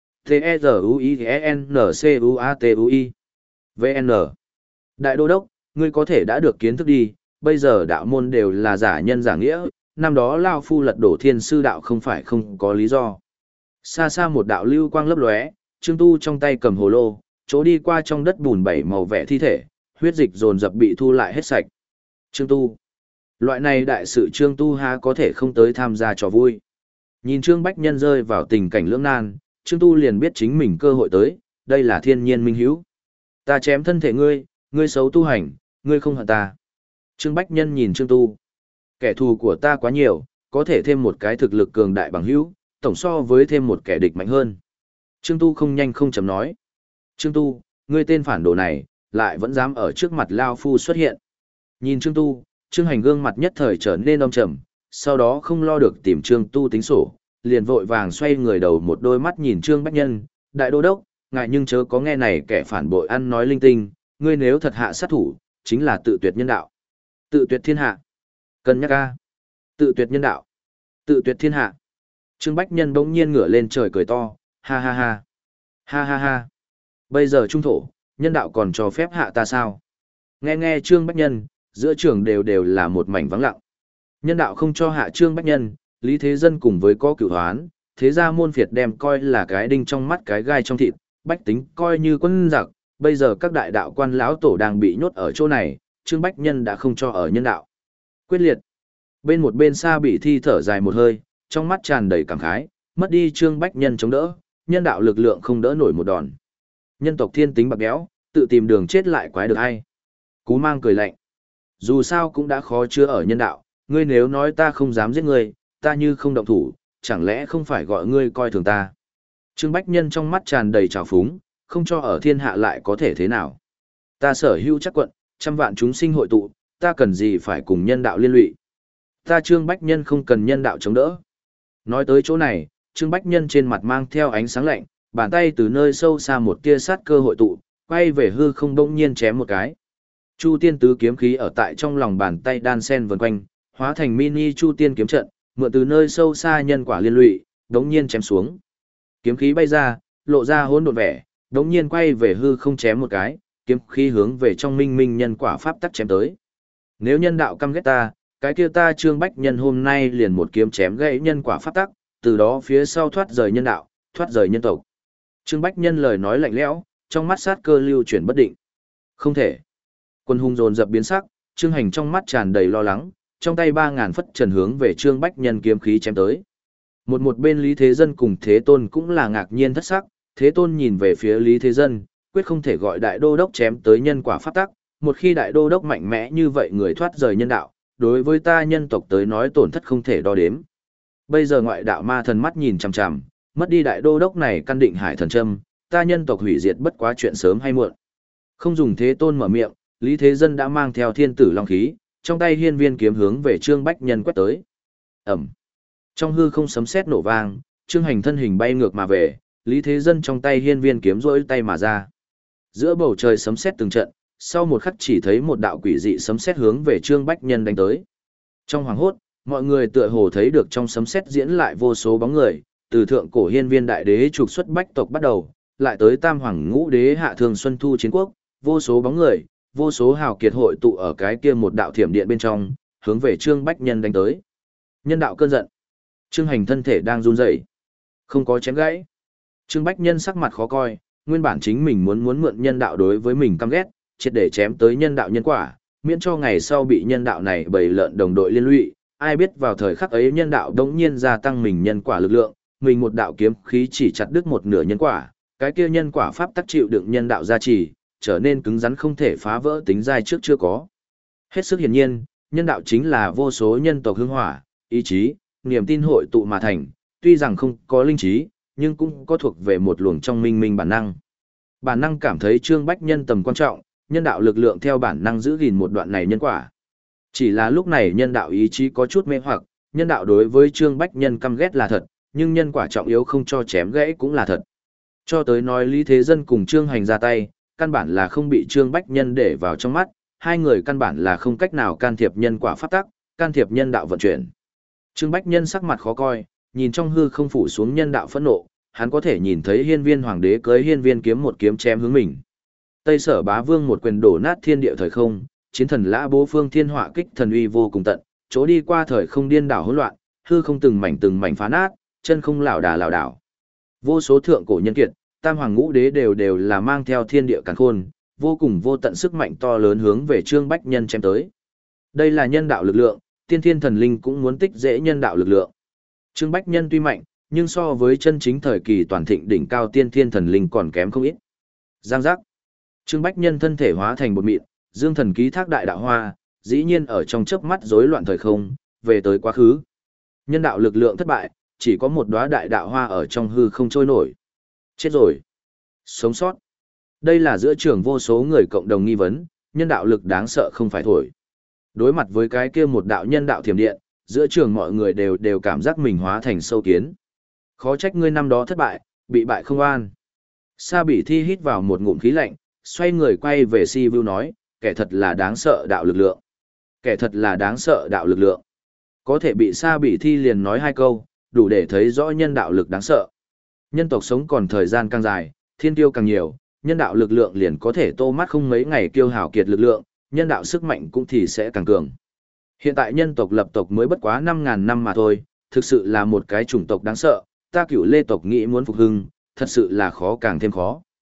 T-E-Z-U-I-N-C-U-A-T-U-I V N Đại đô đốc, ngươi có thể đã được kiến thức đi, bây giờ đạo môn đều là giả nhân giả nghĩa, năm đó Lao Phu lật đổ thiên sư đạo không phải không có lý do. Xa xa một đạo lưu quang lấp lóe, Trương Tu trong tay cầm hồ lô, chỗ đi qua trong đất bùn bảy màu vẽ thi thể, huyết dịch dồn dập bị thu lại hết sạch. Trương Tu. Loại này đại sự Trương Tu há có thể không tới tham gia trò vui. Nhìn Trương Bách Nhân rơi vào tình cảnh lưỡng nan, Trương Tu liền biết chính mình cơ hội tới, đây là thiên nhiên minh hữu. Ta chém thân thể ngươi, ngươi xấu tu hành, ngươi không hận ta. Trương Bách Nhân nhìn Trương Tu. Kẻ thù của ta quá nhiều, có thể thêm một cái thực lực cường đại bằng hữu, tổng so với thêm một kẻ địch mạnh hơn. Trương Tu không nhanh không chậm nói. Trương Tu, ngươi tên phản đồ này, lại vẫn dám ở trước mặt Lao Phu xuất hiện. Nhìn Trương Tu, Trương Hành gương mặt nhất thời trở nên âm trầm, sau đó không lo được tìm Trương Tu tính sổ, liền vội vàng xoay người đầu một đôi mắt nhìn Trương Bách Nhân, đại đô đốc, ngại nhưng chớ có nghe này kẻ phản bội ăn nói linh tinh, ngươi nếu thật hạ sát thủ, chính là tự tuyệt nhân đạo. Tự tuyệt thiên hạ. Cân nhắc a. Tự tuyệt nhân đạo. Tự tuyệt thiên hạ. Trương Bách Nhân bỗng nhiên ngửa lên trời cười to, ha ha ha. Ha ha ha. Bây giờ trung thổ, nhân đạo còn cho phép hạ ta sao? Nghe nghe Trương Bách Nhân, giữa trường đều đều là một mảnh vắng lặng. Nhân đạo không cho hạ Trương Bách Nhân, Lý Thế Dân cùng với có cửu hoán, thế ra môn phiệt đem coi là cái đinh trong mắt cái gai trong thịt, bách tính coi như quân giặc, bây giờ các đại đạo quan lão tổ đang bị nhốt ở chỗ này, Trương Bách Nhân đã không cho ở nhân đạo. Quyết liệt. Bên một bên xa bị thi thở dài một hơi, trong mắt tràn đầy cảm khái, mất đi Trương Bách Nhân chống đỡ, nhân đạo lực lượng không đỡ nổi một đòn. Nhân tộc thiên tính bạc béo, tự tìm đường chết lại quái được hay. Cú Mang cười lạnh. Dù sao cũng đã khó chữa ở nhân đạo, ngươi nếu nói ta không dám giết ngươi, ta như không động thủ, chẳng lẽ không phải gọi ngươi coi thường ta. Trương Bách Nhân trong mắt tràn đầy trào phúng, không cho ở thiên hạ lại có thể thế nào. Ta sở hữu chắc quận, trăm vạn chúng sinh hội tụ, ta cần gì phải cùng nhân đạo liên lụy. Ta Trương Bách Nhân không cần nhân đạo chống đỡ. Nói tới chỗ này, Trương Bách Nhân trên mặt mang theo ánh sáng lạnh, bàn tay từ nơi sâu xa một tia sát cơ hội tụ, quay về hư không đông nhiên chém một cái. Chu Tiên tứ kiếm khí ở tại trong lòng bàn tay đan sen vần quanh, hóa thành mini Chu Tiên kiếm trận, mượn từ nơi sâu xa nhân quả liên lụy, đống nhiên chém xuống. Kiếm khí bay ra, lộ ra hỗn độn vẻ, đống nhiên quay về hư không chém một cái, kiếm khí hướng về trong minh minh nhân quả pháp tắc chém tới. Nếu nhân đạo căm ghét ta, cái kia ta Trương Bách Nhân hôm nay liền một kiếm chém gãy nhân quả pháp tắc, từ đó phía sau thoát rời nhân đạo, thoát rời nhân tộc. Trương Bách Nhân lời nói lạnh lẽo, trong mắt sát cơ lưu chuyển bất định. Không thể. Quân hùng dồn dập biến sắc, Trương Hành trong mắt tràn đầy lo lắng, trong tay ba ngàn phất trần hướng về Trương Bách Nhân kiếm khí chém tới. Một một bên Lý Thế Dân cùng Thế Tôn cũng là ngạc nhiên thất sắc, Thế Tôn nhìn về phía Lý Thế Dân, quyết không thể gọi đại đô đốc chém tới nhân quả pháp tắc, một khi đại đô đốc mạnh mẽ như vậy người thoát rời nhân đạo, đối với ta nhân tộc tới nói tổn thất không thể đo đếm. Bây giờ ngoại đạo ma thần mắt nhìn chằm chằm, mất đi đại đô đốc này căn định hải thần châm, ta nhân tộc hủy diệt bất quá chuyện sớm hay muộn. Không dùng Thế Tôn mở miệng, Lý Thế Dân đã mang theo thiên tử long khí, trong tay hiên viên kiếm hướng về Trương Bách Nhân quét tới. Ẩm. Trong hư không sấm sét nổ vang, Trương Hành thân hình bay ngược mà về, Lý Thế Dân trong tay hiên viên kiếm rỗi tay mà ra. Giữa bầu trời sấm sét từng trận, sau một khắc chỉ thấy một đạo quỷ dị sấm sét hướng về Trương Bách Nhân đánh tới. Trong hoàng hốt, mọi người tựa hồ thấy được trong sấm sét diễn lại vô số bóng người, từ thượng cổ hiên viên đại đế trục xuất bách tộc bắt đầu, lại tới tam hoàng ngũ đế hạ thường xuân thu chiến quốc, vô số bóng người, vô số hào kiệt hội tụ ở cái kia một đạo thiểm điện bên trong, hướng về Trương Bách Nhân đánh tới. Nhân đạo cơn giận. Trương Hành thân thể đang run rẩy, không có chém gãy. Trương Bách Nhân sắc mặt khó coi, nguyên bản chính mình muốn muốn mượn nhân đạo đối với mình căm ghét, triệt để chém tới nhân đạo nhân quả, miễn cho ngày sau bị nhân đạo này bầy lợn đồng đội liên lụy, ai biết vào thời khắc ấy nhân đạo đống nhiên gia tăng mình nhân quả lực lượng, mình một đạo kiếm khí chỉ chặt đứt một nửa nhân quả, cái kia nhân quả pháp tắc chịu đựng nhân đạo gia trì, trở nên cứng rắn không thể phá vỡ tính giai trước chưa có. Hết sức hiển nhiên, nhân đạo chính là vô số nhân tộc hương hỏa, ý chí, niềm tin hội tụ mà thành, tuy rằng không có linh trí, nhưng cũng có thuộc về một luồng trong minh minh bản năng. Bản năng cảm thấy Trương Bách Nhân tầm quan trọng, nhân đạo lực lượng theo bản năng giữ gìn một đoạn này nhân quả. Chỉ là lúc này nhân đạo ý chí có chút mê hoặc, nhân đạo đối với Trương Bách Nhân căm ghét là thật, nhưng nhân quả trọng yếu không cho chém gãy cũng là thật. Cho tới nói Lý Thế Dân cùng Trương Hành ra tay, căn bản là không bị Trương Bách Nhân để vào trong mắt, hai người căn bản là không cách nào can thiệp nhân quả pháp tắc, can thiệp nhân đạo vận chuyển. Trương Bách Nhân sắc mặt khó coi, nhìn trong hư không phủ xuống nhân đạo phẫn nộ, hắn có thể nhìn thấy hiên viên hoàng đế cưới hiên viên kiếm một kiếm chém hướng mình. Tây Sở Bá Vương một quyền đổ nát thiên địa thời không, chiến thần Lã Bố Phương thiên họa kích thần uy vô cùng tận, chỗ đi qua thời không điên đảo hỗn loạn, hư không từng mảnh từng mảnh phá nát, chân không lảo đà lảo đảo. Vô số thượng cổ nhân kiệt, tam hoàng ngũ đế đều đều là mang theo thiên địa càn khôn, vô cùng vô tận sức mạnh to lớn hướng về Trương Bách Nhân chém tới. Đây là nhân đạo lực lượng, tiên thiên thần linh cũng muốn tích dễ nhân đạo lực lượng. Trương Bách Nhân tuy mạnh, nhưng so với chân chính thời kỳ toàn thịnh đỉnh cao tiên thiên thần linh còn kém không ít. Giang giác. Trương Bách Nhân thân thể hóa thành bột mịn, dương thần ký thác đại đạo hoa, dĩ nhiên ở trong chớp mắt rối loạn thời không, về tới quá khứ. Nhân đạo lực lượng thất bại, chỉ có một đóa đại đạo hoa ở trong hư không trôi nổi. Chết rồi. Sống sót. Đây là giữa trường vô số người cộng đồng nghi vấn, nhân đạo lực đáng sợ không phải thổi. Đối mặt với cái kia một đạo nhân đạo thiểm điện, giữa trường mọi người đều đều cảm giác mình hóa thành sâu kiến. Khó trách ngươi năm đó thất bại, bị bại không an. Sa Bỉ Thi hít vào một ngụm khí lạnh, xoay người quay về Si Vu nói, kẻ thật là đáng sợ đạo lực lượng. Kẻ thật là đáng sợ đạo lực lượng. Có thể bị Sa Bỉ Thi liền nói hai câu, đủ để thấy rõ nhân đạo lực đáng sợ. Nhân tộc sống còn thời gian càng dài, thiên tiêu càng nhiều, nhân đạo lực lượng liền có thể tô mắt không mấy ngày kiêu hào kiệt lực lượng, nhân đạo sức mạnh cũng thì sẽ càng cường. Hiện tại nhân tộc lập tộc mới bất quá năm ngàn năm mà thôi, thực sự là một cái chủng tộc đáng sợ, ta Cửu Lê tộc nghĩ muốn phục hưng, thật sự là khó càng thêm khó.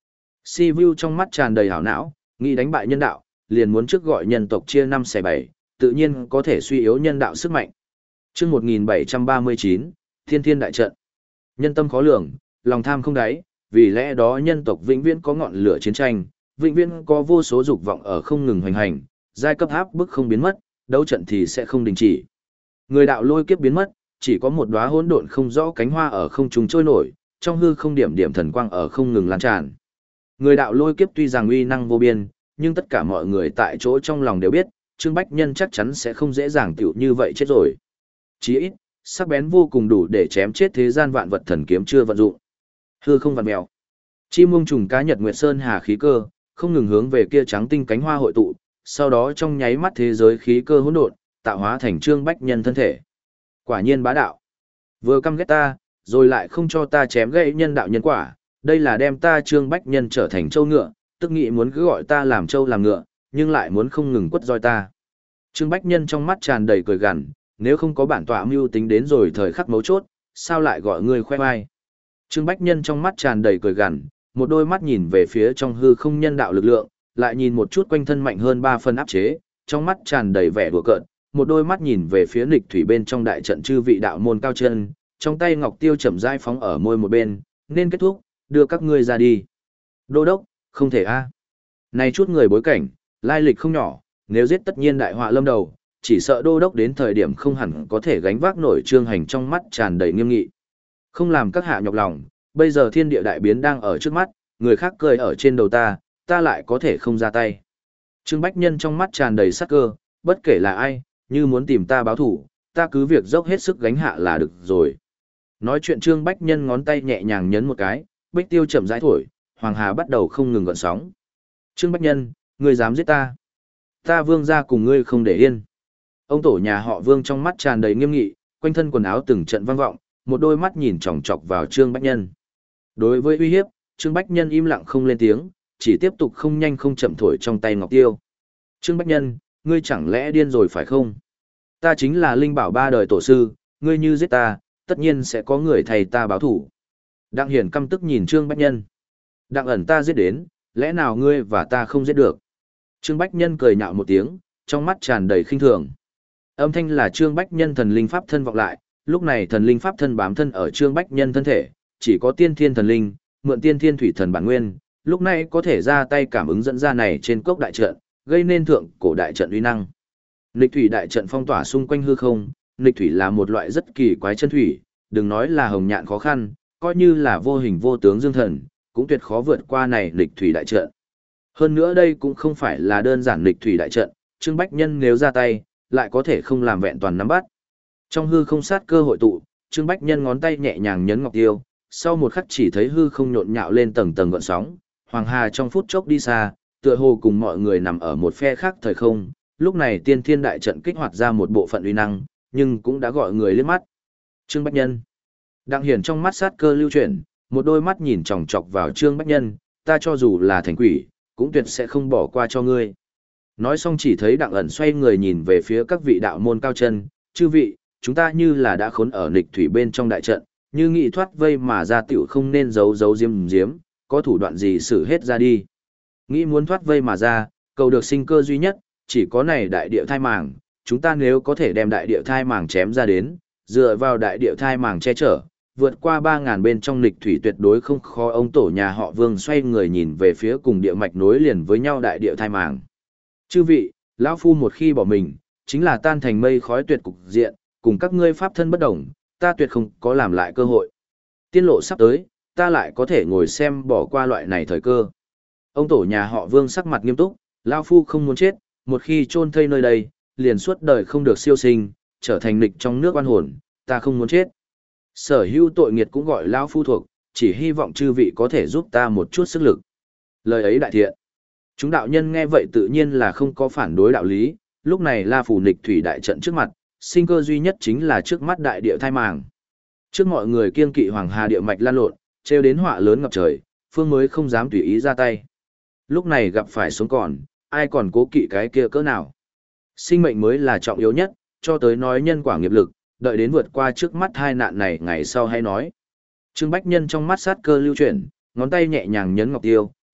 Si Vu trong mắt tràn đầy hảo não, nghĩ đánh bại nhân đạo, liền muốn trước gọi nhân tộc chia năm xẻ bảy, tự nhiên có thể suy yếu nhân đạo sức mạnh. Chương một nghìn bảy trăm ba mươi chín, Thiên Thiên đại trận. Nhân tâm khó lường, lòng tham không đáy, vì lẽ đó nhân tộc vĩnh viễn có ngọn lửa chiến tranh, vĩnh viễn có vô số dục vọng ở không ngừng hoành hành, giai cấp áp bức không biến mất, đấu trận thì sẽ không đình chỉ. Người đạo lôi kiếp biến mất, chỉ có một đóa hỗn độn không rõ cánh hoa ở không trung trôi nổi, trong hư không điểm điểm thần quang ở không ngừng lan tràn. Người đạo lôi kiếp tuy rằng uy năng vô biên, nhưng tất cả mọi người tại chỗ trong lòng đều biết, Trương Bách Nhân chắc chắn sẽ không dễ dàng tiểu như vậy chết rồi. Chí ít, sắc bén vô cùng đủ để chém chết thế gian vạn vật thần kiếm chưa vận dụng. Hư không vặn mèo. Chim muông trùng cá nhật nguyệt sơn hà khí cơ, không ngừng hướng về kia trắng tinh cánh hoa hội tụ, sau đó trong nháy mắt thế giới khí cơ hỗn độn, tạo hóa thành Trương Bách Nhân thân thể. Quả nhiên bá đạo. Vừa căm ghét ta, rồi lại không cho ta chém gãy nhân đạo nhân quả, đây là đem ta Trương Bách Nhân trở thành châu ngựa, tức nghĩ muốn cứ gọi ta làm châu làm ngựa, nhưng lại muốn không ngừng quất roi ta. Trương Bách Nhân trong mắt tràn đầy cười gằn, nếu không có bản tọa mưu tính đến rồi thời khắc mấu chốt, sao lại gọi ngươi khoe vai? Trương Bách Nhân trong mắt tràn đầy cười gằn, một đôi mắt nhìn về phía trong hư không nhân đạo lực lượng, lại nhìn một chút quanh thân mạnh hơn ba phần áp chế, trong mắt tràn đầy vẻ đùa cợt, một đôi mắt nhìn về phía nghịch thủy bên trong đại trận chư vị đạo môn cao chân, trong tay ngọc tiêu chậm rãi phóng ở môi một bên, nên kết thúc, đưa các ngươi ra đi. Đô đốc, không thể a. Này chút người bối cảnh, lai lịch không nhỏ, nếu giết tất nhiên đại họa lâm đầu, chỉ sợ đô đốc đến thời điểm không hẳn có thể gánh vác nổi Trương Hành trong mắt tràn đầy nghiêm nghị. Không làm các hạ nhọc lòng, bây giờ thiên địa đại biến đang ở trước mắt, người khác cười ở trên đầu ta, ta lại có thể không ra tay. Trương Bách Nhân trong mắt tràn đầy sắc cơ, bất kể là ai, như muốn tìm ta báo thủ, ta cứ việc dốc hết sức gánh hạ là được rồi. Nói chuyện Trương Bách Nhân ngón tay nhẹ nhàng nhấn một cái, bích tiêu chậm rãi thổi, Hoàng Hà bắt đầu không ngừng gợn sóng. Trương Bách Nhân, ngươi dám giết ta? Ta Vương gia cùng ngươi không để yên. Ông tổ nhà họ Vương trong mắt tràn đầy nghiêm nghị, quanh thân quần áo từng trận vang vọng, một đôi mắt nhìn chòng chọc vào Trương Bách Nhân. Đối với uy hiếp, Trương Bách Nhân im lặng không lên tiếng, chỉ tiếp tục không nhanh không chậm thổi trong tay ngọc tiêu. Trương Bách Nhân, ngươi chẳng lẽ điên rồi phải không? Ta chính là linh bảo ba đời tổ sư, ngươi như giết ta, tất nhiên sẽ có người thầy ta báo thủ. Đặng Hiển căm tức nhìn Trương Bách Nhân. Đặng ẩn ta giết đến, lẽ nào ngươi và ta không giết được? Trương Bách Nhân cười nhạo một tiếng, trong mắt tràn đầy khinh thường. Âm thanh là Trương Bách Nhân thần linh pháp thân vọng lại, lúc này thần linh pháp thân bám thân ở Trương Bách Nhân thân thể, chỉ có tiên thiên thần linh, mượn tiên thiên thủy thần bản nguyên, lúc này có thể ra tay cảm ứng dẫn ra này trên cốc đại trận, gây nên thượng cổ đại trận uy năng. Nghịch thủy đại trận phong tỏa xung quanh hư không, nghịch thủy là một loại rất kỳ quái chân thủy, đừng nói là hồng nhạn khó khăn, coi như là vô hình vô tướng dương thần, cũng tuyệt khó vượt qua này nghịch thủy đại trận. Hơn nữa đây cũng không phải là đơn giản nghịch thủy đại trận, Trương Bách Nhân nếu ra tay, lại có thể không làm vẹn toàn nắm bắt. Trong hư không sát cơ hội tụ, Trương Bách Nhân ngón tay nhẹ nhàng nhấn ngọc tiêu, sau một khắc chỉ thấy hư không nhộn nhạo lên tầng tầng gợn sóng, Hoàng Hà trong phút chốc đi xa, tựa hồ cùng mọi người nằm ở một phe khác thời không, lúc này tiên thiên đại trận kích hoạt ra một bộ phận uy năng, nhưng cũng đã gọi người liếc mắt. Trương Bách Nhân. Đặng Hiển trong mắt sát cơ lưu chuyển, một đôi mắt nhìn chòng chọc vào Trương Bách Nhân, ta cho dù là thành quỷ, cũng tuyệt sẽ không bỏ qua cho ngươi. Nói xong chỉ thấy Đặng ẩn xoay người nhìn về phía các vị đạo môn cao chân, chư vị, chúng ta như là đã khốn ở nghịch thủy bên trong đại trận, như nghị thoát vây mà ra tiểu không nên giấu giấu diếm diếm, có thủ đoạn gì xử hết ra đi. Nghĩ muốn thoát vây mà ra, cầu được sinh cơ duy nhất, chỉ có này đại địa thai màng, chúng ta nếu có thể đem đại địa thai màng chém ra đến, dựa vào đại địa thai màng che chở, vượt qua ba ngàn bên trong nghịch thủy tuyệt đối không khó. Ông tổ nhà họ Vương xoay người nhìn về phía cùng địa mạch nối liền với nhau đại địa thai màng. Chư vị, lão phu một khi bỏ mình, chính là tan thành mây khói tuyệt cục diện, cùng các ngươi pháp thân bất đồng, ta tuyệt không có làm lại cơ hội. Tiên lộ sắp tới, ta lại có thể ngồi xem bỏ qua loại này thời cơ. Ông tổ nhà họ Vương sắc mặt nghiêm túc, lão phu không muốn chết, một khi chôn thây nơi đây, liền suốt đời không được siêu sinh, trở thành nghịch trong nước oan hồn, ta không muốn chết. Sở hữu tội nghiệt cũng gọi lão phu thuộc, chỉ hy vọng chư vị có thể giúp ta một chút sức lực. Lời ấy đại thiện. Chúng đạo nhân nghe vậy tự nhiên là không có phản đối đạo lý, lúc này La Phủ nghịch thủy đại trận trước mặt, sinh cơ duy nhất chính là trước mắt đại địa thai màng. Trước mọi người kiêng kỵ Hoàng Hà địa mạch lan lộn, trêu đến họa lớn ngập trời, phương mới không dám tùy ý ra tay. Lúc này gặp phải sống còn, ai còn cố kỵ cái kia cỡ nào. Sinh mệnh mới là trọng yếu nhất, cho tới nói nhân quả nghiệp lực, đợi đến vượt qua trước mắt hai nạn này ngày sau hay nói. Trương Bách Nhân trong mắt sát cơ lưu chuyển, ngón tay nhẹ nhàng nhấn ngọc tiêu,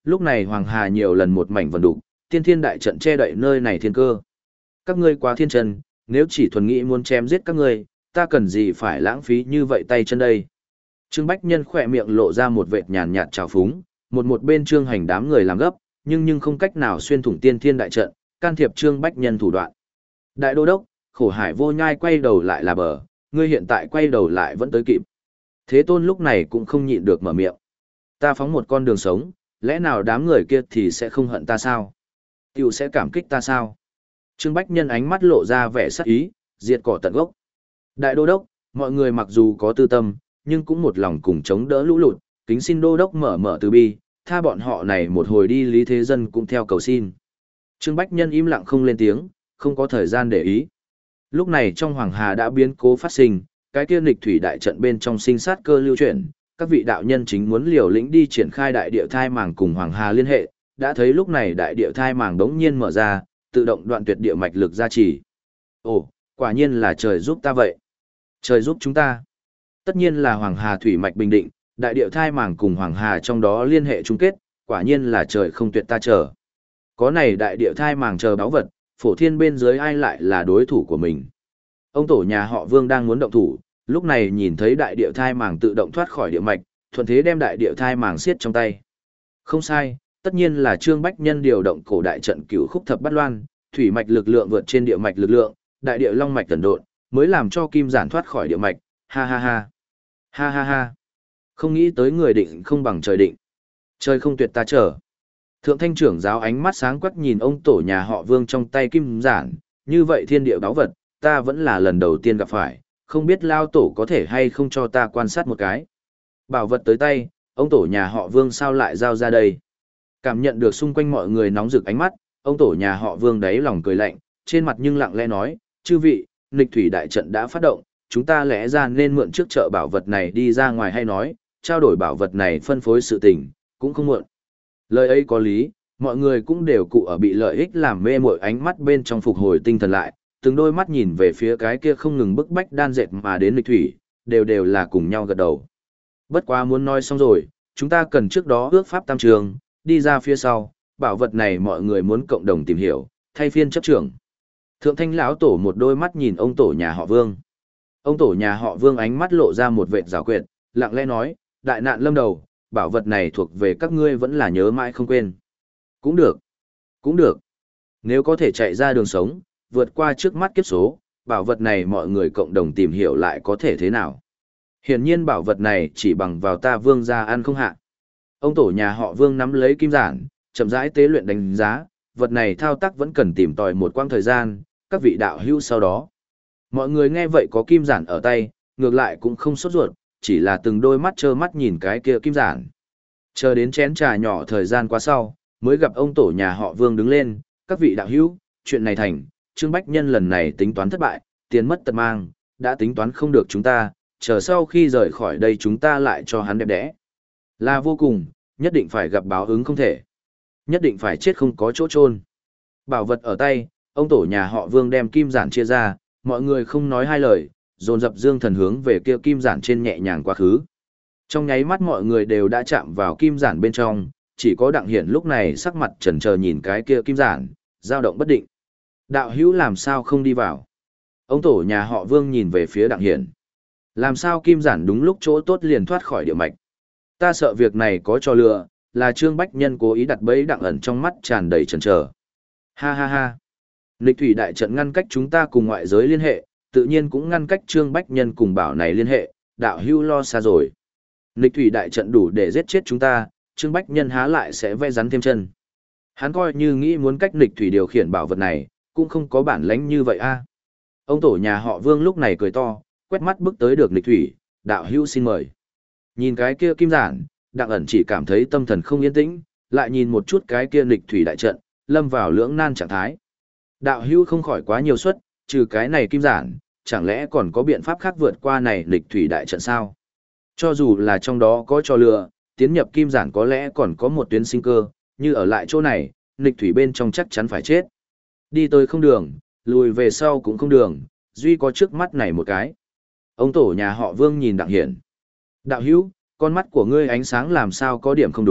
lúc này Hoàng Hà nhiều lần một mảnh vần đục, tiên thiên đại trận che đậy nơi này thiên cơ. Các ngươi quá thiên chân, nếu chỉ thuần nghĩ muốn chém giết các ngươi, ta cần gì phải lãng phí như vậy tay chân đây. Trương Bách Nhân khỏe miệng lộ ra một vệt nhàn nhạt trào phúng, một một bên Trương Hành đám người làm gấp, nhưng nhưng không cách nào xuyên thủng tiên thiên đại trận, can thiệp Trương Bách Nhân thủ đoạn. Đại đô đốc, Khổ Hải Vô Nhai quay đầu lại là bờ, ngươi hiện tại quay đầu lại vẫn tới kịp. Thế Tôn lúc này cũng không nhịn được mở miệng. Ta phóng một con đường sống, lẽ nào đám người kia thì sẽ không hận ta sao? Tiểu sẽ cảm kích ta sao? Trương Bách Nhân ánh mắt lộ ra vẻ sắc ý, diệt cỏ tận gốc. Đại đô đốc, mọi người mặc dù có tư tâm, nhưng cũng một lòng cùng chống đỡ lũ lụt, kính xin đô đốc mở mở từ bi, tha bọn họ này một hồi đi lý thế dân cũng theo cầu xin. Trương Bách Nhân im lặng không lên tiếng, không có thời gian để ý. Lúc này trong Hoàng Hà đã biến cố phát sinh, cái kia nghịch thủy đại trận bên trong sinh sát cơ lưu chuyển, các vị đạo nhân chính muốn liều lĩnh đi triển khai đại địa thai màng cùng Hoàng Hà liên hệ, đã thấy lúc này đại địa thai màng đống nhiên mở ra, tự động đoạn tuyệt địa mạch lực gia trì. Ồ, quả nhiên là trời giúp ta vậy. Trời giúp chúng ta. Tất nhiên là Hoàng Hà thủy mạch bình định, đại địa thai màng cùng Hoàng Hà trong đó liên hệ chung kết, quả nhiên là trời không tuyệt ta chờ. Có này đại địa thai màng chờ báo vật, phổ thiên bên dưới ai lại là đối thủ của mình. Ông tổ nhà họ Vương đang muốn động thủ, lúc này nhìn thấy đại địa thai màng tự động thoát khỏi địa mạch, thuận thế đem đại địa thai màng siết trong tay. Không sai, tất nhiên là Trương Bách Nhân điều động cổ đại trận cửu khúc thập bát loan, thủy mạch lực lượng vượt trên địa mạch lực lượng, đại địa long mạch tần độn, mới làm cho kim giản thoát khỏi địa mạch, ha ha ha. Ha ha ha. Không nghĩ tới người định không bằng trời định. Trời không tuyệt ta chờ. Thượng thanh trưởng giáo ánh mắt sáng quắc nhìn ông tổ nhà họ Vương trong tay kim giản, như vậy thiên địa báu vật, ta vẫn là lần đầu tiên gặp phải, không biết lao tổ có thể hay không cho ta quan sát một cái. Bảo vật tới tay, ông tổ nhà họ Vương sao lại giao ra đây? Cảm nhận được xung quanh mọi người nóng rực ánh mắt, ông tổ nhà họ Vương đáy lòng cười lạnh, trên mặt nhưng lặng lẽ nói, chư vị, nghịch thủy đại trận đã phát động, chúng ta lẽ ra nên mượn trước chợ bảo vật này đi ra ngoài hay nói, trao đổi bảo vật này phân phối sự tình, cũng không muộn. Lời ấy có lý, mọi người cũng đều cụ ở bị lợi ích làm mê mội ánh mắt bên trong phục hồi tinh thần lại, từng đôi mắt nhìn về phía cái kia không ngừng bức bách đan dệt mà đến nghịch thủy, đều đều là cùng nhau gật đầu. Bất quá muốn nói xong rồi, chúng ta cần trước đó ước pháp tam trường, đi ra phía sau, bảo vật này mọi người muốn cộng đồng tìm hiểu, thay phiên chấp trưởng. Thượng thanh lão tổ một đôi mắt nhìn ông tổ nhà họ Vương. Ông tổ nhà họ Vương ánh mắt lộ ra một vệt giảo quyệt, lặng lẽ nói, đại nạn lâm đầu, bảo vật này thuộc về các ngươi vẫn là nhớ mãi không quên. Cũng được, cũng được. Nếu có thể chạy ra đường sống, vượt qua trước mắt kiếp số, bảo vật này mọi người cộng đồng tìm hiểu lại có thể thế nào. Hiển nhiên bảo vật này chỉ bằng vào ta Vương gia ăn không hạ. Ông tổ nhà họ Vương nắm lấy kim giản, chậm rãi tế luyện đánh giá, vật này thao tác vẫn cần tìm tòi một quãng thời gian, các vị đạo hữu sau đó. Mọi người nghe vậy có kim giản ở tay, ngược lại cũng không sốt ruột, chỉ là từng đôi mắt trơ mắt nhìn cái kia kim giản. Chờ đến chén trà nhỏ thời gian qua sau, mới gặp ông tổ nhà họ Vương đứng lên, các vị đạo hữu, chuyện này thành, Trương Bách Nhân lần này tính toán thất bại, tiền mất tật mang, đã tính toán không được chúng ta, chờ sau khi rời khỏi đây chúng ta lại cho hắn đẹp đẽ. Là vô cùng, nhất định phải gặp báo ứng không thể. Nhất định phải chết không có chỗ chôn. Bảo vật ở tay, ông tổ nhà họ Vương đem kim giản chia ra, mọi người không nói hai lời, dồn dập dương thần hướng về kia kim giản trên nhẹ nhàng quá khứ. Trong nháy mắt mọi người đều đã chạm vào kim giản bên trong, chỉ có Đặng Hiển lúc này sắc mặt chần chờ nhìn cái kia kim giản, dao động bất định. Đạo hữu làm sao không đi vào? Ông tổ nhà họ Vương nhìn về phía Đặng Hiển. Làm sao kim giản đúng lúc chỗ tốt liền thoát khỏi địa mạch? Ta sợ việc này có trò lừa, là Trương Bách Nhân cố ý đặt bẫy Đặng ẩn trong mắt tràn đầy chần chờ. Ha ha ha. Nghịch thủy đại trận ngăn cách chúng ta cùng ngoại giới liên hệ, tự nhiên cũng ngăn cách Trương Bách Nhân cùng bảo này liên hệ, đạo hữu lo xa rồi. Nghịch thủy đại trận đủ để giết chết chúng ta, Trương Bách Nhân há lại sẽ vẽ rắn thêm chân. Hắn coi như nghĩ muốn cách nghịch thủy điều khiển bảo vật này, cũng không có bản lãnh như vậy a. Ông tổ nhà họ Vương lúc này cười to, quét mắt bước tới được nghịch thủy, đạo hữu xin mời. Nhìn cái kia kim giản, Đặng ẩn chỉ cảm thấy tâm thần không yên tĩnh, lại nhìn một chút cái kia nghịch thủy đại trận, lâm vào lưỡng nan trạng thái. Đạo hữu không khỏi quá nhiều suất, trừ cái này kim giản, chẳng lẽ còn có biện pháp khác vượt qua này nghịch thủy đại trận sao? Cho dù là trong đó có trò lừa, tiến nhập kim giản có lẽ còn có một tuyến sinh cơ, như ở lại chỗ này, nghịch thủy bên trong chắc chắn phải chết. Đi tới không đường, lùi về sau cũng không đường, duy có trước mắt này một cái. Ông tổ nhà họ Vương nhìn Đặng Hiển. Đạo hữu, con mắt của ngươi ánh sáng làm sao có điểm không đúng,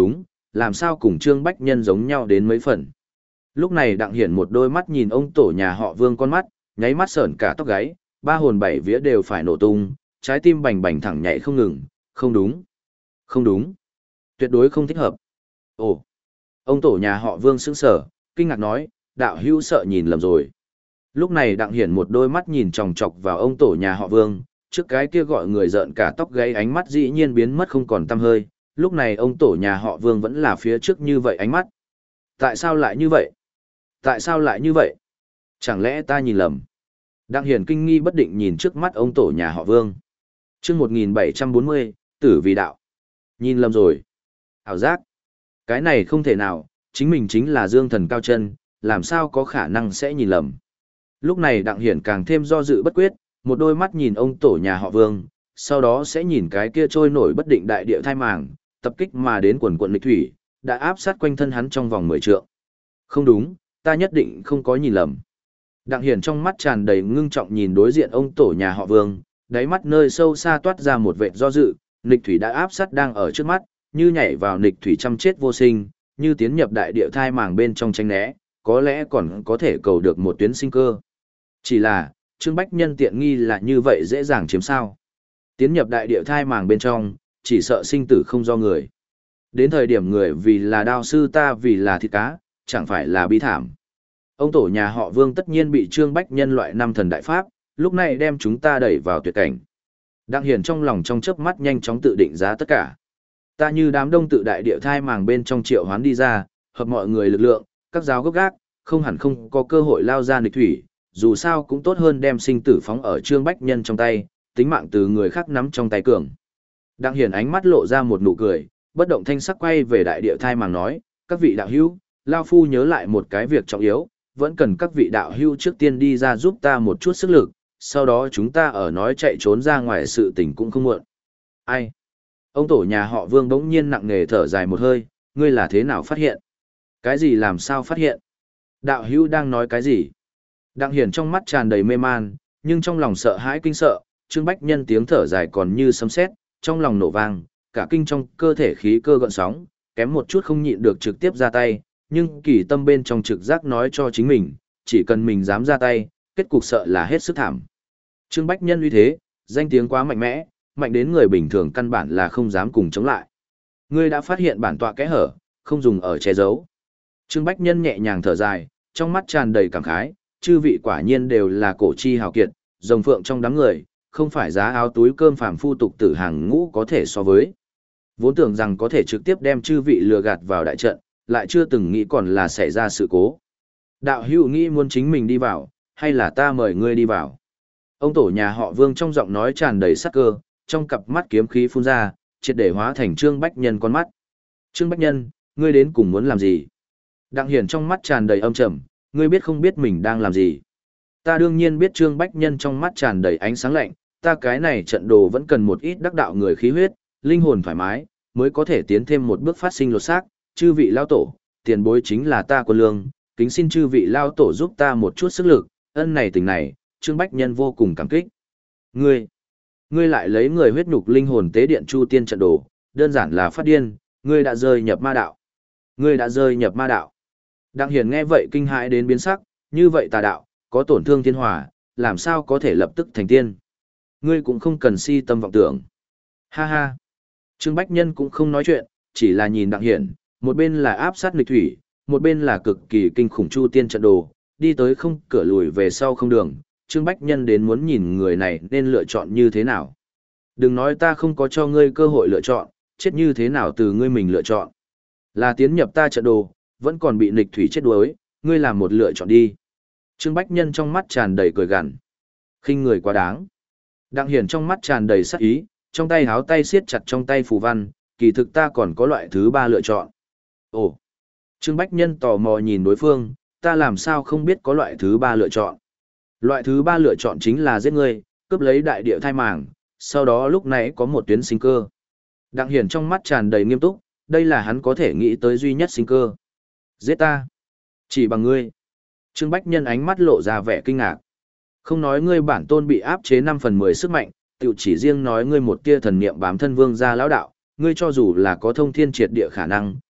làm sao cùng Trương Bách Nhân giống nhau đến mấy phần. Lúc này Đặng Hiển một đôi mắt nhìn ông tổ nhà họ Vương con mắt, nháy mắt sởn cả tóc gáy, ba hồn bảy vía đều phải nổ tung, trái tim bành bành thẳng nhảy không ngừng, không đúng, không đúng, tuyệt đối không thích hợp. Ồ, ông tổ nhà họ Vương sững sờ, kinh ngạc nói, đạo hữu sợ nhìn lầm rồi. Lúc này Đặng Hiển một đôi mắt nhìn chòng chọc vào ông tổ nhà họ Vương, trước cái kia gọi người rợn cả tóc gáy ánh mắt dĩ nhiên biến mất không còn tăm hơi, lúc này ông tổ nhà họ Vương vẫn là phía trước như vậy ánh mắt. Tại sao lại như vậy? Tại sao lại như vậy? Chẳng lẽ ta nhìn lầm? Đặng Hiển kinh nghi bất định nhìn trước mắt ông tổ nhà họ Vương. Chương một nghìn bảy trăm bốn mươi, tử vì đạo. Nhìn lầm rồi. Ảo giác. Cái này không thể nào, chính mình chính là Dương Thần cao chân, làm sao có khả năng sẽ nhìn lầm. Lúc này Đặng Hiển càng thêm do dự bất quyết, một đôi mắt nhìn ông tổ nhà họ Vương, sau đó sẽ nhìn cái kia trôi nổi bất định đại địa thai màng, tập kích mà đến quần quận lịch thủy, đã áp sát quanh thân hắn trong vòng mười trượng. Không đúng, ta nhất định không có nhìn lầm. Đặng Hiển trong mắt tràn đầy ngưng trọng nhìn đối diện ông tổ nhà họ Vương, đáy mắt nơi sâu xa toát ra một vệt do dự, nghịch thủy đã áp sát đang ở trước mắt, như nhảy vào nghịch thủy chăm chết vô sinh, như tiến nhập đại địa thai màng bên trong tránh né, có lẽ còn có thể cầu được một tuyến sinh cơ. Chỉ là, Trương Bách Nhân tiện nghi là như vậy dễ dàng chiếm sao. Tiến nhập đại địa thai màng bên trong, chỉ sợ sinh tử không do người. Đến thời điểm người vì là đao sư ta vì là thịt cá, chẳng phải là bi thảm. Ông tổ nhà họ Vương tất nhiên bị Trương Bách Nhân loại năm thần đại pháp, lúc này đem chúng ta đẩy vào tuyệt cảnh. Đặng Hiển trong lòng trong chớp mắt nhanh chóng tự định giá tất cả. Ta như đám đông tự đại địa thai màng bên trong triệu hoán đi ra, hợp mọi người lực lượng, các giáo gốc gác, không hẳn không có cơ hội lao ra nghịch thủy, dù sao cũng tốt hơn đem sinh tử phóng ở Trương Bách Nhân trong tay, tính mạng từ người khác nắm trong tay cường. Đặng Hiển ánh mắt lộ ra một nụ cười, bất động thanh sắc quay về đại địa thai màng nói, các vị đạo hữu, lao phu nhớ lại một cái việc trọng yếu, vẫn cần các vị đạo hữu trước tiên đi ra giúp ta một chút sức lực, sau đó chúng ta ở nói chạy trốn ra ngoài sự tình cũng không muộn. Ai? Ông tổ nhà họ Vương bỗng nhiên nặng nề thở dài một hơi, ngươi là thế nào phát hiện? Cái gì làm sao phát hiện? Đạo hữu đang nói cái gì? Đặng Hiển trong mắt tràn đầy mê man, nhưng trong lòng sợ hãi kinh sợ, Trương Bách Nhân tiếng thở dài còn như sấm sét, trong lòng nổ vang, cả kinh trong cơ thể khí cơ gợn sóng, kém một chút không nhịn được trực tiếp ra tay, nhưng kỳ tâm bên trong trực giác nói cho chính mình, chỉ cần mình dám ra tay, kết cục sợ là hết sức thảm. Trương Bách Nhân uy thế, danh tiếng quá mạnh mẽ, mạnh đến người bình thường căn bản là không dám cùng chống lại. Ngươi đã phát hiện bản tọa kẽ hở, không dùng ở che giấu. Trương Bách Nhân nhẹ nhàng thở dài, trong mắt tràn đầy cảm khái, chư vị quả nhiên đều là cổ chi hào kiệt, rồng phượng trong đám người, không phải giá áo túi cơm phàm phu tục tử hàng ngũ có thể so với. Vốn tưởng rằng có thể trực tiếp đem chư vị lừa gạt vào đại trận, lại chưa từng nghĩ còn là xảy ra sự cố. Đạo hữu nghĩ muốn chính mình đi vào, hay là ta mời ngươi đi vào? Ông tổ nhà họ Vương trong giọng nói tràn đầy sắc cơ, trong cặp mắt kiếm khí phun ra, triệt để hóa thành Trương Bách Nhân con mắt. Trương Bách Nhân, ngươi đến cùng muốn làm gì? Đặng Hiển trong mắt tràn đầy âm trầm, ngươi biết không biết mình đang làm gì? Ta đương nhiên biết. Trương Bách Nhân trong mắt tràn đầy ánh sáng lạnh, ta cái này trận đồ vẫn cần một ít đắc đạo người khí huyết, linh hồn thoải mái, mới có thể tiến thêm một bước phát sinh lột xác, chư vị lao tổ, tiền bối chính là ta quân lương, kính xin chư vị lao tổ giúp ta một chút sức lực, ân này tình này, Trương Bách Nhân vô cùng cảm kích. Ngươi, ngươi lại lấy người huyết nhục linh hồn tế điện chu tiên trận đồ, đơn giản là phát điên, ngươi đã rơi nhập ma đạo. Ngươi đã rơi nhập ma đạo. Đặng Hiển nghe vậy kinh hãi đến biến sắc, như vậy tà đạo, có tổn thương thiên hòa, làm sao có thể lập tức thành tiên. Ngươi cũng không cần si tâm vọng tưởng. Ha ha. Trương Bách Nhân cũng không nói chuyện, chỉ là nhìn Đặng Hiển, một bên là áp sát nghịch thủy, một bên là cực kỳ kinh khủng chu tiên trận đồ, đi tới không cửa lùi về sau không đường. Trương Bách Nhân đến muốn nhìn người này nên lựa chọn như thế nào. Đừng nói ta không có cho ngươi cơ hội lựa chọn, chết như thế nào từ ngươi mình lựa chọn. Là tiến nhập ta trận đồ, vẫn còn bị nghịch thủy chết đuối, ngươi làm một lựa chọn đi. Trương Bách Nhân trong mắt tràn đầy cười gằn. Khinh người quá đáng. Đặng Hiển trong mắt tràn đầy sắc ý, trong tay háo tay siết chặt trong tay phù văn, kỳ thực ta còn có loại thứ ba lựa chọn. Ồ. Trương Bách Nhân tò mò nhìn đối phương, ta làm sao không biết có loại thứ ba lựa chọn. Loại thứ ba lựa chọn chính là giết ngươi, cướp lấy đại địa thai màng, sau đó lúc nãy có một tuyến sinh cơ. Đặng Hiển trong mắt tràn đầy nghiêm túc, đây là hắn có thể nghĩ tới duy nhất sinh cơ. Giết ta. Chỉ bằng ngươi. Trương Bách Nhân ánh mắt lộ ra vẻ kinh ngạc. Không nói ngươi bản tôn bị áp chế năm phần mười sức mạnh, tiểu chỉ riêng nói ngươi một tia thần niệm bám thân vương gia lão đạo, ngươi cho dù là có thông thiên triệt địa khả năng,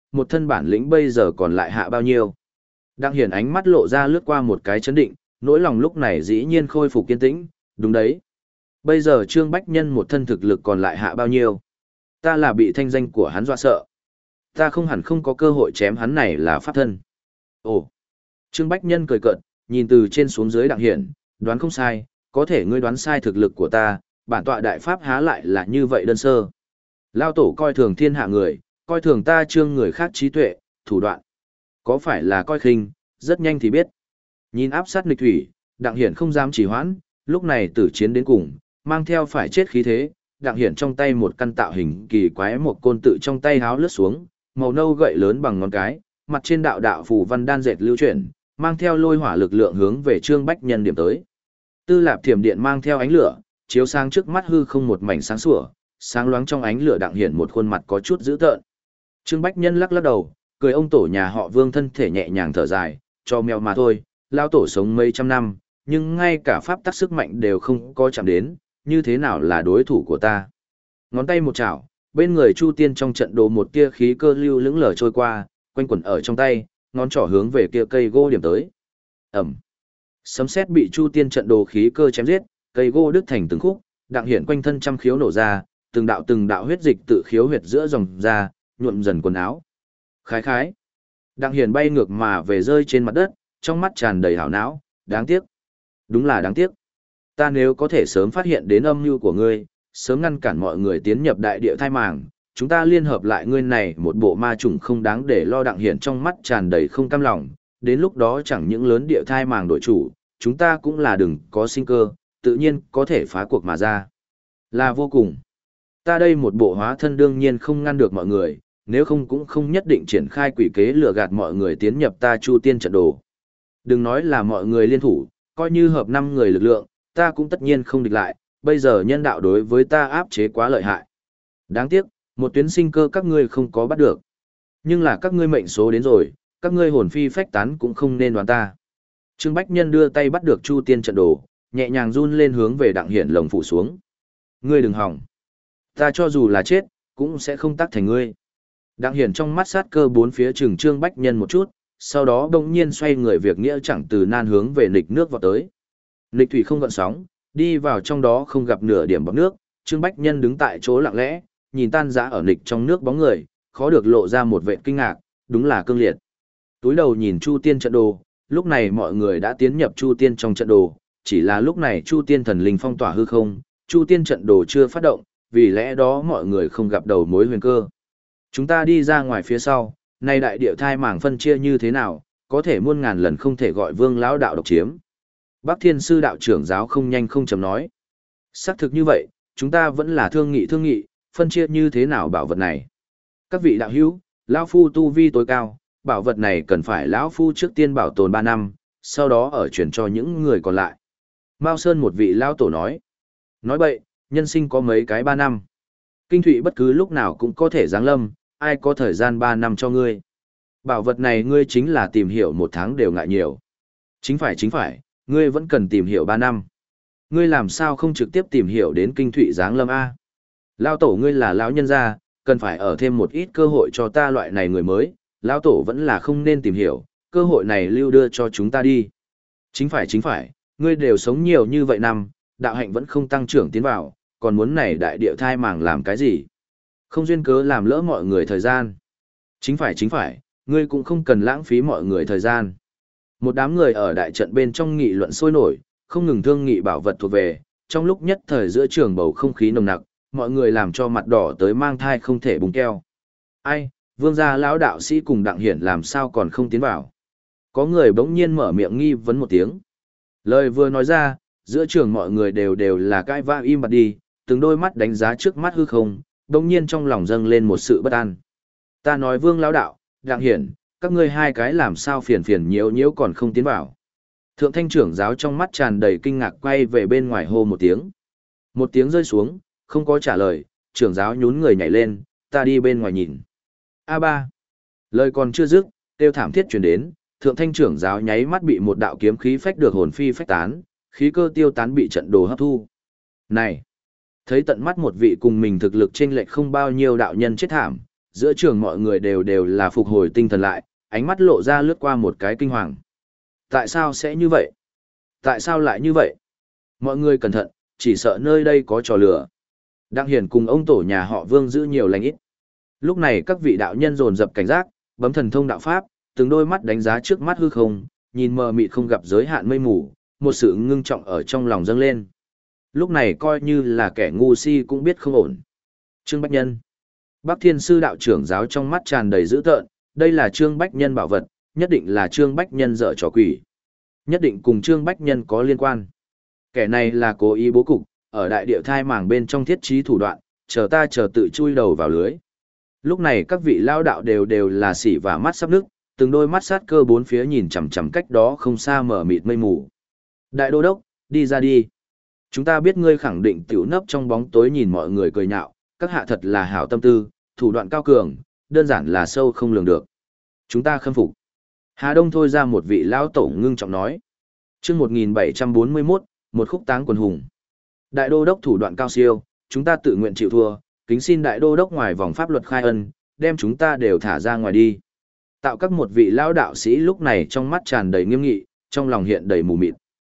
một thân bản lĩnh bây giờ còn lại hạ bao nhiêu. Đặng Hiển ánh mắt lộ ra lướt qua một cái chấn định, nỗi lòng lúc này dĩ nhiên khôi phục kiên tĩnh, đúng đấy. Bây giờ Trương Bách Nhân một thân thực lực còn lại hạ bao nhiêu. Ta là bị thanh danh của hắn dọa sợ. Ta không hẳn không có cơ hội chém hắn này là pháp thân. Ồ! Trương Bách Nhân cười cợt, nhìn từ trên xuống dưới Đặng Hiển, đoán không sai, có thể ngươi đoán sai thực lực của ta, bản tọa đại pháp há lại là như vậy đơn sơ. Lao tổ coi thường thiên hạ người, coi thường ta Trương người khác trí tuệ, thủ đoạn. Có phải là coi khinh, rất nhanh thì biết. Nhìn áp sát nghịch thủy, Đặng Hiển không dám trì hoãn, lúc này tử chiến đến cùng, mang theo phải chết khí thế, Đặng Hiển trong tay một căn tạo hình kỳ quái một côn tự trong tay háo lướt xuống, màu nâu gậy lớn bằng ngón cái, mặt trên đạo đạo phù văn đan dệt lưu chuyển, mang theo lôi hỏa lực lượng hướng về Trương Bách Nhân điểm tới. Tư Lạp Thiểm Điện mang theo ánh lửa, chiếu sáng trước mắt hư không một mảnh sáng sủa, sáng loáng trong ánh lửa Đặng Hiển một khuôn mặt có chút dữ tợn. Trương Bách Nhân lắc lắc đầu, cười ông tổ nhà họ Vương thân thể nhẹ nhàng thở dài, cho mèo mà thôi, lao tổ sống mấy trăm năm, nhưng ngay cả pháp tắc sức mạnh đều không có chạm đến, như thế nào là đối thủ của ta. Ngón tay một chảo, bên người Chu Tiên trong trận đồ một tia khí cơ lưu lững lờ trôi qua, quanh quẩn ở trong tay, ngón trỏ hướng về kia cây gỗ điểm tới. Ẩm. Sấm sét bị Chu Tiên trận đồ khí cơ chém giết, cây gỗ đứt thành từng khúc, Đặng Hiển quanh thân trăm khiếu nổ ra, từng đạo từng đạo huyết dịch tự khiếu huyệt giữa dòng ra, nhuộm dần quần áo. Khái khái. Đặng Hiển bay ngược mà về rơi trên mặt đất, trong mắt tràn đầy hảo não, đáng tiếc. Đúng là đáng tiếc. Ta nếu có thể sớm phát hiện đến âm mưu của ngươi, sớm ngăn cản mọi người tiến nhập đại địa thai màng, chúng ta liên hợp lại ngươi này một bộ ma chủng không đáng để lo. Đặng Hiển trong mắt tràn đầy không cam lòng, đến lúc đó chẳng những lớn địa thai màng đội chủ, chúng ta cũng là đừng có sinh cơ, tự nhiên có thể phá cuộc mà ra. Là vô cùng. Ta đây một bộ hóa thân đương nhiên không ngăn được mọi người, nếu không cũng không nhất định triển khai quỷ kế lừa gạt mọi người tiến nhập ta Chu Tiên trận đồ. Đừng nói là mọi người liên thủ, coi như hợp năm người lực lượng, ta cũng tất nhiên không địch lại, bây giờ nhân đạo đối với ta áp chế quá lợi hại. Đáng tiếc, một tuyến sinh cơ các ngươi không có bắt được. Nhưng là các ngươi mệnh số đến rồi, các ngươi hồn phi phách tán cũng không nên đoán ta. Trương Bách Nhân đưa tay bắt được Chu Tiên trận đồ, nhẹ nhàng run lên hướng về Đặng Hiển lồng phủ xuống. Ngươi đừng hỏng. Ta cho dù là chết, cũng sẽ không tác thành ngươi. Đặng Hiển trong mắt sát cơ bốn phía trừng Trương Bách Nhân một chút, sau đó bỗng nhiên xoay người việc nghĩa chẳng từ nan hướng về nịch nước vào tới. Nịch thủy không gợn sóng, đi vào trong đó không gặp nửa điểm bọt nước, Trương Bách Nhân đứng tại chỗ lặng lẽ, nhìn tan rã ở nịch trong nước bóng người, khó được lộ ra một vẻ kinh ngạc, đúng là cương liệt. Túi đầu nhìn Chu Tiên trận đồ, lúc này mọi người đã tiến nhập Chu Tiên trong trận đồ, chỉ là lúc này Chu Tiên thần linh phong tỏa hư không, Chu Tiên trận đồ chưa phát động, vì lẽ đó mọi người không gặp đầu mối huyền cơ. Chúng ta đi ra ngoài phía sau, nay đại địa thai mảng phân chia như thế nào, có thể muôn ngàn lần không thể gọi Vương lão đạo độc chiếm. Bắc Thiên sư đạo trưởng giáo không nhanh không chậm nói. Xác thực như vậy, chúng ta vẫn là thương nghị thương nghị, phân chia như thế nào bảo vật này. Các vị đạo hữu, lão phu tu vi tối cao, bảo vật này cần phải lão phu trước tiên bảo tồn ba năm, sau đó ở chuyển cho những người còn lại. Mao Sơn một vị lão tổ nói. Nói bậy, nhân sinh có mấy cái ba năm. Kinh thụy bất cứ lúc nào cũng có thể giáng lâm, ai có thời gian ba năm cho ngươi. Bảo vật này ngươi chính là tìm hiểu một tháng đều ngại nhiều. Chính phải chính phải, ngươi vẫn cần tìm hiểu ba năm. Ngươi làm sao không trực tiếp tìm hiểu đến kinh thụy giáng lâm A. Lão tổ ngươi là lão nhân gia, cần phải ở thêm một ít cơ hội cho ta loại này người mới, lão tổ vẫn là không nên tìm hiểu, cơ hội này lưu đưa cho chúng ta đi. Chính phải chính phải, ngươi đều sống nhiều như vậy năm, đạo hạnh vẫn không tăng trưởng tiến vào, còn muốn này đại địa thai màng làm cái gì? Không duyên cớ làm lỡ mọi người thời gian. Chính phải chính phải, ngươi cũng không cần lãng phí mọi người thời gian. Một đám người ở đại trận bên trong nghị luận sôi nổi, không ngừng thương nghị bảo vật thuộc về, trong lúc nhất thời giữa trường bầu không khí nồng nặc, mọi người làm cho mặt đỏ tới mang thai không thể bùng keo. Ai, Vương gia lão đạo sĩ cùng Đặng Hiển làm sao còn không tiến vào? Có người bỗng nhiên mở miệng nghi vấn một tiếng. Lời vừa nói ra, giữa trường mọi người đều đều là cãi vã im bặt đi, từng đôi mắt đánh giá trước mắt hư không, bỗng nhiên trong lòng dâng lên một sự bất an. Ta nói Vương lão đạo, Đặng Hiển, các ngươi hai cái làm sao phiền phiền nhiễu nhiễu còn không tiến vào. Thượng thanh trưởng giáo trong mắt tràn đầy kinh ngạc quay về bên ngoài hô một tiếng. Một tiếng rơi xuống, không có trả lời, trưởng giáo nhún người nhảy lên, ta đi bên ngoài nhìn. A ba. Lời còn chưa dứt, tiêu thảm thiết truyền đến, thượng thanh trưởng giáo nháy mắt bị một đạo kiếm khí phách được hồn phi phách tán, khí cơ tiêu tán bị trận đồ hấp thu. Này! Thấy tận mắt một vị cùng mình thực lực chênh lệch không bao nhiêu đạo nhân chết thảm, giữa trường mọi người đều đều là phục hồi tinh thần lại, ánh mắt lộ ra lướt qua một cái kinh hoàng. Tại sao sẽ như vậy? Tại sao lại như vậy? Mọi người cẩn thận, chỉ sợ nơi đây có trò lửa. Đặng Hiển cùng ông tổ nhà họ Vương giữ nhiều lành ít. Lúc này các vị đạo nhân dồn dập cảnh giác, bấm thần thông đạo pháp, từng đôi mắt đánh giá trước mắt hư không, nhìn mờ mịt không gặp giới hạn mây mù, một sự ngưng trọng ở trong lòng dâng lên. Lúc này coi như là kẻ ngu si cũng biết không ổn. Trương Bách Nhân. Bắc Thiên Sư đạo trưởng giáo trong mắt tràn đầy dữ tợn, đây là Trương Bách Nhân bảo vật, nhất định là Trương Bách Nhân dở trò quỷ. Nhất định cùng Trương Bách Nhân có liên quan. Kẻ này là cố ý bố cục, ở đại địa thai màng bên trong thiết trí thủ đoạn, chờ ta chờ tự chui đầu vào lưới. Lúc này các vị lao đạo đều đều là xỉ và mắt sắp nước, từng đôi mắt sát cơ bốn phía nhìn chằm chằm cách đó không xa mở mịt mây mù. Đại đô đốc, đi ra đi. Chúng ta biết ngươi khẳng định tiểu nấp trong bóng tối nhìn mọi người cười nhạo, các hạ thật là hảo tâm tư, thủ đoạn cao cường, đơn giản là sâu không lường được. Chúng ta khâm phục. Hà Đông thôi ra một vị lão tổ ngưng trọng nói. Chương một nghìn bảy trăm bốn mươi mốt, một khúc táng quần hùng. Đại đô đốc thủ đoạn cao siêu, chúng ta tự nguyện chịu thua, kính xin đại đô đốc ngoài vòng pháp luật khai ân, đem chúng ta đều thả ra ngoài đi. Tạo các một vị lão đạo sĩ lúc này trong mắt tràn đầy nghiêm nghị, trong lòng hiện đầy mù mịt.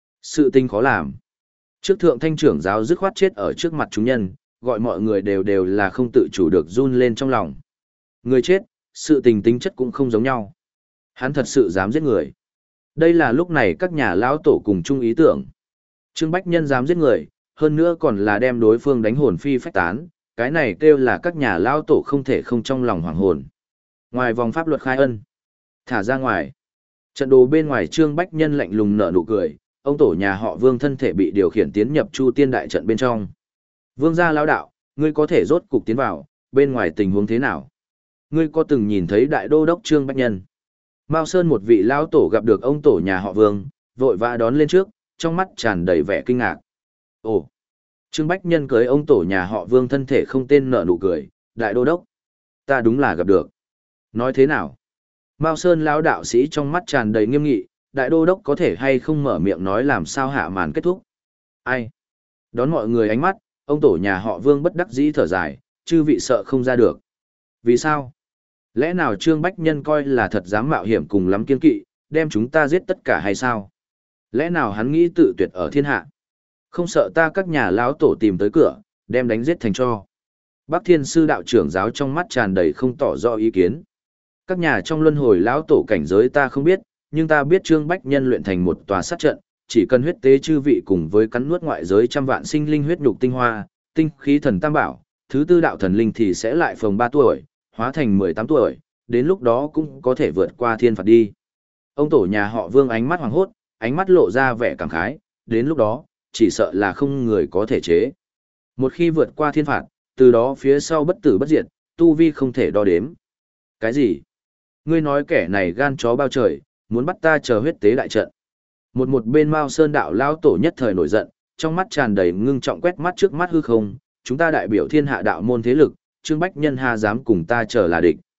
Sự tình khó làm. Trước thượng thanh trưởng giáo dứt khoát chết ở trước mặt chúng nhân, gọi mọi người đều đều là không tự chủ được run lên trong lòng. Người chết, sự tình tính chất cũng không giống nhau. Hắn thật sự dám giết người. Đây là lúc này các nhà lão tổ cùng chung ý tưởng. Trương Bách Nhân dám giết người, hơn nữa còn là đem đối phương đánh hồn phi phách tán, cái này kêu là các nhà lão tổ không thể không trong lòng hoảng hồn. Ngoài vòng pháp luật khai ân, thả ra ngoài. Trận đồ bên ngoài Trương Bách Nhân lạnh lùng nở nụ cười, ông tổ nhà họ Vương thân thể bị điều khiển tiến nhập Chu Tiên đại trận bên trong. Vương gia lão đạo, ngươi có thể rốt cục tiến vào, bên ngoài tình huống thế nào? Ngươi có từng nhìn thấy đại đô đốc Trương Bách Nhân? Mao Sơn một vị lão tổ gặp được ông tổ nhà họ Vương, vội vã đón lên trước, trong mắt tràn đầy vẻ kinh ngạc. Ồ! Trương Bách Nhân cưới ông tổ nhà họ Vương thân thể không tên nở nụ cười, đại đô đốc. Ta đúng là gặp được. Nói thế nào? Mao Sơn lão đạo sĩ trong mắt tràn đầy nghiêm nghị, đại đô đốc có thể hay không mở miệng nói làm sao hạ màn kết thúc. Ai? Đón mọi người ánh mắt, ông tổ nhà họ Vương bất đắc dĩ thở dài, chư vị sợ không ra được. Vì sao? Lẽ nào Trương Bách Nhân coi là thật dám mạo hiểm cùng lắm kiên kỵ, đem chúng ta giết tất cả hay sao? Lẽ nào hắn nghĩ tự tuyệt ở thiên hạ? Không sợ ta các nhà lão tổ tìm tới cửa, đem đánh giết thành cho. Bắc Thiên Sư đạo trưởng giáo trong mắt tràn đầy không tỏ rõ ý kiến. Các nhà trong luân hồi lão tổ cảnh giới ta không biết, nhưng ta biết Trương Bách Nhân luyện thành một tòa sát trận, chỉ cần huyết tế chư vị cùng với cắn nuốt ngoại giới trăm vạn sinh linh huyết nhục tinh hoa, tinh khí thần tam bảo, thứ tư đạo thần linh thì sẽ lại phồng ba tuổi, hóa thành mười tám tuổi, đến lúc đó cũng có thể vượt qua thiên phạt đi. Ông tổ nhà họ Vương ánh mắt hoàng hốt, ánh mắt lộ ra vẻ cảm khái, đến lúc đó, chỉ sợ là không người có thể chế. Một khi vượt qua thiên phạt, từ đó phía sau bất tử bất diệt, tu vi không thể đo đếm. Cái gì? Ngươi nói kẻ này gan chó bao trời, muốn bắt ta chờ huyết tế đại trận. Một một bên Mao Sơn đạo lão tổ nhất thời nổi giận, trong mắt tràn đầy ngưng trọng quét mắt trước mắt hư không, chúng ta đại biểu thiên hạ đạo môn thế lực, Trương Bách Nhân hà dám cùng ta chờ là địch.